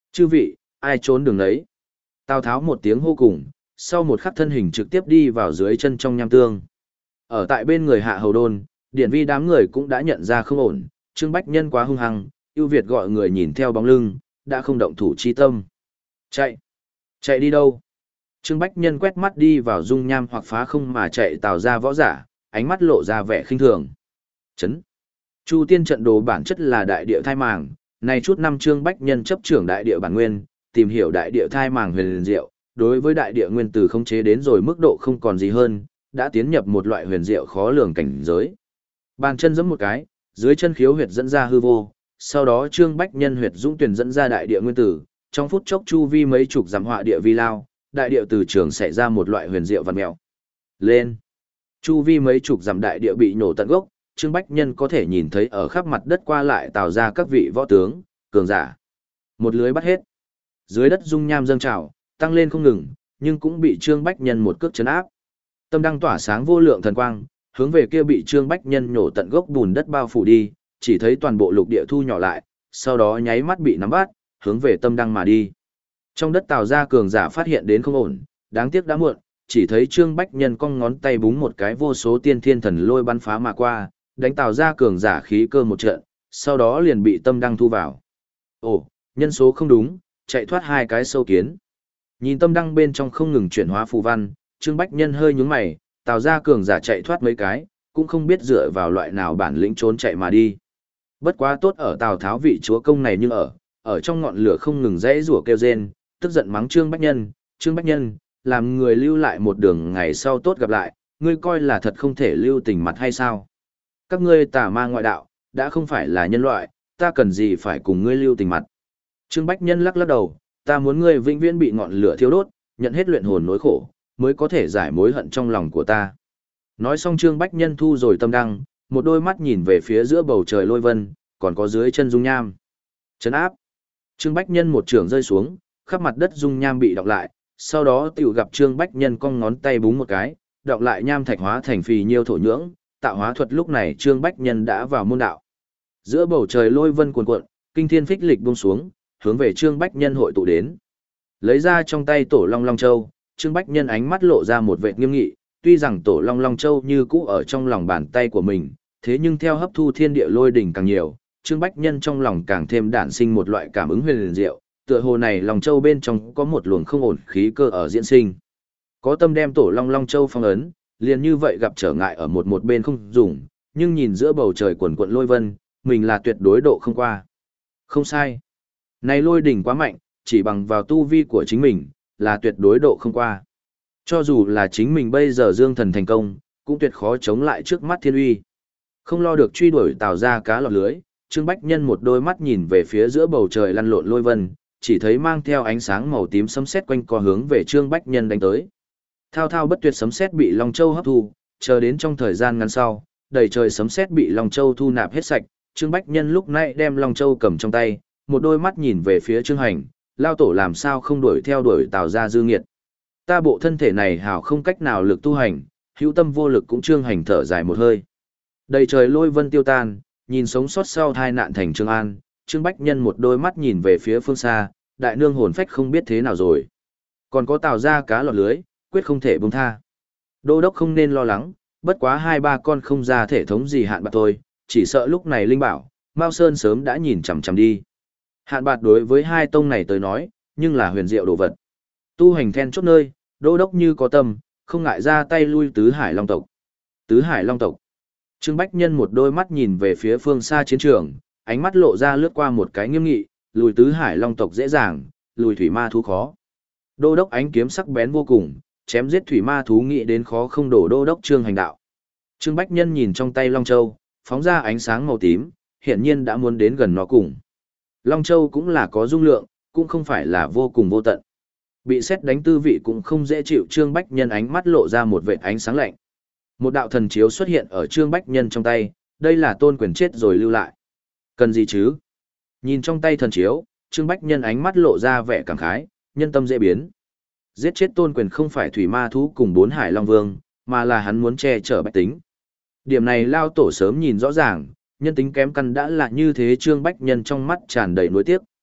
Chư vị, ai trốn đường đấy? Tào Tháo một tiếng hô cùng, sau một khắc thân hình trực tiếp đi vào dưới chân trong nham tương. Ở tại bên người Hạ Hầu Đôn, Điển Vi đám người cũng đã nhận ra không ổn, Trương Bách Nhân quá hung hăng, ưu việt gọi người nhìn theo bóng lưng, đã không động thủ chi tâm. Chạy! Chạy đi đâu? Trương Bách Nhân quét mắt đi vào dung nham hoặc phá không mà chạy Tào ra võ giả, ánh mắt lộ ra vẻ khinh thường. Chấn! Chu tiên trận đồ bản chất là đại địa thai màng, này chút năm Trương Bách Nhân chấp trưởng đại địa bản nguyên, tìm hiểu đại địa thai màng huyền liền diệu, đối với đại địa nguyên từ khống chế đến rồi mức độ không còn gì hơn, đã tiến nhập một loại huyền diệu khó lường cảnh giới. Bàn chân giẫm một cái, dưới chân khiếu huyệt dẫn ra hư vô, sau đó Trương Bách Nhân huyệt dũng tuyển dẫn ra đại địa nguyên tử, trong phút chốc chu vi mấy chục dặm họa địa vi lao, đại địa từ trường xảy ra một loại huyền diệu vằn mèo. Lên. Chu vi mấy chục dặm đại địa bị nổ tận gốc, Trương Bách Nhân có thể nhìn thấy ở khắp mặt đất qua lại tạo ra các vị võ tướng, cường giả. Một lưới bắt hết. Dưới đất dung nham dâng trào, tăng lên không ngừng, nhưng cũng bị Trương Bách Nhân một cước chấn áp. Tâm đăng tỏa sáng vô lượng thần quang, hướng về kia bị Trương Bách Nhân nhổ tận gốc bùn đất bao phủ đi, chỉ thấy toàn bộ lục địa thu nhỏ lại, sau đó nháy mắt bị nắm bắt, hướng về tâm đăng mà đi. Trong đất Tào ra cường giả phát hiện đến không ổn, đáng tiếc đã muộn, chỉ thấy Trương Bách Nhân cong ngón tay búng một cái vô số tiên thiên thần lôi bắn phá mà qua, đánh Tào ra cường giả khí cơ một trận, sau đó liền bị tâm đăng thu vào. Ồ, nhân số không đúng, chạy thoát hai cái sâu kiến. Nhìn tâm đăng bên trong không ngừng chuyển hóa phù văn, Trương Bách Nhân hơi nhướng mày, Tào ra cường giả chạy thoát mấy cái, cũng không biết dựa vào loại nào bản lĩnh trốn chạy mà đi. Bất quá tốt ở Tào Tháo vị chúa công này nhưng ở, ở trong ngọn lửa không ngừng rẽ rủa kêu rên, tức giận mắng Trương Bách Nhân, Trương Bách Nhân, làm người lưu lại một đường ngày sau tốt gặp lại, ngươi coi là thật không thể lưu tình mặt hay sao? Các ngươi tà ma ngoại đạo, đã không phải là nhân loại, ta cần gì phải cùng ngươi lưu tình mặt? Trương Bách Nhân lắc lắc đầu, ta muốn ngươi vĩnh viễn bị ngọn lửa thiêu đốt, nhận hết luyện hồn nỗi khổ, mới có thể giải mối hận trong lòng của ta. Nói xong Trương Bách Nhân thu rồi tâm đăng, một đôi mắt nhìn về phía giữa bầu trời lôi vân, còn có dưới chân dung nham. Chấn áp. Trương Bách Nhân một trường rơi xuống, khắp mặt đất dung nham bị đọc lại, sau đó tiểu gặp Trương Bách Nhân cong ngón tay búng một cái, đọc lại nham thạch hóa thành phì nhiêu thổ nhưỡng, tạo hóa thuật lúc này Trương Bách Nhân đã vào môn đạo. Giữa bầu trời lôi vân cuồn cuộn, kinh thiên phích lịch buông xuống, hướng về Trương Bách Nhân hội tụ đến. Lấy ra trong tay tổ Long Long Châu, Trương Bách Nhân ánh mắt lộ ra một vẻ nghiêm nghị, tuy rằng tổ Long Long Châu như cũ ở trong lòng bàn tay của mình, thế nhưng theo hấp thu thiên địa lôi đỉnh càng nhiều, Trương Bách Nhân trong lòng càng thêm đản sinh một loại cảm ứng huyền liền diệu, tựa hồ này Long Châu bên trong có một luồng không ổn khí cơ ở diễn sinh. Có tâm đem tổ Long Long Châu phong ấn, liền như vậy gặp trở ngại ở một một bên không dùng, nhưng nhìn giữa bầu trời quần quận lôi vân, mình là tuyệt đối độ không qua. Không sai. Này lôi đỉnh quá mạnh, chỉ bằng vào tu vi của chính mình, là tuyệt đối độ không qua. Cho dù là chính mình bây giờ dương thần thành công, cũng tuyệt khó chống lại trước mắt thiên uy. Không lo được truy đuổi Tào ra cá lọt lưới, Trương Bách Nhân một đôi mắt nhìn về phía giữa bầu trời lăn lộn lôi vân, chỉ thấy mang theo ánh sáng màu tím sấm sét quanh co hướng về Trương Bách Nhân đánh tới. Thao thao bất tuyệt sấm sét bị Long Châu hấp thu, chờ đến trong thời gian ngắn sau, đầy trời sấm sét bị Long Châu thu nạp hết sạch, Trương Bách Nhân lúc nãy đem Long Châu cầm trong tay, một đôi mắt nhìn về phía Trương Hành, lao tổ làm sao không đuổi theo đuổi Tào ra dư nghiệt. Ta bộ thân thể này hảo không cách nào lực tu hành, hữu tâm vô lực cũng Trương Hành thở dài một hơi. Đầy trời lôi vân tiêu tan, nhìn sống sót sau tai nạn thành Trương An, Trương Bách Nhân một đôi mắt nhìn về phía phương xa, đại nương hồn phách không biết thế nào rồi. Còn có Tào ra cá lọt lưới, quyết không thể buông tha. Đô đốc không nên lo lắng, bất quá hai ba con không ra thể thống gì hạn bạc thôi, chỉ sợ lúc này Linh bảo, Mao Sơn sớm đã nhìn chằm chằm đi. Hạn bạc đối với hai tông này tới nói, nhưng là huyền diệu đồ vật. Tu hành then chốt nơi, đô đốc như có tâm, không ngại ra tay lui tứ hải long tộc. Tứ hải long tộc. Trương Bách Nhân một đôi mắt nhìn về phía phương xa chiến trường, ánh mắt lộ ra lướt qua một cái nghiêm nghị, lùi tứ hải long tộc dễ dàng, lùi thủy ma thú khó. Đô đốc ánh kiếm sắc bén vô cùng, chém giết thủy ma thú nghĩ đến khó không đổ đô đốc Trương Hành đạo. Trương Bách Nhân nhìn trong tay Long Châu, phóng ra ánh sáng màu tím, hiển nhiên đã muốn đến gần nó cùng. Long Châu cũng là có dung lượng, cũng không phải là vô cùng vô tận. Bị xét đánh tư vị cũng không dễ chịu, Trương Bách Nhân ánh mắt lộ ra một vệt ánh sáng lạnh. Một đạo thần chiếu xuất hiện ở Trương Bách Nhân trong tay, đây là Tôn Quyền chết rồi lưu lại. Cần gì chứ? Nhìn trong tay thần chiếu, Trương Bách Nhân ánh mắt lộ ra vẻ cảm khái, nhân tâm dễ biến. Giết chết Tôn Quyền không phải thủy ma thú cùng bốn hải long vương, mà là hắn muốn che chở bách tính. Điểm này Lao Tổ sớm nhìn rõ ràng, nhân tính kém căn đã là như thế. Trương Bách Nhân trong mắt tràn đầy nuối tiếc.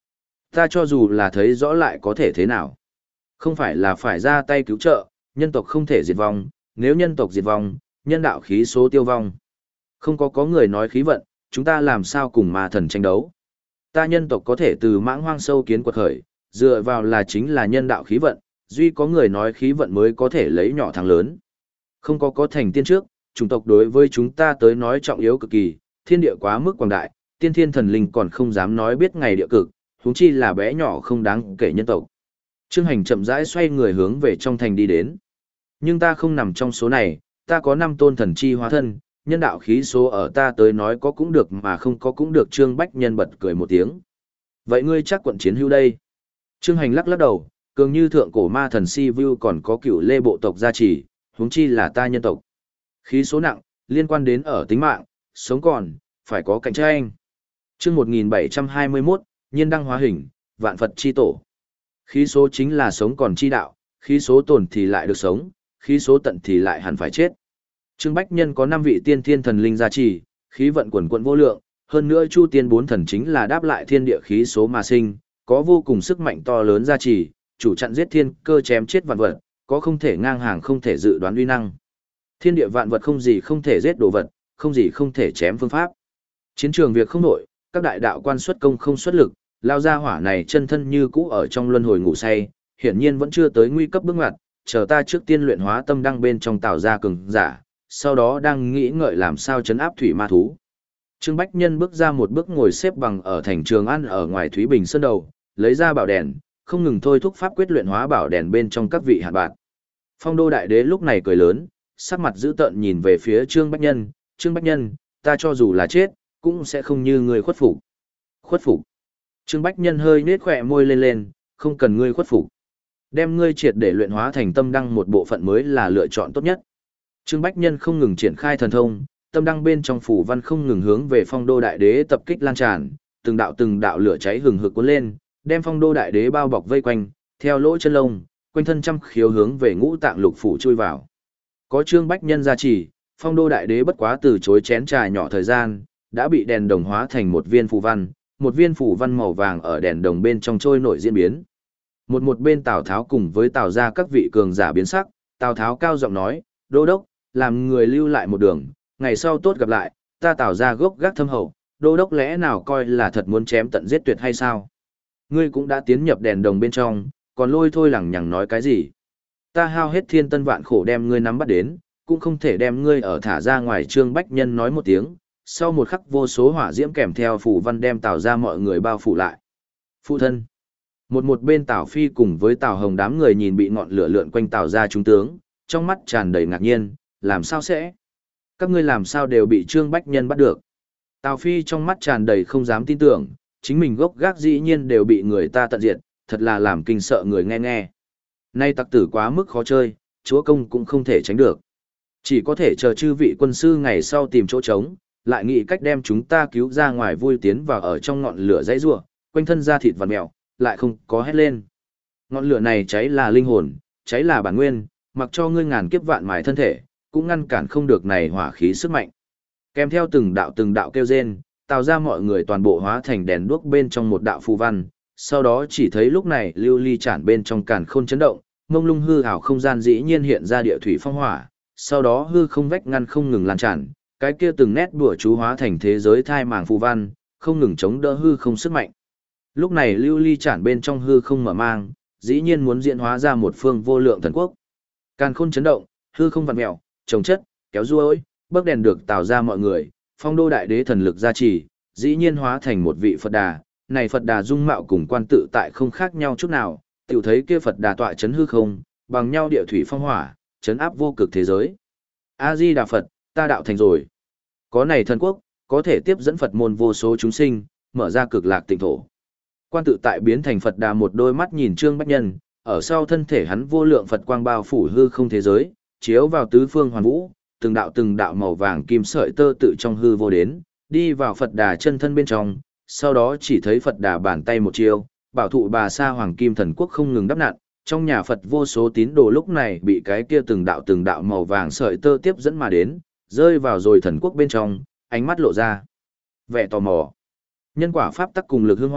Ta cho dù là thấy rõ lại có thể thế nào. Không phải là phải ra tay cứu trợ, nhân tộc không thể diệt vong, nếu nhân tộc diệt vong, nhân đạo khí số tiêu vong. Không có có người nói khí vận, chúng ta làm sao cùng ma thần tranh đấu. Ta nhân tộc có thể từ mãng hoang sâu kiến quật khởi, dựa vào là chính là nhân đạo khí vận, duy có người nói khí vận mới có thể lấy nhỏ thắng lớn. Không có có thành tiên trước, chủng tộc đối với chúng ta tới nói trọng yếu cực kỳ, thiên địa quá mức quảng đại, tiên thiên thần linh còn không dám nói biết ngày địa cực, huống chi là bé nhỏ không đáng kể nhân tộc. Trương Hành chậm rãi xoay người hướng về trong thành đi đến. Nhưng ta không nằm trong số này, ta có năm tôn thần chi hóa thân, nhân đạo khí số ở ta tới nói có cũng được mà không có cũng được. Trương Bách Nhân bật cười một tiếng. Vậy ngươi chắc quận chiến hữu đây. Trương Hành lắc lắc đầu, cường như thượng cổ ma thần si vu còn có cựu lê bộ tộc gia trì, huống chi là ta nhân tộc. Khí số nặng, liên quan đến ở tính mạng, sống còn, phải có cạnh tranh. Chương một nghìn bảy trăm hai mươi mốt, nhiên đăng hóa hình, vạn Phật chi tổ. Khí số chính là sống còn chi đạo, khí số tồn thì lại được sống, khí số tận thì lại hẳn phải chết. Trương Bách Nhân có năm vị tiên thiên thần linh gia trì, khí vận quần quận vô lượng, hơn nữa Chu Tiên bốn thần chính là đáp lại thiên địa khí số mà sinh, có vô cùng sức mạnh to lớn gia trì, chủ chặn giết thiên cơ chém chết vạn vật, có không thể ngang hàng không thể dự đoán uy năng. Thiên địa vạn vật không gì không thể giết đồ vật, không gì không thể chém phương pháp. Chiến trường việc không nổi, các đại đạo quan xuất công không xuất lực, lao ra hỏa này chân thân như cũ ở trong luân hồi ngủ say, hiển nhiên vẫn chưa tới nguy cấp bước ngoặt, chờ ta trước tiên luyện hóa tâm đăng bên trong tạo ra cường giả, sau đó đang nghĩ ngợi làm sao chấn áp thủy ma thú. Trương Bách Nhân bước ra một bước ngồi xếp bằng ở thành Trường An ở ngoài Thúy Bình Sơn đầu, lấy ra bảo đèn, không ngừng thôi thúc pháp quyết luyện hóa bảo đèn bên trong các vị hạt bạn. Phong Đô Đại Đế lúc này cười lớn, sắc mặt dữ tợn nhìn về phía Trương Bách Nhân, "Trương Bách Nhân, ta cho dù là chết, cũng sẽ không như ngươi khuất phục." "Khuất phục?" Trương Bách Nhân hơi nhếch khóe môi lên lên, "Không cần ngươi khuất phục. Đem ngươi triệt để luyện hóa thành tâm đăng một bộ phận mới là lựa chọn tốt nhất." Trương Bách Nhân không ngừng triển khai thần thông, tâm đăng bên trong phủ văn không ngừng hướng về Phong Đô Đại Đế tập kích lan tràn, từng đạo từng đạo lửa cháy hừng hực cuốn lên, đem Phong Đô Đại Đế bao bọc vây quanh, theo lỗ chân lông, quanh thân trăm khiếu hướng về ngũ tạng lục phủ chui vào. Có Trương Bách Nhân gia trì, Phong Đô Đại Đế bất quá từ chối chén trà nhỏ thời gian, đã bị đèn đồng hóa thành một viên phù văn, một viên phù văn màu vàng ở đèn đồng bên trong trôi nổi diễn biến. Một một bên Tào Tháo cùng với Tào gia các vị cường giả biến sắc, Tào Tháo cao giọng nói, "Đô đốc, làm người lưu lại một đường, ngày sau tốt gặp lại, ta Tào gia gốc gác thâm hậu, đô đốc lẽ nào coi là thật muốn chém tận giết tuyệt hay sao? Ngươi cũng đã tiến nhập đèn đồng bên trong, còn lôi thôi lẳng nhằng nói cái gì? Ta hao hết thiên tân vạn khổ đem ngươi nắm bắt đến, cũng không thể đem ngươi ở thả ra ngoài." Trương Bách Nhân nói một tiếng, sau một khắc vô số hỏa diễm kèm theo phủ văn đem Tào gia mọi người bao phủ lại. Phụ thân. Một một bên Tào Phi cùng với Tào Hồng đám người nhìn bị ngọn lửa lượn quanh Tào gia trung tướng, trong mắt tràn đầy ngạc nhiên, làm sao sẽ? Các ngươi làm sao đều bị Trương Bách Nhân bắt được? Tào Phi trong mắt tràn đầy không dám tin tưởng, chính mình gốc gác dĩ nhiên đều bị người ta tận diệt, thật là làm kinh sợ người nghe nghe. Nay tặc tử quá mức khó chơi, chúa công cũng không thể tránh được. Chỉ có thể chờ chư vị quân sư ngày sau tìm chỗ trống, lại nghĩ cách đem chúng ta cứu ra ngoài vui tiến vào ở trong ngọn lửa dãy rủa, quanh thân da thịt vằn mèo, lại không có hét lên. Ngọn lửa này cháy là linh hồn, cháy là bản nguyên, mặc cho ngươi ngàn kiếp vạn mài thân thể, cũng ngăn cản không được này hỏa khí sức mạnh. Kèm theo từng đạo từng đạo kêu rên, Tào ra mọi người toàn bộ hóa thành đèn đuốc bên trong một đạo phù văn, sau đó chỉ thấy lúc này lưu ly chản bên trong càn khôn chấn động, mông lung hư ảo không gian dĩ nhiên hiện ra địa thủy phong hỏa, sau đó hư không vách ngăn không ngừng lan tràn, cái kia từng nét đùa chú hóa thành thế giới thai màng phù văn, không ngừng chống đỡ hư không sức mạnh. Lúc này lưu ly chản bên trong hư không mở mang, dĩ nhiên muốn diễn hóa ra một phương vô lượng thần quốc. Càn khôn chấn động, hư không vặn mèo, trồng chất, kéo ruôi, bấc đèn được tạo ra mọi người, Phong Đô Đại Đế thần lực gia trì, dĩ nhiên hóa thành một vị Phật Đà, này Phật Đà dung mạo cùng quan tự tại không khác nhau chút nào, tiểu thấy kia Phật Đà tọa chấn hư không, bằng nhau địa thủy phong hỏa, chấn áp vô cực thế giới. A Di Đà Phật, ta đạo thành rồi. Có này thần quốc, có thể tiếp dẫn Phật môn vô số chúng sinh, mở ra cực lạc tịnh thổ. Quan tự tại biến thành Phật Đà một đôi mắt nhìn Trương Bách Nhân, ở sau thân thể hắn vô lượng Phật quang bao phủ hư không thế giới, chiếu vào tứ phương hoàn vũ, từng đạo từng đạo màu vàng kim sợi tơ tự trong hư vô đến, đi vào Phật Đà chân thân bên trong, sau đó chỉ thấy Phật Đà bàn tay một chiêu, bảo thụ bà sa hoàng kim thần quốc không ngừng đắp nặn, trong nhà Phật vô số tín đồ lúc này bị cái kia từng đạo từng đạo màu vàng sợi tơ tiếp dẫn mà đến, rơi vào rồi thần quốc bên trong, ánh mắt lộ ra vẻ tò mò. Nhân quả pháp tắc cùng lực hương hỏa,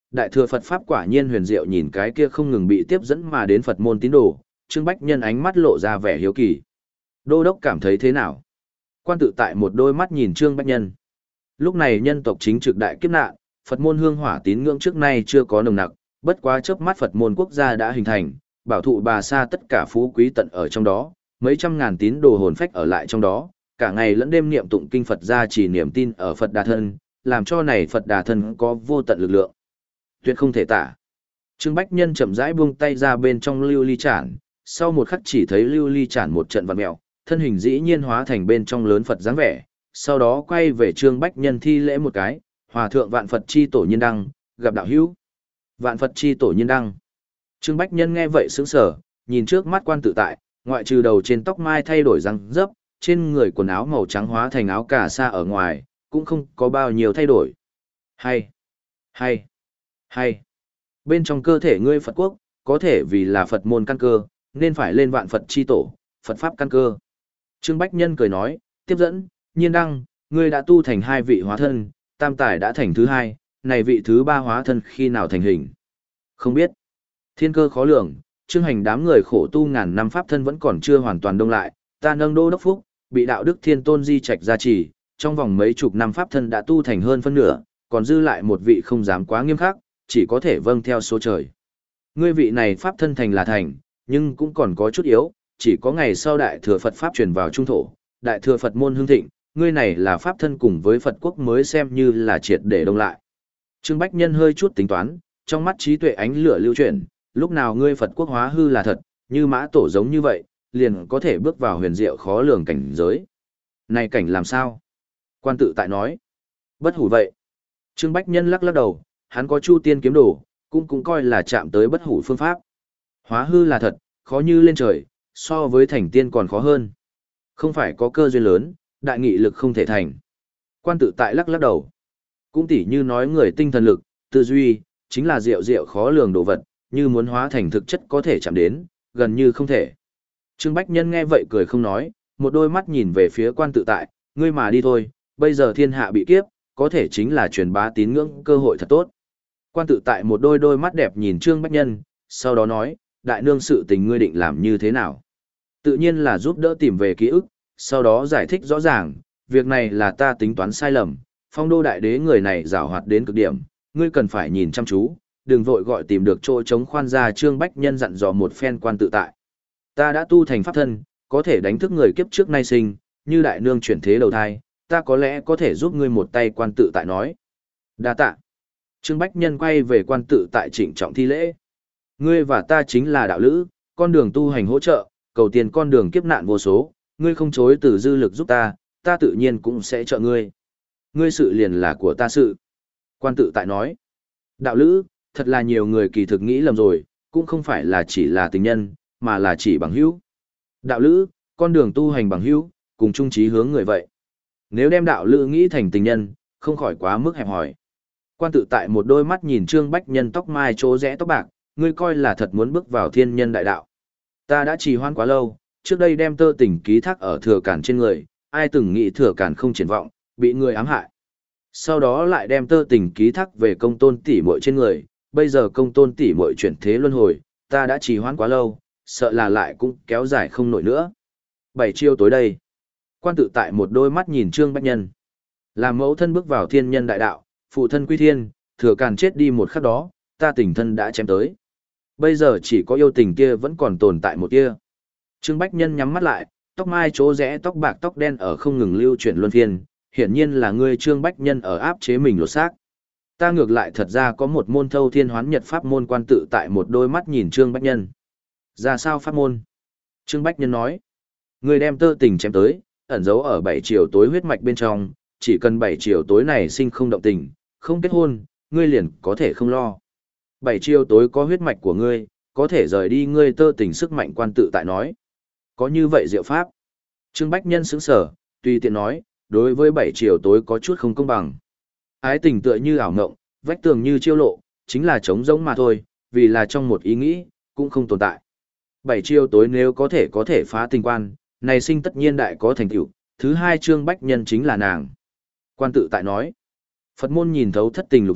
Đại thừa Phật Pháp quả nhiên huyền diệu, nhìn cái kia không ngừng bị tiếp dẫn mà đến Phật môn tín đồ, Trương Bách Nhân ánh mắt lộ ra vẻ hiếu kỳ. Đô đốc cảm thấy thế nào? Quan tự tại một đôi mắt nhìn Trương Bách Nhân. Lúc này nhân tộc chính trực đại kiếp nạn, Phật môn hương hỏa tín ngưỡng trước nay chưa có nồng nặc, bất quá chớp mắt Phật môn quốc gia đã hình thành, bảo thụ bà sa tất cả phú quý tận ở trong đó, mấy trăm ngàn tín đồ hồn phách ở lại trong đó, cả ngày lẫn đêm niệm tụng kinh Phật gia chỉ niềm tin ở Phật Đà thân, làm cho này Phật Đà thân có vô tận lực lượng. Tuyệt không thể tả. Trương Bách Nhân chậm rãi buông tay ra bên trong lưu ly chản, sau một khắc chỉ thấy lưu ly chản một trận vặn mèo, thân hình dĩ nhiên hóa thành bên trong lớn Phật dáng vẻ, sau đó quay về Trương Bách Nhân thi lễ một cái, hòa thượng vạn Phật chi tổ nhiên đăng, gặp đạo hữu. Vạn Phật chi tổ nhiên đăng. Trương Bách Nhân nghe vậy sững sờ, nhìn trước mắt quan tự tại, ngoại trừ đầu trên tóc mai thay đổi răng dấp, trên người quần áo màu trắng hóa thành áo cà sa ở ngoài, cũng không có bao nhiêu thay đổi. Hay, hay, hay. Bên trong cơ thể ngươi Phật quốc, có thể vì là Phật môn căn cơ, nên phải lên vạn Phật chi tổ, Phật Pháp căn cơ. Trương Bách Nhân cười nói, tiếp dẫn, nhiên đăng, ngươi đã tu thành hai vị hóa thân, tam tài đã thành thứ hai, này vị thứ ba hóa thân khi nào thành hình? Không biết. Thiên cơ khó lường, Trương Hành đám người khổ tu ngàn năm pháp thân vẫn còn chưa hoàn toàn đông lại, ta nâng đô đốc phúc, bị đạo đức thiên tôn di trạch gia trì, trong vòng mấy chục năm pháp thân đã tu thành hơn phân nửa, còn dư lại một vị không dám quá nghiêm khắc, chỉ có thể vâng theo số trời. Ngươi vị này pháp thân thành là thành, nhưng cũng còn có chút yếu, chỉ có ngày sau đại thừa Phật pháp truyền vào trung thổ, đại thừa Phật môn hưng thịnh, ngươi này là pháp thân cùng với Phật quốc mới xem như là triệt để đông lại. Trương Bách Nhân hơi chút tính toán, trong mắt trí tuệ ánh lửa lưu chuyển, lúc nào ngươi Phật quốc hóa hư là thật, như mã tổ giống như vậy, liền có thể bước vào huyền diệu khó lường cảnh giới. Này cảnh làm sao? Quan tự tại nói. Bất hủ vậy. Trương Bách Nhân lắc lắc đầu, hắn có chu tiên kiếm đồ, cũng cũng coi là chạm tới bất hủ phương pháp. Hóa hư là thật, khó như lên trời, so với thành tiên còn khó hơn. Không phải có cơ duyên lớn, đại nghị lực không thể thành. Quan tự tại lắc lắc đầu. Cũng tỉ như nói người tinh thần lực, tư duy, chính là diệu diệu khó lường đồ vật, như muốn hóa thành thực chất có thể chạm đến, gần như không thể. Trương Bách Nhân nghe vậy cười không nói, một đôi mắt nhìn về phía quan tự tại, ngươi mà đi thôi, bây giờ thiên hạ bị kiếp, có thể chính là truyền bá tín ngưỡng cơ hội thật tốt. Quan tự tại một đôi đôi mắt đẹp nhìn Trương Bách Nhân, sau đó nói, đại nương sự tình ngươi định làm như thế nào? Tự nhiên là giúp đỡ tìm về ký ức, sau đó giải thích rõ ràng, việc này là ta tính toán sai lầm, phong đô đại đế người này giảo hoạt đến cực điểm, ngươi cần phải nhìn chăm chú, đừng vội gọi tìm được chỗ chống khoan ra. Trương Bách Nhân dặn dò một phen quan tự tại. Ta đã tu thành pháp thân, có thể đánh thức người kiếp trước nay sinh, như đại nương chuyển thế đầu thai, ta có lẽ có thể giúp ngươi một tay. Quan tự tại nói. Đa tạ. Trương Bách Nhân quay về quan tự tại trịnh trọng thi lễ. Ngươi và ta chính là đạo lữ, con đường tu hành hỗ trợ, cầu tiền con đường kiếp nạn vô số, ngươi không chối từ dư lực giúp ta, ta tự nhiên cũng sẽ trợ ngươi. Ngươi sự liền là của ta sự. Quan tự tại nói. Đạo lữ, thật là nhiều người kỳ thực nghĩ lầm rồi, cũng không phải là chỉ là tình nhân, mà là chỉ bằng hữu. Đạo lữ, con đường tu hành bằng hữu, cùng chung chí hướng người vậy. Nếu đem đạo lữ nghĩ thành tình nhân, không khỏi quá mức hẹp hòi. Quan tự tại một đôi mắt nhìn Trương Bách Nhân tóc mai chỗ rẽ tóc bạc, ngươi coi là thật muốn bước vào thiên nhân đại đạo. Ta đã trì hoãn quá lâu, trước đây đem tơ tình ký thác ở thừa cản trên người, ai từng nghĩ thừa cản không triển vọng, bị người ám hại. Sau đó lại đem tơ tình ký thác về công tôn tỷ muội trên người, bây giờ công tôn tỷ muội chuyển thế luân hồi, ta đã trì hoãn quá lâu, sợ là lại cũng kéo dài không nổi nữa. Bảy chiêu tối đây. Quan tự tại một đôi mắt nhìn Trương Bách Nhân. Làm mẫu thân bước vào thiên nhân đại đạo, phụ thân quy thiên, thừa càn chết đi một khắc đó, ta tình thân đã chém tới. Bây giờ chỉ có yêu tình kia vẫn còn tồn tại một kia. Trương Bách Nhân nhắm mắt lại, tóc mai chỗ rẽ tóc bạc tóc đen ở không ngừng lưu chuyển luân phiên, hiển nhiên là ngươi Trương Bách Nhân ở áp chế mình lột xác. Ta ngược lại thật ra có một môn thâu thiên hoán nhật pháp môn. Quan tự tại một đôi mắt nhìn Trương Bách Nhân. Ra sao pháp môn? Trương Bách Nhân nói. Ngươi đem tơ tình chém tới, ẩn giấu ở bảy chiều tối huyết mạch bên trong, chỉ cần bảy chiều tối này sinh không động tình, không kết hôn, ngươi liền có thể không lo. Bảy chiều tối có huyết mạch của ngươi, có thể rời đi ngươi tơ tình sức mạnh. Quan tự tại nói. Có như vậy diệu pháp? Trương Bách Nhân sững sở, tùy tiện nói, đối với bảy chiều tối có chút không công bằng. Ái tình tựa như ảo ngộng, vách tường như chiêu lộ, chính là trống rỗng mà thôi, vì là trong một ý nghĩ, cũng không tồn tại. Bảy chiều tối nếu có thể có thể phá tình quan, này sinh tất nhiên đại có thành tựu. Thứ hai Trương Bách Nhân chính là nàng. Quan tự tại nói. Phật môn nhìn thấu thất tình lục dục,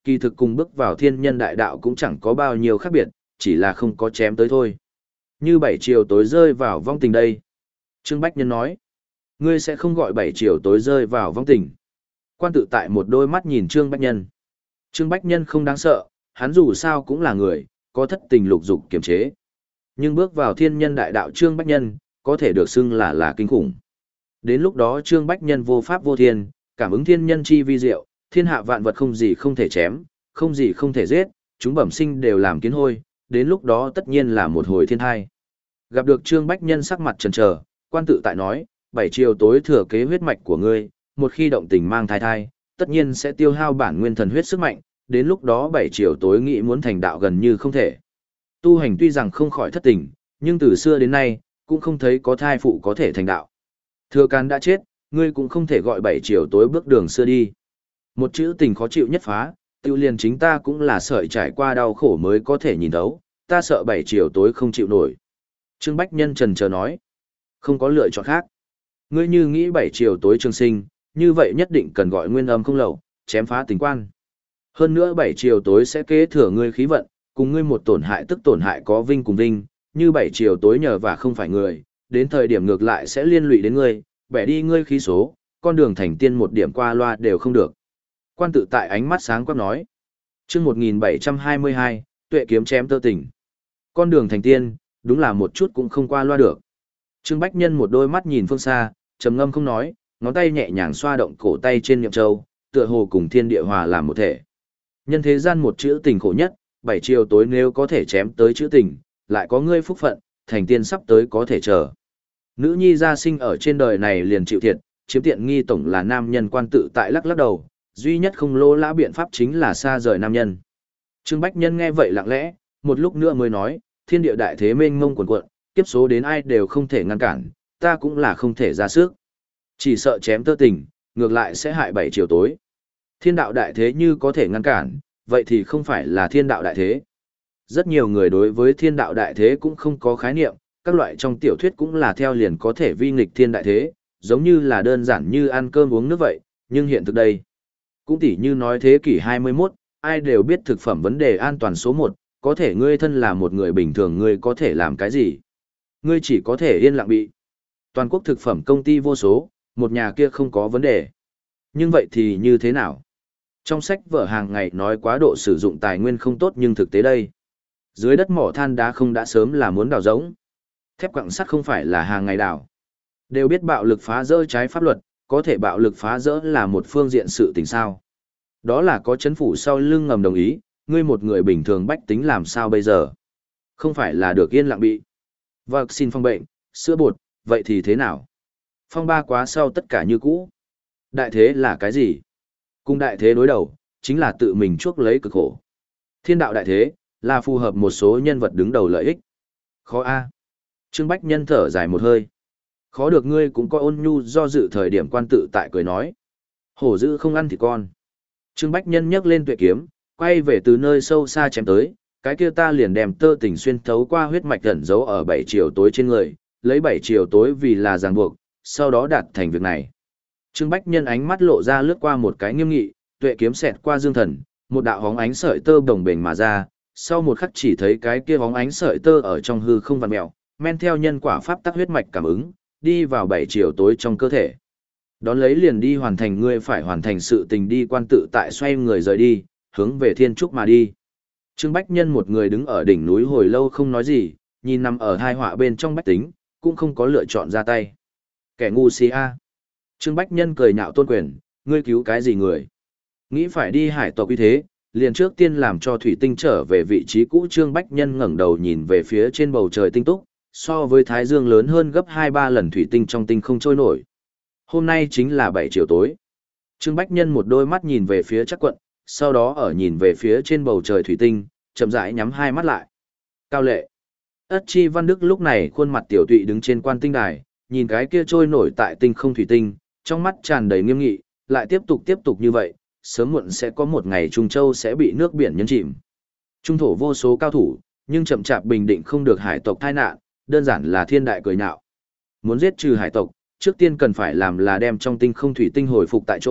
kỳ thực cùng bước vào thiên nhân đại đạo cũng chẳng có bao nhiêu khác biệt, chỉ là không có chém tới thôi. Như bảy chiều tối rơi vào vong tình đây. Trương Bách Nhân nói, ngươi sẽ không gọi bảy chiều tối rơi vào vong tình. Quan tự tại một đôi mắt nhìn Trương Bách Nhân. Trương Bách Nhân không đáng sợ, hắn dù sao cũng là người, có thất tình lục dục kiềm chế. Nhưng bước vào thiên nhân đại đạo Trương Bách Nhân, có thể được xưng là là kinh khủng. Đến lúc đó Trương Bách Nhân vô pháp vô thiên, cảm ứng thiên nhân chi vi diệu, thiên hạ vạn vật không gì không thể chém, không gì không thể giết, chúng bẩm sinh đều làm kiến hôi, đến lúc đó tất nhiên là một hồi thiên thai. Gặp được Trương Bách Nhân sắc mặt chần chờ, quan tự tại nói, bảy chiều tối thừa kế huyết mạch của ngươi, một khi động tình mang thai thai, tất nhiên sẽ tiêu hao bản nguyên thần huyết sức mạnh, đến lúc đó bảy chiều tối nghĩ muốn thành đạo gần như không thể. Tu hành tuy rằng không khỏi thất tình, nhưng từ xưa đến nay, cũng không thấy có thai phụ có thể thành đạo. Thừa Can đã chết, ngươi cũng không thể gọi bảy chiều tối bước đường xưa đi. Một chữ tình khó chịu nhất phá, tiêu liền chính ta cũng là sợi trải qua đau khổ mới có thể nhìn thấu, ta sợ bảy chiều tối không chịu nổi. Trương Bách Nhân trần chờ nói, không có lựa chọn khác. Ngươi như nghĩ bảy chiều tối trường sinh, như vậy nhất định cần gọi nguyên âm không lậu, chém phá tình quan. Hơn nữa bảy chiều tối sẽ kế thừa ngươi khí vận, cùng ngươi một tổn hại tức tổn hại có vinh cùng vinh, như bảy chiều tối nhờ và không phải người, đến thời điểm ngược lại sẽ liên lụy đến ngươi, bẻ đi ngươi khí số, con đường thành tiên một điểm qua loa đều không được. Quan tự tại ánh mắt sáng quắc nói. Chương một nghìn bảy trăm hai mươi hai, tuệ kiếm chém tơ tình. Con đường thành tiên, đúng là một chút cũng không qua loa được. Trương Bách Nhân một đôi mắt nhìn phương xa, trầm ngâm không nói, ngón tay nhẹ nhàng xoa động cổ tay trên niệm châu, tựa hồ cùng thiên địa hòa làm một thể. Nhân thế gian một chữ tình khổ nhất, bảy chiều tối nếu có thể chém tới chữ tình, lại có ngươi phúc phận, thành tiên sắp tới có thể chờ. Nữ nhi gia sinh ở trên đời này liền chịu thiệt, chiếm tiện nghi tổng là nam nhân. Quan tự tại lắc lắc đầu, duy nhất không lỗ lã biện pháp chính là xa rời nam nhân. Trương Bách Nhân nghe vậy lặng lẽ, một lúc nữa mới nói, thiên địa đại thế mênh mông quần quận, kiếp số đến ai đều không thể ngăn cản, ta cũng là không thể ra sức. Chỉ sợ chém tơ tình, ngược lại sẽ hại bảy chiều tối. Thiên đạo đại thế như có thể ngăn cản, vậy thì không phải là thiên đạo đại thế. Rất nhiều người đối với thiên đạo đại thế cũng không có khái niệm, các loại trong tiểu thuyết cũng là theo liền có thể vi nghịch thiên đại thế, giống như là đơn giản như ăn cơm uống nước vậy, nhưng hiện thực đây. Cũng tỉ như nói thế kỷ hai mươi mốt, ai đều biết thực phẩm vấn đề an toàn số một, có thể ngươi thân là một người bình thường ngươi có thể làm cái gì? Ngươi chỉ có thể yên lặng bị. Toàn quốc thực phẩm công ty vô số, một nhà kia không có vấn đề. Nhưng vậy thì như thế nào? Trong sách vở hàng ngày nói quá độ sử dụng tài nguyên không tốt nhưng thực tế đây. Dưới đất mỏ than đá không đã sớm là muốn đào rỗng. Thép quặng sắt không phải là hàng ngày đào. Đều biết bạo lực phá rỡ trái pháp luật, có thể bạo lực phá rỡ là một phương diện sự tình sao. Đó là có chấn phủ sau lưng ngầm đồng ý, ngươi một người bình thường bách tính làm sao bây giờ? Không phải là được yên lặng bị. Vaccine phòng bệnh, sữa bột, vậy thì thế nào? Phong ba quá sau tất cả như cũ. Đại thế là cái gì? Cùng đại thế đối đầu, chính là tự mình chuốc lấy cực khổ. Thiên đạo đại thế, là phù hợp một số nhân vật đứng đầu lợi ích. Khó a. Trương Bách Nhân thở dài một hơi. Khó được ngươi cũng có ôn nhu do dự thời điểm. Quan tự tại cười nói. Hổ dữ không ăn thì con. Trương Bách Nhân nhấc lên tuệ kiếm, quay về từ nơi sâu xa chém tới, cái kia ta liền đem tơ tình xuyên thấu qua huyết mạch ẩn giấu ở bảy chiều tối trên người, lấy bảy chiều tối vì là ràng buộc, sau đó đạt thành việc này. Trương Bách Nhân ánh mắt lộ ra lướt qua một cái nghiêm nghị, tuệ kiếm xẹt qua dương thần, một đạo hóng ánh sợi tơ đồng bền mà ra, sau một khắc chỉ thấy cái kia hóng ánh sợi tơ ở trong hư không vặn mèo, men theo nhân quả pháp tắc huyết mạch cảm ứng, đi vào bảy chiều tối trong cơ thể. Đón lấy liền đi hoàn thành ngươi phải hoàn thành sự tình đi. Quan tự tại xoay người rời đi, hướng về thiên trúc mà đi. Trương Bách Nhân một người đứng ở đỉnh núi hồi lâu không nói gì, nhìn nằm ở hai họa bên trong bách tính, cũng không có lựa chọn ra tay. Kẻ ngu si a. Trương Bách Nhân cười nhạo Tôn Quyền, ngươi cứu cái gì người? Nghĩ phải đi hải tộc như thế, liền trước tiên làm cho thủy tinh trở về vị trí cũ. Trương Bách Nhân ngẩng đầu nhìn về phía trên bầu trời tinh túc, so với thái dương lớn hơn gấp hai ba lần thủy tinh trong tinh không trôi nổi. Hôm nay chính là bảy chiều tối. Trương Bách Nhân một đôi mắt nhìn về phía Trắc Quận, sau đó ở nhìn về phía trên bầu trời thủy tinh, chậm rãi nhắm hai mắt lại. Cao Lệ. Ất Chi Văn Đức lúc này khuôn mặt tiểu tụy đứng trên quan tinh đài, nhìn cái kia trôi nổi tại tinh không thủy tinh, trong mắt tràn đầy nghiêm nghị, lại tiếp tục tiếp tục như vậy, sớm muộn sẽ có một ngày Trung Châu sẽ bị nước biển nhấn chìm. Trung thổ vô số cao thủ, nhưng chậm chạp bình định không được hải tộc tai nạn, đơn giản là thiên đại cười nhạo. Muốn giết trừ hải tộc, trước tiên cần phải làm là đem trong tinh không thủy tinh hồi phục tại chỗ,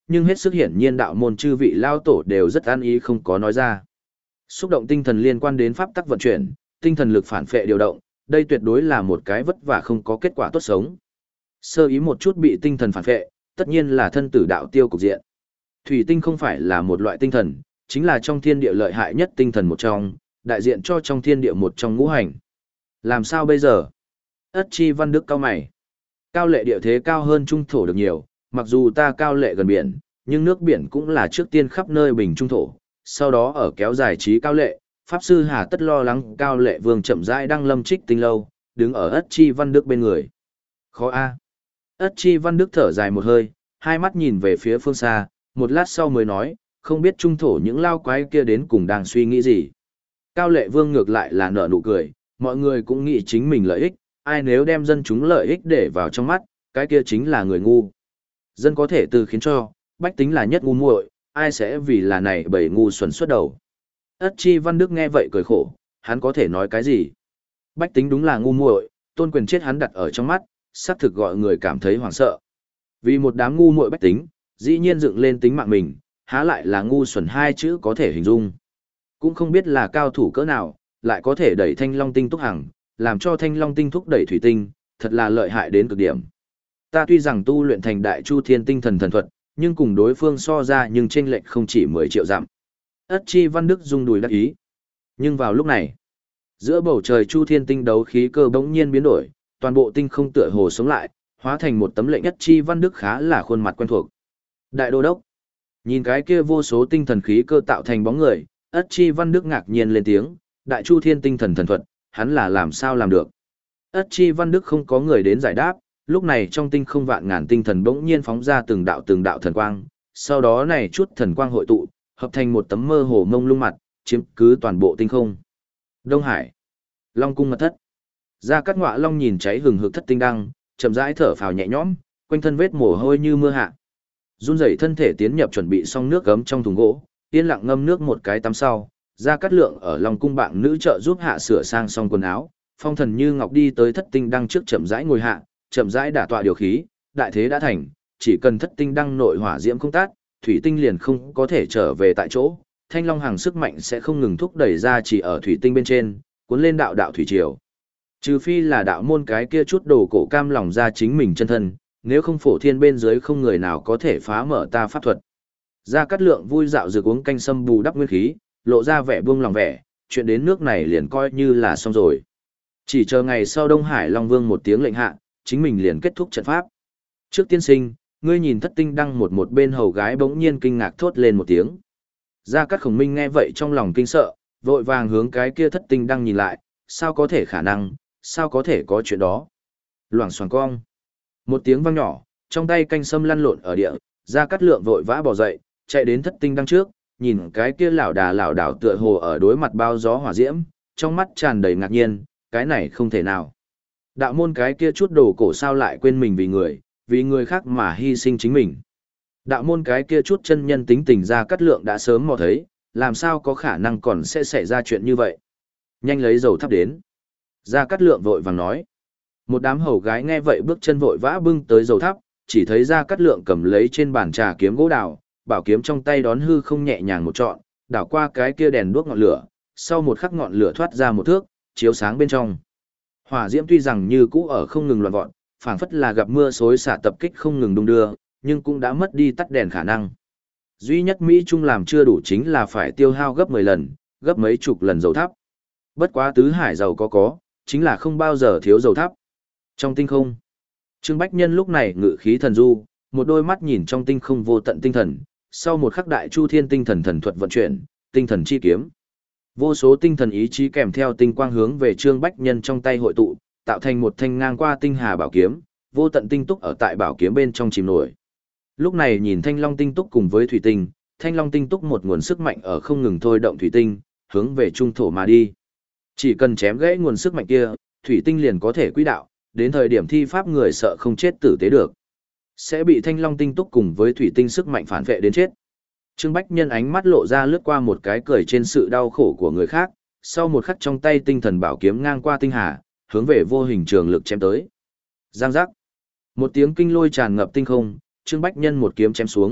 nhưng hết sức hiển nhiên đạo môn chư vị lao tổ đều rất an ý không có nói ra. Xúc động tinh thần liên quan đến pháp tắc vận chuyển, tinh thần lực phản phệ điều động, đây tuyệt đối là một cái vất vả không có kết quả tốt sống. Sơ ý một chút bị tinh thần phản phệ, tất nhiên là thân tử đạo tiêu cục diện. Thủy tinh không phải là một loại tinh thần, chính là trong thiên địa lợi hại nhất tinh thần một trong, đại diện cho trong thiên địa một trong ngũ hành. Làm sao bây giờ? Ất Chi Văn Đức cao mày. Cao lệ địa thế cao hơn trung thổ được nhiều, mặc dù ta cao lệ gần biển, nhưng nước biển cũng là trước tiên khắp nơi bình trung thổ, sau đó ở kéo dài trí cao lệ, Pháp Sư Hà tất lo lắng cao lệ vương chậm rãi đang lâm trích tinh lâu, đứng ở Ất Chi Văn Đức bên người. Khó a. Ất Chi Văn Đức thở dài một hơi, hai mắt nhìn về phía phương xa, một lát sau mới nói, không biết trung thổ những lao quái kia đến cùng đang suy nghĩ gì. Cao lệ vương ngược lại là nở nụ cười, mọi người cũng nghĩ chính mình lợi ích, ai nếu đem dân chúng lợi ích để vào trong mắt, cái kia chính là người ngu. Dân có thể từ khiến cho, bách tính là nhất ngu muội, ai sẽ vì là này bầy ngu xuẩn xuất đầu. Ất Chi Văn Đức nghe vậy cười khổ, hắn có thể nói cái gì? Bách tính đúng là ngu muội, tôn quyền chết hắn đặt ở trong mắt, xác thực gọi người cảm thấy hoảng sợ. Vì một đám ngu muội bách tính, dĩ nhiên dựng lên tính mạng mình, há lại là ngu xuẩn hai chữ có thể hình dung. Cũng không biết là cao thủ cỡ nào, lại có thể đẩy Thanh Long Tinh Túc Hằng, làm cho Thanh Long Tinh thúc đẩy thủy tinh, thật là lợi hại đến cực điểm. Ta tuy rằng tu luyện thành Đại Chu Thiên Tinh Thần Thần Thuật, nhưng cùng đối phương so ra nhưng chênh lệch không chỉ mười triệu dặm. Ất Chi Văn Đức rung đùi đắc ý. Nhưng vào lúc này, giữa bầu trời Chu Thiên Tinh đấu khí cơ bỗng nhiên biến đổi, toàn bộ tinh không tựa hồ sống lại, hóa thành một tấm lệnh. Ất Chi Văn Đức khá là khuôn mặt quen thuộc. Đại Đô Đốc. Nhìn cái kia vô số tinh thần khí cơ tạo thành bóng người, Ất Chi Văn Đức ngạc nhiên lên tiếng, Đại Chu Thiên Tinh Thần Thần Thuật, hắn là làm sao làm được? Ất Chi Văn Đức không có người đến giải đáp, lúc này trong tinh không vạn ngàn tinh thần bỗng nhiên phóng ra từng đạo từng đạo thần quang, sau đó này chút thần quang hội tụ, hợp thành một tấm mơ hồ mông lung mặt, chiếm cứ toàn bộ tinh không. Đông Hải, Long cung mật thất. Gia Cát Ngọa Long nhìn cháy hừng hực thất tinh đăng, chậm rãi thở phào nhẹ nhõm, quanh thân vết mồ hôi như mưa hạ. Run rẩy thân thể tiến nhập chuẩn bị xong nước gấm trong thùng gỗ, yên lặng ngâm nước một cái tắm sau, Gia Cát Lượng ở Long cung bạn nữ trợ giúp hạ sửa sang xong quần áo, phong thần như ngọc đi tới thất tinh đăng trước chậm rãi ngồi hạ, chậm rãi đả tọa điều khí, đại thế đã thành, chỉ cần thất tinh đăng nội hỏa diễm không tát, thủy tinh liền không có thể trở về tại chỗ, Thanh Long Hằng sức mạnh sẽ không ngừng thúc đẩy ra chỉ ở thủy tinh bên trên, cuốn lên đạo đạo thủy triều. Trừ phi là đạo môn cái kia chút đồ cổ cam lòng ra chính mình chân thân, nếu không phổ thiên bên dưới không người nào có thể phá mở ta pháp thuật. Gia Cát Lượng vui dạo dược uống canh sâm bù đắp nguyên khí, lộ ra vẻ buông lòng vẻ, chuyện đến nước này liền coi như là xong rồi. Chỉ chờ ngày sau Đông Hải Long Vương một tiếng lệnh hạ, chính mình liền kết thúc trận pháp. Trước tiên sinh, ngươi nhìn thất tinh đăng một một bên hầu gái bỗng nhiên kinh ngạc thốt lên một tiếng. Gia Cát Khổng Minh nghe vậy trong lòng kinh sợ, vội vàng hướng cái kia thất tinh đăng nhìn lại, sao có thể khả năng, sao có thể có chuyện đó. Loảng xoảng cong. Một tiếng vang nhỏ, trong tay canh sâm lăn lộn ở địa, Gia Cát Lượng vội vã bò dậy, chạy đến thất tinh đăng trước, nhìn cái kia lảo đà lảo đảo tựa hồ ở đối mặt bao gió hỏa diễm, trong mắt tràn đầy ngạc nhiên, cái này không thể nào. Đạo môn cái kia chút đồ cổ sao lại quên mình vì người, vì người khác mà hy sinh chính mình. Đạo môn cái kia chút chân nhân tính tình Gia Cát Lượng đã sớm mò thấy, làm sao có khả năng còn sẽ xảy ra chuyện như vậy. Nhanh lấy dầu thắp đến. Gia Cát Lượng vội vàng nói. Một đám hầu gái nghe vậy bước chân vội vã bưng tới dầu thắp, chỉ thấy Gia Cát Lượng cầm lấy trên bàn trà kiếm gỗ đào, bảo kiếm trong tay đón hư không nhẹ nhàng một trọn, đảo qua cái kia đèn đuốc ngọn lửa, sau một khắc ngọn lửa thoát ra một thước, chiếu sáng bên trong. Hỏa diễm tuy rằng như cũ ở không ngừng loạn vọt, phảng phất là gặp mưa xối xả tập kích không ngừng đung đưa, nhưng cũng đã mất đi tắt đèn khả năng. Duy nhất Mỹ Trung làm chưa đủ chính là phải tiêu hao gấp mười lần, gấp mấy chục lần dầu thắp. Bất quá tứ hải giàu có có, chính là không bao giờ thiếu dầu thắp. Trong tinh không, Trương Bách Nhân lúc này ngự khí thần du, một đôi mắt nhìn trong tinh không vô tận tinh thần, sau một khắc đại chu thiên tinh thần thần thuật vận chuyển, tinh thần chi kiếm. Vô số tinh thần ý chí kèm theo tinh quang hướng về Trương Bách Nhân trong tay hội tụ, tạo thành một thanh ngang qua tinh hà bảo kiếm, vô tận tinh túc ở tại bảo kiếm bên trong chìm nổi. Lúc này nhìn Thanh Long tinh túc cùng với thủy tinh, Thanh Long tinh túc một nguồn sức mạnh ở không ngừng thôi động thủy tinh, hướng về trung thổ mà đi. Chỉ cần chém gãy nguồn sức mạnh kia, thủy tinh liền có thể quỹ đạo, đến thời điểm thi pháp người sợ không chết tử tế được. Sẽ bị Thanh Long tinh túc cùng với thủy tinh sức mạnh phản vệ đến chết. Trương Bách Nhân ánh mắt lộ ra lướt qua một cái cười trên sự đau khổ của người khác, sau một khắc trong tay tinh thần bảo kiếm ngang qua tinh hà, hướng về vô hình trường lực chém tới. Giang giác. Một tiếng kinh lôi tràn ngập tinh không, Trương Bách Nhân một kiếm chém xuống,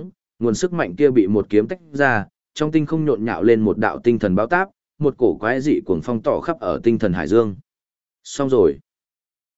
nguồn sức mạnh kia bị một kiếm tách ra, trong tinh không nhộn nhạo lên một đạo tinh thần báo táp, một cổ quái dị cuồng phong tỏ khắp ở tinh thần hải dương. Xong rồi.